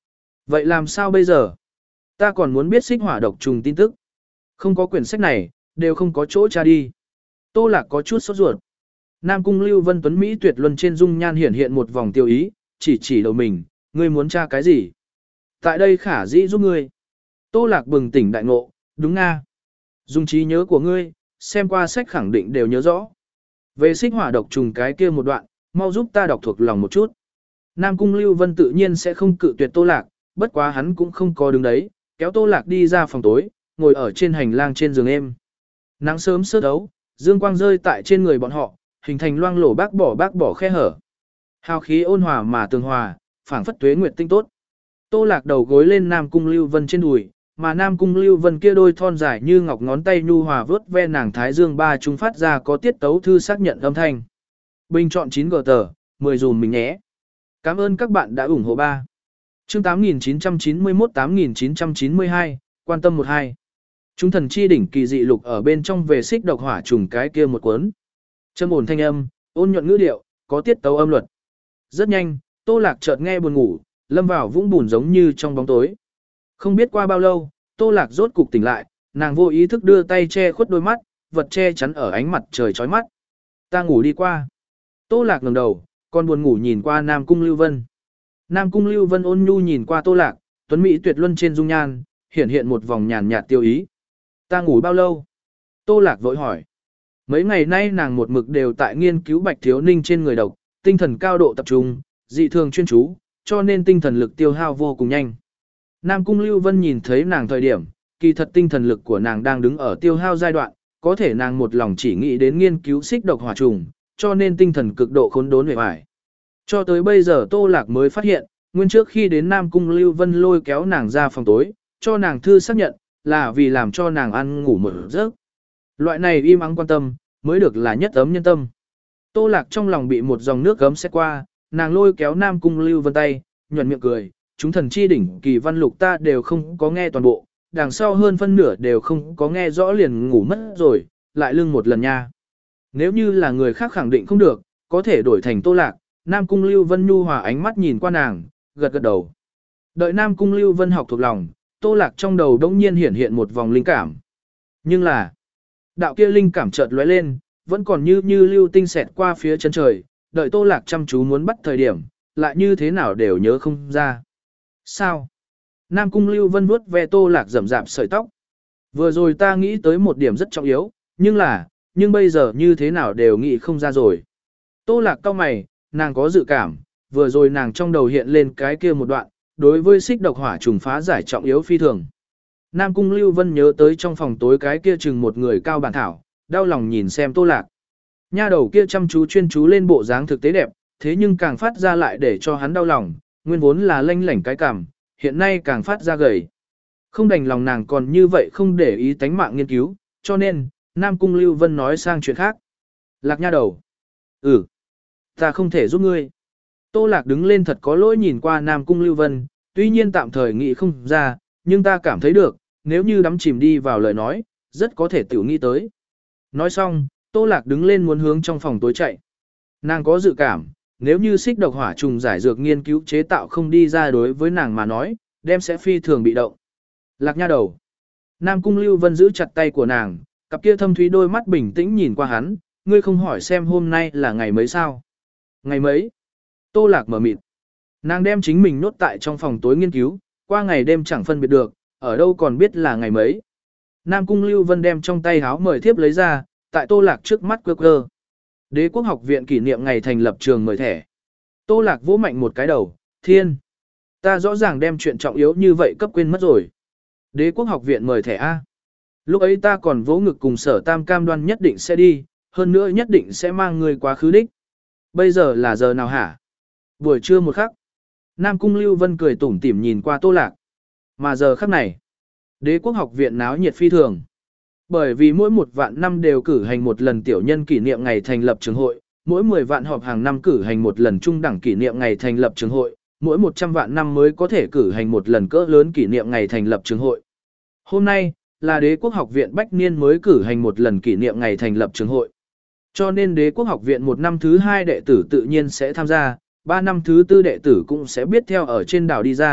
Vậy làm sao bây giờ? Ta còn muốn biết xích hỏa độc trùng tin tức. Không có quyển sách này, đều không có chỗ tra đi. Tô Lạc có chút sốt ruột. Nam Cung Lưu Vân Tuấn Mỹ tuyệt luân trên dung nhan hiển hiện một vòng tiêu ý, chỉ chỉ đầu mình, ngươi muốn tra cái gì? Tại đây khả dĩ giúp ngươi. Tô Lạc bừng tỉnh đại ngộ, đúng nga. Dùng trí nhớ của ngươi, xem qua sách khẳng định đều nhớ rõ. Về xích hỏa độc trùng cái kia một đoạn, mau giúp ta đọc thuộc lòng một chút. Nam Cung Lưu Vân tự nhiên sẽ không cự tuyệt Tô Lạc, bất quá hắn cũng không có đứng đấy, kéo Tô Lạc đi ra phòng tối, ngồi ở trên hành lang trên giường êm. Nắng sớm sớt đấu, dương quang rơi tại trên người bọn họ, hình thành loang lổ bác bỏ bác bỏ khe hở. Hào khí ôn hòa mà tường hòa, phảng phất tuế nguyệt tinh tốt. Tô Lạc đầu gối lên Nam Cung Lưu Vân trên đùi, mà Nam Cung Lưu Vân kia đôi thon dài như ngọc ngón tay nhu hòa vớt ve nàng thái dương ba chúng phát ra có tiết tấu thư xác nhận âm thanh. Bình chọn chín gờ tờ, mười dùm mình nhé. Cảm ơn các bạn đã ủng hộ ba. Chương tám nghìn chín trăm chín mươi mốt tám nghìn chín trăm chín mươi hai, quan tâm một hai. Chúng thần chi đỉnh kỳ dị lục ở bên trong về xích độc hỏa trùng cái kia một cuốn. Châm ổn thanh âm, ôn nhuận ngữ điệu, có tiết tấu âm luật. Rất nhanh, Tô Lạc chợt nghe buồn ngủ, lâm vào vũng bùn giống như trong bóng tối. Không biết qua bao lâu, Tô Lạc rốt cục tỉnh lại, nàng vô ý thức đưa tay che khuất đôi mắt, vật che chắn ở ánh mặt trời chói mắt. Ta ngủ đi qua. Tô Lạc ngẩng đầu, còn buồn ngủ nhìn qua Nam Cung Lưu Vân. Nam Cung Lưu Vân ôn nhu nhìn qua Tô Lạc, tuấn mỹ tuyệt luân trên dung nhan, hiện hiện một vòng nhàn nhạt tiêu ý. Ta ngủ bao lâu? Tô Lạc vội hỏi. Mấy ngày nay nàng một mực đều tại nghiên cứu Bạch Thiếu Ninh trên người độc, tinh thần cao độ tập trung, dị thường chuyên chú, cho nên tinh thần lực tiêu hao vô cùng nhanh. Nam Cung Lưu Vân nhìn thấy nàng thời điểm, kỳ thật tinh thần lực của nàng đang đứng ở tiêu hao giai đoạn, có thể nàng một lòng chỉ nghĩ đến nghiên cứu xích độc hỏa trùng, cho nên tinh thần cực độ khốn đốn uể oải. Cho tới bây giờ Tô Lạc mới phát hiện, nguyên trước khi đến Nam Cung Lưu Vân lôi kéo nàng ra phòng tối, cho nàng thư xác nhận, là vì làm cho nàng ăn ngủ một giấc. Loại này im ắng quan tâm, mới được là nhất ấm nhân tâm. Tô Lạc trong lòng bị một dòng nước gấm xét qua, nàng lôi kéo Nam Cung Lưu Vân tay, nhuận miệng cười, chúng thần chi đỉnh kỳ văn lục ta đều không có nghe toàn bộ, đằng sau hơn phân nửa đều không có nghe rõ liền ngủ mất rồi, lại lưng một lần nha. Nếu như là người khác khẳng định không được, có thể đổi thành Tô Lạc. Nam Cung Lưu Vân nhu hòa ánh mắt nhìn qua nàng, gật gật đầu. Đợi Nam Cung Lưu Vân học thuộc lòng, Tô Lạc trong đầu đống nhiên hiển hiện một vòng linh cảm. Nhưng là, đạo kia linh cảm chợt lóe lên, vẫn còn như như lưu tinh xẹt qua phía chân trời, đợi Tô Lạc chăm chú muốn bắt thời điểm, lại như thế nào đều nhớ không ra. Sao? Nam Cung Lưu Vân vuốt ve Tô Lạc rậm rạp sợi tóc. Vừa rồi ta nghĩ tới một điểm rất trọng yếu, nhưng là, nhưng bây giờ như thế nào đều nghĩ không ra rồi. Tô Lạc cau mày, nàng có dự cảm, vừa rồi nàng trong đầu hiện lên cái kia một đoạn, đối với xích độc hỏa trùng phá giải trọng yếu phi thường. Nam Cung Lưu Vân nhớ tới trong phòng tối cái kia chừng một người cao bản thảo, đau lòng nhìn xem Tô Lạc. Nha đầu kia chăm chú chuyên chú lên bộ dáng thực tế đẹp, thế nhưng càng phát ra lại để cho hắn đau lòng, nguyên vốn là lanh lảnh cái cảm, hiện nay càng phát ra gầy. Không đành lòng nàng còn như vậy không để ý tánh mạng nghiên cứu, cho nên, Nam Cung Lưu Vân nói sang chuyện khác. Lạc nha đầu. Ừ. Ta không thể giúp ngươi. Tô Lạc đứng lên thật có lỗi nhìn qua Nam Cung Lưu Vân, tuy nhiên tạm thời nghĩ không ra, nhưng ta cảm thấy được, nếu như đắm chìm đi vào lời nói, rất có thể tiểu nghĩ tới. Nói xong, Tô Lạc đứng lên muốn hướng trong phòng tối chạy. Nàng có dự cảm, nếu như xích độc hỏa trùng giải dược nghiên cứu chế tạo không đi ra đối với nàng mà nói, đem sẽ phi thường bị động. Lạc nha đầu. Nam Cung Lưu Vân giữ chặt tay của nàng, cặp kia thâm thúy đôi mắt bình tĩnh nhìn qua hắn, ngươi không hỏi xem hôm nay là ngày mấy sao? Ngày mấy? Tô Lạc mở mịt. Nàng đem chính mình nốt tại trong phòng tối nghiên cứu, qua ngày đêm chẳng phân biệt được, ở đâu còn biết là ngày mấy. Nam Cung Lưu Vân đem trong tay háo mời thiếp lấy ra, tại Tô Lạc trước mắt quơ quơ. Đế quốc học viện kỷ niệm ngày thành lập trường mời thẻ. Tô Lạc vỗ mạnh một cái đầu, thiên. Ta rõ ràng đem chuyện trọng yếu như vậy cấp quên mất rồi. Đế quốc học viện mời thẻ A. Lúc ấy ta còn vỗ ngực cùng Sở Tam cam đoan nhất định sẽ đi, hơn nữa nhất định sẽ mang người quá khứ đích. Bây giờ là giờ nào hả? Buổi trưa một khắc. Nam Cung Lưu Vân cười tủm tỉm nhìn qua Tô Lạc. Mà giờ khắc này, Đế quốc học viện náo nhiệt phi thường. Bởi vì mỗi một vạn năm đều cử hành một lần tiểu nhân kỷ niệm ngày thành lập trường hội, mỗi mười vạn họp hàng năm cử hành một lần trung đẳng kỷ niệm ngày thành lập trường hội, mỗi một trăm vạn năm mới có thể cử hành một lần cỡ lớn kỷ niệm ngày thành lập trường hội. Hôm nay, là Đế quốc học viện Bách Niên mới cử hành một lần kỷ niệm ngày thành lập trường hội. Cho nên Đế quốc học viện một năm thứ hai đệ tử tự nhiên sẽ tham gia, ba năm thứ tư đệ tử cũng sẽ biết theo ở trên đảo đi ra,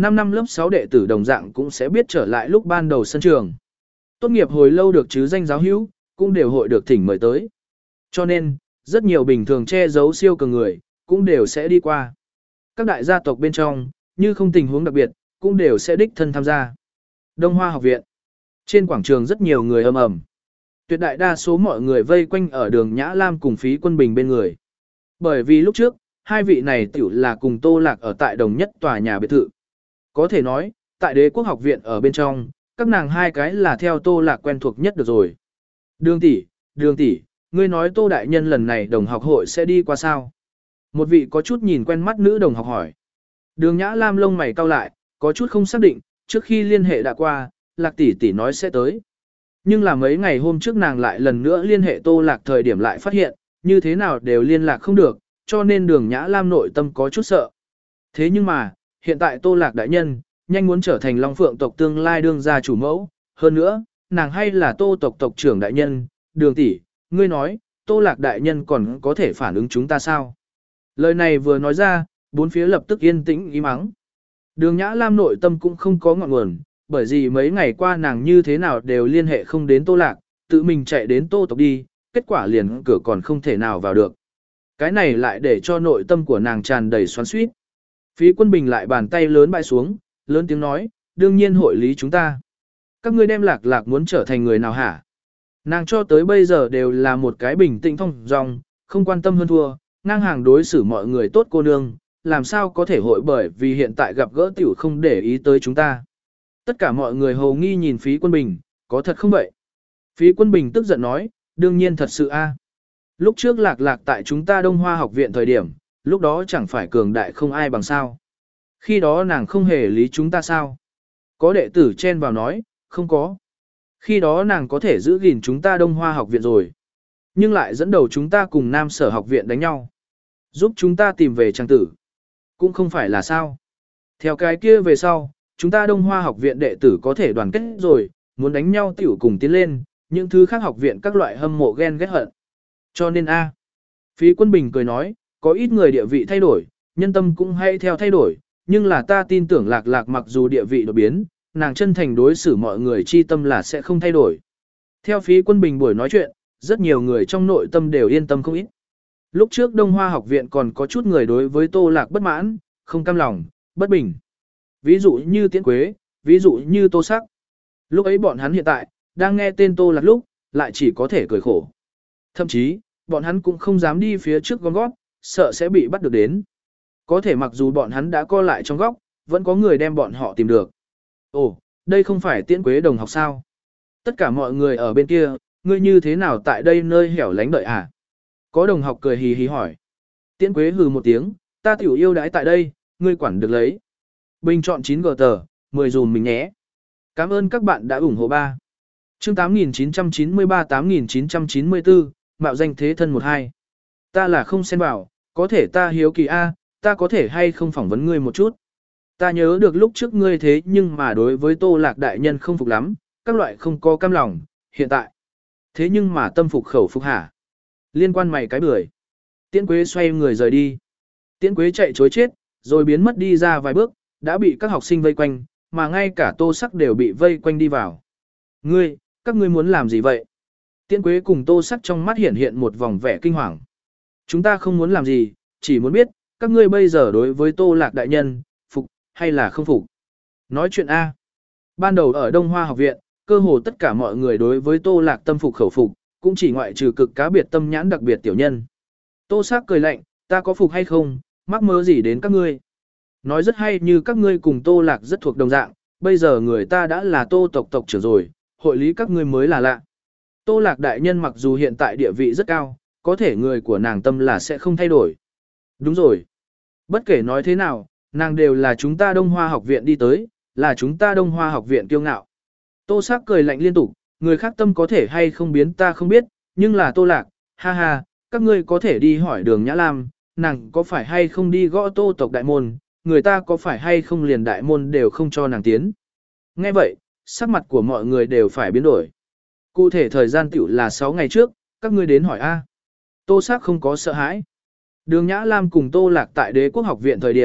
năm năm lớp sáu đệ tử đồng dạng cũng sẽ biết trở lại lúc ban đầu sân trường. Tốt nghiệp hồi lâu được chứ danh giáo hữu, cũng đều hội được thỉnh mời tới. Cho nên, rất nhiều bình thường che giấu siêu cường người, cũng đều sẽ đi qua. Các đại gia tộc bên trong, như không tình huống đặc biệt, cũng đều sẽ đích thân tham gia. Đông Hoa học viện. Trên quảng trường rất nhiều người ầm ầm. Tuyệt đại đa số mọi người vây quanh ở đường Nhã Lam cùng Phí Quân Bình bên người. Bởi vì lúc trước, hai vị này tiểu là cùng Tô Lạc ở tại đồng nhất tòa nhà biệt thự. Có thể nói, tại Đế Quốc học viện ở bên trong, các nàng hai cái là theo Tô Lạc quen thuộc nhất được rồi. Đường tỷ, Đường tỷ, ngươi nói Tô đại nhân lần này đồng học hội sẽ đi qua sao? Một vị có chút nhìn quen mắt nữ đồng học hỏi. Đường Nhã Lam lông mày cau lại, có chút không xác định, trước khi liên hệ đã qua, Lạc tỷ tỷ nói sẽ tới. Nhưng là mấy ngày hôm trước nàng lại lần nữa liên hệ Tô Lạc thời điểm lại phát hiện, như thế nào đều liên lạc không được, cho nên Đường Nhã Lam nội tâm có chút sợ. Thế nhưng mà, hiện tại Tô Lạc đại nhân, nhanh muốn trở thành Long Phượng tộc tương lai đương gia chủ mẫu, hơn nữa, nàng hay là Tô tộc tộc trưởng đại nhân, Đường tỷ, ngươi nói, Tô Lạc đại nhân còn có thể phản ứng chúng ta sao? Lời này vừa nói ra, bốn phía lập tức yên tĩnh ý mắng. Đường Nhã Lam nội tâm cũng không có ngọn nguồn, bởi vì mấy ngày qua nàng như thế nào đều liên hệ không đến Tô Lạc, tự mình chạy đến Tô tộc đi, kết quả liền cửa còn không thể nào vào được. Cái này lại để cho nội tâm của nàng tràn đầy xoắn xuýt. Phí Quân Bình lại bàn tay lớn bãi xuống, lớn tiếng nói, đương nhiên hội lý chúng ta. Các ngươi đem Lạc Lạc muốn trở thành người nào hả? Nàng cho tới bây giờ đều là một cái bình tĩnh thông dong, không quan tâm hơn thua, ngang hàng đối xử mọi người tốt cô nương, làm sao có thể hội bởi vì hiện tại gặp gỡ tiểu không để ý tới chúng ta. Tất cả mọi người hầu nghi nhìn Phí Quân Bình, có thật không vậy? Phí Quân Bình tức giận nói, đương nhiên thật sự a. Lúc trước Lạc Lạc tại chúng ta Đông Hoa học viện thời điểm, lúc đó chẳng phải cường đại không ai bằng sao. Khi đó nàng không hề lý chúng ta sao? Có đệ tử chen vào nói, không có. Khi đó nàng có thể giữ gìn chúng ta Đông Hoa học viện rồi. Nhưng lại dẫn đầu chúng ta cùng Nam Sở học viện đánh nhau. Giúp chúng ta tìm về trang tử. Cũng không phải là sao. Theo cái kia về sau, chúng ta Đông Hoa học viện đệ tử có thể đoàn kết rồi, muốn đánh nhau tiểu cùng tiến lên, những thứ khác học viện các loại hâm mộ ghen ghét hận. Cho nên a, Phí Quân Bình cười nói, có ít người địa vị thay đổi, nhân tâm cũng hay theo thay đổi, nhưng là ta tin tưởng Lạc Lạc mặc dù địa vị đột biến, nàng chân thành đối xử mọi người chi tâm là sẽ không thay đổi. Theo Phí Quân Bình buổi nói chuyện, rất nhiều người trong nội tâm đều yên tâm không ít. Lúc trước Đông Hoa học viện còn có chút người đối với Tô Lạc bất mãn, không cam lòng, bất bình. Ví dụ như Tiễn Quế, ví dụ như Tô Sắc. Lúc ấy bọn hắn hiện tại, đang nghe tên Tô Lạc lúc, lại chỉ có thể cười khổ. Thậm chí, bọn hắn cũng không dám đi phía trước gom gót, sợ sẽ bị bắt được đến. Có thể mặc dù bọn hắn đã co lại trong góc, vẫn có người đem bọn họ tìm được. Ồ, đây không phải Tiễn Quế đồng học sao? Tất cả mọi người ở bên kia, ngươi như thế nào tại đây nơi hẻo lánh đợi à? Có đồng học cười hì hì hỏi. Tiễn Quế hừ một tiếng, ta tiểu yêu đãi tại đây, ngươi quản được lấy. Bình chọn chín gờ tờ, mười dùm mình nhé. Cảm ơn các bạn đã ủng hộ ba. Chương tám nghìn chín trăm chín mươi ba tám nghìn chín trăm chín mươi tư, mạo danh thế thân một hai. Ta là không xen vào, có thể ta hiếu kỳ A, ta có thể hay không phỏng vấn ngươi một chút. Ta nhớ được lúc trước ngươi thế nhưng mà đối với Tô Lạc đại nhân không phục lắm, các loại không có cam lòng, hiện tại. Thế nhưng mà tâm phục khẩu phục hả? Liên quan mày cái bưởi. Tiễn Quế xoay người rời đi. Tiễn Quế chạy chối chết, rồi biến mất đi ra vài bước, đã bị các học sinh vây quanh, mà ngay cả Tô Sắc đều bị vây quanh đi vào. Ngươi, các ngươi muốn làm gì vậy? Tiễn Quế cùng Tô Sắc trong mắt hiện hiện một vòng vẻ kinh hoàng. Chúng ta không muốn làm gì, chỉ muốn biết, các ngươi bây giờ đối với Tô Lạc đại nhân, phục, hay là không phục? Nói chuyện A. Ban đầu ở Đông Hoa học viện, cơ hồ tất cả mọi người đối với Tô Lạc tâm phục khẩu phục, cũng chỉ ngoại trừ cực cá biệt tâm nhãn đặc biệt tiểu nhân. Tô Sắc cười lạnh, ta có phục hay không, mắc mơ gì đến các ngươi? Nói rất hay như các ngươi cùng Tô Lạc rất thuộc đồng dạng, bây giờ người ta đã là Tô tộc tộc trưởng rồi, hội lý các ngươi mới là lạ. Tô Lạc đại nhân mặc dù hiện tại địa vị rất cao, có thể người của nàng tâm là sẽ không thay đổi. Đúng rồi. Bất kể nói thế nào, nàng đều là chúng ta Đông Hoa học viện đi tới, là chúng ta Đông Hoa học viện kiêu ngạo. Tô Sắc cười lạnh liên tục, người khác tâm có thể hay không biến ta không biết, nhưng là Tô Lạc, ha ha, các ngươi có thể đi hỏi Đường Nhã Lam, nàng có phải hay không đi gõ Tô tộc đại môn, người ta có phải hay không liền đại môn đều không cho nàng tiến. Nghe vậy, sắc mặt của mọi người đều phải biến đổi. Cụ thể thời gian tiểu là sáu ngày trước, các ngươi đến hỏi A. Tô Sắc không có sợ hãi. Đường Nhã Lam cùng Tô Lạc tại Đế Quốc học viện thời điểm,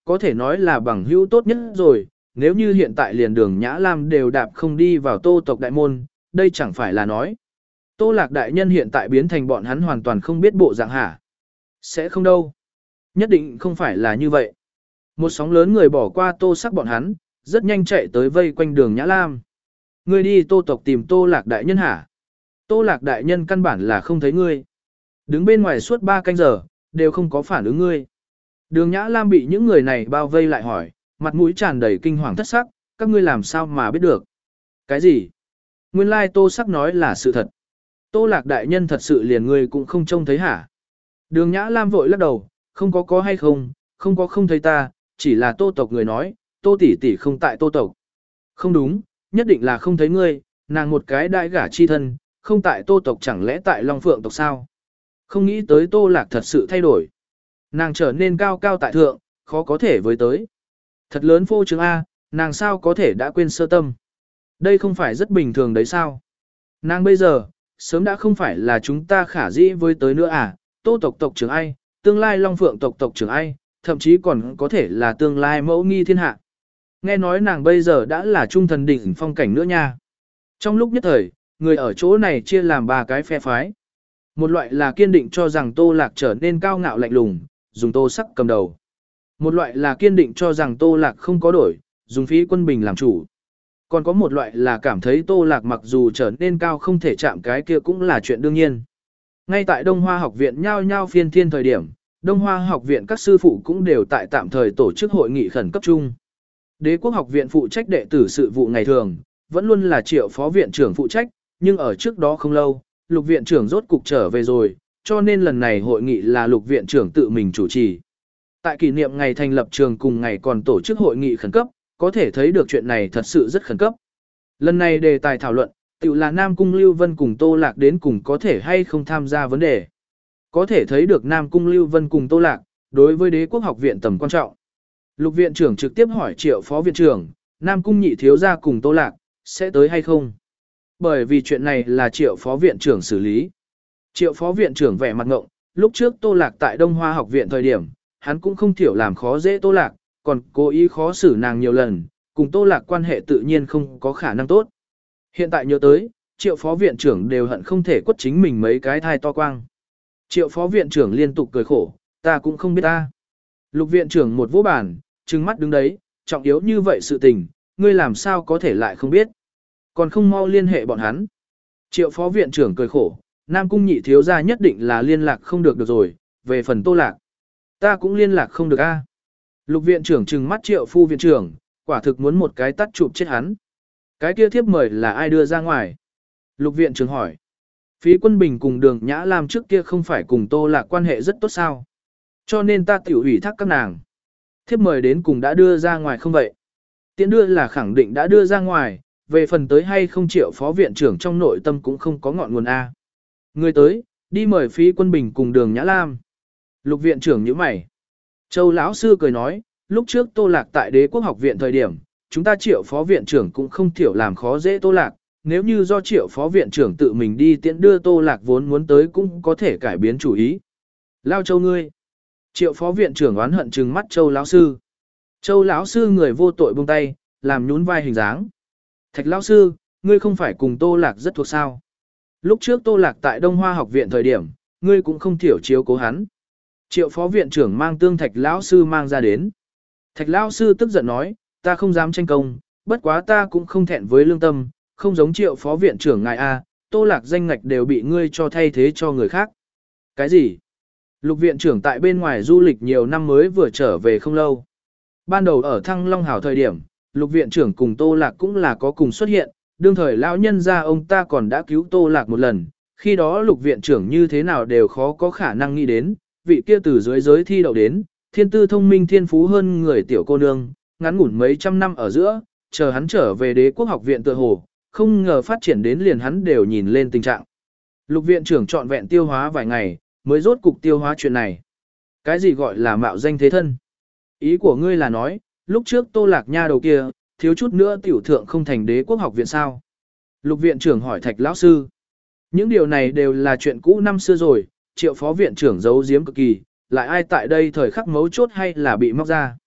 có thể nói là bằng hữu tốt nhất rồi, nếu như hiện tại liền đường Nhã Lam đều đạp không đi vào Tô tộc đại môn, đây chẳng phải là nói. Tô Lạc đại nhân hiện tại biến thành bọn hắn hoàn toàn không biết bộ dạng hả? Sẽ không đâu. Nhất định không phải là như vậy. Một sóng lớn người bỏ qua Tô Sắc bọn hắn, rất nhanh chạy tới vây quanh đường Nhã Lam. Ngươi đi Tô tộc tìm Tô Lạc đại nhân hả? Tô Lạc đại nhân căn bản là không thấy ngươi. Đứng bên ngoài suốt ba canh giờ, đều không có phản ứng ngươi. Đường Nhã Lam bị những người này bao vây lại hỏi, mặt mũi tràn đầy kinh hoàng thất sắc, các ngươi làm sao mà biết được? Cái gì? Nguyên lai Tô Sắc nói là sự thật. Tô Lạc đại nhân thật sự liền ngươi cũng không trông thấy hả? Đường Nhã Lam vội lắc đầu, không có có hay không, không có không thấy ta, chỉ là Tô tộc người nói, Tô tỷ tỷ không tại Tô tộc. Không đúng, nhất định là không thấy ngươi, nàng một cái đại gả chi thân, không tại Tô tộc chẳng lẽ tại Long Phượng tộc sao? Không nghĩ tới Tô Lạc thật sự thay đổi. Nàng trở nên cao cao tại thượng, khó có thể với tới. Thật lớn phô trương A, nàng sao có thể đã quên sơ tâm. Đây không phải rất bình thường đấy sao? Nàng bây giờ, sớm đã không phải là chúng ta khả dĩ với tới nữa à, Tô tộc tộc trưởng ai, tương lai Long Phượng tộc tộc trưởng ai, thậm chí còn có thể là tương lai mẫu nghi thiên hạ. Nghe nói nàng bây giờ đã là trung thần đỉnh phong cảnh nữa nha. Trong lúc nhất thời, người ở chỗ này chia làm ba cái phe phái. Một loại là kiên định cho rằng Tô Lạc trở nên cao ngạo lạnh lùng, dùng Tô Sắc cầm đầu. Một loại là kiên định cho rằng Tô Lạc không có đổi, dùng Phí Quân Bình làm chủ. Còn có một loại là cảm thấy Tô Lạc mặc dù trở nên cao không thể chạm cái kia cũng là chuyện đương nhiên. Ngay tại Đông Hoa học viện nhao nhao phiên thiên thời điểm, Đông Hoa học viện các sư phụ cũng đều tại tạm thời tổ chức hội nghị khẩn cấp chung. Đế quốc học viện phụ trách đệ tử sự vụ ngày thường, vẫn luôn là Triệu phó viện trưởng phụ trách, nhưng ở trước đó không lâu, Lục viện trưởng rốt cục trở về rồi, cho nên lần này hội nghị là Lục viện trưởng tự mình chủ trì. Tại kỷ niệm ngày thành lập trường cùng ngày còn tổ chức hội nghị khẩn cấp, có thể thấy được chuyện này thật sự rất khẩn cấp. Lần này đề tài thảo luận, tự là Nam Cung Lưu Vân cùng Tô Lạc đến cùng có thể hay không tham gia vấn đề. Có thể thấy được Nam Cung Lưu Vân cùng Tô Lạc, đối với đế quốc học viện tầm quan trọng. Lục viện trưởng trực tiếp hỏi Triệu phó viện trưởng, Nam Cung nhị thiếu gia cùng Tô Lạc, sẽ tới hay không? Bởi vì chuyện này là Triệu phó viện trưởng xử lý. Triệu phó viện trưởng vẻ mặt ngộng, lúc trước Tô Lạc tại Đông Hoa học viện thời điểm, hắn cũng không thiểu làm khó dễ Tô Lạc, còn cố ý khó xử nàng nhiều lần, cùng Tô Lạc quan hệ tự nhiên không có khả năng tốt. Hiện tại nhớ tới, Triệu phó viện trưởng đều hận không thể quất chính mình mấy cái thai to quang. Triệu phó viện trưởng liên tục cười khổ, ta cũng không biết ta. Lục viện trưởng một vỗ bàn, trừng mắt đứng đấy, trọng yếu như vậy sự tình, ngươi làm sao có thể lại không biết. Còn không mau liên hệ bọn hắn. Triệu phó viện trưởng cười khổ, Nam Cung nhị thiếu gia nhất định là liên lạc không được được rồi, về phần Tô Lạc. Ta cũng liên lạc không được a. Lục viện trưởng trừng mắt Triệu phu viện trưởng, quả thực muốn một cái tắt chụp chết hắn. Cái kia thiếp mời là ai đưa ra ngoài? Lục viện trưởng hỏi. Phí Quân Bình cùng Đường Nhã Lam trước kia không phải cùng Tô Lạc quan hệ rất tốt sao? Cho nên ta tiểu ủy thác các nàng. Thiếp mời đến cùng đã đưa ra ngoài không vậy? Tiễn đưa là khẳng định đã đưa ra ngoài, về phần tới hay không Triệu phó viện trưởng trong nội tâm cũng không có ngọn nguồn A. Người tới, đi mời Phí Quân Bình cùng Đường Nhã Lam. Lục viện trưởng nhíu mày. Châu lão sư cười nói, lúc trước Tô Lạc tại đế quốc học viện thời điểm, chúng ta Triệu phó viện trưởng cũng không thiểu làm khó dễ Tô Lạc, nếu như do Triệu phó viện trưởng tự mình đi tiễn đưa Tô Lạc vốn muốn tới cũng có thể cải biến chủ ý. Lao Châu ngươi. Triệu phó viện trưởng oán hận trừng mắt Châu lão sư. Châu lão sư người vô tội buông tay, làm nhún vai hình dáng. Thạch lão sư, ngươi không phải cùng Tô Lạc rất thuộc sao? Lúc trước Tô Lạc tại Đông Hoa học viện thời điểm, ngươi cũng không thiểu chiếu cố hắn. Triệu phó viện trưởng mang tương Thạch lão sư mang ra đến. Thạch lão sư tức giận nói, ta không dám tranh công, bất quá ta cũng không thẹn với lương tâm, không giống Triệu phó viện trưởng ngài a, Tô Lạc danh ngạch đều bị ngươi cho thay thế cho người khác. Cái gì? Lục viện trưởng tại bên ngoài du lịch nhiều năm mới vừa trở về không lâu. Ban đầu ở Thăng Long Hảo thời điểm, Lục viện trưởng cùng Tô Lạc cũng là có cùng xuất hiện, đương thời lão nhân gia ông ta còn đã cứu Tô Lạc một lần, khi đó Lục viện trưởng như thế nào đều khó có khả năng nghĩ đến, vị kia từ dưới giới thi đậu đến, thiên tư thông minh thiên phú hơn người tiểu cô nương, ngắn ngủn mấy trăm năm ở giữa, chờ hắn trở về đế quốc học viện tựa hồ, không ngờ phát triển đến liền hắn đều nhìn lên tình trạng. Lục viện trưởng trọn vẹn tiêu hóa vài ngày, mới rốt cục tiêu hóa chuyện này. Cái gì gọi là mạo danh thế thân? Ý của ngươi là nói, lúc trước Tô Lạc nha đầu kia, thiếu chút nữa tiểu thượng không thành đế quốc học viện sao? Lục viện trưởng hỏi Thạch lão sư. Những điều này đều là chuyện cũ năm xưa rồi, Triệu phó viện trưởng giấu giếm cực kỳ, lại ai tại đây thời khắc mấu chốt hay là bị móc ra.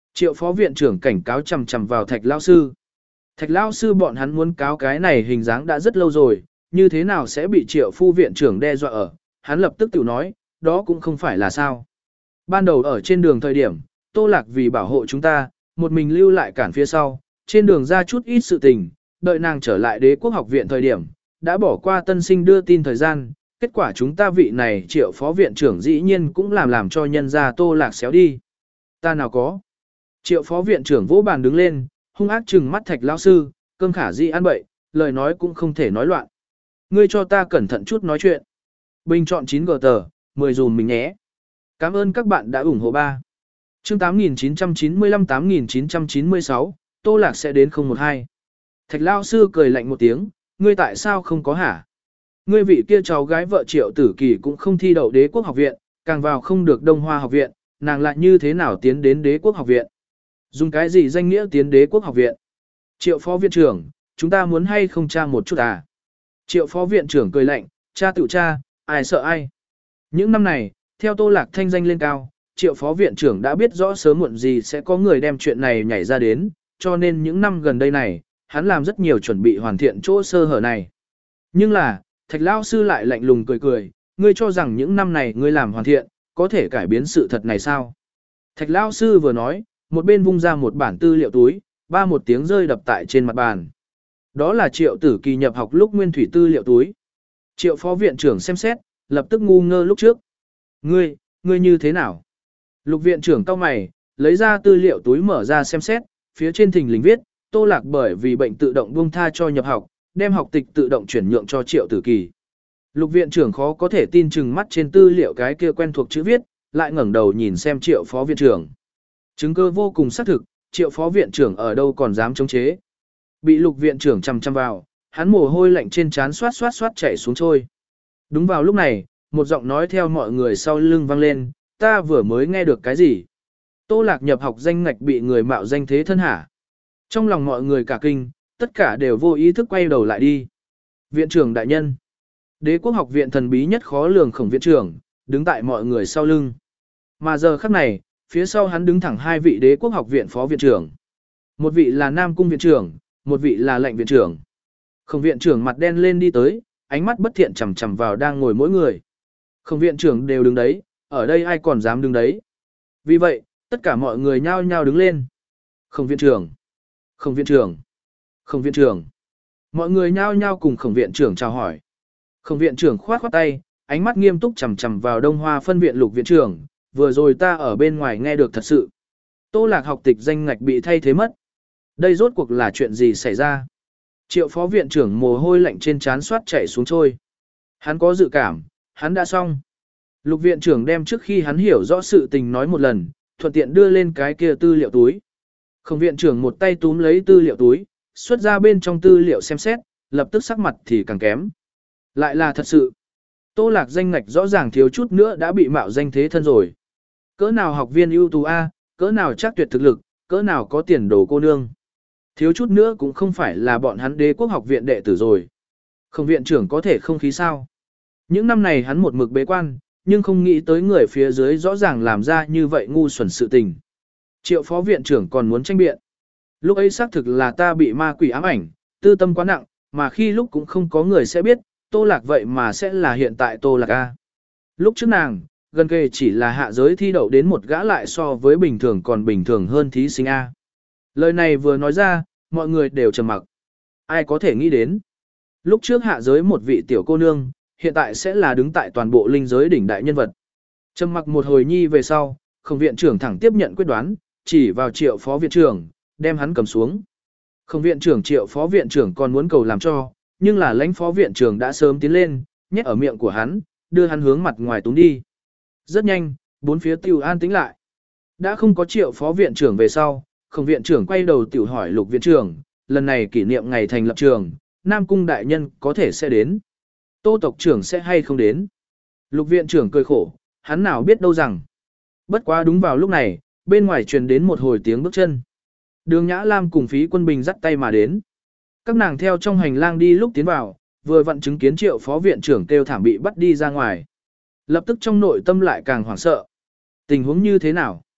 Triệu phó viện trưởng cảnh cáo chằm chằm vào Thạch Lao Sư. Thạch Lao Sư bọn hắn muốn cáo cái này hình dáng đã rất lâu rồi, như thế nào sẽ bị triệu phu viện trưởng đe dọa ở, hắn lập tức tự nói, đó cũng không phải là sao. Ban đầu ở trên đường thời điểm, Tô Lạc vì bảo hộ chúng ta, một mình lưu lại cản phía sau, trên đường ra chút ít sự tình, đợi nàng trở lại đế quốc học viện thời điểm, đã bỏ qua tân sinh đưa tin thời gian, kết quả chúng ta vị này triệu phó viện trưởng dĩ nhiên cũng làm làm cho nhân gia Tô Lạc xéo đi. Ta nào có. Triệu phó viện trưởng vỗ bàn đứng lên, hung ác trừng mắt Thạch Lão Sư, cơm khả dĩ ăn bậy, lời nói cũng không thể nói loạn. Ngươi cho ta cẩn thận chút nói chuyện. Bình chọn chín g tờ, mười dùm mình nhé. Cảm ơn các bạn đã ủng hộ ba. Chương tám nghìn chín trăm chín mươi lăm tám nghìn chín trăm chín mươi sáu, Tô Lạc sẽ đến không một hai. Thạch Lao Sư cười lạnh một tiếng, ngươi tại sao không có hả? Ngươi vị kia cháu gái vợ Triệu Tử Kỳ cũng không thi đậu đế quốc học viện, càng vào không được Đông Hoa học viện, nàng lại như thế nào tiến đến đế quốc học viện? Dùng cái gì danh nghĩa tiến đế quốc học viện? Triệu phó viện trưởng, chúng ta muốn hay không tra một chút à? Triệu phó viện trưởng cười lạnh, cha tự cha, ai sợ ai? Những năm này, theo Tô Lạc thanh danh lên cao, triệu phó viện trưởng đã biết rõ sớm muộn gì sẽ có người đem chuyện này nhảy ra đến, cho nên những năm gần đây này, hắn làm rất nhiều chuẩn bị hoàn thiện chỗ sơ hở này. Nhưng là, Thạch Lao Sư lại lạnh lùng cười cười, ngươi cho rằng những năm này ngươi làm hoàn thiện, có thể cải biến sự thật này sao? Thạch Lao Sư vừa nói, một bên vung ra một bản tư liệu túi, ba một tiếng rơi đập tại trên mặt bàn. Đó là Triệu Tử Kỳ nhập học lúc nguyên thủy tư liệu túi. Triệu phó viện trưởng xem xét, lập tức ngu ngơ lúc trước. Ngươi, ngươi như thế nào? Lục viện trưởng cau mày, lấy ra tư liệu túi mở ra xem xét, phía trên thình lình viết, Tô Lạc bởi vì bệnh tự động buông tha cho nhập học, đem học tịch tự động chuyển nhượng cho Triệu Tử Kỳ. Lục viện trưởng khó có thể tin chừng mắt trên tư liệu cái kia quen thuộc chữ viết, lại ngẩng đầu nhìn xem Triệu phó viện trưởng. Chứng cơ vô cùng xác thực, Triệu phó viện trưởng ở đâu còn dám chống chế. Bị Lục viện trưởng chằm chằm vào, hắn mồ hôi lạnh trên trán xoát xoát xoát chảy xuống trôi. Đúng vào lúc này, một giọng nói theo mọi người sau lưng vang lên, ta vừa mới nghe được cái gì? Tô Lạc nhập học danh ngạch bị người mạo danh thế thân hả? Trong lòng mọi người cả kinh, tất cả đều vô ý thức quay đầu lại đi. Viện trưởng đại nhân, đế quốc học viện thần bí nhất khó lường Khổng viện trưởng, đứng tại mọi người sau lưng. Mà giờ khắc này, phía sau hắn đứng thẳng hai vị đế quốc học viện phó viện trưởng. Một vị là Nam Cung viện trưởng, một vị là Lệnh viện trưởng. Khổng viện trưởng mặt đen lên đi tới, ánh mắt bất thiện chằm chằm vào đang ngồi mỗi người. Khổng viện trưởng đều đứng đấy, ở đây ai còn dám đứng đấy. Vì vậy, tất cả mọi người nhao nhao đứng lên. Khổng viện trưởng, Khổng viện trưởng, Khổng viện trưởng. Mọi người nhao nhao cùng Khổng viện trưởng chào hỏi. Khổng viện trưởng khoát khoát tay, ánh mắt nghiêm túc chằm chằm vào Đông Hoa phân viện Lục viện trưởng, vừa rồi ta ở bên ngoài nghe được thật sự. Tô Lạc học tịch danh ngạch bị thay thế mất. Đây rốt cuộc là chuyện gì xảy ra? Triệu phó viện trưởng mồ hôi lạnh trên trán xoát chảy xuống trôi. Hắn có dự cảm, hắn đã xong. Lục viện trưởng đem trước khi hắn hiểu rõ sự tình nói một lần, thuận tiện đưa lên cái kia tư liệu túi. Khổng viện trưởng một tay túm lấy tư liệu túi, xuất ra bên trong tư liệu xem xét, lập tức sắc mặt thì càng kém. Lại là thật sự. Tô Lạc danh ngạch rõ ràng thiếu chút nữa đã bị mạo danh thế thân rồi. Cỡ nào học viên ưu tú A, cỡ nào chắc tuyệt thực lực, cỡ nào có tiền đồ cô nương. Thiếu chút nữa cũng không phải là bọn hắn đế quốc học viện đệ tử rồi. Khổng viện trưởng có thể không khí sao. Những năm này hắn một mực bế quan, nhưng không nghĩ tới người phía dưới rõ ràng làm ra như vậy ngu xuẩn sự tình. Triệu phó viện trưởng còn muốn tranh biện. Lúc ấy xác thực là ta bị ma quỷ ám ảnh, tư tâm quá nặng, mà khi lúc cũng không có người sẽ biết, Tô Lạc vậy mà sẽ là hiện tại Tô Lạc A. Lúc trước nàng, gần kề chỉ là hạ giới thi đậu đến một gã lại so với bình thường còn bình thường hơn thí sinh A. Lời này vừa nói ra, mọi người đều trầm mặc. Ai có thể nghĩ đến. Lúc trước hạ giới một vị tiểu cô nương, hiện tại sẽ là đứng tại toàn bộ linh giới đỉnh đại nhân vật. Trầm mặc một hồi nhi về sau, Khổng viện trưởng thẳng tiếp nhận quyết đoán, chỉ vào Triệu phó viện trưởng, đem hắn cầm xuống. Khổng viện trưởng Triệu phó viện trưởng còn muốn cầu làm cho, nhưng là lãnh phó viện trưởng đã sớm tiến lên, nhét ở miệng của hắn, đưa hắn hướng mặt ngoài túm đi. Rất nhanh, bốn phía tiêu an tĩnh lại. Đã không có Triệu phó viện trưởng về sau, Khổng viện trưởng quay đầu tiểu hỏi Lục viện trưởng, lần này kỷ niệm ngày thành lập trường, Nam Cung đại nhân có thể sẽ đến. Tô tộc trưởng sẽ hay không đến. Lục viện trưởng cười khổ, hắn nào biết đâu rằng. Bất quá đúng vào lúc này, bên ngoài truyền đến một hồi tiếng bước chân. Đường Nhã Lam cùng Phí Quân Bình dắt tay mà đến. Các nàng theo trong hành lang đi lúc tiến vào, vừa vặn chứng kiến Triệu phó viện trưởng kêu thảm bị bắt đi ra ngoài. Lập tức trong nội tâm lại càng hoảng sợ. Tình huống như thế nào?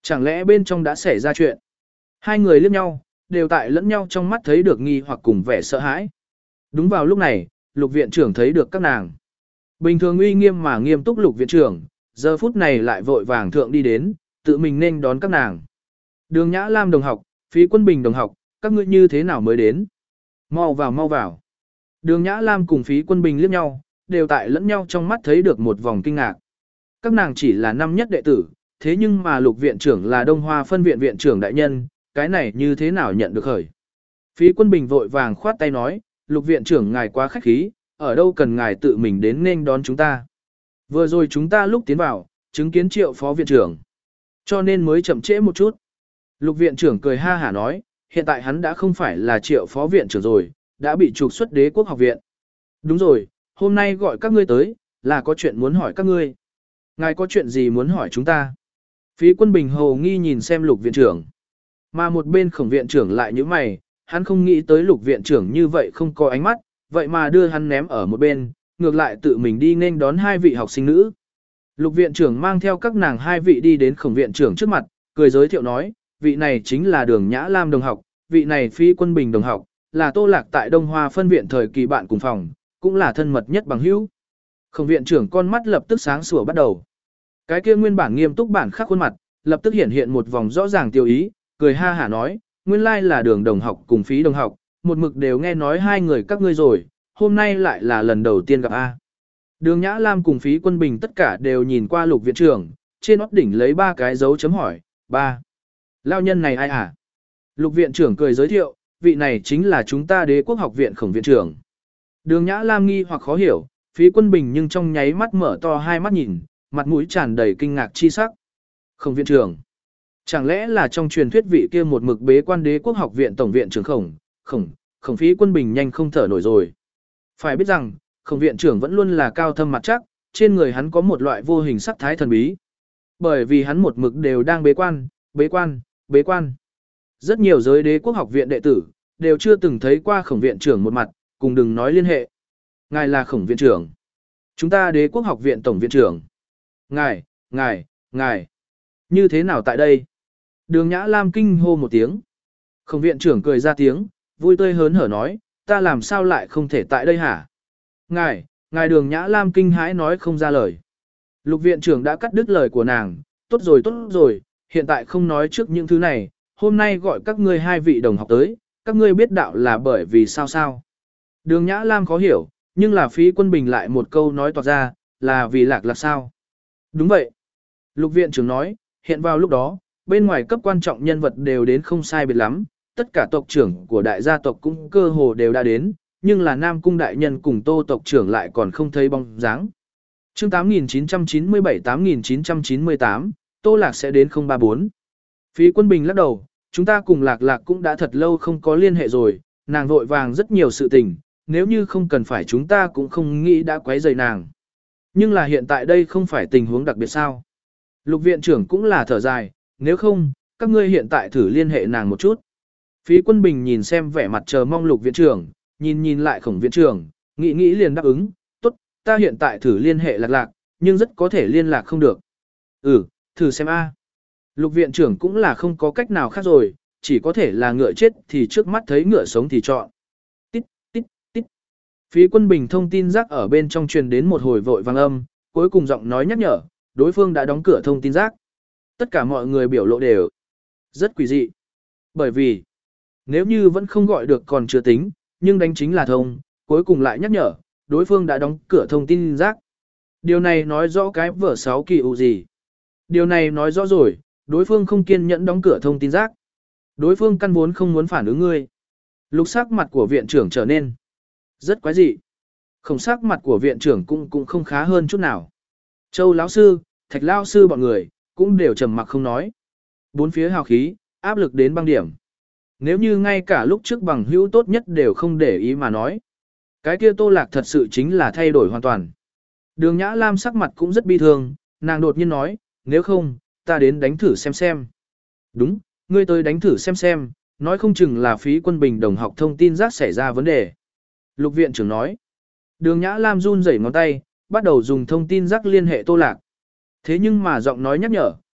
Chẳng lẽ bên trong đã xảy ra chuyện? Hai người liếc nhau, đều tại lẫn nhau trong mắt thấy được nghi hoặc cùng vẻ sợ hãi. Đúng vào lúc này, Lục viện trưởng thấy được các nàng. Bình thường uy nghiêm mà nghiêm túc Lục viện trưởng, giờ phút này lại vội vàng thượng đi đến, tự mình nên đón các nàng. Đường Nhã Lam đồng học, Phí Quân Bình đồng học, các ngươi như thế nào mới đến? Mau vào mau vào. Đường Nhã Lam cùng Phí Quân Bình liếc nhau, đều tại lẫn nhau trong mắt thấy được một vòng kinh ngạc. Các nàng chỉ là năm nhất đệ tử, thế nhưng mà Lục viện trưởng là Đông Hoa phân viện viện trưởng đại nhân, cái này như thế nào nhận được khởi? Phí Quân Bình vội vàng khoát tay nói, Lục viện trưởng ngài quá khách khí, ở đâu cần ngài tự mình đến nên đón chúng ta. Vừa rồi chúng ta lúc tiến vào, chứng kiến Triệu phó viện trưởng, cho nên mới chậm trễ một chút. Lục viện trưởng cười ha hả nói, hiện tại hắn đã không phải là Triệu phó viện trưởng rồi, đã bị trục xuất Đế quốc học viện. Đúng rồi, hôm nay gọi các ngươi tới, là có chuyện muốn hỏi các ngươi. Ngài có chuyện gì muốn hỏi chúng ta? Phí Quân Bình hồ nghi nhìn xem Lục viện trưởng. Mà một bên Khổng viện trưởng lại như mày, hắn không nghĩ tới Lục viện trưởng như vậy không có ánh mắt, vậy mà đưa hắn ném ở một bên, ngược lại tự mình đi nên đón hai vị học sinh nữ. Lục viện trưởng mang theo các nàng hai vị đi đến Khổng viện trưởng trước mặt, cười giới thiệu nói, vị này chính là Đường Nhã Lam đồng học, vị này Phí Quân Bình đồng học, là Tô Lạc tại Đông Hoa phân viện thời kỳ bạn cùng phòng, cũng là thân mật nhất bằng hữu. Khổng viện trưởng con mắt lập tức sáng sủa bắt đầu. Cái kia nguyên bản nghiêm túc bản khắc khuôn mặt, lập tức hiện hiện một vòng rõ ràng tiêu ý, cười ha hả nói, nguyên lai là Đường đồng học cùng Phí đồng học, một mực đều nghe nói hai người các ngươi rồi, hôm nay lại là lần đầu tiên gặp A. Đường Nhã Lam cùng Phí Quân Bình tất cả đều nhìn qua Lục viện trưởng, trên nót đỉnh lấy ba cái dấu chấm hỏi, ba. Lao nhân này ai à? Lục viện trưởng cười giới thiệu, vị này chính là chúng ta Đế quốc học viện Khổng viện trưởng. Đường Nhã Lam nghi hoặc khó hiểu, Phí Quân Bình nhưng trong nháy mắt mở to hai mắt nhìn, mặt mũi tràn đầy kinh ngạc chi sắc. Khổng viện trưởng. Chẳng lẽ là trong truyền thuyết vị kia một mực bế quan Đế quốc học viện tổng viện trưởng Khổng, Khổng, Khổng Phí Quân Bình nhanh không thở nổi rồi. Phải biết rằng, Khổng viện trưởng vẫn luôn là cao thâm mặt chắc, trên người hắn có một loại vô hình sắc thái thần bí. Bởi vì hắn một mực đều đang bế quan, bế quan, bế quan. Rất nhiều giới Đế quốc học viện đệ tử, đều chưa từng thấy qua Khổng viện trưởng một mặt, cùng đừng nói liên hệ. Ngài là Khổng viện trưởng. Chúng ta Đế quốc học viện tổng viện trưởng. Ngài, ngài, ngài. Như thế nào tại đây? Đường Nhã Lam kinh hô một tiếng. Khổng viện trưởng cười ra tiếng, vui tươi hớn hở nói, ta làm sao lại không thể tại đây hả? Ngài, ngài Đường Nhã Lam kinh hãi nói không ra lời. Lục viện trưởng đã cắt đứt lời của nàng, tốt rồi tốt rồi, hiện tại không nói trước những thứ này, hôm nay gọi các ngươi hai vị đồng học tới, các ngươi biết đạo là bởi vì sao sao. Đường Nhã Lam khó hiểu, nhưng là Phí Quân Bình lại một câu nói toạc ra, là vì lạc lạc sao. Đúng vậy. Lục viện trưởng nói, hiện vào lúc đó, bên ngoài cấp quan trọng nhân vật đều đến không sai biệt lắm, tất cả tộc trưởng của đại gia tộc cũng cơ hồ đều đã đến, nhưng là Nam Cung đại nhân cùng Tô tộc trưởng lại còn không thấy bóng dáng. Chương tám nghìn chín trăm chín mươi bảy tám nghìn chín trăm chín mươi tám, Tô Lạc sẽ đến không ba bốn. Phí Quân Bình lắc đầu, chúng ta cùng Lạc Lạc cũng đã thật lâu không có liên hệ rồi, nàng vội vàng rất nhiều sự tình, nếu như không cần phải chúng ta cũng không nghĩ đã quấy rầy nàng. Nhưng là hiện tại đây không phải tình huống đặc biệt sao. Lục viện trưởng cũng là thở dài, nếu không, các ngươi hiện tại thử liên hệ nàng một chút. Phí Quân Bình nhìn xem vẻ mặt chờ mong Lục viện trưởng, nhìn nhìn lại Khổng viện trưởng, nghĩ nghĩ liền đáp ứng, tốt, ta hiện tại thử liên hệ Lạc Lạc, nhưng rất có thể liên lạc không được. Ừ, thử xem a. Lục viện trưởng cũng là không có cách nào khác rồi, chỉ có thể là ngựa chết thì trước mắt thấy ngựa sống thì chọn. Tít, tít, tít. Phí Quân Bình thông tin rác ở bên trong truyền đến một hồi vội vang âm, cuối cùng giọng nói nhắc nhở, đối phương đã đóng cửa thông tin rác. Tất cả mọi người biểu lộ đều rất quỷ dị. Bởi vì, nếu như vẫn không gọi được còn chưa tính, nhưng đánh chính là thông, cuối cùng lại nhắc nhở, đối phương đã đóng cửa thông tin rác. Điều này nói rõ cái vở sáu kỳ ụ gì. Điều này nói rõ rồi, đối phương không kiên nhẫn đóng cửa thông tin rác. Đối phương căn vốn không muốn phản ứng ngươi. Lục sắc mặt của viện trưởng trở nên rất quái dị. Khổng sắc mặt của viện trưởng cũng cũng không khá hơn chút nào. Châu lão sư, Thạch lão sư bọn người cũng đều trầm mặc không nói. Bốn phía hào khí, áp lực đến băng điểm. Nếu như ngay cả lúc trước bằng hữu tốt nhất đều không để ý mà nói, cái kia Tô Lạc thật sự chính là thay đổi hoàn toàn. Đường Nhã Lam sắc mặt cũng rất bi thương, nàng đột nhiên nói, nếu không, ta đến đánh thử xem xem. Đúng, ngươi tới đánh thử xem xem, nói không chừng là Phí Quân Bình đồng học thông tin rác xảy ra vấn đề. Lục viện trưởng nói. Đường Nhã Lam run rẩy ngón tay, bắt đầu dùng thông tin rác liên hệ Tô Lạc. Thế nhưng mà giọng nói nhắc nhở,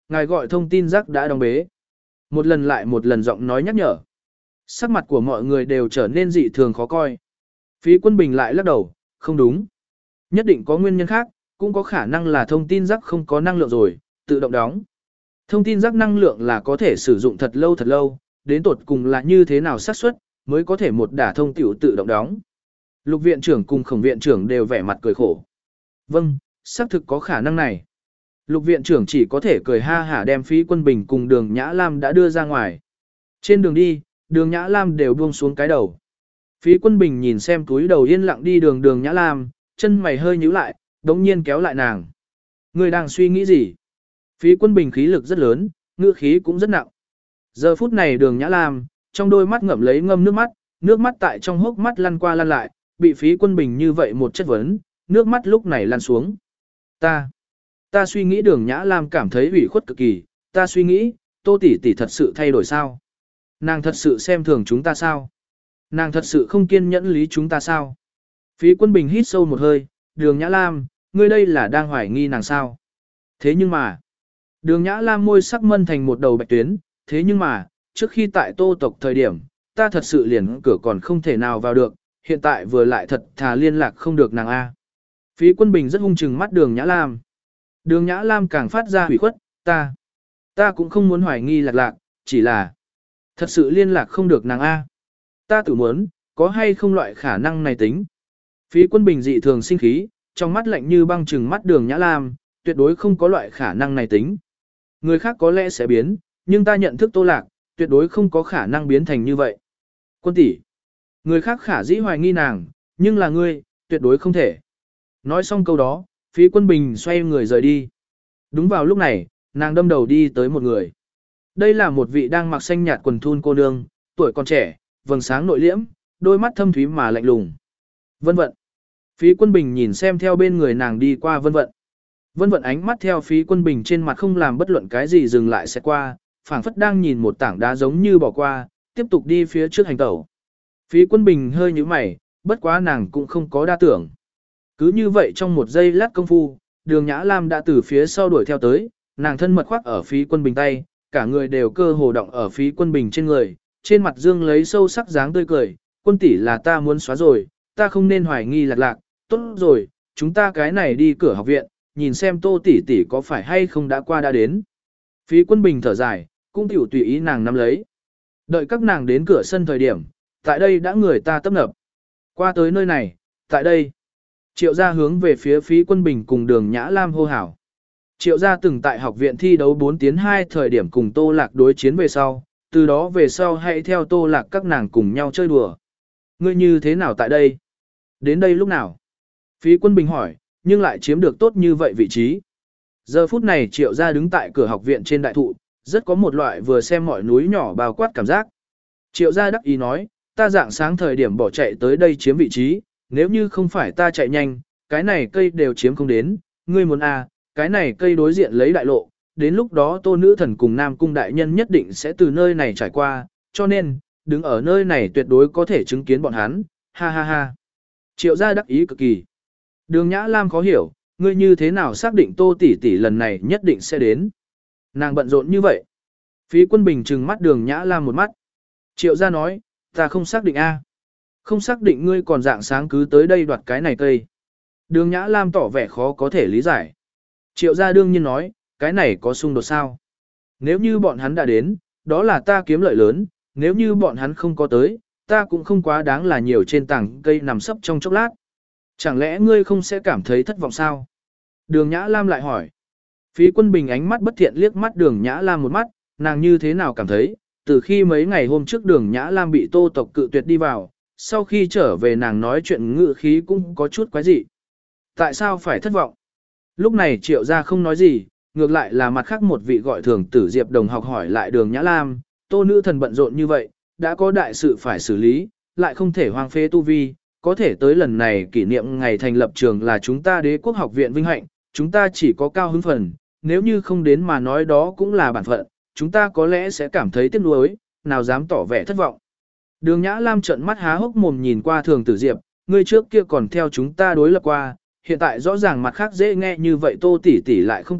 Ngài gọi thông tin rác đã đóng bế. Một lần lại một lần giọng nói nhắc nhở. Sắc mặt của mọi người đều trở nên dị thường khó coi. Phí Quân Bình lại lắc đầu, không đúng. Nhất định có nguyên nhân khác, cũng có khả năng là thông tin rác không có năng lượng rồi, tự động đóng. Thông tin rác năng lượng là có thể sử dụng thật lâu thật lâu, đến tột cùng là như thế nào xác suất mới có thể một đả thông tiểu tự động đóng. Lục viện trưởng cùng Khổng viện trưởng đều vẻ mặt cười khổ. Vâng, xác thực có khả năng này. Lục viện trưởng chỉ có thể cười ha hả đem Phí Quân Bình cùng Đường Nhã Lam đã đưa ra ngoài. Trên đường đi, Đường Nhã Lam đều buông xuống cái đầu. Phí Quân Bình nhìn xem túi đầu yên lặng đi đường Đường Nhã Lam, chân mày hơi nhíu lại, đống nhiên kéo lại nàng. Người đang suy nghĩ gì? Phí Quân Bình khí lực rất lớn, ngữ khí cũng rất nặng. Giờ phút này Đường Nhã Lam, trong đôi mắt ngậm lấy ngâm nước mắt, nước mắt tại trong hốc mắt lăn qua lăn lại, bị Phí Quân Bình như vậy một chất vấn, nước mắt lúc này lăn xuống. Ta, ta suy nghĩ Đường Nhã Lam cảm thấy ủy khuất cực kỳ, ta suy nghĩ, Tô tỷ tỷ thật sự thay đổi sao? Nàng thật sự xem thường chúng ta sao? Nàng thật sự không kiên nhẫn lý chúng ta sao? Phí Quân Bình hít sâu một hơi, Đường Nhã Lam, ngươi đây là đang hoài nghi nàng sao? Thế nhưng mà, Đường Nhã Lam môi sắc mân thành một đầu bạch tuyến, thế nhưng mà, trước khi tại Tô tộc thời điểm, ta thật sự liền cửa còn không thể nào vào được, hiện tại vừa lại thật thà liên lạc không được nàng A. Phí Quân Bình rất hung chừng mắt Đường Nhã Lam. Đường Nhã Lam càng phát ra hủy khuất, ta, ta cũng không muốn hoài nghi lạc lạc, chỉ là thật sự liên lạc không được nàng A. Ta tự muốn, có hay không loại khả năng này tính. Phí Quân Bình dị thường sinh khí, trong mắt lạnh như băng trừng mắt Đường Nhã Lam, tuyệt đối không có loại khả năng này tính. Người khác có lẽ sẽ biến, nhưng ta nhận thức Tô Lạc, tuyệt đối không có khả năng biến thành như vậy. Quân tỷ, người khác khả dĩ hoài nghi nàng, nhưng là ngươi, tuyệt đối không thể. Nói xong câu đó, Phí Quân Bình xoay người rời đi. Đúng vào lúc này, nàng đâm đầu đi tới một người. Đây là một vị đang mặc xanh nhạt quần thun cô nương, tuổi còn trẻ, vầng sáng nội liễm, đôi mắt thâm thúy mà lạnh lùng. Vân Vận. Phí Quân Bình nhìn xem theo bên người nàng đi qua Vân Vận. Vân Vận ánh mắt theo Phí Quân Bình trên mặt không làm bất luận cái gì dừng lại sẽ qua, phảng phất đang nhìn một tảng đá giống như bỏ qua, tiếp tục đi phía trước hành tẩu. Phí Quân Bình hơi nhíu mày, bất quá nàng cũng không có đa tưởng. Cứ như vậy trong một giây lát công phu, Đường Nhã Lam đã từ phía sau đuổi theo tới, nàng thân mật khoác ở Phí Quân Bình tay, cả người đều cơ hồ động ở Phí Quân Bình trên người, trên mặt dương lấy sâu sắc dáng tươi cười, quân tỷ là ta muốn xóa rồi, ta không nên hoài nghi lạc lạc, tốt rồi, chúng ta cái này đi cửa học viện, nhìn xem Tô tỷ tỷ có phải hay không đã qua đã đến. Phí Quân Bình thở dài, cũng tiểu tùy ý nàng nắm lấy. Đợi các nàng đến cửa sân thời điểm, tại đây đã người ta tấp nập. Qua tới nơi này, tại đây. Triệu gia hướng về phía Phí Quân Bình cùng Đường Nhã Lam hô hào. Triệu gia từng tại học viện thi đấu bốn tiến hai thời điểm cùng Tô Lạc đối chiến về sau, từ đó về sau hãy theo Tô Lạc các nàng cùng nhau chơi đùa. Ngươi như thế nào tại đây? Đến đây lúc nào? Phí Quân Bình hỏi, nhưng lại chiếm được tốt như vậy vị trí. Giờ phút này Triệu gia đứng tại cửa học viện trên đại thụ, rất có một loại vừa xem mọi núi nhỏ bao quát cảm giác. Triệu gia đắc ý nói, ta dạng sáng thời điểm bỏ chạy tới đây chiếm vị trí, nếu như không phải ta chạy nhanh, cái này cây đều chiếm không đến, ngươi muốn à, cái này cây đối diện lấy đại lộ, đến lúc đó Tô nữ thần cùng Nam cung đại nhân nhất định sẽ từ nơi này trải qua, cho nên, đứng ở nơi này tuyệt đối có thể chứng kiến bọn hắn, ha ha ha. Triệu gia đắc ý cực kỳ. Đường Nhã Lam khó hiểu, ngươi như thế nào xác định Tô tỷ tỷ lần này nhất định sẽ đến. Nàng bận rộn như vậy. Phí Quân Bình trừng mắt Đường Nhã Lam một mắt. Triệu gia nói, ta không xác định a, không xác định ngươi còn dạng sáng cứ tới đây đoạt cái này cây. Đường Nhã Lam tỏ vẻ khó có thể lý giải. Triệu gia đương nhiên nói, cái này có xung đột sao? Nếu như bọn hắn đã đến, đó là ta kiếm lợi lớn, nếu như bọn hắn không có tới, ta cũng không quá đáng là nhiều trên tảng cây nằm sấp trong chốc lát. Chẳng lẽ ngươi không sẽ cảm thấy thất vọng sao? Đường Nhã Lam lại hỏi. Phí Quân Bình ánh mắt bất thiện liếc mắt Đường Nhã Lam một mắt, nàng như thế nào cảm thấy, từ khi mấy ngày hôm trước Đường Nhã Lam bị Tô tộc cự tuyệt đi vào, sau khi trở về nàng nói chuyện ngữ khí cũng có chút quái dị. Tại sao phải thất vọng? Lúc này Triệu gia không nói gì, ngược lại là mặt khác một vị gọi thường tử Diệp đồng học hỏi lại Đường Nhã Lam, Tô nữ thần bận rộn như vậy, đã có đại sự phải xử lý, lại không thể hoang phế tu vi, có thể tới lần này kỷ niệm ngày thành lập trường là chúng ta Đế quốc học viện vinh hạnh, chúng ta chỉ có cao hứng phần, nếu như không đến mà nói đó cũng là bản phận, chúng ta có lẽ sẽ cảm thấy tiếc nuối, nào dám tỏ vẻ thất vọng. Đường Nhã Lam trợn mắt há hốc mồm nhìn qua thường tử Diệp, ngươi trước kia còn theo chúng ta đối lập qua, hiện tại rõ ràng mặt khác dễ nghe như vậy Tô tỷ tỷ lại không tại,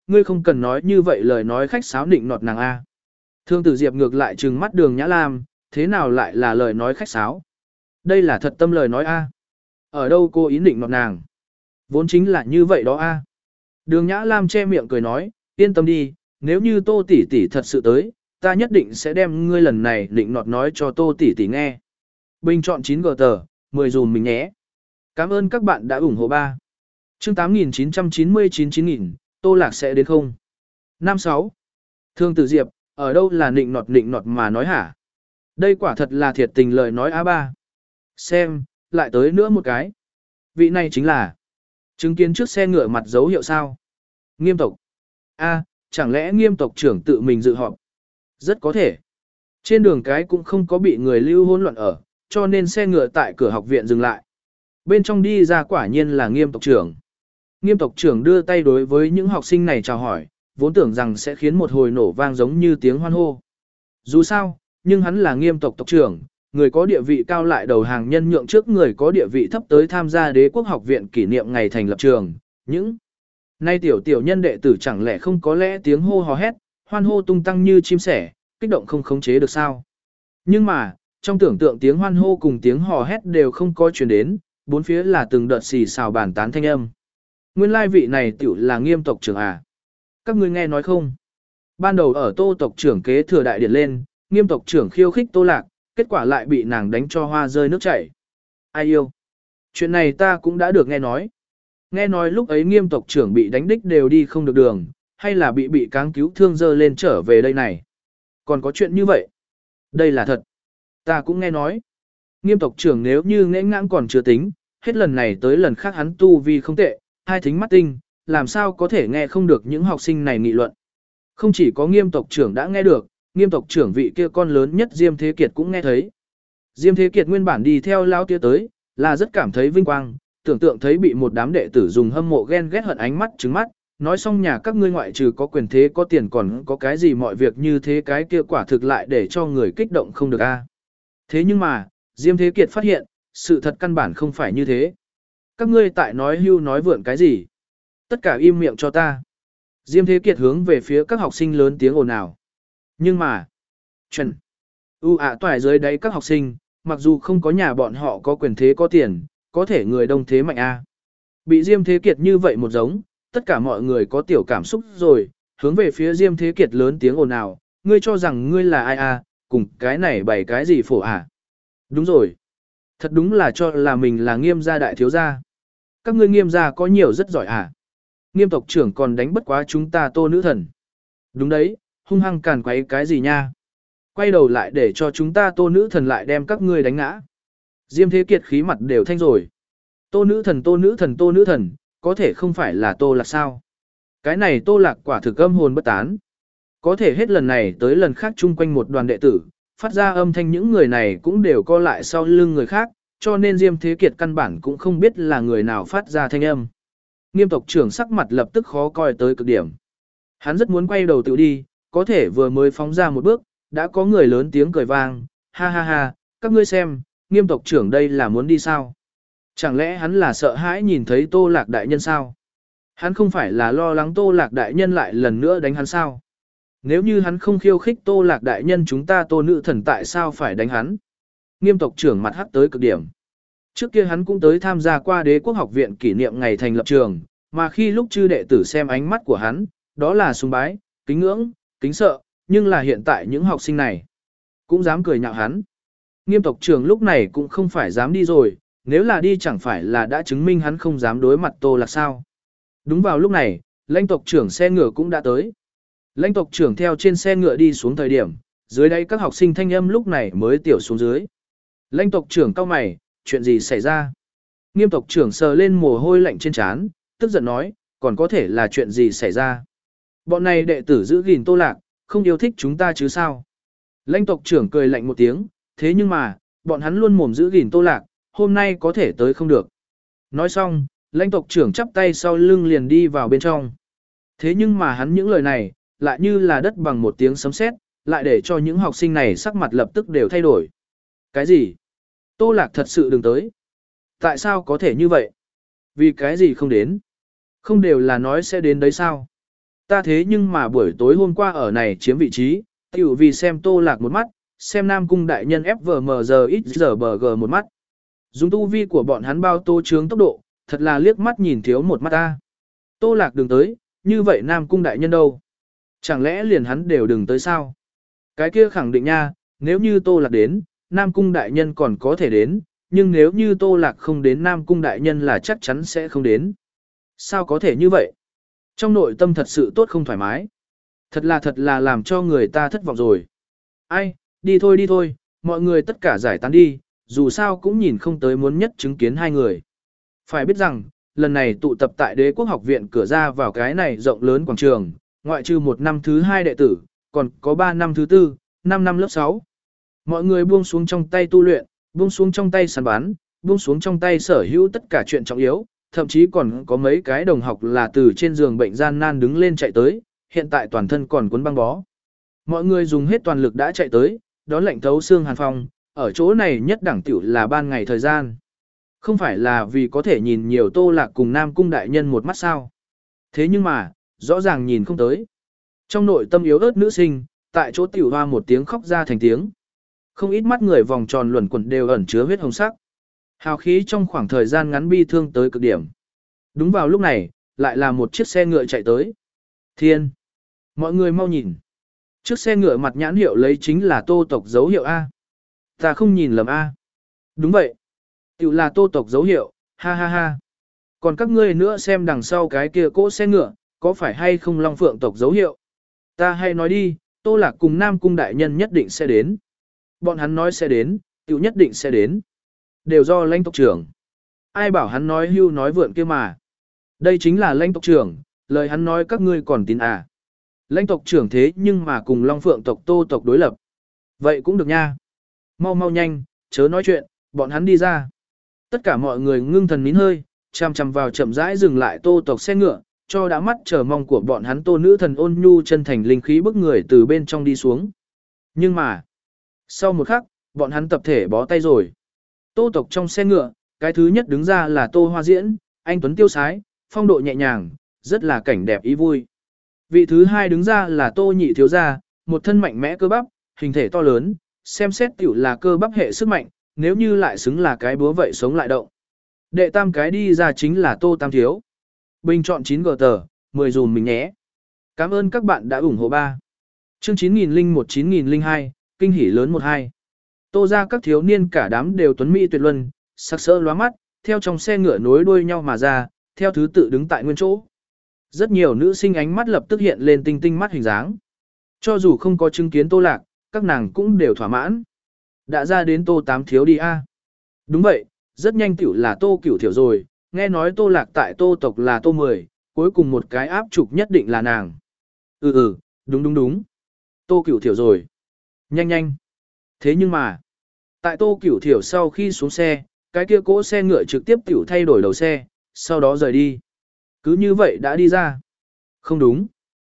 ngươi không cần nói như vậy lời nói khách sáo nịnh nọt nàng A. Thương tử Diệp ngược lại trừng mắt đường Nhã Lam, thế nào lại là lời nói khách sáo? Đây là thật tâm lời nói A. Ở đâu cô ý nịnh nọt nàng? Vốn chính là như vậy đó A. Đường Nhã Lam che miệng cười nói, yên tâm đi, nếu như Tô tỷ tỷ thật sự tới, ta nhất định sẽ đem ngươi lần này nịnh nọt nói cho Tô tỷ tỷ nghe. Bình chọn chín gờ tờ, mười dùm mình nhé. Cảm ơn các bạn đã ủng hộ ba. Chương tám nghìn chín trăm chín mươi chín chín nghìn, Tô Lạc sẽ đến không? Năm sáu. Thương Tử Diệp, ở đâu là nịnh nọt nịnh nọt mà nói hả? Đây quả thật là thiệt tình lời nói a ba. Xem, lại tới nữa một cái. Vị này chính là chứng kiến trước xe ngựa mặt dấu hiệu sao? Nghiêm tộc. A, chẳng lẽ Nghiêm tộc trưởng tự mình dự họp? Rất có thể. Trên đường cái cũng không có bị người lưu hỗn loạn ở, cho nên xe ngựa tại cửa học viện dừng lại. Bên trong đi ra quả nhiên là Nghiêm tộc trưởng. Nghiêm tộc trưởng đưa tay đối với những học sinh này chào hỏi, vốn tưởng rằng sẽ khiến một hồi nổ vang giống như tiếng hoan hô. Dù sao, nhưng hắn là Nghiêm tộc tộc trưởng, người có địa vị cao lại đầu hàng nhân nhượng trước người có địa vị thấp tới tham gia Đế quốc học viện kỷ niệm ngày thành lập trường. Những nay tiểu tiểu nhân đệ tử chẳng lẽ không có lẽ tiếng hô hò hét, hoan hô tung tăng như chim sẻ, kích động không khống chế được sao? Nhưng mà, trong tưởng tượng tiếng hoan hô cùng tiếng hò hét đều không có truyền đến, bốn phía là từng đợt xì xào bàn tán thanh âm. Nguyên lai vị này tiểu là Nghiêm tộc trưởng à? Các ngươi nghe nói không? Ban đầu ở Tô tộc trưởng kế thừa đại điển lên, Nghiêm tộc trưởng khiêu khích Tô Lạc, kết quả lại bị nàng đánh cho hoa rơi nước chảy. Ai yêu? Chuyện này ta cũng đã được nghe nói. Nghe nói lúc ấy Nghiêm tộc trưởng bị đánh đích đều đi không được đường, hay là bị bị cáng cứu thương dơ lên trở về đây này. Còn có chuyện như vậy? Đây là thật. Ta cũng nghe nói. Nghiêm tộc trưởng nếu như ngẽ ngãng còn chưa tính, hết lần này tới lần khác hắn tu vi không tệ, hai thính mắt tinh, làm sao có thể nghe không được những học sinh này nghị luận. Không chỉ có Nghiêm tộc trưởng đã nghe được, Nghiêm tộc trưởng vị kia con lớn nhất Diêm Thế Kiệt cũng nghe thấy. Diêm Thế Kiệt nguyên bản đi theo Lao Tía tới, là rất cảm thấy vinh quang, tưởng tượng thấy bị một đám đệ tử dùng hâm mộ ghen ghét hận ánh mắt trứng mắt, nói xong nhà các ngươi ngoại trừ có quyền thế có tiền còn có cái gì mọi việc như thế cái kia quả thực lại để cho người kích động không được a. Thế nhưng mà, Diêm Thế Kiệt phát hiện, sự thật căn bản không phải như thế. Các ngươi tại nói hưu nói vượn cái gì? Tất cả im miệng cho ta. Diêm Thế Kiệt hướng về phía các học sinh lớn tiếng ồn ào. Nhưng mà, chuẩn, u ạ toại dưới đáy các học sinh, mặc dù không có nhà bọn họ có quyền thế có tiền, có thể người đông thế mạnh a. Bị Diêm Thế Kiệt như vậy một giống, tất cả mọi người có tiểu cảm xúc rồi, hướng về phía Diêm Thế Kiệt lớn tiếng ồn ào, ngươi cho rằng ngươi là ai a, cùng cái này bày cái gì phổ à? Đúng rồi. Thật đúng là cho là mình là Nghiêm gia đại thiếu gia. Các ngươi Nghiêm gia có nhiều rất giỏi à? Nghiêm tộc trưởng còn đánh bất quá chúng ta Tô nữ thần. Đúng đấy, hung hăng càn quấy cái gì nha? Quay đầu lại để cho chúng ta Tô nữ thần lại đem các ngươi đánh ngã. Diêm Thế Kiệt khí mặt đều thanh rồi. Tô nữ thần Tô nữ thần Tô nữ thần, có thể không phải là Tô Lạc sao? Cái này Tô Lạc quả thực âm hồn bất tán. Có thể hết lần này tới lần khác chung quanh một đoàn đệ tử, phát ra âm thanh những người này cũng đều co lại sau lưng người khác, cho nên Diêm Thế Kiệt căn bản cũng không biết là người nào phát ra thanh âm. Nghiêm tộc trưởng sắc mặt lập tức khó coi tới cực điểm. Hắn rất muốn quay đầu tự đi, có thể vừa mới phóng ra một bước, đã có người lớn tiếng cười vang, ha ha ha, các ngươi xem, Nghiêm tộc trưởng đây là muốn đi sao? Chẳng lẽ hắn là sợ hãi nhìn thấy Tô Lạc đại nhân sao? Hắn không phải là lo lắng Tô Lạc đại nhân lại lần nữa đánh hắn sao? Nếu như hắn không khiêu khích Tô Lạc đại nhân chúng ta Tô nữ thần tại sao phải đánh hắn? Nghiêm tộc trưởng mặt hắc tới cực điểm. Trước kia hắn cũng tới tham gia qua Đế quốc học viện kỷ niệm ngày thành lập trường, mà khi lúc chư đệ tử xem ánh mắt của hắn, đó là sùng bái, kính ngưỡng, kính sợ, nhưng là hiện tại những học sinh này cũng dám cười nhạo hắn. Nghiêm tộc trưởng lúc này cũng không phải dám đi rồi, nếu là đi chẳng phải là đã chứng minh hắn không dám đối mặt Tô Lạc sao. Đúng vào lúc này, lãnh tộc trưởng xe ngựa cũng đã tới. Lãnh tộc trưởng theo trên xe ngựa đi xuống thời điểm, dưới đây các học sinh thanh âm lúc này mới tiểu xuống dưới. Lãnh tộc trưởng cau mày, chuyện gì xảy ra? Nghiêm tộc trưởng sờ lên mồ hôi lạnh trên trán, tức giận nói, còn có thể là chuyện gì xảy ra? Bọn này đệ tử giữ gìn Tô Lạc, không yêu thích chúng ta chứ sao? Lãnh tộc trưởng cười lạnh một tiếng, thế nhưng mà, bọn hắn luôn mồm giữ gìn Tô Lạc, hôm nay có thể tới không được. Nói xong, lãnh tộc trưởng chắp tay sau lưng liền đi vào bên trong. Thế nhưng mà hắn những lời này, lại như là đất bằng một tiếng sấm sét, lại để cho những học sinh này sắc mặt lập tức đều thay đổi. Cái gì? Tô Lạc thật sự đừng tới. Tại sao có thể như vậy? Vì cái gì không đến? Không đều là nói sẽ đến đấy sao? Ta thế nhưng mà buổi tối hôm qua ở này chiếm vị trí, tiểu vì xem Tô Lạc một mắt, xem Nam Cung đại nhân ép vờ mờ giờ ít giờ bờ gờ một mắt. Dùng tu vi của bọn hắn bao tô trướng tốc độ, thật là liếc mắt nhìn thiếu một mắt ta. Tô Lạc đừng tới, như vậy Nam Cung đại nhân đâu? Chẳng lẽ liền hắn đều đừng tới sao? Cái kia khẳng định nha, nếu như Tô Lạc đến, Nam Cung đại nhân còn có thể đến, nhưng nếu như Tô Lạc không đến Nam Cung đại nhân là chắc chắn sẽ không đến. Sao có thể như vậy? Trong nội tâm thật sự tốt không thoải mái. Thật là thật là làm cho người ta thất vọng rồi. Ai, đi thôi đi thôi, mọi người tất cả giải tán đi, dù sao cũng nhìn không tới muốn nhất chứng kiến hai người. Phải biết rằng, lần này tụ tập tại Đế quốc học viện cửa ra vào cái này rộng lớn quảng trường, ngoại trừ một năm thứ hai đệ tử, còn có ba năm thứ tư, năm năm lớp sáu. Mọi người buông xuống trong tay tu luyện, buông xuống trong tay săn bán, buông xuống trong tay sở hữu tất cả chuyện trọng yếu, thậm chí còn có mấy cái đồng học là từ trên giường bệnh gian nan đứng lên chạy tới, hiện tại toàn thân còn cuốn băng bó. Mọi người dùng hết toàn lực đã chạy tới, đón lệnh thấu xương hàn phong, ở chỗ này nhất đẳng tiểu là ban ngày thời gian. Không phải là vì có thể nhìn nhiều Tô Lạc cùng Nam Cung đại nhân một mắt sao. Thế nhưng mà, rõ ràng nhìn không tới. Trong nội tâm yếu ớt nữ sinh, tại chỗ tiểu hoa một tiếng khóc ra thành tiếng. Không ít mắt người vòng tròn luẩn quẩn đều ẩn chứa huyết hồng sắc. Hào khí trong khoảng thời gian ngắn bi thương tới cực điểm. Đúng vào lúc này, lại là một chiếc xe ngựa chạy tới. Thiên! Mọi người mau nhìn. Chiếc xe ngựa mặt nhãn hiệu lấy chính là Tô tộc dấu hiệu A. Ta không nhìn lầm A. Đúng vậy. Tiểu là Tô tộc dấu hiệu, ha ha ha. Còn các ngươi nữa xem đằng sau cái kia cỗ xe ngựa, có phải hay không Long Phượng tộc dấu hiệu? Ta hay nói đi, Tô Lạc cùng Nam Cung đại nhân nhất định sẽ đến. Bọn hắn nói sẽ đến, tiểu nhất định sẽ đến. Đều do lãnh tộc trưởng. Ai bảo hắn nói hưu nói vượn kia mà. Đây chính là lãnh tộc trưởng, lời hắn nói các ngươi còn tin à. Lãnh tộc trưởng thế nhưng mà cùng Long Phượng tộc Tô tộc đối lập. Vậy cũng được nha. Mau mau nhanh, chớ nói chuyện, bọn hắn đi ra. Tất cả mọi người ngưng thần nín hơi, chằm chằm vào chậm rãi dừng lại Tô tộc xe ngựa, cho đã mắt chờ mong của bọn hắn Tô nữ thần ôn nhu chân thành linh khí bức người từ bên trong đi xuống. Nhưng mà, sau một khắc, bọn hắn tập thể bó tay rồi. Tô tộc trong xe ngựa, cái thứ nhất đứng ra là Tô Hoa Diễn, anh tuấn tiêu sái, phong độ nhẹ nhàng, rất là cảnh đẹp ý vui. Vị thứ hai đứng ra là Tô Nhị thiếu gia, một thân mạnh mẽ cơ bắp, hình thể to lớn, xem xét tiểu là cơ bắp hệ sức mạnh, nếu như lại xứng là cái búa vậy sống lại động. Đệ tam cái đi ra chính là Tô Tam thiếu. Bình chọn chín gờ tờ, mười dùm mình nhé. Cảm ơn các bạn đã ủng hộ ba. Chương chín nghìn lẻ một chín nghìn lẻ hai, kinh hỉ lớn một hai. Tô ra các thiếu niên cả đám đều tuấn mỹ tuyệt luân, sắc sỡ lóa mắt, theo trong xe ngựa nối đuôi nhau mà ra, theo thứ tự đứng tại nguyên chỗ. Rất nhiều nữ sinh ánh mắt lập tức hiện lên tinh tinh mắt hình dáng. Cho dù không có chứng kiến Tô Lạc, các nàng cũng đều thỏa mãn. Đã ra đến Tô Tám thiếu đi a. Đúng vậy, rất nhanh tiểu là Tô Cửu Thiểu rồi, nghe nói Tô Lạc tại Tô tộc là Tô mười, cuối cùng một cái áp trục nhất định là nàng. Ừ ừ, đúng đúng đúng. Tô Cửu Thiểu rồi. Nhanh nhanh. Thế nhưng mà, tại Tô Cửu Thiểu sau khi xuống xe, cái kia cỗ xe ngựa trực tiếp tiểu thay đổi đầu xe, sau đó rời đi. Cứ như vậy đã đi ra. Không đúng.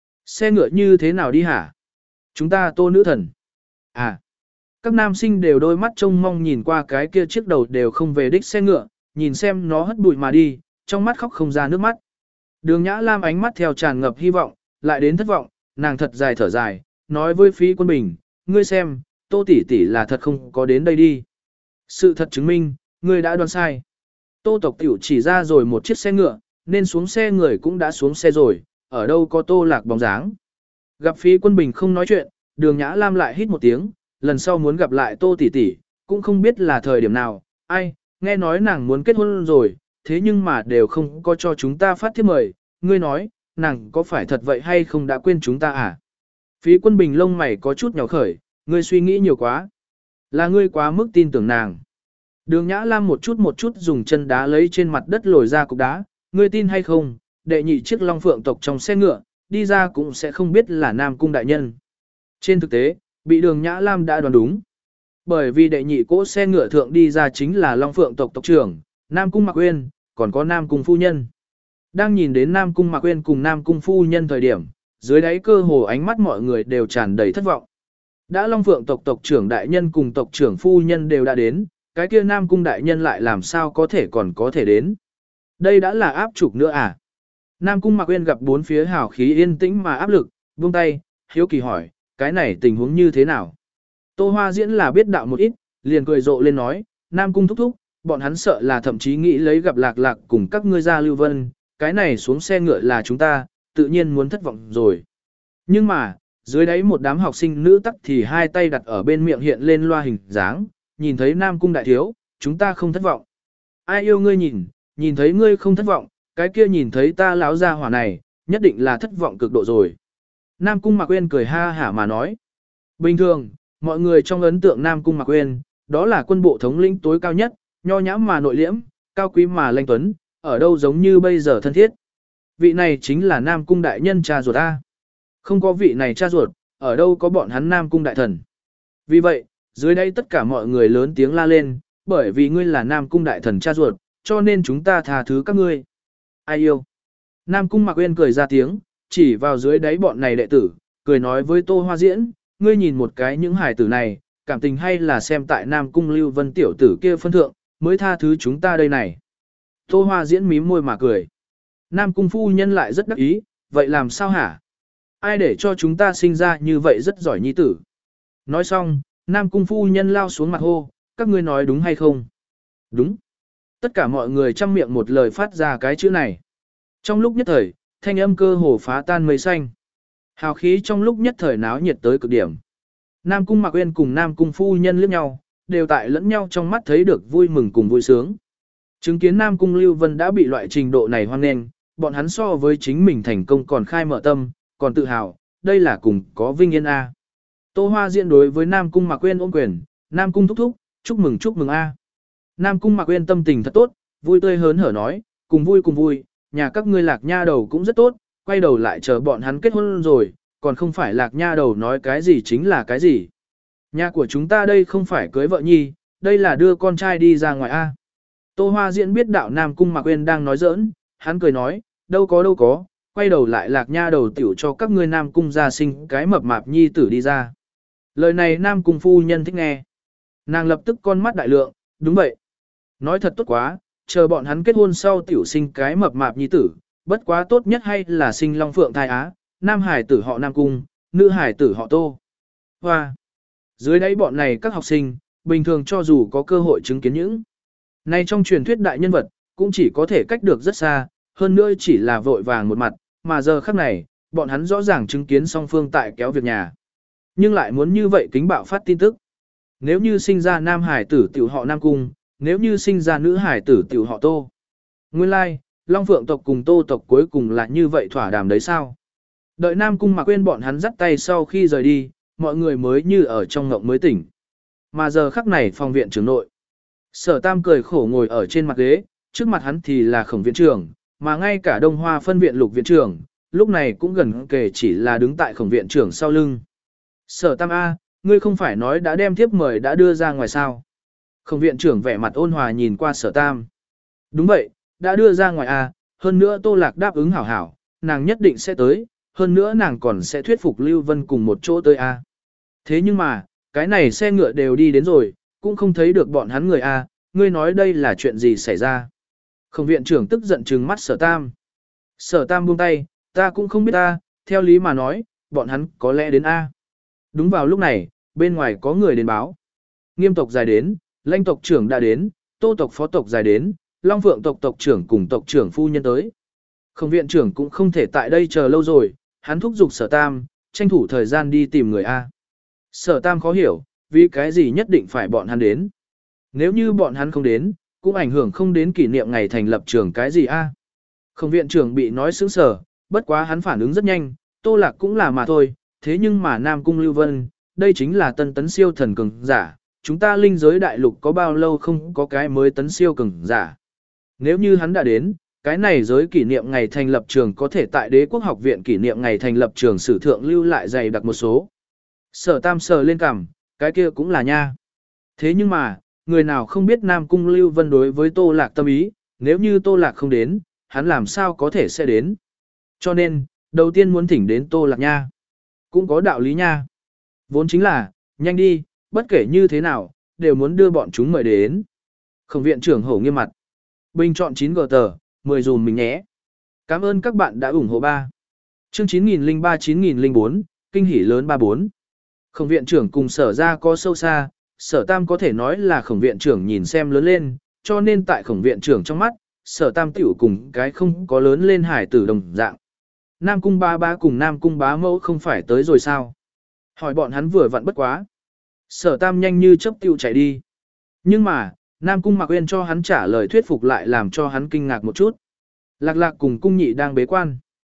Xe ngựa như thế nào đi hả? Chúng ta Tô nữ thần. À. Các nam sinh đều đôi mắt trông mong nhìn qua cái kia chiếc đầu đều không về đích xe ngựa, nhìn xem nó hất bụi mà đi, trong mắt khóc không ra nước mắt. Đường Nhã Lam ánh mắt theo tràn ngập hy vọng, lại đến thất vọng, nàng thật dài thở dài, nói với Phí Quân Bình, ngươi xem, Tô tỷ tỷ là thật không có đến đây đi. Sự thật chứng minh, ngươi đã đoán sai. Tô tộc tiểu chỉ ra rồi một chiếc xe ngựa, nên xuống xe người cũng đã xuống xe rồi, ở đâu có Tô Lạc bóng dáng. Gặp Phí Quân Bình không nói chuyện, Đường Nhã Lam lại hít một tiếng, lần sau muốn gặp lại Tô tỷ tỷ, cũng không biết là thời điểm nào, ai, nghe nói nàng muốn kết hôn rồi, thế nhưng mà đều không có cho chúng ta phát thiếp mời, ngươi nói, nàng có phải thật vậy hay không đã quên chúng ta à? Phí Quân Bình lông mày có chút nhỏ khởi, ngươi suy nghĩ nhiều quá. Là ngươi quá mức tin tưởng nàng. Đường Nhã Lam một chút một chút dùng chân đá lấy trên mặt đất lồi ra cục đá, ngươi tin hay không, đệ nhị chiếc Long Phượng tộc trong xe ngựa, đi ra cũng sẽ không biết là Nam Cung đại nhân. Trên thực tế, bị Đường Nhã Lam đã đoán đúng. Bởi vì đệ nhị cỗ xe ngựa thượng đi ra chính là Long Phượng tộc tộc trưởng, Nam Cung Mạc Uyên, còn có Nam Cung phu nhân. Đang nhìn đến Nam Cung Mạc Uyên cùng Nam Cung phu nhân thời điểm, dưới đáy cơ hồ ánh mắt mọi người đều tràn đầy thất vọng. Đã Long Phượng tộc tộc trưởng đại nhân cùng tộc trưởng phu nhân đều đã đến, cái kia Nam Cung đại nhân lại làm sao có thể còn có thể đến. Đây đã là áp trục nữa à? Nam Cung Mạc Uyên gặp bốn phía hào khí yên tĩnh mà áp lực, buông tay, hiếu kỳ hỏi, cái này tình huống như thế nào? Tô Hoa Diễn là biết đạo một ít, liền cười rộ lên nói, Nam Cung thúc thúc, bọn hắn sợ là thậm chí nghĩ lấy gặp lạc lạc cùng các ngươi ra Lưu Vân, cái này xuống xe ngựa là chúng ta, tự nhiên muốn thất vọng rồi. Nhưng mà, dưới đáy một đám học sinh nữ tắc thì hai tay đặt ở bên miệng hiện lên loa hình dáng, nhìn thấy Nam Cung đại thiếu, chúng ta không thất vọng. Ai yêu ngươi nhìn, nhìn thấy ngươi không thất vọng, cái kia nhìn thấy ta láo ra hỏa này, nhất định là thất vọng cực độ rồi. Nam Cung Mạc Uyên cười ha hả mà nói. Bình thường, mọi người trong ấn tượng Nam Cung Mạc Uyên, đó là quân bộ thống lĩnh tối cao nhất, nho nhã mà nội liễm, cao quý mà lanh tuấn, ở đâu giống như bây giờ thân thiết. Vị này chính là Nam Cung đại nhân cha ruột A. Không có vị này cha ruột, ở đâu có bọn hắn Nam Cung đại thần. Vì vậy, dưới đây tất cả mọi người lớn tiếng la lên, bởi vì ngươi là Nam Cung đại thần cha ruột, cho nên chúng ta tha thứ các ngươi. Ai yêu? Nam Cung Mạc Uyên cười ra tiếng, chỉ vào dưới đáy bọn này đệ tử, cười nói với Tô Hoa Diễn, ngươi nhìn một cái những hài tử này, cảm tình hay là xem tại Nam Cung Lưu Vân tiểu tử kia phân thượng, mới tha thứ chúng ta đây này. Tô Hoa Diễn mím môi mà cười. Nam Cung phu nhân lại rất đắc ý, vậy làm sao hả? Ai để cho chúng ta sinh ra như vậy rất giỏi nhi tử? Nói xong, Nam Cung phu nhân lao xuống mặt hô, các ngươi nói đúng hay không? Đúng. Tất cả mọi người chăm miệng một lời phát ra cái chữ này. Trong lúc nhất thời, thanh âm cơ hồ phá tan mây xanh. Hào khí trong lúc nhất thời náo nhiệt tới cực điểm. Nam Cung Mạc Uyên cùng Nam Cung phu nhân liếc nhau, đều tại lẫn nhau trong mắt thấy được vui mừng cùng vui sướng. Chứng kiến Nam Cung Lưu Vân đã bị loại trình độ này hoan nghênh, bọn hắn so với chính mình thành công còn khai mở tâm, còn tự hào, đây là cùng có vinh yên A. Tô Hoa Diễn đối với Nam Cung Mạc Uyên ôm quyền, Nam Cung thúc thúc, chúc mừng chúc mừng A. Nam Cung Mạc Uyên tâm tình thật tốt, vui tươi hớn hở nói, cùng vui cùng vui, nhà các ngươi Lạc Nha đầu cũng rất tốt, quay đầu lại chờ bọn hắn kết hôn rồi, còn không phải Lạc Nha đầu nói cái gì chính là cái gì. Nhà của chúng ta đây không phải cưới vợ nhi, đây là đưa con trai đi ra ngoài A. Tô Hoa Diễn biết đạo Nam Cung Mạc Uyên đang nói giỡn, hắn cười nói, đâu có đâu có, quay đầu lại Lạc Nha đầu tiểu cho các ngươi Nam Cung gia sinh cái mập mạp nhi tử đi ra. Lời này Nam Cung phu nhân thích nghe. Nàng lập tức con mắt đại lượng, đúng vậy. Nói thật tốt quá, chờ bọn hắn kết hôn sau tiểu sinh cái mập mạp nhi tử, bất quá tốt nhất hay là sinh long phượng thai á, nam hải tử họ Nam Cung, nữ hải tử họ Tô. Hoa! Dưới đáy bọn này các học sinh, bình thường cho dù có cơ hội chứng kiến những này trong truyền thuyết đại nhân vật, cũng chỉ có thể cách được rất xa, hơn nữa chỉ là vội vàng một mặt, mà giờ khắc này, bọn hắn rõ ràng chứng kiến song phương tại kéo việc nhà. Nhưng lại muốn như vậy kính bạo phát tin tức. Nếu như sinh ra nam hải tử tiểu họ Nam Cung, nếu như sinh ra nữ hải tử tiểu họ Tô. Nguyên lai, like, Long Phượng tộc cùng Tô tộc cuối cùng là như vậy thỏa đàm đấy sao? Đợi Nam Cung Mạc Uyên bọn hắn dắt tay sau khi rời đi, mọi người mới như ở trong ngộng mới tỉnh. Mà giờ khắc này phòng viện trưởng nội. Sở Tam cười khổ ngồi ở trên mặt ghế, trước mặt hắn thì là Khổng viện trưởng, mà ngay cả Đông Hoa phân viện Lục viện trưởng, lúc này cũng gần kề chỉ là đứng tại Khổng viện trưởng sau lưng. Sở Tam A, ngươi không phải nói đã đem thiếp mời đã đưa ra ngoài sao? Khổng viện trưởng vẻ mặt ôn hòa nhìn qua Sở Tam. Đúng vậy, đã đưa ra ngoài A, hơn nữa Tô Lạc đáp ứng hảo hảo, nàng nhất định sẽ tới, hơn nữa nàng còn sẽ thuyết phục Lưu Vân cùng một chỗ tới A. Thế nhưng mà, cái này xe ngựa đều đi đến rồi, cũng không thấy được bọn hắn người A, ngươi nói đây là chuyện gì xảy ra. Khổng viện trưởng tức giận trừng mắt Sở Tam. Sở Tam buông tay, ta cũng không biết A, theo lý mà nói, bọn hắn có lẽ đến A. Đúng vào lúc này, bên ngoài có người đến báo. Nghiêm tộc dài đến, Lãnh tộc trưởng đã đến, Tô tộc phó tộc dài đến, Long Phượng tộc tộc trưởng cùng tộc trưởng phu nhân tới. Khổng viện trưởng cũng không thể tại đây chờ lâu rồi, hắn thúc giục Sở Tam, tranh thủ thời gian đi tìm người A. Sở Tam khó hiểu, vì cái gì nhất định phải bọn hắn đến. Nếu như bọn hắn không đến, cũng ảnh hưởng không đến kỷ niệm ngày thành lập trường cái gì A. Khổng viện trưởng bị nói sướng sở, bất quá hắn phản ứng rất nhanh, Tô Lạc cũng là mà thôi, thế nhưng mà Nam Cung Lưu Vân, đây chính là tân tấn siêu thần cường giả, chúng ta linh giới đại lục có bao lâu không có cái mới tấn siêu cường giả. Nếu như hắn đã đến, cái này giới kỷ niệm ngày thành lập trường có thể tại Đế quốc học viện kỷ niệm ngày thành lập trường sử thượng lưu lại dày đặc một số. Sở Tam sờ lên cằm, cái kia cũng là nha. Thế nhưng mà, người nào không biết Nam Cung Lưu Vân đối với Tô Lạc tâm ý, nếu như Tô Lạc không đến, hắn làm sao có thể sẽ đến. Cho nên, đầu tiên muốn thỉnh đến Tô Lạc nha. Cũng có đạo lý nha. Vốn chính là, nhanh đi, bất kể như thế nào, đều muốn đưa bọn chúng mời đến. Khổng viện trưởng hổ nghiêm mặt. Bình chọn chín gờ tờ, mười dùm mình nhé. Cảm ơn các bạn đã ủng hộ ba. Chương chín nghìn lẻ ba chín nghìn lẻ bốn, kinh hỉ lớn ba bốn. Khổng viện trưởng cùng sở ra có sâu xa, sở tam có thể nói là khổng viện trưởng nhìn xem lớn lên, cho nên tại khổng viện trưởng trong mắt, sở tam tiểu cùng cái không có lớn lên hải tử đồng dạng. Nam cung bá bá cùng Nam cung bá mẫu không phải tới rồi sao? Hỏi bọn hắn vừa vặn bất quá. Sở tam nhanh như chớp tiểu chạy đi. Nhưng mà, Nam cung Mạc Uyên cho hắn trả lời thuyết phục lại làm cho hắn kinh ngạc một chút. Lạc lạc cùng cung nhị đang bế quan.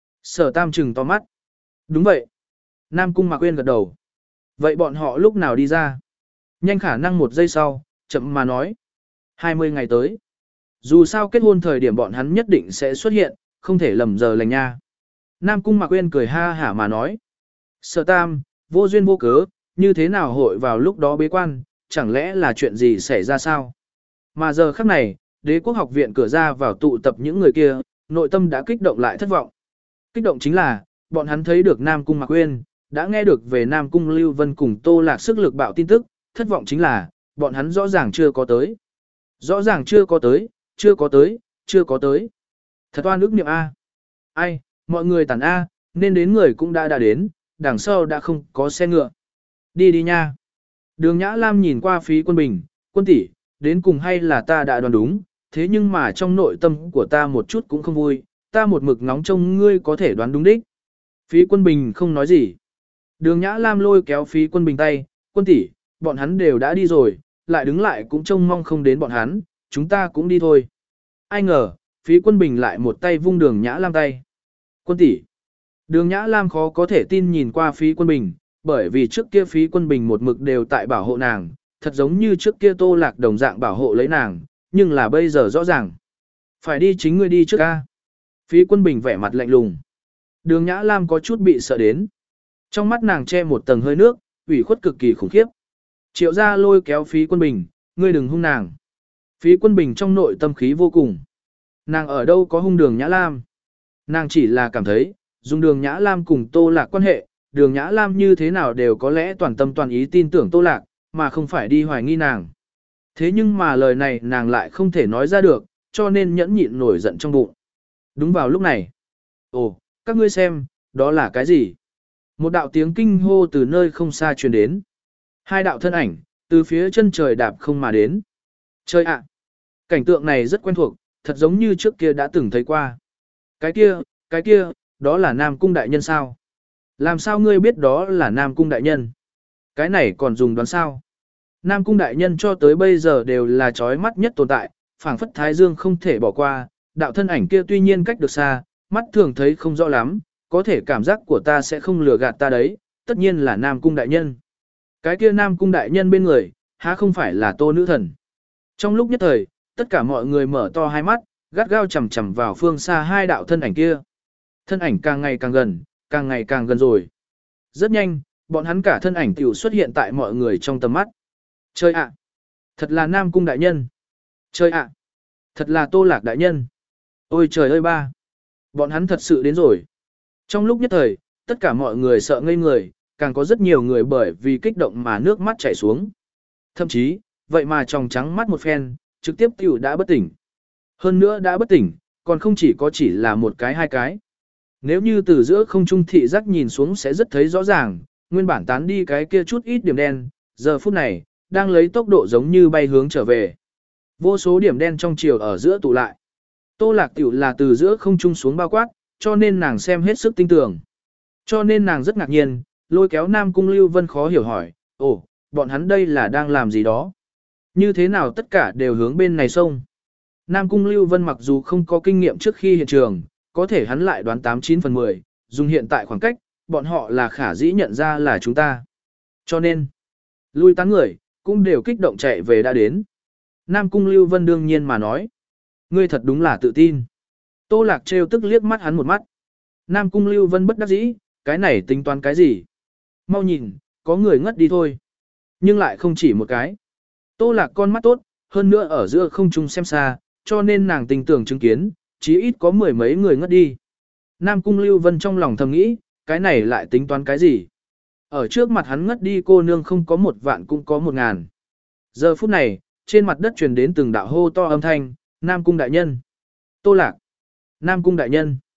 Sở tam trừng to mắt. Đúng vậy. Nam cung Mạc Uyên gật đầu. Vậy bọn họ lúc nào đi ra? Nhanh khả năng một giây sau, chậm mà nói. hai mươi ngày tới. Dù sao kết hôn thời điểm bọn hắn nhất định sẽ xuất hiện, không thể lầm giờ lành nha. Nam cung Mạc Uyên cười ha hả mà nói. Sở tam, vô duyên vô cớ, như thế nào hội vào lúc đó bế quan, chẳng lẽ là chuyện gì xảy ra sao? Mà giờ khắc này, đế quốc học viện cửa ra vào tụ tập những người kia, nội tâm đã kích động lại thất vọng. Kích động chính là, bọn hắn thấy được Nam cung Mạc Uyên, đã nghe được về Nam cung Lưu Vân cùng Tô Lạc sức lực bạo tin tức, thất vọng chính là, bọn hắn rõ ràng chưa có tới. Rõ ràng chưa có tới, chưa có tới, chưa có tới. Thật oan ức niệm A. Ai, mọi người tản A, nên đến người cũng đã đã đến, đằng sau đã không có xe ngựa. Đi đi nha. Đường Nhã Lam nhìn qua Phí Quân Bình, quân tỷ, đến cùng hay là ta đã đoán đúng, thế nhưng mà trong nội tâm của ta một chút cũng không vui, ta một mực ngóng trông ngươi có thể đoán đúng đích. Phí Quân Bình không nói gì. Đường Nhã Lam lôi kéo Phí Quân Bình tay, quân tỷ, bọn hắn đều đã đi rồi, lại đứng lại cũng trông mong không đến bọn hắn, chúng ta cũng đi thôi. Ai ngờ, Phí Quân Bình lại một tay vung Đường Nhã Lam tay. Quân tỷ. Đường Nhã Lam khó có thể tin nhìn qua Phí Quân Bình, bởi vì trước kia Phí Quân Bình một mực đều tại bảo hộ nàng, thật giống như trước kia Tô Lạc đồng dạng bảo hộ lấy nàng, nhưng là bây giờ rõ ràng. Phải đi chính ngươi đi trước ca. Phí Quân Bình vẻ mặt lạnh lùng. Đường Nhã Lam có chút bị sợ đến. Trong mắt nàng che một tầng hơi nước, ủy khuất cực kỳ khủng khiếp. Triệu gia lôi kéo Phí Quân Bình, ngươi đừng hung nàng. Phí Quân Bình trong nội tâm khí vô cùng. Nàng ở đâu có hung Đường Nhã Lam. Nàng chỉ là cảm thấy, dùng Đường Nhã Lam cùng Tô Lạc quan hệ, Đường Nhã Lam như thế nào đều có lẽ toàn tâm toàn ý tin tưởng Tô Lạc, mà không phải đi hoài nghi nàng. Thế nhưng mà lời này nàng lại không thể nói ra được, cho nên nhẫn nhịn nổi giận trong bụng. Đúng vào lúc này. Ồ, các ngươi xem, đó là cái gì? Một đạo tiếng kinh hô từ nơi không xa truyền đến. Hai đạo thân ảnh, từ phía chân trời đạp không mà đến. Trời ạ! Cảnh tượng này rất quen thuộc, thật giống như trước kia đã từng thấy qua. Cái kia, cái kia, đó là Nam Cung Đại Nhân sao? Làm sao ngươi biết đó là Nam Cung Đại Nhân? Cái này còn dùng đoán sao? Nam Cung Đại Nhân cho tới bây giờ đều là chói mắt nhất tồn tại, phảng phất Thái Dương không thể bỏ qua, đạo thân ảnh kia tuy nhiên cách được xa, mắt thường thấy không rõ lắm, có thể cảm giác của ta sẽ không lừa gạt ta đấy, tất nhiên là Nam Cung Đại Nhân. Cái kia Nam Cung Đại Nhân bên người, há không phải là Tô Nữ Thần. Trong lúc nhất thời, tất cả mọi người mở to hai mắt, gắt gao chằm chằm vào phương xa hai đạo thân ảnh kia. Thân ảnh càng ngày càng gần, càng ngày càng gần rồi. Rất nhanh, bọn hắn cả thân ảnh tiểu xuất hiện tại mọi người trong tầm mắt. Trời ạ! Thật là Nam Cung Đại Nhân! Trời ạ! Thật là Tô Lạc Đại Nhân! Ôi trời ơi ba! Bọn hắn thật sự đến rồi. Trong lúc nhất thời, tất cả mọi người sợ ngây người, càng có rất nhiều người bởi vì kích động mà nước mắt chảy xuống. Thậm chí, vậy mà tròng trắng mắt một phen, trực tiếp tiểu đã bất tỉnh. Hơn nữa đã bất tỉnh, còn không chỉ có chỉ là một cái hai cái. Nếu như từ giữa không trung thị giác nhìn xuống sẽ rất thấy rõ ràng, nguyên bản tán đi cái kia chút ít điểm đen, giờ phút này, đang lấy tốc độ giống như bay hướng trở về. Vô số điểm đen trong chiều ở giữa tụ lại. Tô Lạc tiểu là từ giữa không trung xuống bao quát, cho nên nàng xem hết sức tinh tường. Cho nên nàng rất ngạc nhiên, lôi kéo Nam Cung Lưu Vân khó hiểu hỏi, ồ, bọn hắn đây là đang làm gì đó? Như thế nào tất cả đều hướng bên này xông? Nam Cung Lưu Vân mặc dù không có kinh nghiệm trước khi hiện trường, có thể hắn lại đoán tám chín phần mười, dùng hiện tại khoảng cách, bọn họ là khả dĩ nhận ra là chúng ta. Cho nên, lui tán người, cũng đều kích động chạy về đã đến. Nam Cung Lưu Vân đương nhiên mà nói, ngươi thật đúng là tự tin. Tô Lạc trêu tức liếc mắt hắn một mắt. Nam Cung Lưu Vân bất đắc dĩ, cái này tính toán cái gì? Mau nhìn, có người ngất đi thôi. Nhưng lại không chỉ một cái. Tô Lạc con mắt tốt, hơn nữa ở giữa không trung xem xa, cho nên nàng tình tưởng chứng kiến, chí ít có mười mấy người ngất đi. Nam Cung Lưu Vân trong lòng thầm nghĩ, cái này lại tính toán cái gì? Ở trước mặt hắn ngất đi cô nương không có một vạn cũng có một ngàn. Giờ phút này, trên mặt đất truyền đến từng đạo hô to âm thanh, Nam Cung Đại Nhân. Tô Lạc. Nam Cung Đại Nhân.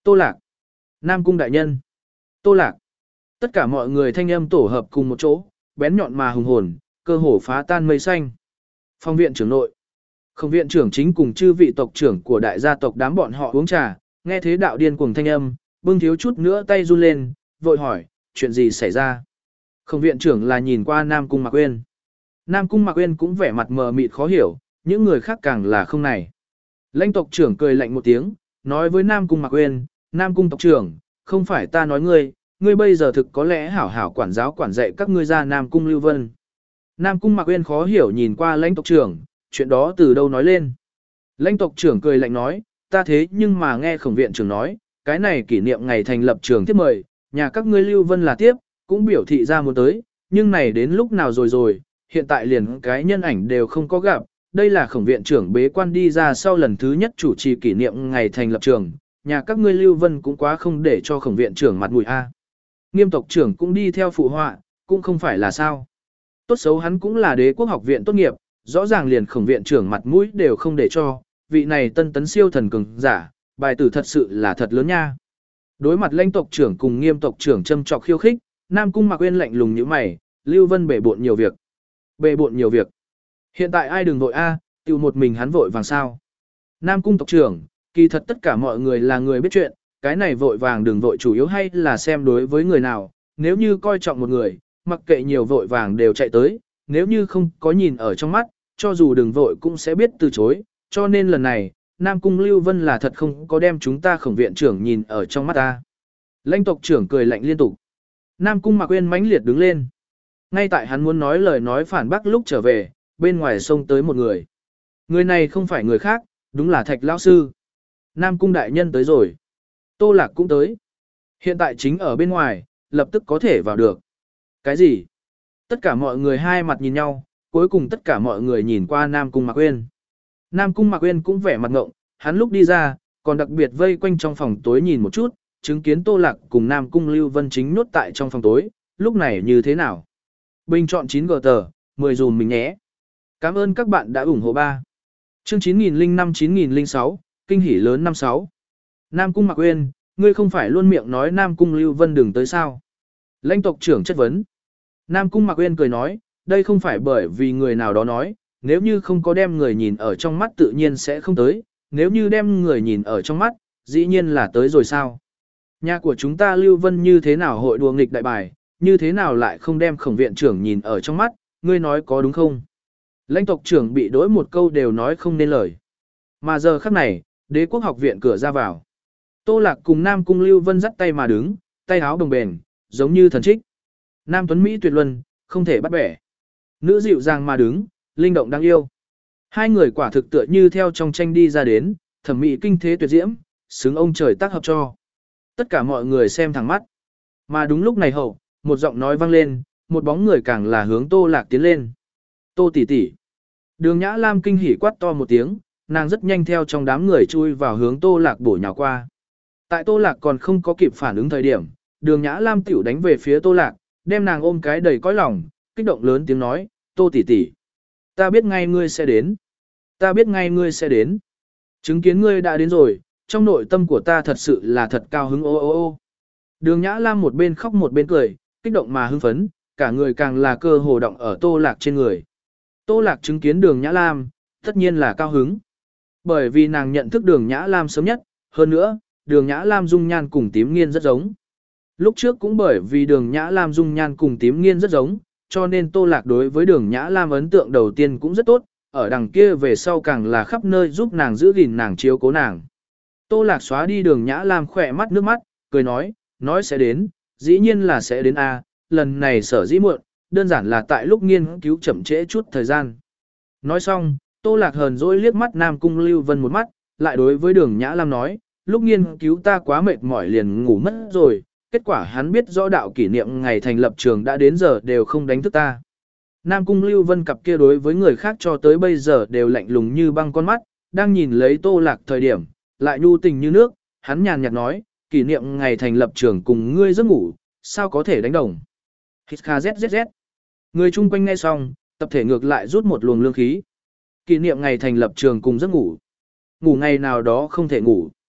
Tô Lạc. Nam Cung đại nhân. Tô Lạc. Tất cả mọi người thanh âm tổ hợp cùng một chỗ, bén nhọn mà hùng hồn, cơ hồ phá tan mây xanh. Phòng viện trưởng nội. Khổng viện trưởng chính cùng chư vị tộc trưởng của đại gia tộc đám bọn họ uống trà, nghe thế đạo điên cuồng thanh âm, bưng thiếu chút nữa tay run lên, vội hỏi, chuyện gì xảy ra? Khổng viện trưởng là nhìn qua Nam Cung Mạc Uyên. Nam Cung Mạc Uyên cũng vẻ mặt mờ mịt khó hiểu, những người khác càng là không này. Lãnh tộc trưởng cười lạnh một tiếng, nói với Nam Cung Mạc Uyên, Nam Cung tộc trưởng, không phải ta nói ngươi, ngươi bây giờ thực có lẽ hảo hảo quản giáo quản dạy các ngươi ra Nam Cung Lưu Vân. Nam Cung Mạc Uyên khó hiểu nhìn qua lãnh tộc trưởng, chuyện đó từ đâu nói lên. Lãnh tộc trưởng cười lạnh nói, ta thế nhưng mà nghe khổng viện trưởng nói, cái này kỷ niệm ngày thành lập trường tiếp mời, nhà các ngươi Lưu Vân là tiếp, cũng biểu thị ra muốn tới, nhưng này đến lúc nào rồi rồi, hiện tại liền cái nhân ảnh đều không có gặp, đây là khổng viện trưởng bế quan đi ra sau lần thứ nhất chủ trì kỷ niệm ngày thành lập trường, nhà các ngươi Lưu Vân cũng quá không để cho khổng viện trưởng mặt mũi a. Nghiêm tộc trưởng cũng đi theo phụ họa, cũng không phải là sao. Tốt xấu hắn cũng là đế quốc học viện tốt nghiệp, rõ ràng liền khổng viện trưởng mặt mũi đều không để cho, vị này tân tấn siêu thần cường giả, bài tử thật sự là thật lớn nha. Đối mặt lãnh tộc trưởng cùng nghiêm tộc trưởng châm trọc khiêu khích, Nam Cung Mạc Uyên lạnh lùng như mày, Lưu Vân bể bộn nhiều việc. Bể bộn nhiều việc. Hiện tại ai đừng vội a, à, tiêu một mình hắn vội vàng sao. Nam Cung tộc trưởng, kỳ thật tất cả mọi người là người biết chuyện, cái này vội vàng đừng vội chủ yếu hay là xem đối với người nào, nếu như coi trọng một người, mặc kệ nhiều vội vàng đều chạy tới, nếu như không có nhìn ở trong mắt, cho dù đừng vội cũng sẽ biết từ chối, cho nên lần này, Nam Cung Lưu Vân là thật không có đem chúng ta khổng viện trưởng nhìn ở trong mắt ta. Lãnh tộc trưởng cười lạnh liên tục. Nam Cung Mạc Uyên mãnh liệt đứng lên. Ngay tại hắn muốn nói lời nói phản bác lúc trở về, bên ngoài sông tới một người. Người này không phải người khác, đúng là Thạch Lão Sư. Nam Cung đại nhân tới rồi. Tô Lạc cũng tới. Hiện tại chính ở bên ngoài, lập tức có thể vào được. Cái gì? Tất cả mọi người hai mặt nhìn nhau, cuối cùng tất cả mọi người nhìn qua Nam Cung Mạc Uyên. Nam Cung Mạc Uyên cũng vẻ mặt ngộng, hắn lúc đi ra, còn đặc biệt vây quanh trong phòng tối nhìn một chút, chứng kiến Tô Lạc cùng Nam Cung Lưu Vân chính nốt tại trong phòng tối, lúc này như thế nào? Bình chọn chín gờ tờ, mười dùm mình nhé. Cảm ơn các bạn đã ủng hộ ba. Chương chín nghìn lẻ năm chín nghìn lẻ sáu, kinh hỉ lớn năm sáu. Nam Cung Mạc Uyên, ngươi không phải luôn miệng nói Nam Cung Lưu Vân đừng tới sao? Lãnh tộc trưởng chất vấn. Nam Cung Mạc Uyên cười nói, đây không phải bởi vì người nào đó nói, nếu như không có đem người nhìn ở trong mắt tự nhiên sẽ không tới, nếu như đem người nhìn ở trong mắt, dĩ nhiên là tới rồi sao? Nhà của chúng ta Lưu Vân như thế nào hội đùa nghịch đại bài, như thế nào lại không đem khổng viện trưởng nhìn ở trong mắt, ngươi nói có đúng không? Lãnh tộc trưởng bị đối một câu đều nói không nên lời. Mà giờ khắc này, đế quốc học viện cửa ra vào. Tô Lạc cùng Nam Cung Lưu Vân dắt tay mà đứng, tay áo đồng bền, giống như thần trích. Nam Tuấn Mỹ tuyệt luân, không thể bắt bẻ. Nữ dịu dàng mà đứng, linh động đáng yêu. Hai người quả thực tựa như theo trong tranh đi ra đến, thẩm mỹ kinh thế tuyệt diễm, xứng ông trời tác hợp cho. Tất cả mọi người xem thẳng mắt. Mà đúng lúc này hậu, một giọng nói vang lên, một bóng người càng là hướng Tô Lạc tiến lên. Tô tỷ tỷ. Đường Nhã Lam kinh hỉ quát to một tiếng, nàng rất nhanh theo trong đám người chui vào hướng Tô Lạc bổ nhào qua. Tại Tô Lạc còn không có kịp phản ứng thời điểm, Đường Nhã Lam tiểu đánh về phía Tô Lạc, đem nàng ôm cái đầy cõi lòng, kích động lớn tiếng nói, Tô tỷ tỷ, ta biết ngay ngươi sẽ đến. Ta biết ngay ngươi sẽ đến. Chứng kiến ngươi đã đến rồi, trong nội tâm của ta thật sự là thật cao hứng ô ô ô. Đường Nhã Lam một bên khóc một bên cười, kích động mà hưng phấn, cả người càng là cơ hồ động ở Tô Lạc trên người. Tô Lạc chứng kiến Đường Nhã Lam, tất nhiên là cao hứng. Bởi vì nàng nhận thức Đường Nhã Lam sớm nhất, hơn nữa, Đường Nhã Lam dung nhan cùng Tím Nghiên rất giống. Lúc trước cũng bởi vì Đường Nhã Lam dung nhan cùng Tím Nghiên rất giống, cho nên Tô Lạc đối với Đường Nhã Lam ấn tượng đầu tiên cũng rất tốt, ở đằng kia về sau càng là khắp nơi giúp nàng giữ gìn nàng chiếu cố nàng. Tô Lạc xóa đi Đường Nhã Lam khỏe mắt nước mắt, cười nói, nói sẽ đến, dĩ nhiên là sẽ đến a, lần này sở dĩ muộn, đơn giản là tại lúc nghiên cứu chậm trễ chút thời gian. Nói xong, Tô Lạc hờn dỗi liếc mắt Nam Cung Lưu Vân một mắt, lại đối với Đường Nhã Lam nói, lúc nghiên cứu ta quá mệt mỏi liền ngủ mất rồi, kết quả hắn biết rõ đạo kỷ niệm ngày thành lập trường đã đến giờ đều không đánh thức ta. Nam Cung Lưu Vân cặp kia đối với người khác cho tới bây giờ đều lạnh lùng như băng con mắt, đang nhìn lấy Tô Lạc thời điểm, lại nhu tình như nước, hắn nhàn nhạt nói, kỷ niệm ngày thành lập trường cùng ngươi giấc ngủ, sao có thể đánh đồng. Hít kha zzz. Người chung quanh nghe xong, tập thể ngược lại rút một luồng lương khí. Kỷ niệm ngày thành lập trường cùng giấc ngủ. Ngủ ngày nào đó không thể ngủ.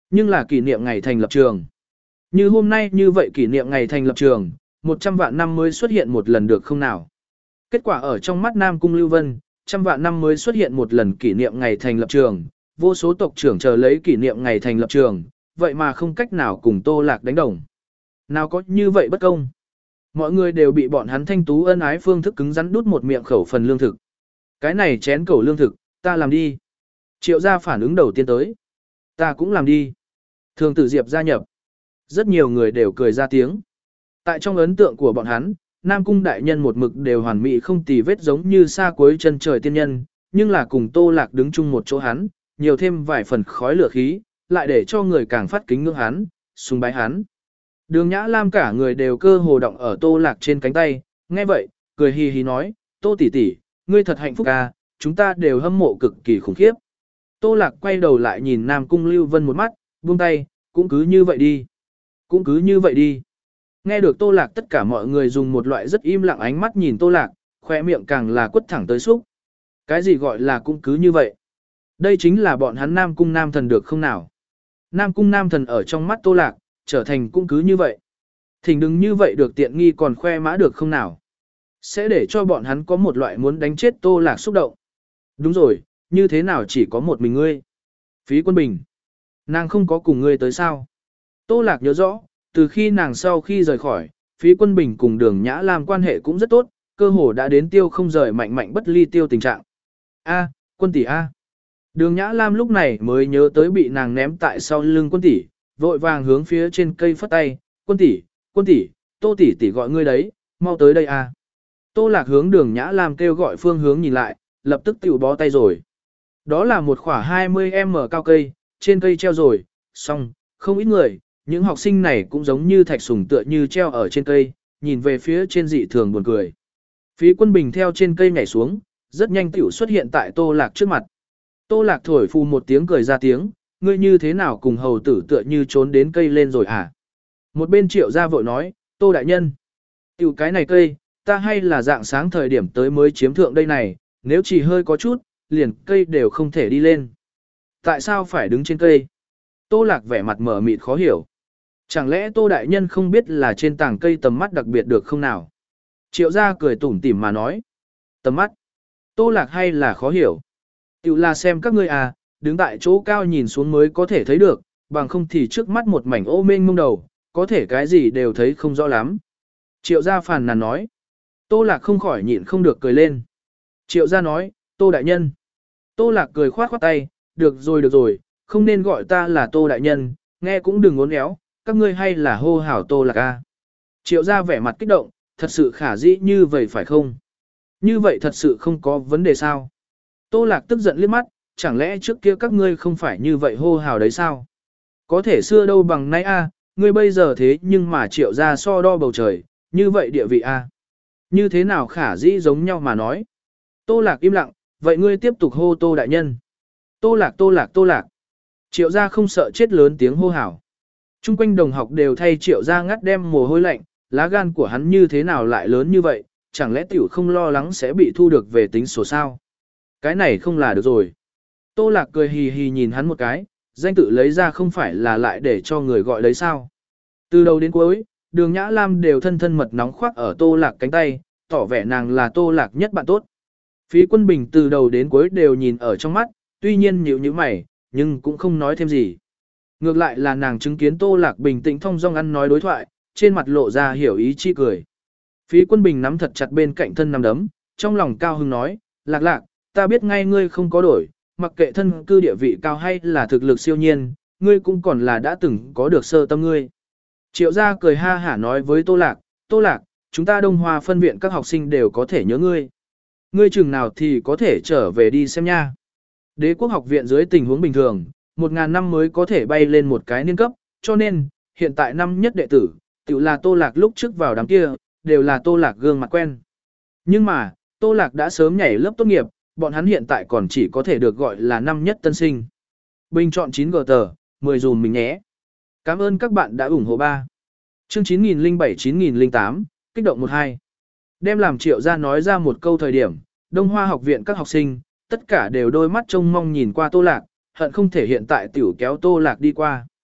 Nhưng là kỷ niệm ngày thành lập trường. Như hôm nay như vậy kỷ niệm ngày thành lập trường, một trăm vạn năm mới xuất hiện một lần được không nào? Kết quả ở trong mắt Nam Cung Lưu Vân, trăm vạn năm mới xuất hiện một lần kỷ niệm ngày thành lập trường, vô số tộc trưởng chờ lấy kỷ niệm ngày thành lập trường, vậy mà không cách nào cùng Tô Lạc đánh đồng. Nào có như vậy bất công. Mọi người đều bị bọn hắn thanh tú ân ái phương thức cứng rắn đút một miệng khẩu phần lương thực. Cái này chén cầu lương thực, ta làm đi. Triệu gia phản ứng đầu tiên tới. Ta cũng làm đi. Thường Tử Diệp gia nhập. Rất nhiều người đều cười ra tiếng. Tại trong ấn tượng của bọn hắn, Nam Cung đại nhân một mực đều hoàn mỹ không tì vết giống như xa cuối chân trời tiên nhân, nhưng là cùng Tô Lạc đứng chung một chỗ hắn, nhiều thêm vài phần khói lửa khí, lại để cho người càng phát kính ngưỡng hắn, sùng bái hắn. Đường Nhã Lam cả người đều cơ hồ động ở Tô Lạc trên cánh tay, nghe vậy, cười hì hì nói, Tô tỷ tỷ, ngươi thật hạnh phúc à, chúng ta đều hâm mộ cực kỳ khủng khiếp. Tô Lạc quay đầu lại nhìn Nam Cung Lưu Vân một mắt, buông tay, cũng cứ như vậy đi. Cũng cứ như vậy đi. Nghe được Tô Lạc tất cả mọi người dùng một loại rất im lặng ánh mắt nhìn Tô Lạc, khoe miệng càng là quất thẳng tới xúc. Cái gì gọi là cũng cứ như vậy? Đây chính là bọn hắn Nam Cung Nam Thần được không nào? Nam Cung Nam Thần ở trong mắt Tô Lạc, trở thành cũng cứ như vậy. Thỉnh đừng như vậy được tiện nghi còn khoe mã được không nào? Sẽ để cho bọn hắn có một loại muốn đánh chết Tô Lạc xúc động. Đúng rồi, như thế nào chỉ có một mình ngươi? Phí Quân Bình. Nàng không có cùng ngươi tới sao? Tô Lạc nhớ rõ, từ khi nàng sau khi rời khỏi, Phí Quân Bình cùng Đường Nhã Lam quan hệ cũng rất tốt, cơ hồ đã đến tiêu không rời mạnh mạnh bất ly tiêu tình trạng. A, Quân tỷ A. Đường Nhã Lam lúc này mới nhớ tới bị nàng ném tại sau lưng Quân tỷ, vội vàng hướng phía trên cây phất tay, Quân tỷ, Quân tỷ, Tô tỷ tỷ gọi ngươi đấy, mau tới đây A. Tô Lạc hướng Đường Nhã Lam kêu gọi phương hướng nhìn lại, lập tức tiểu bó tay rồi. Đó là một khỏa hai mươi mét cao cây, trên cây treo rồi, xong, không ít người, những học sinh này cũng giống như thạch sùng tựa như treo ở trên cây, nhìn về phía trên dị thường buồn cười. Phí Quân Bình theo trên cây nhảy xuống, rất nhanh tiểu xuất hiện tại Tô Lạc trước mặt. Tô Lạc thổi phù một tiếng cười ra tiếng, ngươi như thế nào cùng hầu tử tựa như trốn đến cây lên rồi hả? Một bên Triệu gia vội nói, Tô đại nhân, tiểu cái này cây, ta hay là dạng sáng thời điểm tới mới chiếm thượng đây này, nếu chỉ hơi có chút, liền cây đều không thể đi lên. Tại sao phải đứng trên cây? Tô Lạc vẻ mặt mở mịt khó hiểu. Chẳng lẽ Tô đại nhân không biết là trên tảng cây tầm mắt đặc biệt được không nào? Triệu gia cười tủm tỉm mà nói. Tầm mắt? Tô Lạc hay là khó hiểu. Tiểu là xem các ngươi à, đứng tại chỗ cao nhìn xuống mới có thể thấy được, bằng không thì trước mắt một mảnh ô mênh mông đầu, có thể cái gì đều thấy không rõ lắm. Triệu gia phàn nàn nói. Tô Lạc không khỏi nhịn không được cười lên. Triệu gia nói, Tô đại nhân. Tô Lạc cười khoát khoát tay, được rồi được rồi, không nên gọi ta là Tô đại nhân, nghe cũng đừng uốn éo, các ngươi hay là hô hào Tô Lạc a. Triệu gia vẻ mặt kích động, thật sự khả dĩ như vậy phải không? Như vậy thật sự không có vấn đề sao? Tô Lạc tức giận liếc mắt, chẳng lẽ trước kia các ngươi không phải như vậy hô hào đấy sao? Có thể xưa đâu bằng nay a, ngươi bây giờ thế nhưng mà Triệu gia so đo bầu trời, như vậy địa vị a. Như thế nào khả dĩ giống nhau mà nói? Tô Lạc im lặng, vậy ngươi tiếp tục hô Tô đại nhân. Tô Lạc Tô Lạc Tô Lạc. Triệu gia không sợ chết lớn tiếng hô hào. Trung quanh đồng học đều thay Triệu gia ngắt đem mồ hôi lạnh, lá gan của hắn như thế nào lại lớn như vậy, chẳng lẽ tiểu không lo lắng sẽ bị thu được về tính sổ sao? Cái này không là được rồi. Tô Lạc cười hì hì nhìn hắn một cái, danh tự lấy ra không phải là lại để cho người gọi đấy sao? Từ đầu đến cuối, Đường Nhã Lam đều thân thân mật nóng khoác ở Tô Lạc cánh tay, tỏ vẻ nàng là Tô Lạc nhất bạn tốt. Phí Quân Bình từ đầu đến cuối đều nhìn ở trong mắt, tuy nhiên nhíu nhíu mày, nhưng cũng không nói thêm gì. Ngược lại là nàng chứng kiến Tô Lạc bình tĩnh thong dong ăn nói đối thoại, trên mặt lộ ra hiểu ý chi cười. Phí Quân Bình nắm thật chặt bên cạnh thân nắm đấm, trong lòng cao hứng nói, Lạc Lạc, ta biết ngay ngươi không có đổi, mặc kệ thân cư địa vị cao hay là thực lực siêu nhiên, ngươi cũng còn là đã từng có được sơ tâm ngươi. Triệu gia cười ha hả nói với Tô Lạc, Tô Lạc, chúng ta Đông Hoa phân viện các học sinh đều có thể nhớ ngươi. Ngươi chừng nào thì có thể trở về đi xem nha. Đế quốc học viện dưới tình huống bình thường, một ngàn năm mới có thể bay lên một cái niên cấp, cho nên, hiện tại năm nhất đệ tử, tự là Tô Lạc lúc trước vào đám kia, đều là Tô Lạc gương mặt quen. Nhưng mà, Tô Lạc đã sớm nhảy lớp tốt nghiệp, bọn hắn hiện tại còn chỉ có thể được gọi là năm nhất tân sinh. Bình chọn chín gờ tờ, mười dùm mình nhé. Cảm ơn các bạn đã ủng hộ ba. Chương chín nghìn lẻ bảy chín nghìn lẻ tám, kích động một hai. Đem làm Triệu gia nói ra một câu thời điểm, Đông Hoa học viện các học sinh, tất cả đều đôi mắt trông mong nhìn qua Tô Lạc, hận không thể hiện tại tiểu kéo Tô Lạc đi qua.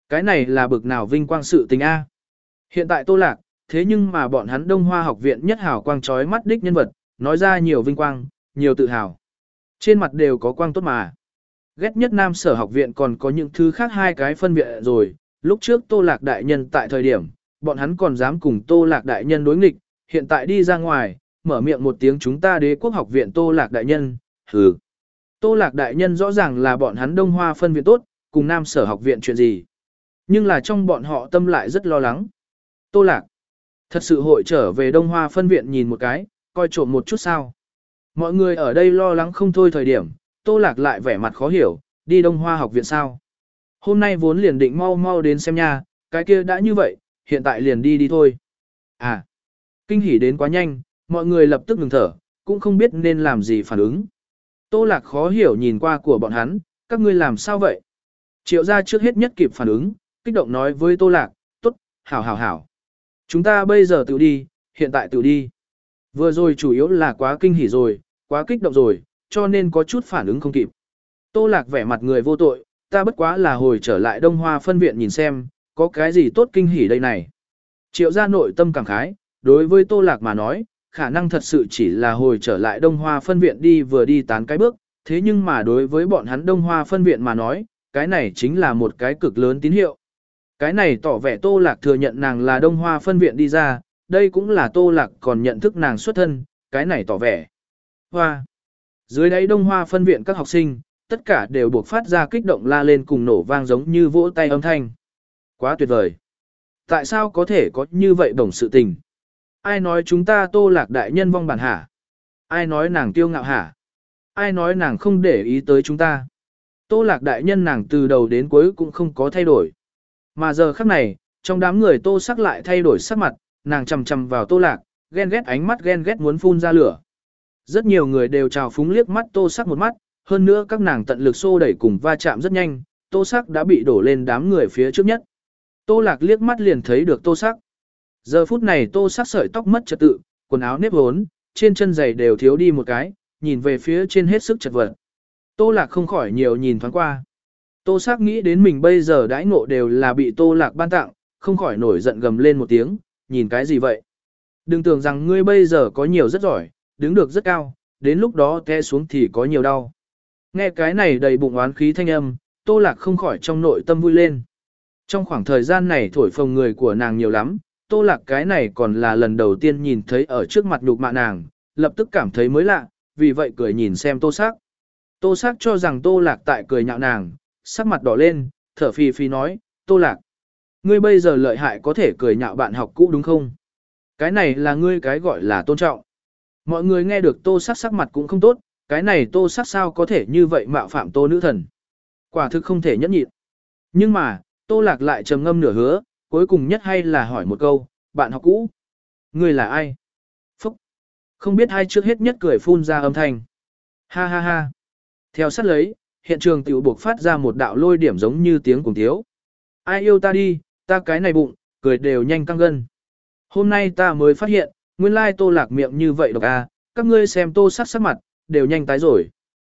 Cái này là bực nào vinh quang sự tình A. Hiện tại Tô Lạc, thế nhưng mà bọn hắn Đông Hoa học viện nhất hào quang trói mắt đích nhân vật, nói ra nhiều vinh quang, nhiều tự hào. Trên mặt đều có quang tốt mà. Ghét nhất Nam Sở học viện còn có những thứ khác hai cái phân biệt rồi, lúc trước Tô Lạc đại nhân tại thời điểm, bọn hắn còn dám cùng Tô Lạc đại nhân đối nghịch, hiện tại đi ra ngoài, mở miệng một tiếng chúng ta Đế quốc học viện Tô Lạc đại nhân, hừ. Tô Lạc đại nhân rõ ràng là bọn hắn Đông Hoa phân viện tốt, cùng Nam Sở học viện chuyện gì. Nhưng là trong bọn họ tâm lại rất lo lắng. Tô Lạc, thật sự hội trở về Đông Hoa phân viện nhìn một cái, coi trộm một chút sao. Mọi người ở đây lo lắng không thôi thời điểm, Tô Lạc lại vẻ mặt khó hiểu, đi Đông Hoa học viện sao. Hôm nay vốn liền định mau mau đến xem nha, cái kia đã như vậy, hiện tại liền đi đi thôi. À, kinh hỉ đến quá nhanh, mọi người lập tức ngừng thở, cũng không biết nên làm gì phản ứng. Tô Lạc khó hiểu nhìn qua của bọn hắn, các ngươi làm sao vậy? Triệu gia trước hết nhất kịp phản ứng, kích động nói với Tô Lạc, tốt, hảo hảo hảo. Chúng ta bây giờ tự đi, hiện tại tự đi. Vừa rồi chủ yếu là quá kinh hỉ rồi, quá kích động rồi, cho nên có chút phản ứng không kịp. Tô Lạc vẻ mặt người vô tội, ta bất quá là hồi trở lại Đông Hoa phân viện nhìn xem, có cái gì tốt kinh hỉ đây này. Triệu gia nội tâm cảm khái, đối với Tô Lạc mà nói, khả năng thật sự chỉ là hồi trở lại Đông Hoa phân viện đi vừa đi tán cái bước, thế nhưng mà đối với bọn hắn Đông Hoa phân viện mà nói, cái này chính là một cái cực lớn tín hiệu. Cái này tỏ vẻ Tô Lạc thừa nhận nàng là Đông Hoa phân viện đi ra, đây cũng là Tô Lạc còn nhận thức nàng xuất thân, cái này tỏ vẻ. Hoa! Dưới đáy Đông Hoa phân viện các học sinh, tất cả đều buộc phát ra kích động la lên cùng nổ vang giống như vỗ tay âm thanh. Quá tuyệt vời! Tại sao có thể có như vậy đồng sự tình? Ai nói chúng ta Tô Lạc đại nhân vong bản hả? Ai nói nàng tiêu ngạo hả? Ai nói nàng không để ý tới chúng ta? Tô Lạc đại nhân nàng từ đầu đến cuối cũng không có thay đổi. Mà giờ khắc này, trong đám người Tô Sắc lại thay đổi sắc mặt, nàng chầm chầm vào Tô Lạc, ghen ghét ánh mắt ghen ghét muốn phun ra lửa. Rất nhiều người đều trào phúng liếc mắt Tô Sắc một mắt, hơn nữa các nàng tận lực xô đẩy cùng va chạm rất nhanh, Tô Sắc đã bị đổ lên đám người phía trước nhất. Tô Lạc liếc mắt liền thấy được Tô Sắc. Giờ phút này Tô Sắc sợi tóc mất trật tự, quần áo nếp hốn, trên chân giày đều thiếu đi một cái, nhìn về phía trên hết sức chật vật. Tô Lạc không khỏi nhiều nhìn thoáng qua. Tô Sắc nghĩ đến mình bây giờ đãi ngộ đều là bị Tô Lạc ban tặng, không khỏi nổi giận gầm lên một tiếng, nhìn cái gì vậy? Đừng tưởng rằng ngươi bây giờ có nhiều rất giỏi, đứng được rất cao, đến lúc đó té xuống thì có nhiều đau. Nghe cái này đầy bụng oán khí thanh âm, Tô Lạc không khỏi trong nội tâm vui lên. Trong khoảng thời gian này thổi phồng người của nàng nhiều lắm, Tô Lạc cái này còn là lần đầu tiên nhìn thấy ở trước mặt nhục mạ nàng, lập tức cảm thấy mới lạ, vì vậy cười nhìn xem Tô Sắc. Tô Sắc cho rằng Tô Lạc tại cười nhạo nàng, sắc mặt đỏ lên, thở phì phì nói, Tô Lạc, ngươi bây giờ lợi hại có thể cười nhạo bạn học cũ đúng không? Cái này là ngươi cái gọi là tôn trọng. Mọi người nghe được Tô Sắc sắc mặt cũng không tốt, cái này Tô Sắc sao có thể như vậy mạo phạm Tô nữ thần. Quả thực không thể nhẫn nhịn. Nhưng mà, Tô Lạc lại trầm ngâm nửa hứa, cuối cùng nhất hay là hỏi một câu, bạn học cũ, ngươi là ai? Phúc! Không biết ai trước hết nhất cười phun ra âm thanh. Ha ha ha! Theo sát lấy, hiện trường tiểu buộc phát ra một đạo lôi điểm giống như tiếng cùng thiếu. Ai yêu ta đi, ta cái này bụng, cười đều nhanh căng gân. Hôm nay ta mới phát hiện, nguyên lai Tô Lạc miệng như vậy độc à, các ngươi xem Tô Sắc sắc mặt, đều nhanh tái rồi.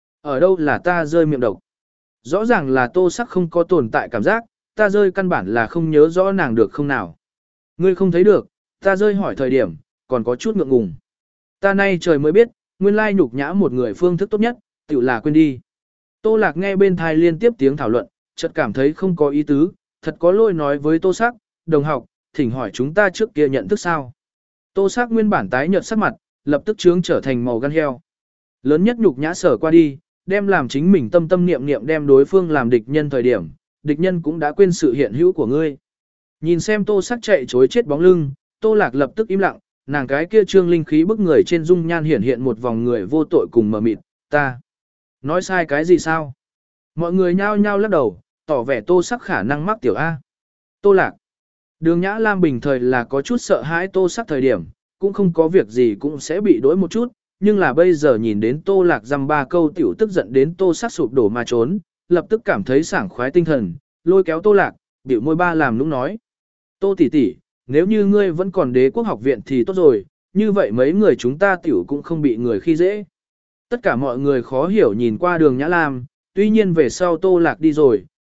Ở đâu là ta rơi miệng độc? Rõ ràng là Tô Sắc không có tồn tại cảm giác, ta rơi căn bản là không nhớ rõ nàng được không nào. Ngươi không thấy được, ta rơi hỏi thời điểm, còn có chút ngượng ngùng. Ta nay trời mới biết, nguyên lai nhục nhã một người phương thức tốt nhất, tự là quên đi. Tô Lạc nghe bên thai liên tiếp tiếng thảo luận, chợt cảm thấy không có ý tứ, thật có lỗi nói với Tô Sắc, đồng học, thỉnh hỏi chúng ta trước kia nhận thức sao. Tô Sắc nguyên bản tái nhợt sắc mặt, lập tức trướng trở thành màu gan heo. Lớn nhất nhục nhã sở qua đi, đem làm chính mình tâm tâm niệm niệm đem đối phương làm địch nhân thời điểm, địch nhân cũng đã quên sự hiện hữu của ngươi. Nhìn xem Tô Sắc chạy chối chết bóng lưng, Tô Lạc lập tức im lặng, nàng cái kia trương linh khí bức người trên dung nhan hiển hiện một vòng người vô tội cùng mờ mịt, ta nói sai cái gì sao? Mọi người nhao nhao lắc đầu, tỏ vẻ Tô Sắc khả năng mắc tiểu A. Tô Lạc. Đường Nhã Lam bình thời là có chút sợ hãi Tô Sắc thời điểm, cũng không có việc gì cũng sẽ bị đối một chút, nhưng là bây giờ nhìn đến Tô Lạc dăm ba câu tiểu tức giận đến Tô Sắc sụp đổ mà trốn, lập tức cảm thấy sảng khoái tinh thần, lôi kéo Tô Lạc, biểu môi ba làm nũng nói. Tô tỷ tỷ, nếu như ngươi vẫn còn Đế quốc học viện thì tốt rồi, như vậy mấy người chúng ta tiểu cũng không bị người khi dễ. Tất cả mọi người khó hiểu nhìn qua đường Nhã Lam, tuy nhiên về sau Tô Lạc đi rồi,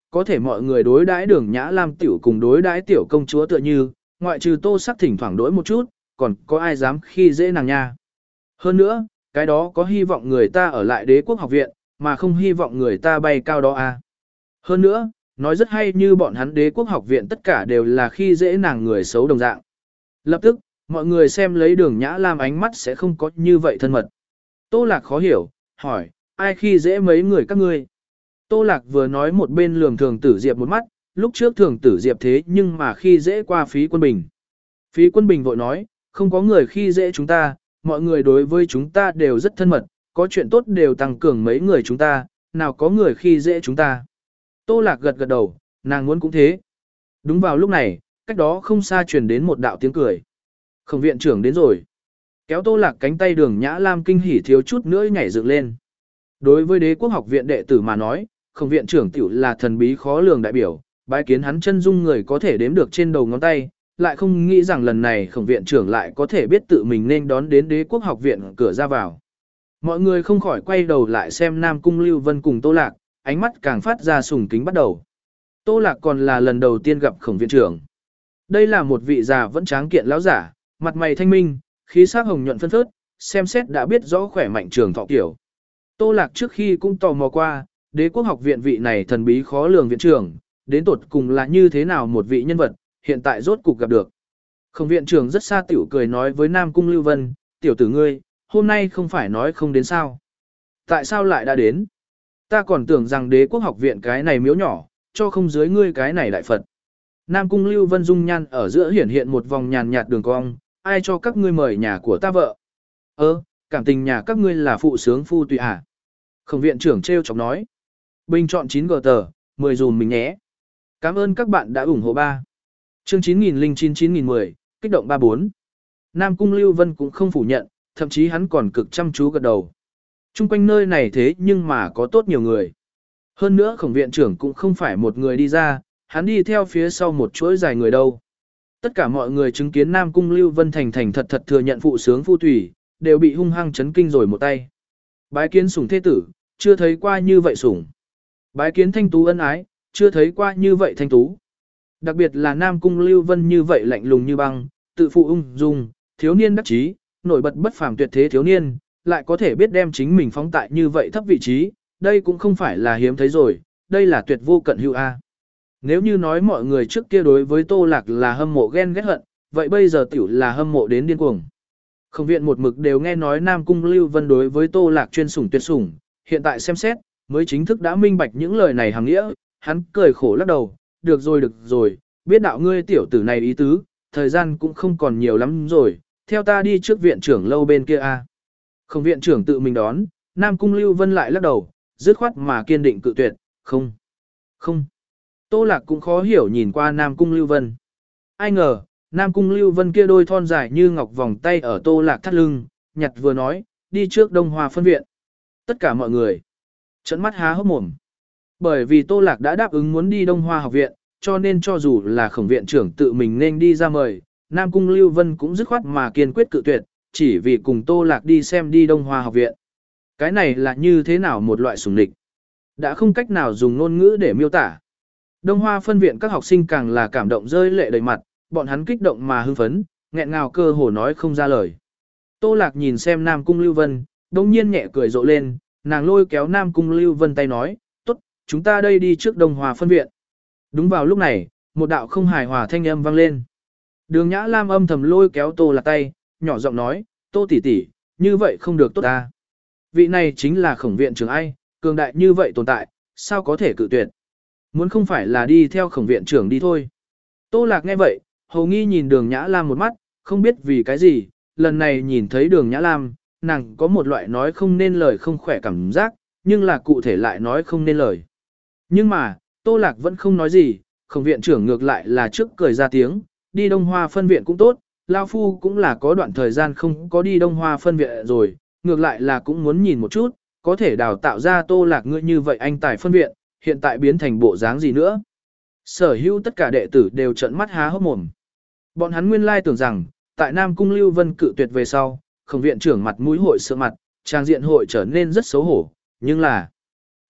có thể mọi người đối đãi Đường Nhã Lam tiểu cùng đối đãi tiểu công chúa tựa như, ngoại trừ Tô Sắc thỉnh thoảng đối một chút, còn có ai dám khi dễ nàng nha. Hơn nữa, cái đó có hy vọng người ta ở lại Đế quốc học viện, mà không hy vọng người ta bay cao đó à. Hơn nữa, nói rất hay như bọn hắn Đế quốc học viện tất cả đều là khi dễ nàng người xấu đồng dạng. Lập tức, mọi người xem lấy Đường Nhã Lam ánh mắt sẽ không có như vậy thân mật. Tô Lạc khó hiểu, hỏi, ai khi dễ mấy người các ngươi? Tô Lạc vừa nói một bên lườm Thường Tử Diệp một mắt, lúc trước Thường Tử Diệp thế nhưng mà khi dễ qua Phí Quân Bình. Phí Quân Bình vội nói, không có người khi dễ chúng ta, mọi người đối với chúng ta đều rất thân mật, có chuyện tốt đều tăng cường mấy người chúng ta, nào có người khi dễ chúng ta. Tô Lạc gật gật đầu, nàng muốn cũng thế. Đúng vào lúc này, cách đó không xa truyền đến một đạo tiếng cười. Khổng viện trưởng đến rồi. Kéo Tô Lạc cánh tay Đường Nhã Lam kinh hỉ thiếu chút nữa nhảy dựng lên. Đối với Đế quốc học viện đệ tử mà nói, Khổng viện trưởng tiểu là thần bí khó lường đại biểu, bái kiến hắn chân dung người có thể đếm được trên đầu ngón tay, lại không nghĩ rằng lần này Khổng viện trưởng lại có thể biết tự mình nên đón đến Đế quốc học viện cửa ra vào. Mọi người không khỏi quay đầu lại xem Nam Cung Lưu Vân cùng Tô Lạc, ánh mắt càng phát ra sùng kính bắt đầu. Tô Lạc còn là lần đầu tiên gặp Khổng viện trưởng. Đây là một vị già vẫn tráng kiện lão giả, mặt mày thanh minh, khí sắc hồng nhuận phân phớt, xem xét đã biết rõ khỏe mạnh trường thọ kiểu. Tô Lạc trước khi cũng tò mò qua, Đế quốc học viện vị này thần bí khó lường viện trưởng, đến tột cùng là như thế nào một vị nhân vật, hiện tại rốt cục gặp được. Khổng viện trưởng rất xa tiểu cười nói với Nam Cung Lưu Vân, tiểu tử ngươi, hôm nay không phải nói không đến sao. Tại sao lại đã đến? Ta còn tưởng rằng Đế quốc học viện cái này miếu nhỏ, cho không dưới ngươi cái này đại Phật. Nam Cung Lưu Vân dung nhan ở giữa hiển hiện một vòng nhàn nhạt đường cong, ai cho các ngươi mời nhà của ta vợ? Ơ, cảm tình nhà các ngươi là phụ sướng phu tùy à? Khổng viện trưởng trêu chọc nói. Bình chọn chín gờ tờ, mười dùm mình nhé. Cảm ơn các bạn đã ủng hộ ba. Chương chín nghìn lẻ chín chín nghìn mười, kích động ba bốn. Nam Cung Lưu Vân cũng không phủ nhận, thậm chí hắn còn cực chăm chú gật đầu. Trung quanh nơi này thế nhưng mà có tốt nhiều người. Hơn nữa Khổng viện trưởng cũng không phải một người đi ra, hắn đi theo phía sau một chuỗi dài người đâu. Tất cả mọi người chứng kiến Nam Cung Lưu Vân thành thành thật thật thừa nhận phụ sướng phu tùy, đều bị hung hăng chấn kinh rồi một tay. Bái kiến sủng thế tử, chưa thấy qua như vậy sủng. Bái kiến thanh tú ân ái, chưa thấy qua như vậy thanh tú. Đặc biệt là Nam Cung Lưu Vân như vậy lạnh lùng như băng, tự phụ ung dung, thiếu niên đắc chí, nổi bật bất phàm tuyệt thế thiếu niên, lại có thể biết đem chính mình phóng tại như vậy thấp vị trí, đây cũng không phải là hiếm thấy rồi, đây là tuyệt vô cận hữu a. Nếu như nói mọi người trước kia đối với Tô Lạc là hâm mộ ghen ghét hận, vậy bây giờ tiểu là hâm mộ đến điên cuồng. Khổng viện một mực đều nghe nói Nam Cung Lưu Vân đối với Tô Lạc chuyên sủng tuyệt sủng, hiện tại xem xét, mới chính thức đã minh bạch những lời này hàng nghĩa, hắn cười khổ lắc đầu, được rồi được rồi, biết đạo ngươi tiểu tử này ý tứ, thời gian cũng không còn nhiều lắm rồi, theo ta đi trước viện trưởng lâu bên kia a. Khổng viện trưởng tự mình đón, Nam Cung Lưu Vân lại lắc đầu, dứt khoát mà kiên định cự tuyệt, không, không. Tô Lạc cũng khó hiểu nhìn qua Nam Cung Lưu Vân. Ai ngờ, Nam Cung Lưu Vân kia đôi thon dài như ngọc vòng tay ở Tô Lạc thắt lưng, nhặt vừa nói, đi trước Đông Hoa phân viện. Tất cả mọi người trợn mắt há hốc mồm. Bởi vì Tô Lạc đã đáp ứng muốn đi Đông Hoa học viện, cho nên cho dù là Khổng viện trưởng tự mình nên đi ra mời, Nam Cung Lưu Vân cũng dứt khoát mà kiên quyết cự tuyệt, chỉ vì cùng Tô Lạc đi xem đi Đông Hoa học viện. Cái này là như thế nào một loại sủng địch? Đã không cách nào dùng ngôn ngữ để miêu tả. Đông Hoa phân viện các học sinh càng là cảm động rơi lệ đầy mặt, bọn hắn kích động mà hưng phấn, nghẹn ngào cơ hồ nói không ra lời. Tô Lạc nhìn xem Nam Cung Lưu Vân, đông nhiên nhẹ cười rộ lên, nàng lôi kéo Nam Cung Lưu Vân tay nói, tốt, chúng ta đây đi trước Đông Hoa phân viện. Đúng vào lúc này, một đạo không hài hòa thanh âm vang lên. Đường Nhã Lam âm thầm lôi kéo Tô Lạc tay, nhỏ giọng nói, Tô tỷ tỷ, như vậy không được tốt ta. Vị này chính là Khổng viện trưởng ai, cường đại như vậy tồn tại, sao có thể cự tuyệt. Muốn không phải là đi theo Khổng viện trưởng đi thôi. Tô Lạc nghe vậy, hầu nghi nhìn Đường Nhã Lam một mắt, không biết vì cái gì, lần này nhìn thấy Đường Nhã Lam, nàng có một loại nói không nên lời không khỏe cảm giác, nhưng là cụ thể lại nói không nên lời. Nhưng mà, Tô Lạc vẫn không nói gì, Khổng viện trưởng ngược lại là trước cười ra tiếng, đi Đông Hoa phân viện cũng tốt, Lao Phu cũng là có đoạn thời gian không có đi Đông Hoa phân viện rồi, ngược lại là cũng muốn nhìn một chút, có thể đào tạo ra Tô Lạc ngươi như vậy anh tài phân viện, hiện tại biến thành bộ dáng gì nữa. Sở hữu tất cả đệ tử đều trợn mắt há hốc mồm. Bọn hắn nguyên lai tưởng rằng, tại Nam Cung Lưu Vân cự tuyệt về sau, Khổng viện trưởng mặt mũi hội sượng mặt, trang diện hội trở nên rất xấu hổ, nhưng là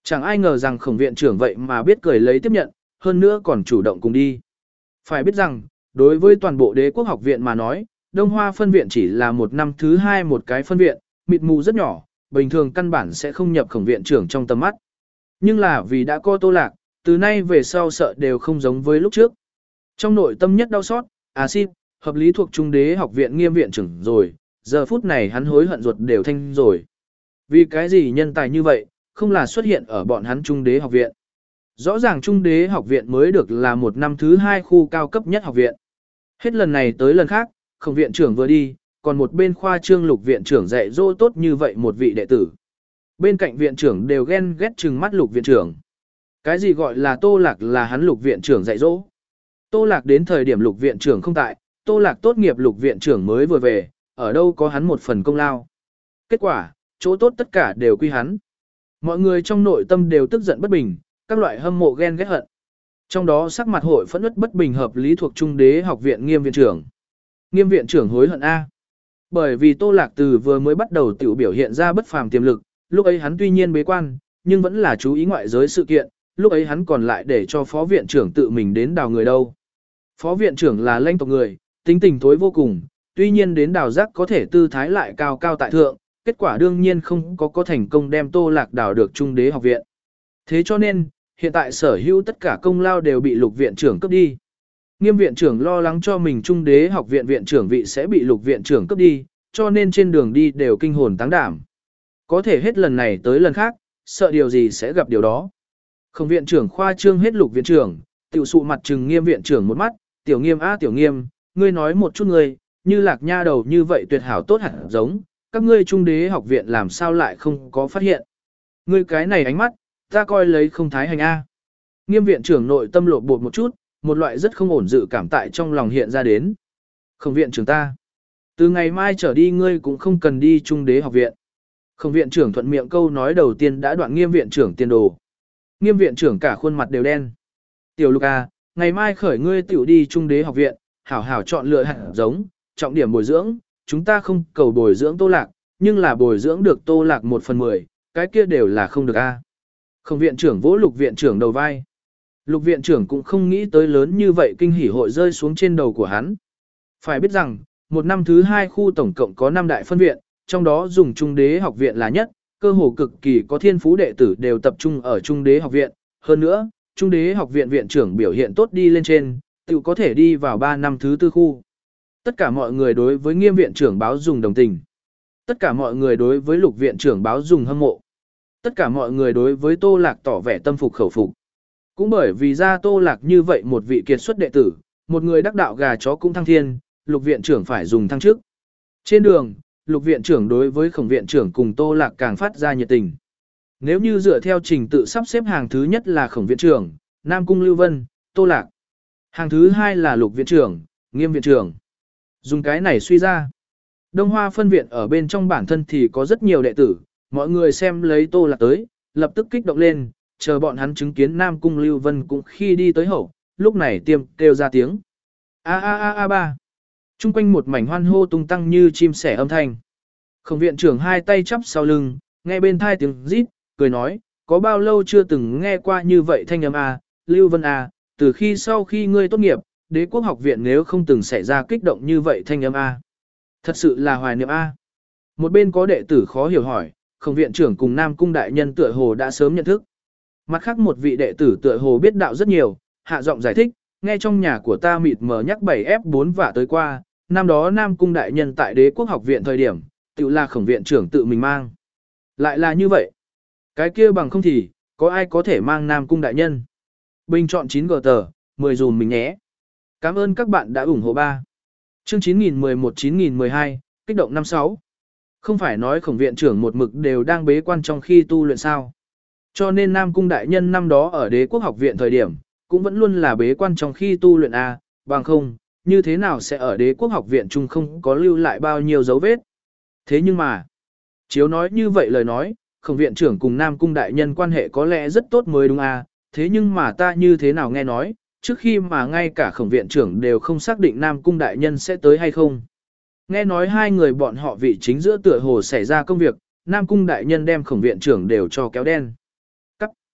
Chẳng ai ngờ rằng khổng viện trưởng vậy mà biết cười lấy tiếp nhận, hơn nữa còn chủ động cùng đi. Phải biết rằng, đối với toàn bộ đế quốc học viện mà nói, Đông Hoa phân viện chỉ là một năm thứ hai một cái phân viện, mịt mù rất nhỏ, bình thường căn bản sẽ không nhập khổng viện trưởng trong tầm mắt. Nhưng là vì đã có Tô Lạc, từ nay về sau sợ đều không giống với lúc trước. Trong nội tâm nhất đau xót, à xin, hợp lý thuộc trung đế học viện nghiêm viện trưởng rồi, giờ phút này hắn hối hận ruột đều thanh rồi. Vì cái gì nhân tài như vậy, không là xuất hiện ở bọn hắn trung đế học viện. Rõ ràng trung đế học viện mới được là một năm thứ hai khu cao cấp nhất học viện. Hết lần này tới lần khác, khổng viện trưởng vừa đi, còn một bên khoa trương lục viện trưởng dạy dỗ tốt như vậy một vị đệ tử. Bên cạnh viện trưởng đều ghen ghét chừng mắt lục viện trưởng. Cái gì gọi là Tô Lạc là hắn lục viện trưởng dạy dỗ. Tô Lạc đến thời điểm lục viện trưởng không tại, Tô Lạc tốt nghiệp lục viện trưởng mới vừa về, ở đâu có hắn một phần công lao. Kết quả, chỗ tốt tất cả đều quy hắn. Mọi người trong nội tâm đều tức giận bất bình, các loại hâm mộ ghen ghét hận. Trong đó sắc mặt hội phẫn nộ bất bình hợp lý thuộc trung đế học viện nghiêm viện trưởng. Nghiêm viện trưởng hối hận A. Bởi vì Tô Lạc từ vừa mới bắt đầu tiểu biểu hiện ra bất phàm tiềm lực, lúc ấy hắn tuy nhiên bế quan, nhưng vẫn là chú ý ngoại giới sự kiện, lúc ấy hắn còn lại để cho phó viện trưởng tự mình đến đào người đâu. Phó viện trưởng là lãnh tộc người, tính tình thối vô cùng, tuy nhiên đến đào giác có thể tư thái lại cao cao tại thượng, kết quả đương nhiên không có có thành công đem Tô Lạc đào được trung đế học viện. Thế cho nên, hiện tại sở hữu tất cả công lao đều bị lục viện trưởng cướp đi. Nghiêm viện trưởng lo lắng cho mình trung đế học viện viện trưởng vị sẽ bị lục viện trưởng cướp đi, cho nên trên đường đi đều kinh hồn táng đảm. Có thể hết lần này tới lần khác, sợ điều gì sẽ gặp điều đó. Khổng viện trưởng khoa trương hết lục viện trưởng, tiểu sụ mặt trừng nghiêm viện trưởng một mắt, tiểu nghiêm a tiểu nghiêm, ngươi nói một chút ngươi, như Lạc nha đầu như vậy tuyệt hảo tốt hẳn giống, các ngươi trung đế học viện làm sao lại không có phát hiện. Ngươi cái này ánh mắt, ta coi lấy không thái hành a. Nghiêm viện trưởng nội tâm lộ bột một chút, một loại rất không ổn dự cảm tại trong lòng hiện ra đến. Khổng viện trưởng ta, từ ngày mai trở đi ngươi cũng không cần đi trung đế học viện. Khổng viện trưởng thuận miệng câu nói đầu tiên đã đoạn nghiêm viện trưởng tiền đồ. Nghiêm viện trưởng cả khuôn mặt đều đen. Tiểu Lục à, ngày mai khởi ngươi tiểu đi trung đế học viện, hảo hảo chọn lựa hạt giống, trọng điểm bồi dưỡng, chúng ta không cầu bồi dưỡng Tô Lạc, nhưng là bồi dưỡng được Tô Lạc một phần mười, cái kia đều là không được a. Khổng viện trưởng vỗ lục viện trưởng đầu vai. Lục viện trưởng cũng không nghĩ tới lớn như vậy kinh hỉ hội rơi xuống trên đầu của hắn. Phải biết rằng, một năm thứ hai khu tổng cộng có năm đại phân viện, trong đó dùng trung đế học viện là nhất, cơ hồ cực kỳ có thiên phú đệ tử đều tập trung ở trung đế học viện. Hơn nữa, trung đế học viện viện trưởng biểu hiện tốt đi lên trên, tự có thể đi vào ba năm thứ tư khu. Tất cả mọi người đối với nghiêm viện trưởng báo dùng đồng tình. Tất cả mọi người đối với lục viện trưởng báo dùng hâm mộ. Tất cả mọi người đối với Tô Lạc tỏ vẻ tâm phục khẩu phục. Cũng bởi vì ra Tô Lạc như vậy một vị kiệt xuất đệ tử, một người đắc đạo gà chó cũng thăng thiên, lục viện trưởng phải dùng thăng chức. Trên đường, lục viện trưởng đối với khổng viện trưởng cùng Tô Lạc càng phát ra nhiệt tình. Nếu như dựa theo trình tự sắp xếp hàng thứ nhất là khổng viện trưởng, Nam Cung Lưu Vân, Tô Lạc. Hàng thứ hai là lục viện trưởng, Nghiêm viện trưởng. Dùng cái này suy ra. Đông Hoa phân viện ở bên trong bản thân thì có rất nhiều đệ tử, mọi người xem lấy Tô Lạc tới, lập tức kích động lên, chờ bọn hắn chứng kiến Nam Cung Lưu Vân cũng khi đi tới hậu, lúc này tiêm kêu ra tiếng. A a a a ba. Trung quanh một mảnh hoan hô tung tăng như chim sẻ âm thanh. Khổng viện trưởng hai tay chắp sau lưng, nghe bên thai tiếng rít, cười nói, có bao lâu chưa từng nghe qua như vậy thanh âm a, Lưu Vân a, từ khi sau khi ngươi tốt nghiệp, đế quốc học viện nếu không từng xảy ra kích động như vậy thanh âm a. Thật sự là hoài niệm a. Một bên có đệ tử khó hiểu hỏi, khổng viện trưởng cùng Nam Cung đại nhân tựa hồ đã sớm nhận thức. Mặt khác một vị đệ tử tựa hồ biết đạo rất nhiều, hạ giọng giải thích, nghe trong nhà của ta mịt mờ nhắc bảy ép bốn vả tới qua, năm đó Nam Cung đại nhân tại đế quốc học viện thời điểm, tự là khổng viện trưởng tự mình mang. Lại là như vậy. Cái kia bằng không thì, có ai có thể mang Nam Cung đại nhân. Bình chọn chín gờ tờ, mười dùm mình nhé. Cảm ơn các bạn đã ủng hộ ba. Chương chín nghìn mười một chín nghìn mười hai, kích động năm sáu. Không phải nói khổng viện trưởng một mực đều đang bế quan trong khi tu luyện sao. Cho nên Nam Cung đại nhân năm đó ở đế quốc học viện thời điểm, cũng vẫn luôn là bế quan trong khi tu luyện A, bằng không, như thế nào sẽ ở đế quốc học viện chung không có lưu lại bao nhiêu dấu vết. Thế nhưng mà, chiếu nói như vậy lời nói, khổng viện trưởng cùng Nam Cung đại nhân quan hệ có lẽ rất tốt mới đúng A, thế nhưng mà ta như thế nào nghe nói, trước khi mà ngay cả khổng viện trưởng đều không xác định Nam Cung đại nhân sẽ tới hay không. Nghe nói hai người bọn họ vị chính giữa tựa hồ xảy ra công việc, Nam Cung đại nhân đem khổng viện trưởng đều cho kéo đen. Cắt.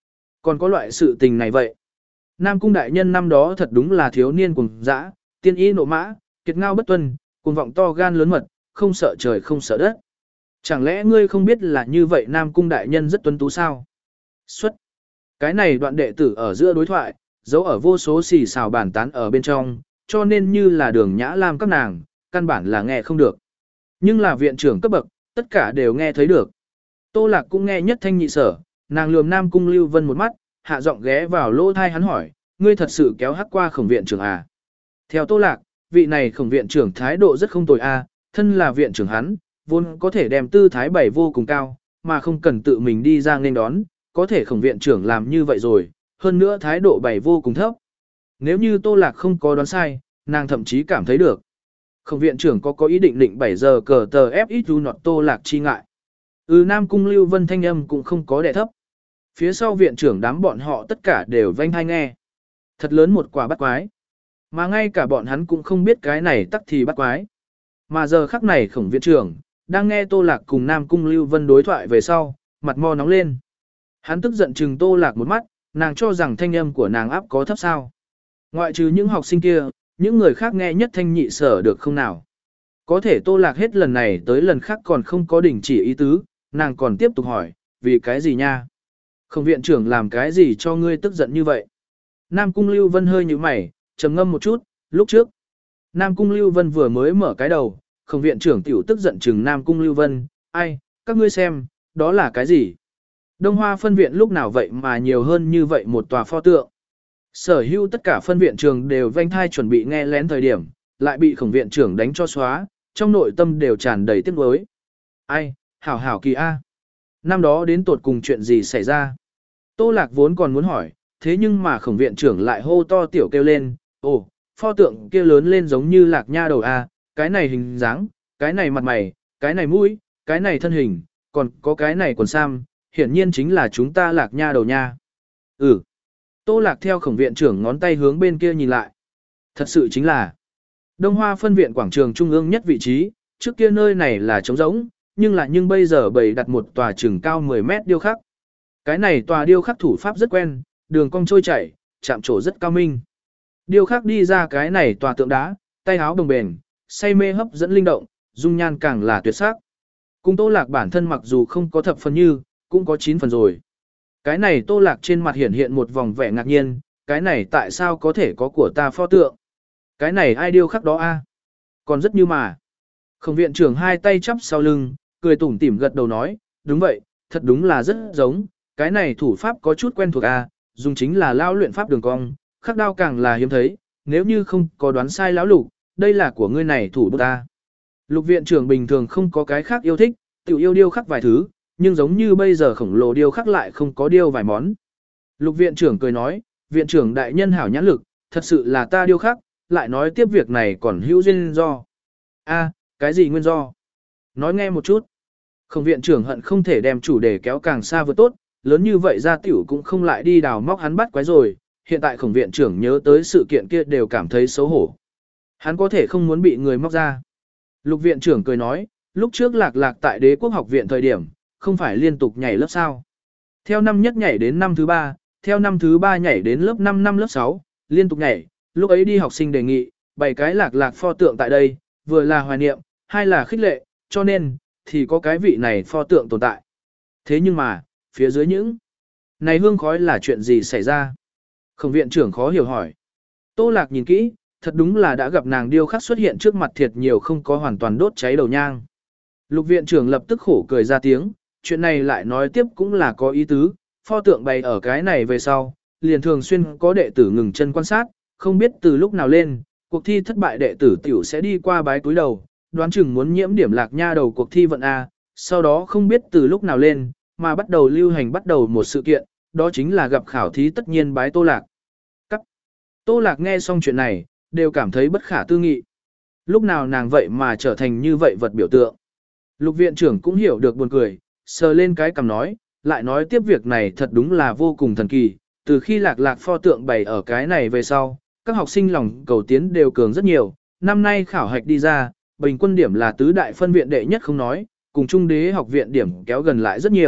Còn có loại sự tình này vậy. Nam cung đại nhân năm đó thật đúng là thiếu niên cùng dã, tiên y nộ mã, kiệt ngao bất tuân, cuồng vọng to gan lớn mật, không sợ trời không sợ đất. Chẳng lẽ ngươi không biết là như vậy Nam cung đại nhân rất tuấn tú sao? Xuất. Cái này đoạn đệ tử ở giữa đối thoại, giấu ở vô số xì xào bàn tán ở bên trong, cho nên như là đường nhã lam các nàng, căn bản là nghe không được. Nhưng là viện trưởng cấp bậc, tất cả đều nghe thấy được. Tô Lạc cũng nghe nhất thanh nhị sở, nàng lườm Nam cung Lưu Vân một mắt, hạ giọng ghé vào lỗ thai hắn hỏi, ngươi thật sự kéo hắc qua khổng viện trưởng à? Theo Tô Lạc, vị này khổng viện trưởng thái độ rất không tồi a, à, thân là viện trưởng hắn, vốn có thể đem tư thái bày vô cùng cao, mà không cần tự mình đi ra nên đón, có thể khổng viện trưởng làm như vậy rồi, hơn nữa thái độ bày vô cùng thấp. Nếu như Tô Lạc không có đoán sai, nàng thậm chí cảm thấy được. Khổng viện trưởng có có ý định định bảy giờ cờ tờ ép ít ru nọt Tô Lạc chi ngại. Ừ, Nam cung Lưu Vân thanh âm cũng không có đè thấp. Phía sau viện trưởng đám bọn họ tất cả đều vênh hai nghe. Thật lớn một quả bắt quái. Mà ngay cả bọn hắn cũng không biết cái này tắc thì bắt quái. Mà giờ khắc này khổng viện trưởng, đang nghe Tô Lạc cùng Nam cung Lưu Vân đối thoại về sau, mặt mo nóng lên. Hắn tức giận chừng Tô Lạc một mắt, nàng cho rằng thanh âm của nàng áp có thấp sao. Ngoại trừ những học sinh kia, những người khác nghe nhất thanh nhị sở được không nào. Có thể Tô Lạc hết lần này tới lần khác còn không có đình chỉ ý tứ, nàng còn tiếp tục hỏi, vì cái gì nha? Khổng viện trưởng làm cái gì cho ngươi tức giận như vậy? Nam cung Lưu Vân hơi như mày, trầm ngâm một chút, lúc trước. Nam cung Lưu Vân vừa mới mở cái đầu, khổng viện trưởng tiểu tức giận chừng Nam cung Lưu Vân, ai, các ngươi xem, đó là cái gì? Đông Hoa phân viện lúc nào vậy mà nhiều hơn như vậy một tòa pho tượng. Sở hữu tất cả phân viện trường đều vênh thai chuẩn bị nghe lén thời điểm, lại bị khổng viện trưởng đánh cho xóa, trong nội tâm đều tràn đầy tiếc nuối. Ai, hảo hảo kỳ a. Năm đó đến tột cùng chuyện gì xảy ra? Tô Lạc vốn còn muốn hỏi, thế nhưng mà khổng viện trưởng lại hô to tiểu kêu lên, ồ, pho tượng kia lớn lên giống như Lạc Nha đầu a, cái này hình dáng, cái này mặt mày, cái này mũi, cái này thân hình, còn có cái này quần sam, hiển nhiên chính là chúng ta Lạc Nha đầu nha. Ừ. Tô Lạc theo khổng viện trưởng ngón tay hướng bên kia nhìn lại. Thật sự chính là Đông Hoa phân viện quảng trường trung ương nhất vị trí, trước kia nơi này là trống rỗng, nhưng là nhưng bây giờ bày đặt một tòa trường cao mười mét điêu khắc. Cái này tòa điêu khắc thủ pháp rất quen, đường cong trôi chảy, chạm trổ rất cao minh. Điêu khắc đi ra cái này tòa tượng đá, tay áo đồng bền, say mê hấp dẫn linh động, dung nhan càng là tuyệt sắc. Cùng Tô Lạc bản thân mặc dù không có thập phần như, cũng có chín phần rồi. Cái này Tô Lạc trên mặt hiện hiện một vòng vẻ ngạc nhiên, cái này tại sao có thể có của ta pho tượng? Cái này ai điêu khắc đó a? Còn rất như mà. Khổng viện trưởng hai tay chắp sau lưng, cười tủm tỉm gật đầu nói, đúng vậy, thật đúng là rất giống, cái này thủ pháp có chút quen thuộc a, dùng chính là lao luyện pháp đường cong, khắc đao càng là hiếm thấy, nếu như không có đoán sai lão lục, đây là của ngươi này thủ bút ta. Lục viện trưởng bình thường không có cái khác yêu thích, tiểu yêu điêu khắc vài thứ, nhưng giống như bây giờ khổng lồ điêu khắc lại không có điêu vài món. Lục viện trưởng cười nói, viện trưởng đại nhân hảo nhãn lực, thật sự là ta điêu khắc, lại nói tiếp việc này còn hữu duyên do. A, cái gì nguyên do? Nói nghe một chút. Khổng viện trưởng hận không thể đem chủ đề kéo càng xa vừa tốt, lớn như vậy ra tiểu cũng không lại đi đào móc hắn bắt quái rồi, hiện tại khổng viện trưởng nhớ tới sự kiện kia đều cảm thấy xấu hổ. Hắn có thể không muốn bị người móc ra. Lục viện trưởng cười nói, lúc trước lạc lạc tại đế quốc học viện thời điểm, không phải liên tục nhảy lớp sao. Theo năm nhất nhảy đến năm thứ ba, theo năm thứ ba nhảy đến lớp năm năm lớp sáu, liên tục nhảy, lúc ấy đi học sinh đề nghị, bảy cái lạc lạc pho tượng tại đây, vừa là hoài niệm, hai là khích lệ, cho nên, thì có cái vị này pho tượng tồn tại. Thế nhưng mà, phía dưới những này hương khói là chuyện gì xảy ra? Khổng viện trưởng khó hiểu hỏi. Tô Lạc nhìn kỹ, thật đúng là đã gặp nàng điêu khắc xuất hiện trước mặt thiệt nhiều không có hoàn toàn đốt cháy đầu nhang. Lục viện trưởng lập tức khổ cười ra tiếng, chuyện này lại nói tiếp cũng là có ý tứ, pho tượng bày ở cái này về sau, liền thường xuyên có đệ tử ngừng chân quan sát, không biết từ lúc nào lên, cuộc thi thất bại đệ tử tiểu sẽ đi qua bái túi đầu, đoán chừng muốn nhiễm điểm Lạc Nha đầu cuộc thi vận A, sau đó không biết từ lúc nào lên, mà bắt đầu lưu hành bắt đầu một sự kiện, đó chính là gặp khảo thí tất nhiên bái Tô Lạc. Cắt. Tô Lạc nghe xong chuyện này, đều cảm thấy bất khả tư nghị. Lúc nào nàng vậy mà trở thành như vậy vật biểu tượng. Lục viện trưởng cũng hiểu được buồn cười, sờ lên cái cằm nói, lại nói tiếp việc này thật đúng là vô cùng thần kỳ, từ khi lạc lạc pho tượng bày ở cái này về sau, các học sinh lòng cầu tiến đều cường rất nhiều, năm nay khảo hạch đi ra, bình quân điểm là tứ đại phân viện đệ nhất không nói, cùng trung đế học viện điểm kéo gần lại rất nhiều,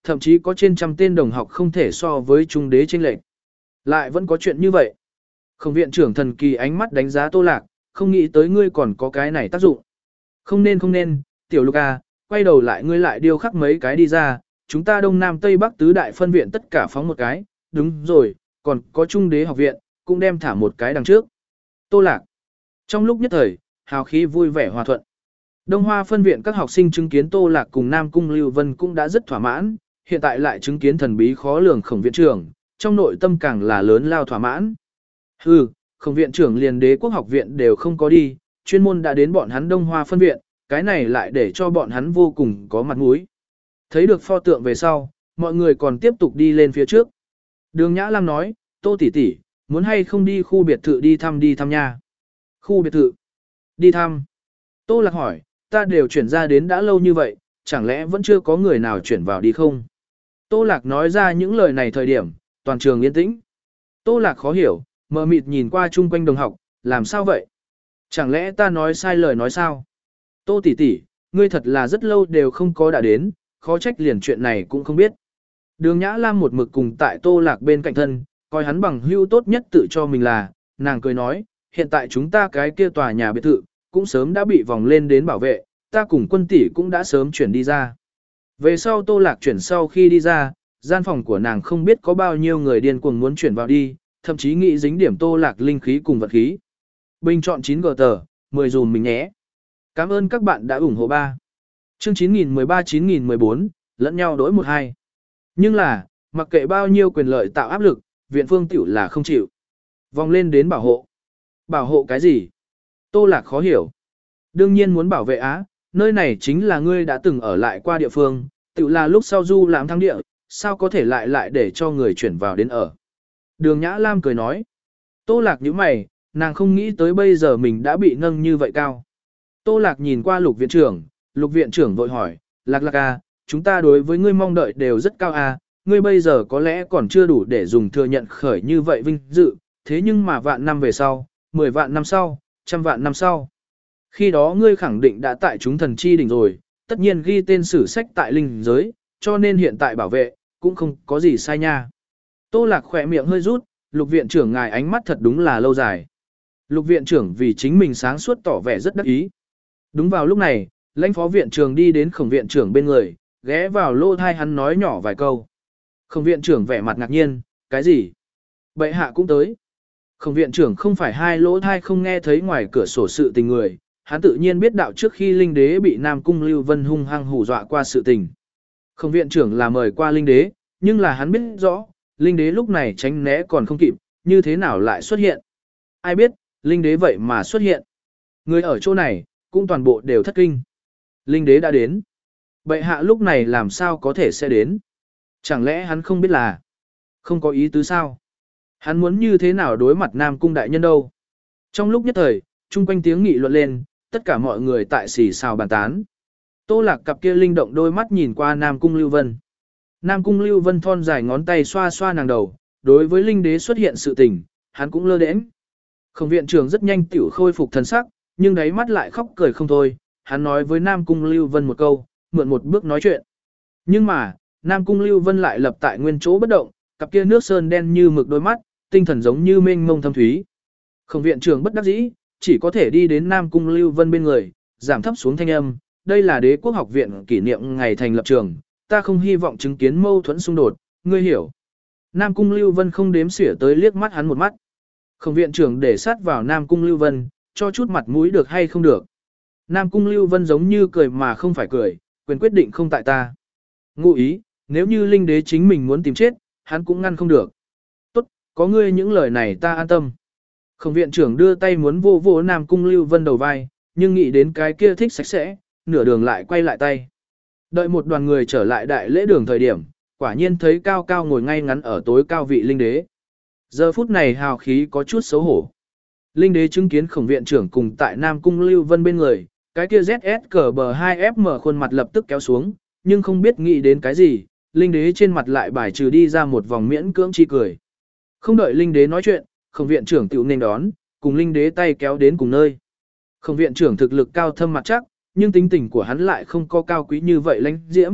thậm chí có trên trăm tên đồng học không thể so với trung đế chênh lệch. Lại vẫn có chuyện như vậy. Khổng viện trưởng thần kỳ ánh mắt đánh giá Tô Lạc, không nghĩ tới ngươi còn có cái này tác dụng. Không nên không nên, tiểu Lục à, quay đầu lại ngươi lại điêu khắc mấy cái đi ra, chúng ta Đông Nam Tây Bắc tứ đại phân viện tất cả phóng một cái, đúng rồi, còn có trung đế học viện, cũng đem thả một cái đằng trước. Tô Lạc. Trong lúc nhất thời, hào khí vui vẻ hòa thuận. Đông Hoa phân viện các học sinh chứng kiến Tô Lạc cùng Nam Cung Lưu Vân cũng đã rất thỏa mãn, hiện tại lại chứng kiến thần bí khó lường Khổng viện trưởng, trong nội tâm càng là lớn lao thỏa mãn. Hừ, Khổng viện trưởng liền Đế Quốc học viện đều không có đi, chuyên môn đã đến bọn hắn Đông Hoa phân viện, cái này lại để cho bọn hắn vô cùng có mặt mũi. Thấy được pho tượng về sau, mọi người còn tiếp tục đi lên phía trước. Đường Nhã Lam nói, Tô tỷ tỷ, muốn hay không đi khu biệt thự đi thăm đi thăm nha. Khu biệt thự. Đi thăm. Tô Lạc hỏi, ta đều chuyển ra đến đã lâu như vậy, chẳng lẽ vẫn chưa có người nào chuyển vào đi không? Tô Lạc nói ra những lời này thời điểm, toàn trường yên tĩnh. Tô Lạc khó hiểu, mờ mịt nhìn qua chung quanh đồng học, làm sao vậy? Chẳng lẽ ta nói sai lời nói sao? Tô tỷ tỷ, ngươi thật là rất lâu đều không có đã đến, khó trách liền chuyện này cũng không biết. Đường Nhã Lam một mực cùng tại Tô Lạc bên cạnh thân, coi hắn bằng hữu tốt nhất tự cho mình là, nàng cười nói, hiện tại chúng ta cái kia tòa nhà biệt thự, cũng sớm đã bị vòng lên đến bảo vệ, ta cùng quân tỷ cũng đã sớm chuyển đi ra. Về sau Tô Lạc chuyển sau khi đi ra, gian phòng của nàng không biết có bao nhiêu người điên cuồng muốn chuyển vào đi, thậm chí nghĩ dính điểm Tô Lạc linh khí cùng vật khí. Bình chọn chín gờ tờ, mười dùm mình nhé. Cảm ơn các bạn đã ủng hộ ba. Chương chín nghìn mười ba chín nghìn mười bốn, lẫn nhau đối một hai. Nhưng là, mặc kệ bao nhiêu quyền lợi tạo áp lực, viện phương tiểu là không chịu. Vòng lên đến bảo hộ. Bảo hộ cái gì? Tô Lạc khó hiểu. Đương nhiên muốn bảo vệ Á, nơi này chính là ngươi đã từng ở lại qua địa phương, tiểu là lúc sau du lãm thắng địa, sao có thể lại lại để cho người chuyển vào đến ở. Đường Nhã Lam cười nói. Tô Lạc nhíu mày, nàng không nghĩ tới bây giờ mình đã bị nâng như vậy cao. Tô Lạc nhìn qua Lục viện trưởng, Lục viện trưởng vội hỏi, Lạc Lạc à, chúng ta đối với ngươi mong đợi đều rất cao à, ngươi bây giờ có lẽ còn chưa đủ để dùng thừa nhận khởi như vậy vinh dự, thế nhưng mà vạn năm về sau, mười vạn năm sau, trăm vạn năm sau. Khi đó ngươi khẳng định đã tại chúng thần chi đỉnh rồi, tất nhiên ghi tên sử sách tại linh giới, cho nên hiện tại bảo vệ, cũng không có gì sai nha. Tô Lạc khỏe miệng hơi rút, Lục viện trưởng ngài ánh mắt thật đúng là lâu dài. Lục viện trưởng vì chính mình sáng suốt tỏ vẻ rất đắc ý. Đúng vào lúc này, lãnh phó viện trưởng đi đến Khổng viện trưởng bên người, ghé vào lỗ thai hắn nói nhỏ vài câu. Khổng viện trưởng vẻ mặt ngạc nhiên, cái gì? Bệ hạ cũng tới. Khổng viện trưởng không phải hai lỗ thai không nghe thấy ngoài cửa sổ sự tình người, hắn tự nhiên biết đạo trước khi linh đế bị Nam Cung Lưu Vân hung hăng hù dọa qua sự tình. Khổng viện trưởng là mời qua linh đế, nhưng là hắn biết rõ, linh đế lúc này tránh né còn không kịp, như thế nào lại xuất hiện. Ai biết, linh đế vậy mà xuất hiện. Người ở chỗ này, cũng toàn bộ đều thất kinh. Linh đế đã đến. Bệ hạ lúc này làm sao có thể sẽ đến? Chẳng lẽ hắn không biết là không có ý tứ sao? Hắn muốn như thế nào đối mặt Nam Cung đại nhân đâu? Trong lúc nhất thời, chung quanh tiếng nghị luận lên, tất cả mọi người tại xì xào bàn tán. Tô Lạc cặp kia linh động đôi mắt nhìn qua Nam Cung Lưu Vân. Nam Cung Lưu Vân thon dài ngón tay xoa xoa nàng đầu, đối với linh đế xuất hiện sự tình, hắn cũng lơ đễnh. Khổng viện trưởng rất nhanh tiểu khôi phục thần sắc, nhưng đáy mắt lại khóc cười không thôi, hắn nói với Nam Cung Lưu Vân một câu, mượn một bước nói chuyện. Nhưng mà, Nam Cung Lưu Vân lại lập tại nguyên chỗ bất động, cặp kia nước sơn đen như mực đôi mắt, tinh thần giống như mênh mông thâm thúy. Khổng viện trưởng bất đắc dĩ, chỉ có thể đi đến Nam Cung Lưu Vân bên người, giảm thấp xuống thanh âm, đây là Đế Quốc học viện kỷ niệm ngày thành lập trường, ta không hy vọng chứng kiến mâu thuẫn xung đột, ngươi hiểu. Nam Cung Lưu Vân không đếm xỉa tới liếc mắt hắn một mắt. Khổng viện trưởng để sát vào Nam Cung Lưu Vân, cho chút mặt mũi được hay không được. Nam Cung Lưu Vân giống như cười mà không phải cười, quyền quyết định không tại ta. Ngụ ý, nếu như linh đế chính mình muốn tìm chết, hắn cũng ngăn không được. Tốt, có ngươi những lời này ta an tâm. Khổng viện trưởng đưa tay muốn vô vô Nam Cung Lưu Vân đầu vai, nhưng nghĩ đến cái kia thích sạch sẽ, nửa đường lại quay lại tay. Đợi một đoàn người trở lại đại lễ đường thời điểm, quả nhiên thấy cao cao ngồi ngay ngắn ở tối cao vị linh đế. Giờ phút này hào khí có chút xấu hổ. Linh đế chứng kiến Khổng viện trưởng cùng tại Nam Cung Lưu Vân bên người, cái kia Z S cờ bờ hai ép em khuôn mặt lập tức kéo xuống, nhưng không biết nghĩ đến cái gì, linh đế trên mặt lại bài trừ đi ra một vòng miễn cưỡng chi cười. Không đợi linh đế nói chuyện, Khổng viện trưởng tiểu nên đón, cùng linh đế tay kéo đến cùng nơi. Khổng viện trưởng thực lực cao thâm mặt chắc, nhưng tính tình của hắn lại không có cao quý như vậy lãnh diễm,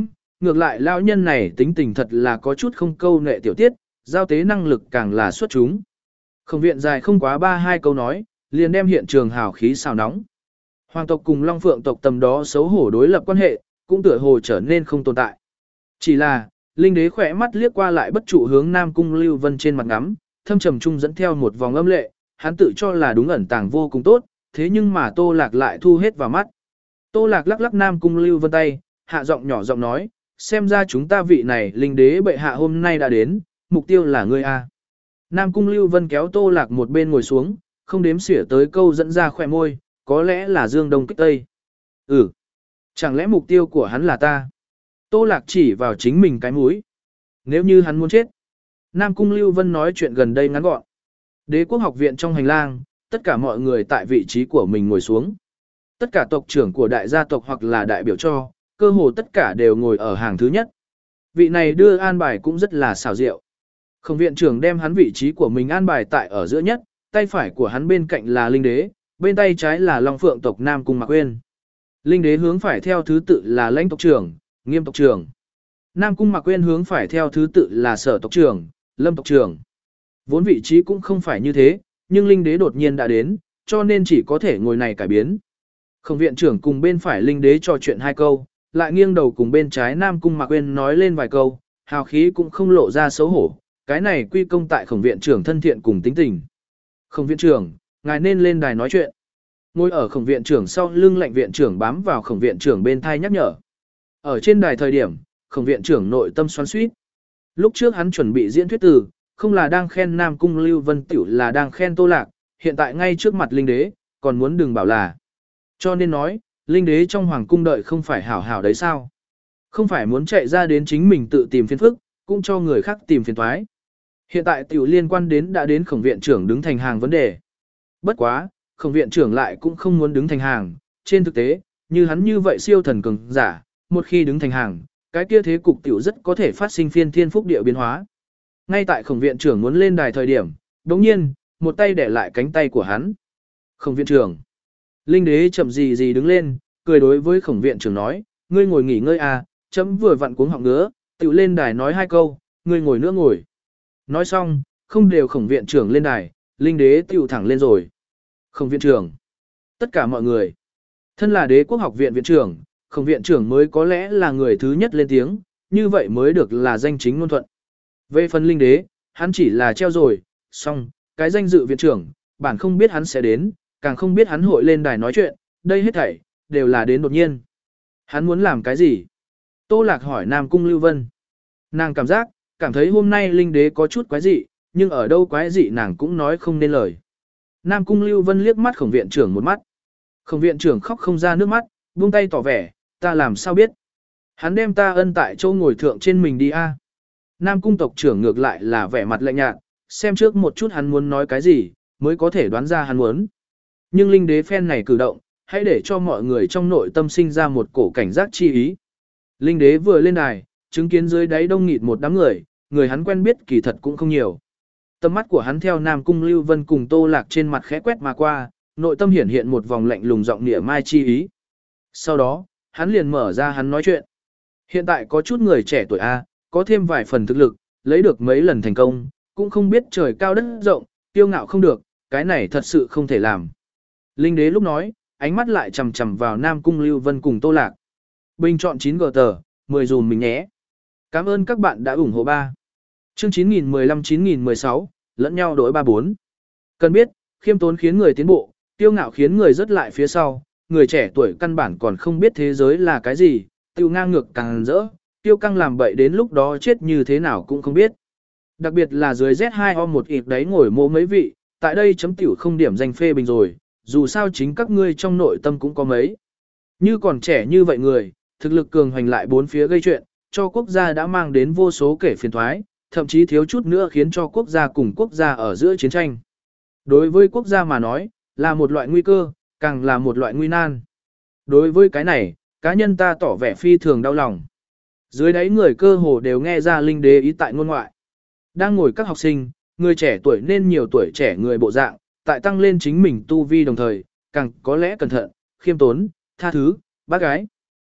ngược lại lão nhân này tính tình thật là có chút không câu nệ tiểu tiết, giao tế năng lực càng là xuất chúng. Khổng viện dài không quá ba hai câu nói, liền đem hiện trường hào khí xào nóng. Hoàng tộc cùng Long Phượng tộc tầm đó xấu hổ đối lập quan hệ, cũng tựa hồ trở nên không tồn tại. Chỉ là, Linh đế khỏe mắt liếc qua lại bất trụ hướng Nam Cung Lưu Vân trên mặt ngắm, thâm trầm trung dẫn theo một vòng âm lệ, hắn tự cho là đúng ẩn tàng vô cùng tốt, thế nhưng mà Tô Lạc lại thu hết vào mắt. Tô Lạc lắc lắc Nam Cung Lưu Vân tay, hạ giọng nhỏ giọng nói, xem ra chúng ta vị này Linh đế bệ hạ hôm nay đã đến, mục tiêu là ngươi a. Nam Cung Lưu Vân kéo Tô Lạc một bên ngồi xuống, không đếm xỉa tới câu dẫn ra khỏe môi, có lẽ là Dương Đông kích Tây. Ừ, chẳng lẽ mục tiêu của hắn là ta? Tô Lạc chỉ vào chính mình cái mũi. Nếu như hắn muốn chết. Nam Cung Lưu Vân nói chuyện gần đây ngắn gọn. Đế quốc học viện trong hành lang, tất cả mọi người tại vị trí của mình ngồi xuống. Tất cả tộc trưởng của đại gia tộc hoặc là đại biểu cho, cơ hồ tất cả đều ngồi ở hàng thứ nhất. Vị này đưa an bài cũng rất là xảo diệu. Khổng viện trưởng đem hắn vị trí của mình an bài tại ở giữa nhất, tay phải của hắn bên cạnh là Linh đế, bên tay trái là Long Phượng tộc Nam Cung Mạc Uyên. Linh đế hướng phải theo thứ tự là Lãnh tộc trưởng, Nghiêm tộc trưởng. Nam Cung Mạc Uyên hướng phải theo thứ tự là Sở tộc trưởng, Lâm tộc trưởng. Vốn vị trí cũng không phải như thế, nhưng Linh đế đột nhiên đã đến, cho nên chỉ có thể ngồi này cải biến. Khổng viện trưởng cùng bên phải Linh đế trò chuyện hai câu, lại nghiêng đầu cùng bên trái Nam Cung Mạc Uyên nói lên vài câu, hào khí cũng không lộ ra xấu hổ, cái này quy công tại khổng viện trưởng thân thiện cùng tính tình. Khổng viện trưởng, ngài nên lên đài nói chuyện. Ngồi ở khổng viện trưởng sau lưng lệnh viện trưởng bám vào khổng viện trưởng bên thai nhắc nhở. Ở trên đài thời điểm, khổng viện trưởng nội tâm xoắn xuýt. Lúc trước hắn chuẩn bị diễn thuyết từ, không là đang khen Nam Cung Lưu Vân tiểu là đang khen Tô Lạc, hiện tại ngay trước mặt Linh đế, còn muốn đừng bảo là. Cho nên nói, Linh đế trong hoàng cung đợi không phải hảo hảo đấy sao? Không phải muốn chạy ra đến chính mình tự tìm phiền phức, cũng cho người khác tìm phiền toái. Hiện tại tiểu liên quan đến đã đến khổng viện trưởng đứng thành hàng vấn đề. Bất quá, khổng viện trưởng lại cũng không muốn đứng thành hàng, trên thực tế, như hắn như vậy siêu thần cường giả, một khi đứng thành hàng, cái kia thế cục tiểu rất có thể phát sinh phiên thiên phúc địa biến hóa. Ngay tại khổng viện trưởng muốn lên đài thời điểm, đống nhiên, một tay để lại cánh tay của hắn. Khổng viện trưởng. Linh đế chậm gì gì đứng lên, cười đối với khổng viện trưởng nói, ngươi ngồi nghỉ ngơi à, chấm vừa vặn cuống họng ngứa, tiểu lên đài nói hai câu, ngươi ngồi nữa ngồi. Nói xong, không đều khổng viện trưởng lên đài, linh đế tiểu thẳng lên rồi. Khổng viện trưởng. Tất cả mọi người. Thân là đế quốc học viện viện trưởng, khổng viện trưởng mới có lẽ là người thứ nhất lên tiếng, như vậy mới được là danh chính ngôn thuận. Về phần linh đế, hắn chỉ là treo rồi, xong, cái danh dự viện trưởng, bản không biết hắn sẽ đến, càng không biết hắn hội lên đài nói chuyện, đây hết thảy, đều là đến đột nhiên. Hắn muốn làm cái gì? Tô Lạc hỏi Nam Cung Lưu Vân. Nàng cảm giác, cảm thấy hôm nay linh đế có chút quái dị, nhưng ở đâu quái dị nàng cũng nói không nên lời. Nam Cung Lưu Vân liếc mắt khổng viện trưởng một mắt. Khổng viện trưởng khóc không ra nước mắt, buông tay tỏ vẻ, ta làm sao biết. Hắn đem ta ân tại châu ngồi thượng trên mình đi a. Nam Cung tộc trưởng ngược lại là vẻ mặt lạnh nhạt, xem trước một chút hắn muốn nói cái gì, mới có thể đoán ra hắn muốn. Nhưng linh đế phen này cử động, hãy để cho mọi người trong nội tâm sinh ra một cổ cảnh giác chi ý. Linh đế vừa lên đài, chứng kiến dưới đáy đông nghịt một đám người, người hắn quen biết kỳ thật cũng không nhiều. Tầm mắt của hắn theo Nam Cung Lưu Vân cùng Tô Lạc trên mặt khẽ quét mà qua, nội tâm hiển hiện một vòng lạnh lùng giọng nịa mai chi ý. Sau đó, hắn liền mở ra hắn nói chuyện. Hiện tại có chút người trẻ tuổi A, có thêm vài phần thực lực, lấy được mấy lần thành công, cũng không biết trời cao đất rộng, tiêu ngạo không được, cái này thật sự không thể làm. Linh đế lúc nói, ánh mắt lại chầm chầm vào Nam Cung Lưu Vân cùng Tô Lạc. Bình chọn chín gờ tờ, mười dùm mình nhé. Cảm ơn các bạn đã ủng hộ ba. Chương chín nghìn mười lăm chín nghìn mười sáu, lẫn nhau đổi ba bốn. Cần biết, khiêm tốn khiến người tiến bộ, tiêu ngạo khiến người rớt lại phía sau, người trẻ tuổi căn bản còn không biết thế giới là cái gì, tiêu ngang ngược càng rỡ, tiêu căng làm bậy đến lúc đó chết như thế nào cũng không biết. Đặc biệt là dưới Z hai O một ít đấy ngồi mộ mấy vị, tại đây chấm tiểu không điểm danh phê bình rồi, dù sao chính các ngươi trong nội tâm cũng có mấy. Như còn trẻ như vậy người, thực lực cường hoành lại bốn phía gây chuyện, cho quốc gia đã mang đến vô số kể phiền thoái, thậm chí thiếu chút nữa khiến cho quốc gia cùng quốc gia ở giữa chiến tranh. Đối với quốc gia mà nói, là một loại nguy cơ, càng là một loại nguy nan. Đối với cái này, cá nhân ta tỏ vẻ phi thường đau lòng. Dưới đáy người cơ hồ đều nghe ra linh đế ý tại ngôn ngoại. Đang ngồi các học sinh, người trẻ tuổi nên nhiều tuổi trẻ người bộ dạng, tại tăng lên chính mình tu vi đồng thời, càng có lẽ cẩn thận, khiêm tốn, tha thứ, bác gái.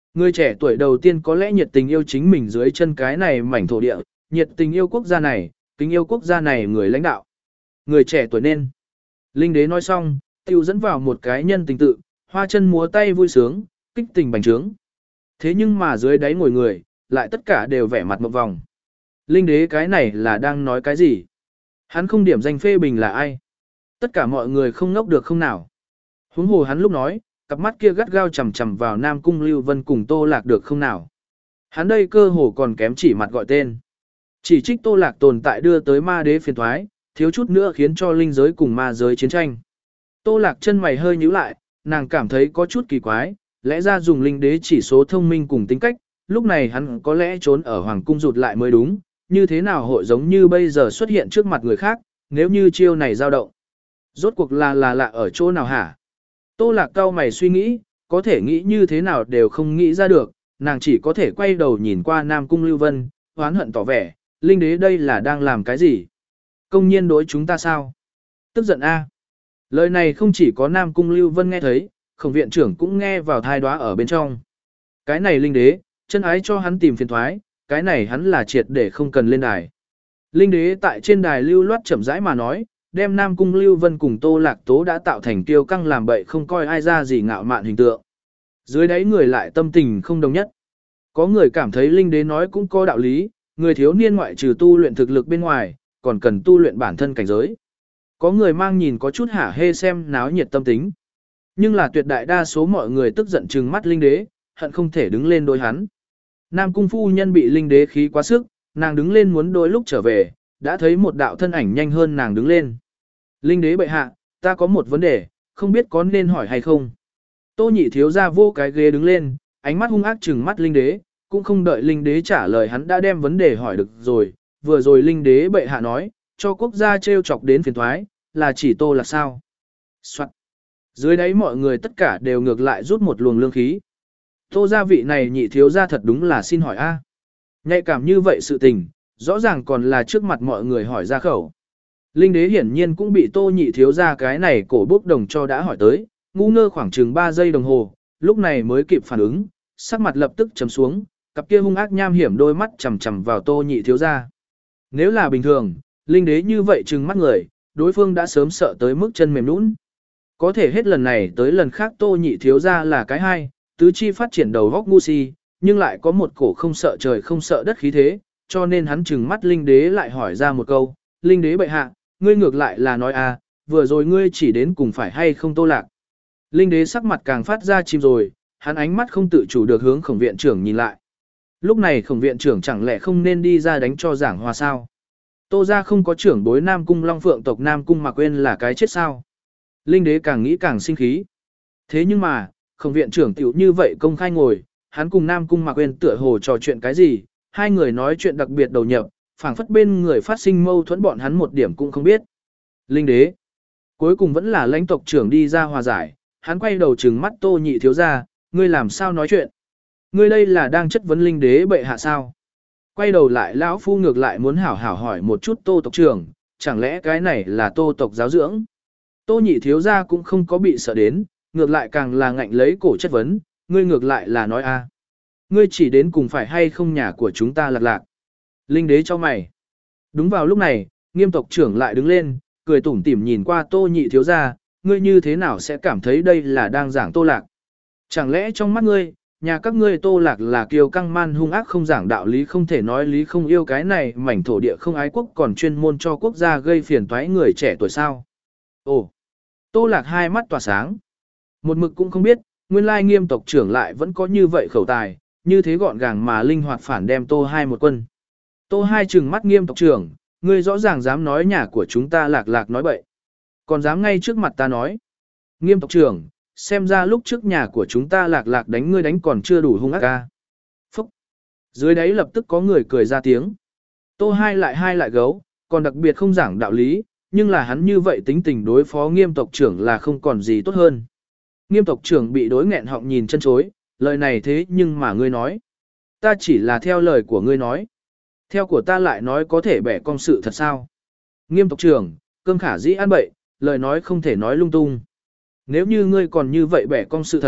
Người trẻ tuổi đầu tiên có lẽ nhiệt tình yêu chính mình dưới chân cái này mảnh thổ địa, nhiệt tình yêu quốc gia này, kính yêu quốc gia này người lãnh đạo. Người trẻ tuổi nên. Linh đế nói xong, tiêu dẫn vào một cái nhân tình tự, hoa chân múa tay vui sướng, kích tình bành trướng. Thế nhưng mà dưới đáy ngồi người, lại tất cả đều vẻ mặt mộng vòng. Linh đế cái này là đang nói cái gì? Hắn không điểm danh phê bình là ai? Tất cả mọi người không ngốc được không nào? Huống hồ hắn lúc nói, cặp mắt kia gắt gao chằm chằm vào Nam Cung Lưu Vân cùng Tô Lạc được không nào? Hắn đây cơ hồ còn kém chỉ mặt gọi tên. Chỉ trích Tô Lạc tồn tại đưa tới ma đế phiền thoái, thiếu chút nữa khiến cho linh giới cùng ma giới chiến tranh. Tô Lạc chân mày hơi nhíu lại, nàng cảm thấy có chút kỳ quái, lẽ ra dùng linh đế chỉ số thông minh cùng tính cách, lúc này hắn có lẽ trốn ở hoàng cung rụt lại mới đúng, như thế nào hội giống như bây giờ xuất hiện trước mặt người khác, nếu như chiêu này dao động. Rốt cuộc là là lạ ở chỗ nào hả? Tô Lạc cau mày suy nghĩ, có thể nghĩ như thế nào đều không nghĩ ra được, nàng chỉ có thể quay đầu nhìn qua Nam Cung Lưu Vân, hoán hận tỏ vẻ, linh đế đây là đang làm cái gì? Công nhiên đối chúng ta sao? Tức giận a. Lời này không chỉ có Nam Cung Lưu Vân nghe thấy, Khổng viện trưởng cũng nghe vào thai đoá ở bên trong. Cái này linh đế, chân ái cho hắn tìm phiền thoái, cái này hắn là triệt để không cần lên đài. Linh đế tại trên đài lưu loát chậm rãi mà nói, đem Nam Cung Lưu Vân cùng Tô Lạc Tố đã tạo thành tiêu căng làm bậy không coi ai ra gì ngạo mạn hình tượng. Dưới đáy người lại tâm tình không đồng nhất. Có người cảm thấy linh đế nói cũng có đạo lý, người thiếu niên ngoại trừ tu luyện thực lực bên ngoài, còn cần tu luyện bản thân cảnh giới. Có người mang nhìn có chút hả hê xem náo nhiệt tâm tính. Nhưng là tuyệt đại đa số mọi người tức giận trừng mắt linh đế, hận không thể đứng lên đối hắn. Nam Cung phu nhân bị linh đế khí quá sức, nàng đứng lên muốn đối lúc trở về, đã thấy một đạo thân ảnh nhanh hơn nàng đứng lên. Linh đế bệ hạ, ta có một vấn đề, không biết có nên hỏi hay không. Tô nhị thiếu ra vô cái ghế đứng lên, ánh mắt hung ác trừng mắt linh đế, cũng không đợi linh đế trả lời hắn đã đem vấn đề hỏi được rồi. Vừa rồi linh đế bệ hạ nói, cho quốc gia trêu chọc đến phiền thoái, là chỉ Tô là sao? Soạn. Dưới đấy mọi người tất cả đều ngược lại rút một luồng lương khí. Tô gia vị này nhị thiếu ra thật đúng là xin hỏi a. Nhạy cảm như vậy sự tình, rõ ràng còn là trước mặt mọi người hỏi ra khẩu. Linh đế hiển nhiên cũng bị Tô nhị thiếu ra cái này cổ bốc đồng cho đã hỏi tới, ngu ngơ khoảng chừng ba giây đồng hồ, lúc này mới kịp phản ứng, sắc mặt lập tức trầm xuống, cặp kia hung ác nham hiểm đôi mắt chằm chằm vào Tô nhị thiếu ra. Nếu là bình thường, linh đế như vậy trừng mắt người, đối phương đã sớm sợ tới mức chân mềm nhũn. Có thể hết lần này tới lần khác Tô nhị thiếu ra là cái hai, tứ chi phát triển đầu góc ngu si, nhưng lại có một cổ không sợ trời không sợ đất khí thế, cho nên hắn trừng mắt linh đế lại hỏi ra một câu, linh đế bệ hạ, ngươi ngược lại là nói à, vừa rồi ngươi chỉ đến cùng phải hay không Tô Lạc. Linh đế sắc mặt càng phát ra chìm rồi, hắn ánh mắt không tự chủ được hướng Khổng viện trưởng nhìn lại. Lúc này Khổng viện trưởng chẳng lẽ không nên đi ra đánh cho giảng hòa sao? Tô gia không có trưởng bối Nam Cung Long Phượng tộc Nam Cung mà quên là cái chết sao? Linh đế càng nghĩ càng sinh khí. Thế nhưng mà, Khổng viện trưởng tiểu như vậy công khai ngồi, hắn cùng Nam Cung Mạc Uyên tựa hồ trò chuyện cái gì, hai người nói chuyện đặc biệt đầu nhập, phảng phất bên người phát sinh mâu thuẫn bọn hắn một điểm cũng không biết. Linh đế, cuối cùng vẫn là lãnh tộc trưởng đi ra hòa giải, hắn quay đầu trừng mắt Tô nhị thiếu ra, ngươi làm sao nói chuyện? Ngươi đây là đang chất vấn linh đế bệ hạ sao? Quay đầu lại lão phu ngược lại muốn hảo hảo hỏi một chút Tô tộc trưởng, chẳng lẽ cái này là Tô tộc giáo dưỡng? Tô nhị thiếu ra cũng không có bị sợ đến, ngược lại càng là ngạnh lấy cổ chất vấn, ngươi ngược lại là nói a, ngươi chỉ đến cùng phải hay không nhà của chúng ta lạc lạc. Linh đế cho mày. Đúng vào lúc này, Nghiêm tộc trưởng lại đứng lên, cười tủm tỉm nhìn qua Tô nhị thiếu gia, ngươi như thế nào sẽ cảm thấy đây là đang giảng Tô Lạc? Chẳng lẽ trong mắt ngươi, nhà các ngươi Tô Lạc là kiêu căng man hung ác không giảng đạo lý không thể nói lý không yêu cái này mảnh thổ địa không ái quốc còn chuyên môn cho quốc gia gây phiền toái người trẻ tuổi sao? Ồ, Tô Lạc hai mắt tỏa sáng. Một mực cũng không biết, nguyên lai Nghiêm tộc trưởng lại vẫn có như vậy khẩu tài, như thế gọn gàng mà linh hoạt phản đem Tô hai một quân. Tô hai trừng mắt Nghiêm tộc trưởng, ngươi rõ ràng dám nói nhà của chúng ta lạc lạc nói bậy. Còn dám ngay trước mặt ta nói. Nghiêm tộc trưởng, xem ra lúc trước nhà của chúng ta lạc lạc đánh ngươi đánh còn chưa đủ hung ác ca. Phúc. Dưới đấy lập tức có người cười ra tiếng. Tô hai lại hai lại gấu, còn đặc biệt không giảng đạo lý, nhưng là hắn như vậy tính tình đối phó Nghiêm tộc trưởng là không còn gì tốt hơn. Nghiêm tộc trưởng bị đối nghẹn họng nhìn chân chối, lời này thế nhưng mà ngươi nói. Ta chỉ là theo lời của ngươi nói. Theo của ta lại nói có thể bẻ công sự thật sao? Nghiêm tộc trưởng, cơm khả dĩ ăn bậy, lời nói không thể nói lung tung. Nếu như ngươi còn như vậy bẻ công sự thật,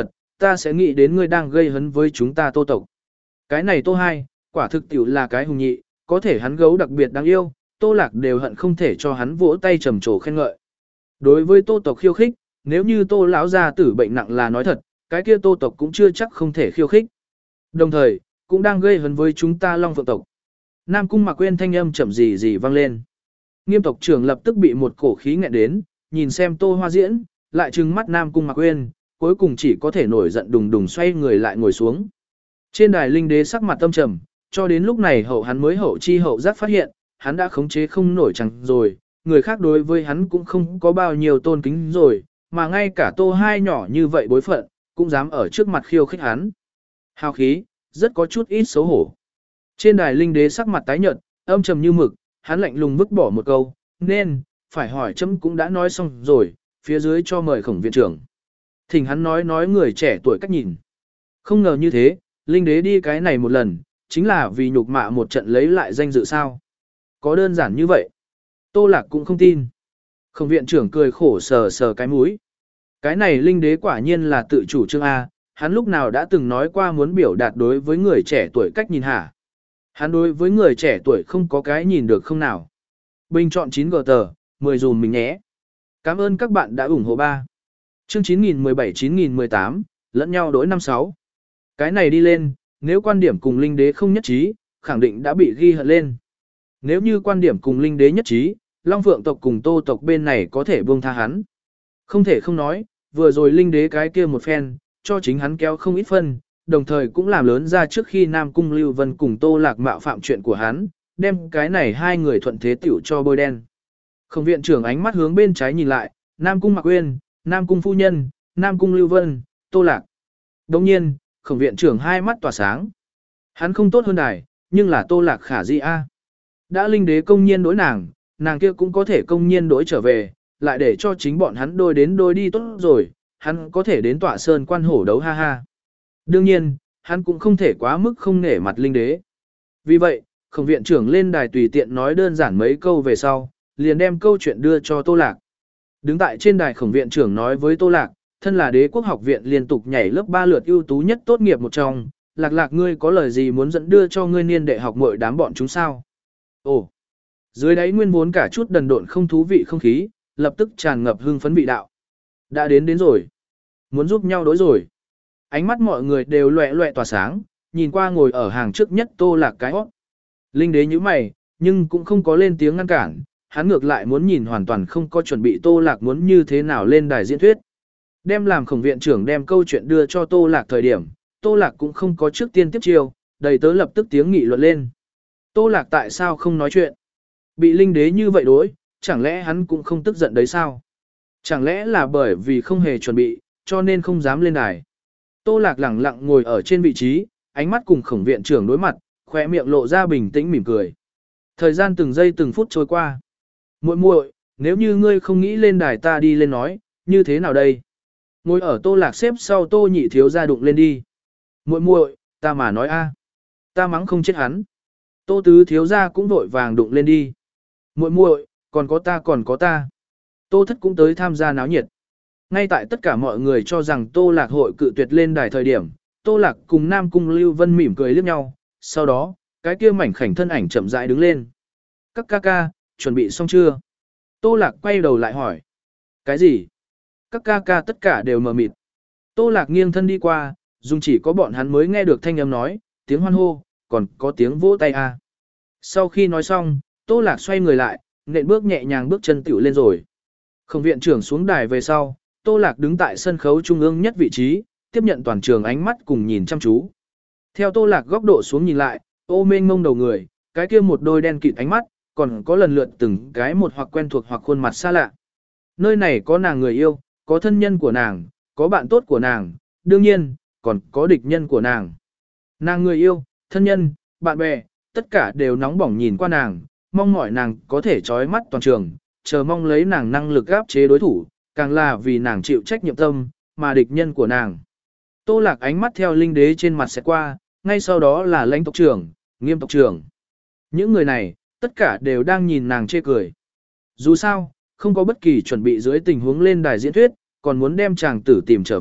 ta sẽ nghĩ đến ngươi đang gây hấn với chúng ta Tô tộc. Cái này Tô hai, quả thực tiểu là cái hùng nhị, có thể hắn gấu đặc biệt đáng yêu, Tô Lạc đều hận không thể cho hắn vỗ tay trầm trồ khen ngợi. Đối với Tô tộc khiêu khích, nếu như Tô lão gia tử bệnh nặng là nói thật, cái kia Tô tộc cũng chưa chắc không thể khiêu khích. Đồng thời, cũng đang gây hấn với chúng ta Long Phượng tộc. Nam Cung Mạc Quyên thanh âm chậm gì gì vang lên. Nghiêm tộc trưởng lập tức bị một cổ khí nghẹn đến, nhìn xem Tô Hoa diễn, lại trừng mắt Nam Cung Mạc Quyên, cuối cùng chỉ có thể nổi giận đùng đùng xoay người lại ngồi xuống. Trên đài linh đế sắc mặt tâm trầm, cho đến lúc này hậu hắn mới hậu chi hậu giác phát hiện, hắn đã khống chế không nổi chẳng rồi, người khác đối với hắn cũng không có bao nhiêu tôn kính rồi, mà ngay cả Tô hai nhỏ như vậy bối phận, cũng dám ở trước mặt khiêu khích hắn. Hào khí, rất có chút ít xấu hổ. Trên đài linh đế sắc mặt tái nhợt, âm trầm như mực, hắn lạnh lùng vứt bỏ một câu, nên, phải hỏi chấm cũng đã nói xong rồi, phía dưới cho mời Khổng viện trưởng. Thỉnh hắn nói nói người trẻ tuổi cách nhìn. Không ngờ như thế, linh đế đi cái này một lần, chính là vì nhục mạ một trận lấy lại danh dự sao. Có đơn giản như vậy. Tô Lạc cũng không tin. Khổng viện trưởng cười khổ sờ sờ cái mũi. Cái này linh đế quả nhiên là tự chủ trương A, hắn lúc nào đã từng nói qua muốn biểu đạt đối với người trẻ tuổi cách nhìn hả. Hắn đối với người trẻ tuổi không có cái nhìn được không nào. Bình chọn chín gờ tờ, mười dùm mình nhé. Cảm ơn các bạn đã ủng hộ ba. Chương chín nghìn mười bảy chín nghìn mười tám, lẫn nhau đối năm sáu. Cái này đi lên, nếu quan điểm cùng linh đế không nhất trí, khẳng định đã bị ghi hận lên. Nếu như quan điểm cùng linh đế nhất trí, Long Phượng tộc cùng Tô tộc bên này có thể buông tha hắn. Không thể không nói, vừa rồi linh đế cái kia một phen, cho chính hắn kéo không ít phân, đồng thời cũng làm lớn ra trước khi Nam Cung Lưu Vân cùng Tô Lạc mạo phạm chuyện của hắn, đem cái này hai người thuận thế tiểu cho bôi đen. Khổng viện trưởng ánh mắt hướng bên trái nhìn lại, Nam Cung Mạc Uyên, Nam Cung Phu Nhân, Nam Cung Lưu Vân, Tô Lạc. Đồng nhiên, khổng viện trưởng hai mắt tỏa sáng. Hắn không tốt hơn đài, nhưng là Tô Lạc khả di a. Đã linh đế công nhiên đối nàng, nàng kia cũng có thể công nhiên đối trở về, lại để cho chính bọn hắn đôi đến đôi đi tốt rồi, hắn có thể đến tọa sơn quan hổ đấu ha ha. Đương nhiên, hắn cũng không thể quá mức không nể mặt linh đế. Vì vậy, khổng viện trưởng lên đài tùy tiện nói đơn giản mấy câu về sau, liền đem câu chuyện đưa cho Tô Lạc. Đứng tại trên đài khổng viện trưởng nói với Tô Lạc, thân là đế quốc học viện liên tục nhảy lớp ba lượt ưu tú nhất tốt nghiệp một trong, Lạc Lạc ngươi có lời gì muốn dẫn đưa cho ngươi niên đệ học mọi đám bọn chúng sao? Ồ! Dưới đáy nguyên vốn cả chút đần độn không thú vị không khí, lập tức tràn ngập hưng phấn vị đạo. Đã đến đến rồi. Muốn giúp nhau đối rồi. Ánh mắt mọi người đều loẹ loẹ tỏa sáng, nhìn qua ngồi ở hàng trước nhất Tô Lạc cái hót. Linh đế như mày, nhưng cũng không có lên tiếng ngăn cản, hắn ngược lại muốn nhìn hoàn toàn không có chuẩn bị Tô Lạc muốn như thế nào lên đài diễn thuyết. Đem làm khổng viện trưởng đem câu chuyện đưa cho Tô Lạc thời điểm, Tô Lạc cũng không có trước tiên tiếp chiêu, đầy tớ lập tức tiếng nghị luận lên. Tô Lạc tại sao không nói chuyện? Bị linh đế như vậy đối, chẳng lẽ hắn cũng không tức giận đấy sao? Chẳng lẽ là bởi vì không hề chuẩn bị, cho nên không dám lên đài? Tô Lạc lẳng lặng ngồi ở trên vị trí, ánh mắt cùng khổng viện trưởng đối mặt, khóe miệng lộ ra bình tĩnh mỉm cười. Thời gian từng giây từng phút trôi qua. Muội muội, nếu như ngươi không nghĩ lên đài ta đi lên nói, như thế nào đây? Ngồi ở Tô Lạc xếp sau Tô nhị thiếu gia đụng lên đi. Muội muội, ta mà nói a, ta mắng không chết hắn. Tô tứ thiếu gia cũng vội vàng đụng lên đi. Muội muội, còn có ta còn có ta. Tô thất cũng tới tham gia náo nhiệt. Ngay tại tất cả mọi người cho rằng Tô Lạc hội cự tuyệt lên đài thời điểm, Tô Lạc cùng Nam Cung Lưu Vân mỉm cười liếc nhau, sau đó, cái kia mảnh khảnh thân ảnh chậm rãi đứng lên. Các ca ca, chuẩn bị xong chưa? Tô Lạc quay đầu lại hỏi. Cái gì? Các ca ca tất cả đều mờ mịt. Tô Lạc nghiêng thân đi qua, dùng chỉ có bọn hắn mới nghe được thanh âm nói, tiếng hoan hô, còn có tiếng vỗ tay a. Sau khi nói xong, Tô Lạc xoay người lại, nện bước nhẹ nhàng bước chân tiểu lên rồi. Khổng viện trưởng xuống đài về sau, Tô Lạc đứng tại sân khấu trung ương nhất vị trí, tiếp nhận toàn trường ánh mắt cùng nhìn chăm chú. Theo Tô Lạc góc độ xuống nhìn lại, ô mênh mông đầu người, cái kia một đôi đen kịt ánh mắt, còn có lần lượt từng cái một hoặc quen thuộc hoặc khuôn mặt xa lạ. Nơi này có nàng người yêu, có thân nhân của nàng, có bạn tốt của nàng, đương nhiên, còn có địch nhân của nàng. Nàng người yêu, thân nhân, bạn bè, tất cả đều nóng bỏng nhìn qua nàng, mong mỏi nàng có thể trói mắt toàn trường, chờ mong lấy nàng năng lực áp chế đối thủ, càng là vì nàng chịu trách nhiệm tâm, mà địch nhân của nàng. Tô Lạc ánh mắt theo linh đế trên mặt sẽ qua, ngay sau đó là lãnh tộc trưởng, nghiêm tộc trưởng. Những người này, tất cả đều đang nhìn nàng chê cười. Dù sao, không có bất kỳ chuẩn bị dưới tình huống lên đài diễn thuyết, còn muốn đem chàng tử tìm trở về,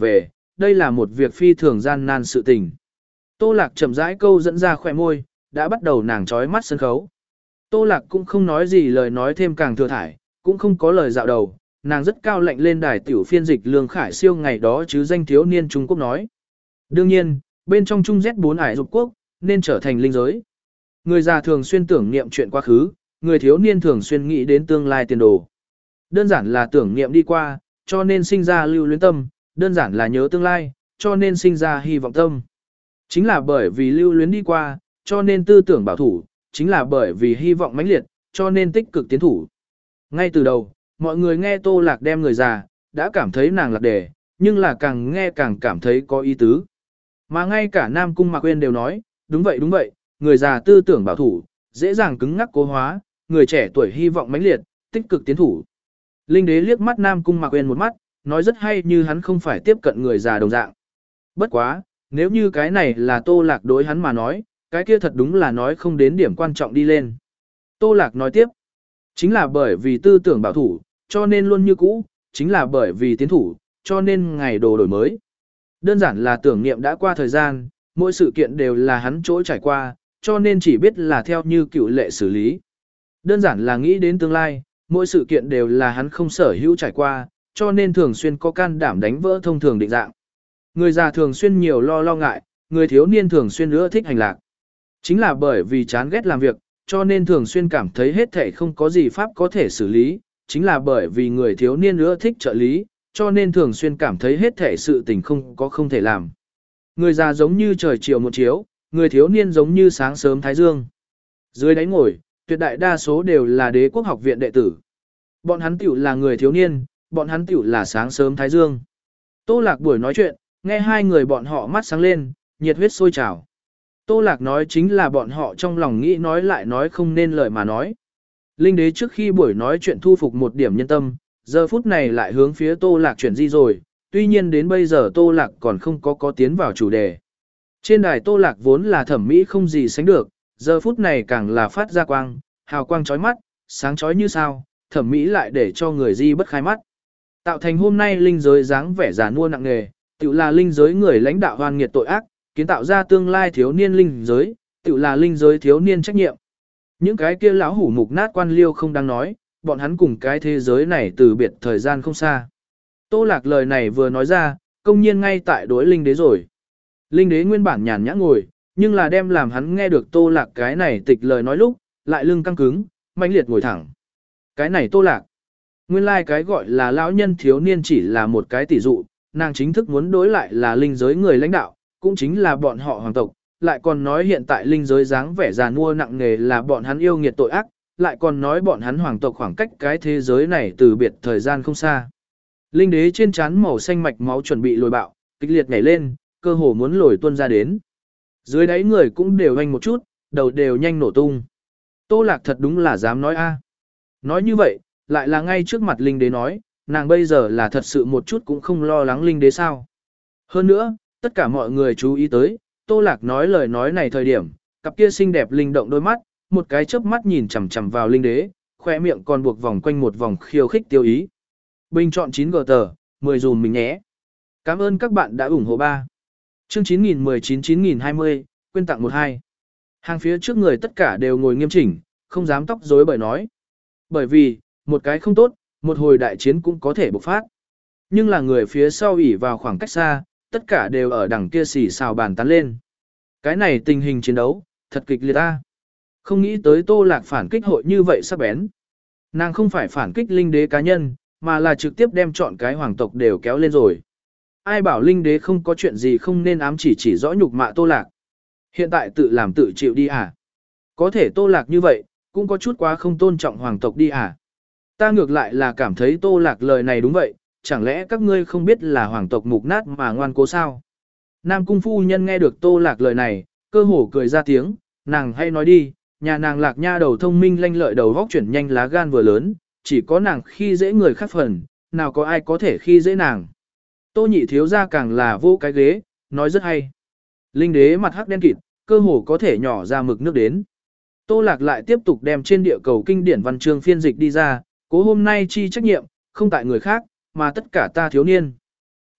đây là một việc phi thường gian nan sự tình. Tô Lạc chậm rãi câu dẫn ra khỏe môi, đã bắt đầu nàng trói mắt sân khấu. Tô Lạc cũng không nói gì lời nói thêm càng thừa thải, cũng không có lời dạo đầu, nàng rất cao lạnh lên đài tiểu phiên dịch Lương Khải Siêu ngày đó chứ danh thiếu niên Trung Quốc nói. Đương nhiên, bên trong Trung Z bốn ải dục quốc, nên trở thành linh giới. Người già thường xuyên tưởng niệm chuyện quá khứ, người thiếu niên thường xuyên nghĩ đến tương lai tiền đồ. Đơn giản là tưởng niệm đi qua, cho nên sinh ra lưu luyến tâm, đơn giản là nhớ tương lai, cho nên sinh ra hy vọng tâm. Chính là bởi vì lưu luyến đi qua, cho nên tư tưởng bảo thủ, chính là bởi vì hy vọng mãnh liệt, cho nên tích cực tiến thủ. Ngay từ đầu, mọi người nghe Tô Lạc đem người già, đã cảm thấy nàng lạc đề, nhưng là càng nghe càng cảm thấy có ý tứ. Mà ngay cả Nam Cung Mạc Quyên đều nói, đúng vậy đúng vậy, người già tư tưởng bảo thủ, dễ dàng cứng ngắc cố hóa, người trẻ tuổi hy vọng mãnh liệt, tích cực tiến thủ. Linh Đế liếc mắt Nam Cung Mạc Quyên một mắt, nói rất hay như hắn không phải tiếp cận người già đồng dạng. Bất quá, nếu như cái này là Tô Lạc đối hắn mà nói, cái kia thật đúng là nói không đến điểm quan trọng đi lên. Tô Lạc nói tiếp, chính là bởi vì tư tưởng bảo thủ, cho nên luôn như cũ, chính là bởi vì tiến thủ, cho nên ngày đồ đổi mới. Đơn giản là tưởng niệm đã qua thời gian, mỗi sự kiện đều là hắn chỗ trải qua, cho nên chỉ biết là theo như cựu lệ xử lý. Đơn giản là nghĩ đến tương lai, mỗi sự kiện đều là hắn không sở hữu trải qua, cho nên thường xuyên có can đảm đánh vỡ thông thường định dạng. Người già thường xuyên nhiều lo lo ngại, người thiếu niên thường xuyên ưa thích hành lạc. Chính là bởi vì chán ghét làm việc, cho nên thường xuyên cảm thấy hết thảy không có gì pháp có thể xử lý, chính là bởi vì người thiếu niên ưa thích trợ lý, cho nên thường xuyên cảm thấy hết thảy sự tình không có không thể làm. Người già giống như trời chiều một chiếu, người thiếu niên giống như sáng sớm thái dương. Dưới đáy ngồi, tuyệt đại đa số đều là Đế Quốc Học viện đệ tử. Bọn hắn tiểu là người thiếu niên, bọn hắn tiểu là sáng sớm thái dương. Tô Lạc buổi nói chuyện, nghe hai người bọn họ mắt sáng lên, nhiệt huyết sôi trào. Tô Lạc nói chính là bọn họ trong lòng nghĩ nói lại nói không nên lời mà nói. Linh Đế trước khi buổi nói chuyện thu phục một điểm nhân tâm, giờ phút này lại hướng phía Tô Lạc chuyển di rồi, tuy nhiên đến bây giờ Tô Lạc còn không có có tiến vào chủ đề. Trên đài Tô Lạc vốn là thẩm mỹ không gì sánh được, giờ phút này càng là phát ra quang, hào quang chói mắt, sáng chói như sao, thẩm mỹ lại để cho người di bất khai mắt. Tạo thành hôm nay linh giới dáng vẻ già nua nặng nề, tự là linh giới người lãnh đạo hoan nghiệt tội ác, kiến tạo ra tương lai thiếu niên linh giới, tự là linh giới thiếu niên trách nhiệm. Những cái kia lão hủ mục nát quan liêu không đang nói, bọn hắn cùng cái thế giới này từ biệt thời gian không xa. Tô Lạc lời này vừa nói ra, công nhiên ngay tại đối linh đế rồi. Linh đế nguyên bản nhàn nhã ngồi, nhưng là đem làm hắn nghe được Tô Lạc cái này tịch lời nói lúc, lại lưng căng cứng, mãnh liệt ngồi thẳng. Cái này Tô Lạc. Nguyên lai like cái gọi là lão nhân thiếu niên chỉ là một cái tỷ dụ, nàng chính thức muốn đối lại là linh giới người lãnh đạo, cũng chính là bọn họ hoàng tộc, lại còn nói hiện tại linh giới dáng vẻ già nua nặng nề là bọn hắn yêu nghiệt tội ác, lại còn nói bọn hắn hoàng tộc khoảng cách cái thế giới này từ biệt thời gian không xa. Linh đế trên trán màu xanh mạch máu chuẩn bị lồi bạo, kịch liệt nhảy lên, cơ hồ muốn lồi tuôn ra đến. Dưới đáy người cũng đều hoành một chút, đầu đều nhanh nổ tung. Tô Lạc thật đúng là dám nói a. Nói như vậy, lại là ngay trước mặt linh đế nói, nàng bây giờ là thật sự một chút cũng không lo lắng linh đế sao. Hơn nữa, tất cả mọi người chú ý tới, Tô Lạc nói lời nói này thời điểm, cặp kia xinh đẹp linh động đôi mắt, một cái chớp mắt nhìn chằm chằm vào linh đế, khóe miệng còn buộc vòng quanh một vòng khiêu khích tiêu ý. Bình chọn chín gờ tờ, mười dùm mình nhé. Cảm ơn các bạn đã ủng hộ ba. Chương chín nghìn mười chín chín nghìn hai mươi, quyên tặng một hai. Hàng phía trước người tất cả đều ngồi nghiêm chỉnh, không dám tóc rối bởi nói. Bởi vì, một cái không tốt, một hồi đại chiến cũng có thể bộc phát. Nhưng là người phía sau ỉ vào khoảng cách xa, tất cả đều ở đằng kia xì xào bàn tán lên. Cái này tình hình chiến đấu, thật kịch liệt ta. Không nghĩ tới Tô Lạc phản kích hội như vậy sắc bén. Nàng không phải phản kích linh đế cá nhân, mà là trực tiếp đem chọn cái hoàng tộc đều kéo lên rồi. Ai bảo linh đế không có chuyện gì không nên ám chỉ chỉ rõ nhục mạ Tô Lạc. Hiện tại tự làm tự chịu đi à? Có thể Tô Lạc như vậy, cũng có chút quá không tôn trọng hoàng tộc đi à? Ta ngược lại là cảm thấy Tô Lạc lời này đúng vậy, chẳng lẽ các ngươi không biết là hoàng tộc mục nát mà ngoan cố sao? Nam cung phu nhân nghe được Tô Lạc lời này, cơ hồ cười ra tiếng, nàng hay nói đi, nhà nàng Lạc nha đầu thông minh lanh lợi đầu vóc chuyển nhanh lá gan vừa lớn, chỉ có nàng khi dễ người khác phần, nào có ai có thể khi dễ nàng. Tô nhị thiếu ra càng là vô cái ghế, nói rất hay. Linh đế mặt hắc đen kịt, cơ hồ có thể nhỏ ra mực nước đến. Tô Lạc lại tiếp tục đem trên địa cầu kinh điển văn chương phiên dịch đi ra, cố hôm nay chi trách nhiệm, không tại người khác, mà tất cả ta thiếu niên.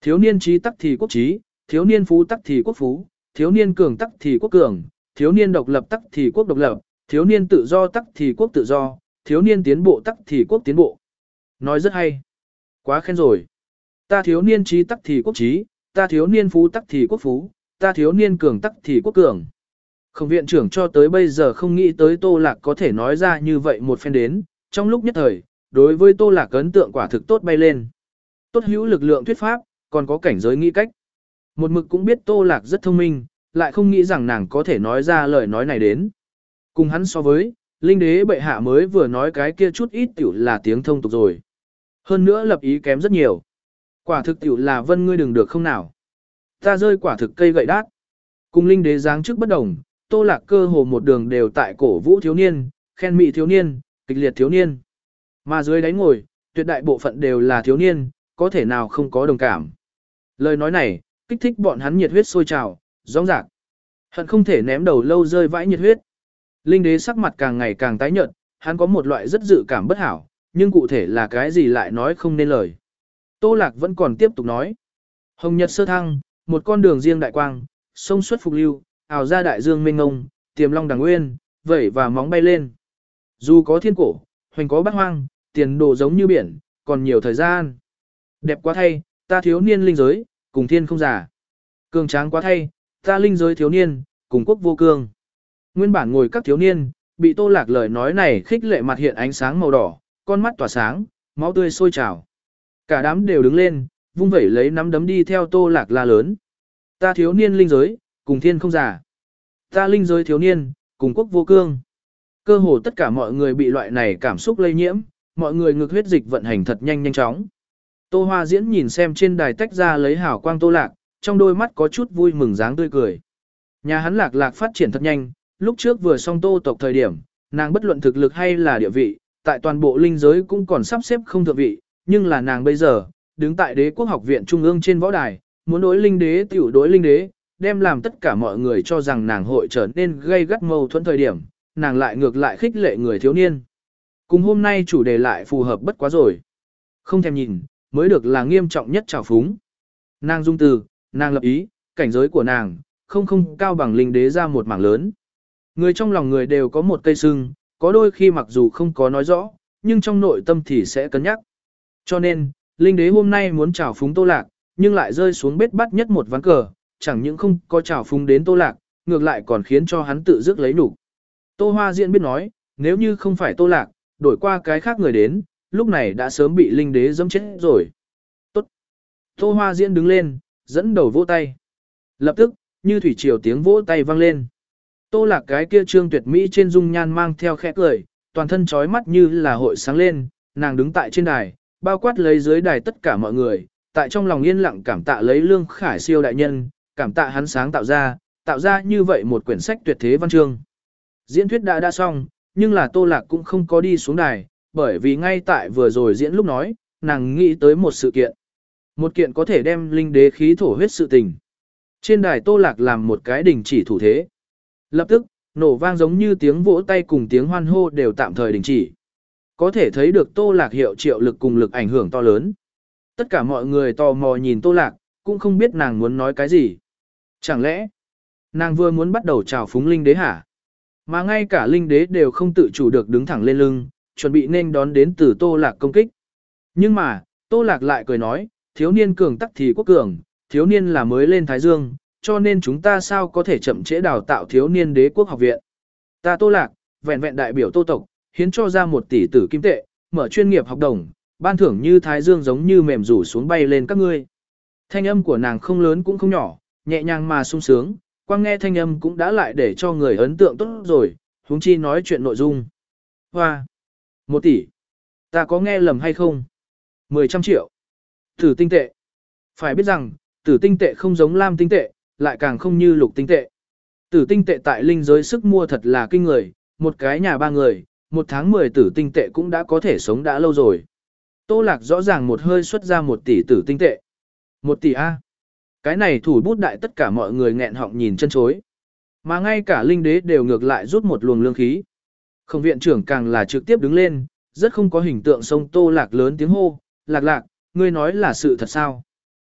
Thiếu niên trí tắc thì quốc trí, thiếu niên phú tắc thì quốc phú, thiếu niên cường tắc thì quốc cường, thiếu niên độc lập tắc thì quốc độc lập, thiếu niên tự do tắc thì quốc tự do, thiếu niên tiến bộ tắc thì quốc tiến bộ. Nói rất hay. Quá khen rồi. Ta thiếu niên trí tắc thì quốc trí, ta thiếu niên phú tắc thì quốc phú, ta thiếu niên cường tắc thì quốc cường. Khổng viện trưởng cho tới bây giờ không nghĩ tới Tô Lạc có thể nói ra như vậy một phen đến, trong lúc nhất thời, đối với Tô Lạc ấn tượng quả thực tốt bay lên. Tốt hữu lực lượng thuyết pháp, còn có cảnh giới nghĩ cách. Một mực cũng biết Tô Lạc rất thông minh, lại không nghĩ rằng nàng có thể nói ra lời nói này đến. Cùng hắn so với, Linh đế bệ hạ mới vừa nói cái kia chút ít tiểu là tiếng thông tục rồi. Hơn nữa lập ý kém rất nhiều. Quả thực tiểu là vân ngươi đừng được không nào. Ta rơi quả thực cây gậy đát. Cùng Linh đế giáng trước bất đồng, Tô Lạc cơ hồ một đường đều tại cổ vũ thiếu niên, khen mị thiếu niên, kịch liệt thiếu niên. Mà dưới đáy ngồi, tuyệt đại bộ phận đều là thiếu niên, có thể nào không có đồng cảm. Lời nói này, kích thích bọn hắn nhiệt huyết sôi trào, rõng rạc. Hận không thể ném đầu lâu rơi vãi nhiệt huyết. Linh đế sắc mặt càng ngày càng tái nhợt, hắn có một loại rất dự cảm bất hảo, nhưng cụ thể là cái gì lại nói không nên lời. Tô Lạc vẫn còn tiếp tục nói. Hồng nhật sơ thăng, một con đường riêng đại quang, sông xuất phục lưu, ào ra đại dương mênh ngông, tiềm long đằng nguyên, vẩy và móng bay lên. Dù có thiên cổ, hoành có bát hoang, tiền đồ giống như biển, còn nhiều thời gian. Đẹp quá thay, ta thiếu niên linh giới, cùng thiên không giả. Cường tráng quá thay, ta linh giới thiếu niên, cùng quốc vô cương. Nguyên bản ngồi các thiếu niên, bị Tô Lạc lời nói này khích lệ mặt hiện ánh sáng màu đỏ, con mắt tỏa sáng, máu tươi sôi trào. Cả đám đều đứng lên, vung vẩy lấy nắm đấm đi theo Tô Lạc la lớn. Ta thiếu niên linh giới, cùng thiên không giả. Ta linh giới thiếu niên, cùng quốc vô cương. Cơ hồ tất cả mọi người bị loại này cảm xúc lây nhiễm, mọi người ngực huyết dịch vận hành thật nhanh nhanh chóng. Tô Hoa Diễn nhìn xem trên đài tách ra lấy hào quang Tô Lạc, trong đôi mắt có chút vui mừng dáng tươi cười. Nhà hắn Lạc Lạc phát triển thật nhanh, lúc trước vừa xong Tô tộc thời điểm, nàng bất luận thực lực hay là địa vị, tại toàn bộ linh giới cũng còn sắp xếp không thượng vị, nhưng là nàng bây giờ, đứng tại Đế quốc học viện trung ương trên võ đài, muốn đối linh đế tiểu đối linh đế, đem làm tất cả mọi người cho rằng nàng hội trở nên gây gắt mâu thuẫn thời điểm, nàng lại ngược lại khích lệ người thiếu niên. Cùng hôm nay chủ đề lại phù hợp bất quá rồi. Không thèm nhìn, mới được là nghiêm trọng nhất trào phúng. Nàng dung từ, nàng lập ý, cảnh giới của nàng, không không cao bằng linh đế ra một mảng lớn. Người trong lòng người đều có một cây sưng, có đôi khi mặc dù không có nói rõ, nhưng trong nội tâm thì sẽ cân nhắc. Cho nên, linh đế hôm nay muốn trào phúng Tô Lạc, nhưng lại rơi xuống bết bắt nhất một ván cờ, chẳng những không có trào phúng đến Tô Lạc, ngược lại còn khiến cho hắn tự dứt lấy nhục. Tô Hoa Diễn biết nói, nếu như không phải Tô Lạc, đổi qua cái khác người đến, lúc này đã sớm bị linh đế dẫm chết rồi. Tốt. Tô Hoa Diễn đứng lên, dẫn đầu vỗ tay. Lập tức, như thủy triều tiếng vỗ tay vang lên. Tô Lạc cái kia trương tuyệt mỹ trên dung nhan mang theo khẽ cười, toàn thân trói mắt như là hội sáng lên, nàng đứng tại trên đài, bao quát lấy dưới đài tất cả mọi người, tại trong lòng yên lặng cảm tạ lấy Lương Khải Siêu đại nhân, cảm tạ hắn sáng tạo ra, tạo ra như vậy một quyển sách tuyệt thế văn chương. Diễn thuyết đã đã xong, nhưng là Tô Lạc cũng không có đi xuống đài, bởi vì ngay tại vừa rồi diễn lúc nói, nàng nghĩ tới một sự kiện. Một kiện có thể đem linh đế khí thổ huyết sự tình. Trên đài Tô Lạc làm một cái đình chỉ thủ thế. Lập tức, nổ vang giống như tiếng vỗ tay cùng tiếng hoan hô đều tạm thời đình chỉ. Có thể thấy được Tô Lạc hiệu triệu lực cùng lực ảnh hưởng to lớn. Tất cả mọi người tò mò nhìn Tô Lạc, cũng không biết nàng muốn nói cái gì. Chẳng lẽ, nàng vừa muốn bắt đầu chào phúng linh đế hả? Mà ngay cả linh đế đều không tự chủ được đứng thẳng lên lưng, chuẩn bị nên đón đến từ Tô Lạc công kích. Nhưng mà, Tô Lạc lại cười nói, thiếu niên cường tắc thì quốc cường, thiếu niên là mới lên Thái Dương, cho nên chúng ta sao có thể chậm trễ đào tạo thiếu niên đế quốc học viện. Ta Tô Lạc, vẹn vẹn đại biểu Tô tộc, hiến cho ra một tỷ tử kim tệ, mở chuyên nghiệp học đồng, ban thưởng như Thái Dương giống như mềm rủ xuống bay lên các ngươi. Thanh âm của nàng không lớn cũng không nhỏ, nhẹ nhàng mà sung sướng, quang nghe thanh âm cũng đã lại để cho người ấn tượng tốt rồi, huống chi nói chuyện nội dung. Hoa! Một tỷ! Ta có nghe lầm hay không? Mười trăm triệu! Tử tinh tệ! Phải biết rằng, tử tinh tệ không giống lam tinh tệ, lại càng không như lục tinh tệ. Tử tinh tệ tại linh giới sức mua thật là kinh người, một cái nhà ba người, một tháng mười tử tinh tệ cũng đã có thể sống đã lâu rồi. Tô Lạc rõ ràng một hơi xuất ra một tỷ tử tinh tệ. Một tỷ A. Cái này thủ bút đại tất cả mọi người nghẹn họng nhìn chân chối. Mà ngay cả linh đế đều ngược lại rút một luồng lương khí. Khổng viện trưởng càng là trực tiếp đứng lên, rất không có hình tượng sông Tô Lạc lớn tiếng hô, Lạc Lạc, ngươi nói là sự thật sao?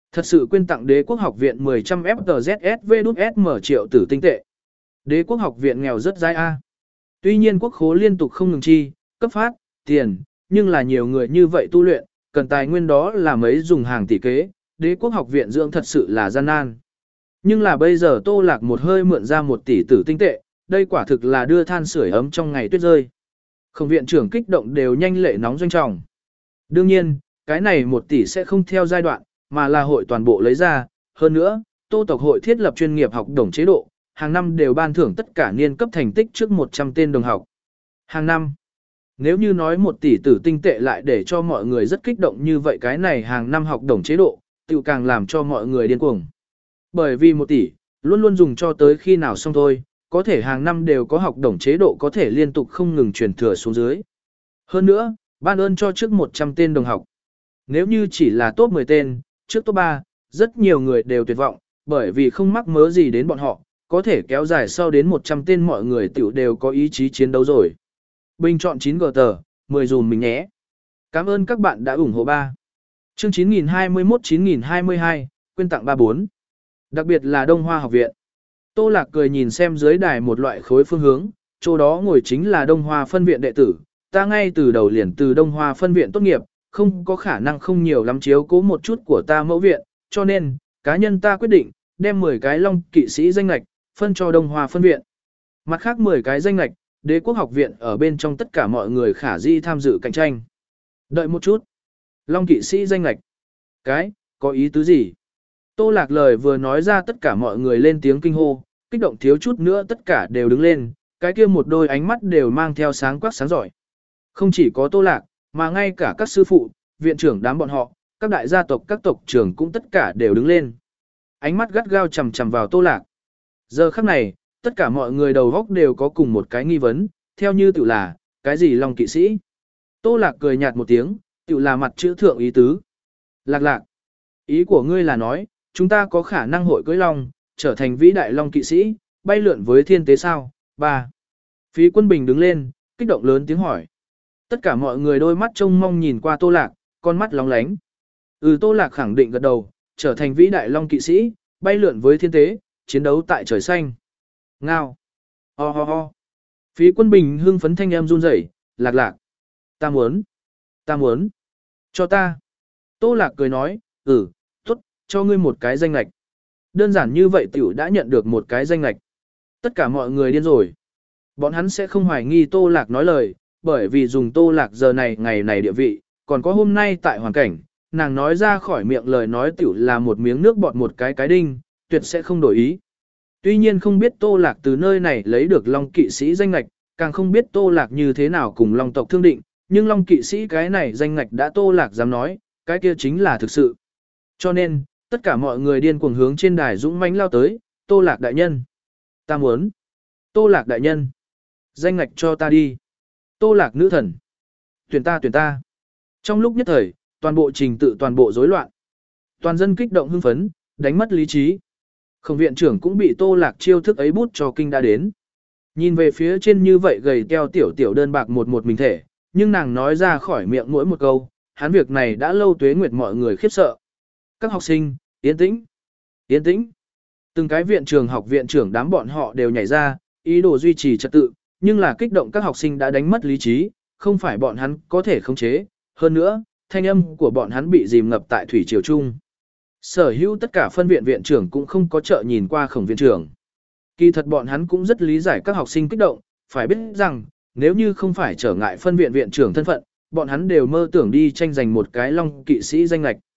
Thật sự quên tặng đế quốc học viện mười trăm ép tê zét ét vê đút ét em triệu tử tinh tệ. Đế quốc học viện nghèo rất dai A. Tuy nhiên quốc khố liên tục không ngừng chi, cấp phát, tiền, nhưng là nhiều người như vậy tu luyện, cần tài nguyên đó là mấy dùng hàng tỷ kế, đế quốc học viện dưỡng thật sự là gian nan. Nhưng là bây giờ Tô Lạc một hơi mượn ra một tỷ tử tinh tệ, đây quả thực là đưa than sưởi ấm trong ngày tuyết rơi. Không viện trưởng kích động đều nhanh lệ nóng doanh trọng. Đương nhiên, cái này một tỷ sẽ không theo giai đoạn, mà là hội toàn bộ lấy ra. Hơn nữa, Tô tộc hội thiết lập chuyên nghiệp học đồng chế độ, hàng năm đều ban thưởng tất cả niên cấp thành tích trước một trăm tên đồng học. Hàng năm, nếu như nói một tỷ tử tinh tệ lại để cho mọi người rất kích động như vậy, cái này hàng năm học đồng chế độ, tự càng làm cho mọi người điên cuồng. Bởi vì một tỷ, luôn luôn dùng cho tới khi nào xong thôi, có thể hàng năm đều có học đồng chế độ có thể liên tục không ngừng truyền thừa xuống dưới. Hơn nữa, ban ơn cho trước một trăm tên đồng học. Nếu như chỉ là top mười tên, trước top ba, rất nhiều người đều tuyệt vọng, bởi vì không mắc mớ gì đến bọn họ, có thể kéo dài sau đến một trăm tên mọi người tiểu đều có ý chí chiến đấu rồi. Bình chọn chín gờ tờ, mười dùm mình nhé. Cảm ơn các bạn đã ủng hộ ba. Chương chín nghìn hai mươi mốt chín nghìn hai mươi hai, quyên tặng ba bốn. Đặc biệt là Đông Hoa học viện. Tô Lạc cười nhìn xem dưới đài một loại khối phương hướng, chỗ đó ngồi chính là Đông Hoa phân viện đệ tử. Ta ngay từ đầu liền từ Đông Hoa phân viện tốt nghiệp, không có khả năng không nhiều lắm chiếu cố một chút của ta mẫu viện, cho nên, cá nhân ta quyết định, đem mười cái long kỵ sĩ danh lạch, phân cho Đông Hoa phân viện. Mặt khác mười cái danh lạch, đế quốc học viện ở bên trong tất cả mọi người khả di tham dự cạnh tranh. Đợi một chút. Long kỵ sĩ danh lạch. Cái, có ý tứ gì? Tô Lạc lời vừa nói ra tất cả mọi người lên tiếng kinh hô, kích động thiếu chút nữa tất cả đều đứng lên, cái kia một đôi ánh mắt đều mang theo sáng quắc sáng giỏi. Không chỉ có Tô Lạc, mà ngay cả các sư phụ, viện trưởng đám bọn họ, các đại gia tộc các tộc trưởng cũng tất cả đều đứng lên. Ánh mắt gắt gao chằm chằm vào Tô Lạc. Giờ khắc này, tất cả mọi người đầu góc đều có cùng một cái nghi vấn, theo như tự là, cái gì long kỵ sĩ? Tô Lạc cười nhạt một tiếng, tự là mặt chữ thượng ý tứ. Lạc lạc, ý của ngươi là nói, chúng ta có khả năng hội cưới long, trở thành vĩ đại long kỵ sĩ, bay lượn với thiên tế sao? Ba. Phí Quân Bình đứng lên, kích động lớn tiếng hỏi. Tất cả mọi người đôi mắt trông mong nhìn qua Tô Lạc, con mắt lóng lánh. Ừ, Tô Lạc khẳng định gật đầu, trở thành vĩ đại long kỵ sĩ, bay lượn với thiên tế, chiến đấu tại trời xanh. Ngao. Ho ho ho. Phí Quân Bình hưng phấn thanh em run rẩy, Lạc lạc. Ta muốn. Ta muốn. Cho ta. Tô Lạc cười nói, ừ, tốt, cho ngươi một cái danh lạch. Đơn giản như vậy tiểu đã nhận được một cái danh lạch. Tất cả mọi người điên rồi. Bọn hắn sẽ không hoài nghi Tô Lạc nói lời, bởi vì dùng Tô Lạc giờ này ngày này địa vị, còn có hôm nay tại hoàn cảnh, nàng nói ra khỏi miệng lời nói tiểu là một miếng nước bọt một cái cái đinh, tuyệt sẽ không đổi ý. Tuy nhiên không biết Tô Lạc từ nơi này lấy được Long kỵ sĩ danh ngạch, càng không biết Tô Lạc như thế nào cùng Long tộc thương định, nhưng Long kỵ sĩ cái này danh ngạch đã Tô Lạc dám nói, cái kia chính là thực sự. Cho nên, tất cả mọi người điên cuồng hướng trên đài dũng mãnh lao tới, Tô Lạc đại nhân. Ta muốn. Tô Lạc đại nhân. Danh ngạch cho ta đi. Tô Lạc nữ thần. Tuyển ta tuyển ta. Trong lúc nhất thời, toàn bộ trình tự toàn bộ rối loạn. Toàn dân kích động hưng phấn, đánh mất lý trí. Khổng viện trưởng cũng bị Tô Lạc chiêu thức ấy bút cho kinh đã đến. Nhìn về phía trên như vậy gầy teo tiểu tiểu đơn bạc một một mình thể, nhưng nàng nói ra khỏi miệng mỗi một câu, hắn việc này đã lâu tuế nguyệt mọi người khiếp sợ. Các học sinh, yên tĩnh, yên tĩnh. Từng cái viện trường học viện trưởng đám bọn họ đều nhảy ra, ý đồ duy trì trật tự, nhưng là kích động các học sinh đã đánh mất lý trí, không phải bọn hắn có thể khống chế, hơn nữa, thanh âm của bọn hắn bị dìm ngập tại thủy triều trung. Sở hữu tất cả phân viện viện trưởng cũng không có trợ nhìn qua Khổng viện trưởng. Kỳ thật bọn hắn cũng rất lý giải các học sinh kích động, phải biết rằng, nếu như không phải trở ngại phân viện viện trưởng thân phận, bọn hắn đều mơ tưởng đi tranh giành một cái long kỵ sĩ danh lạch.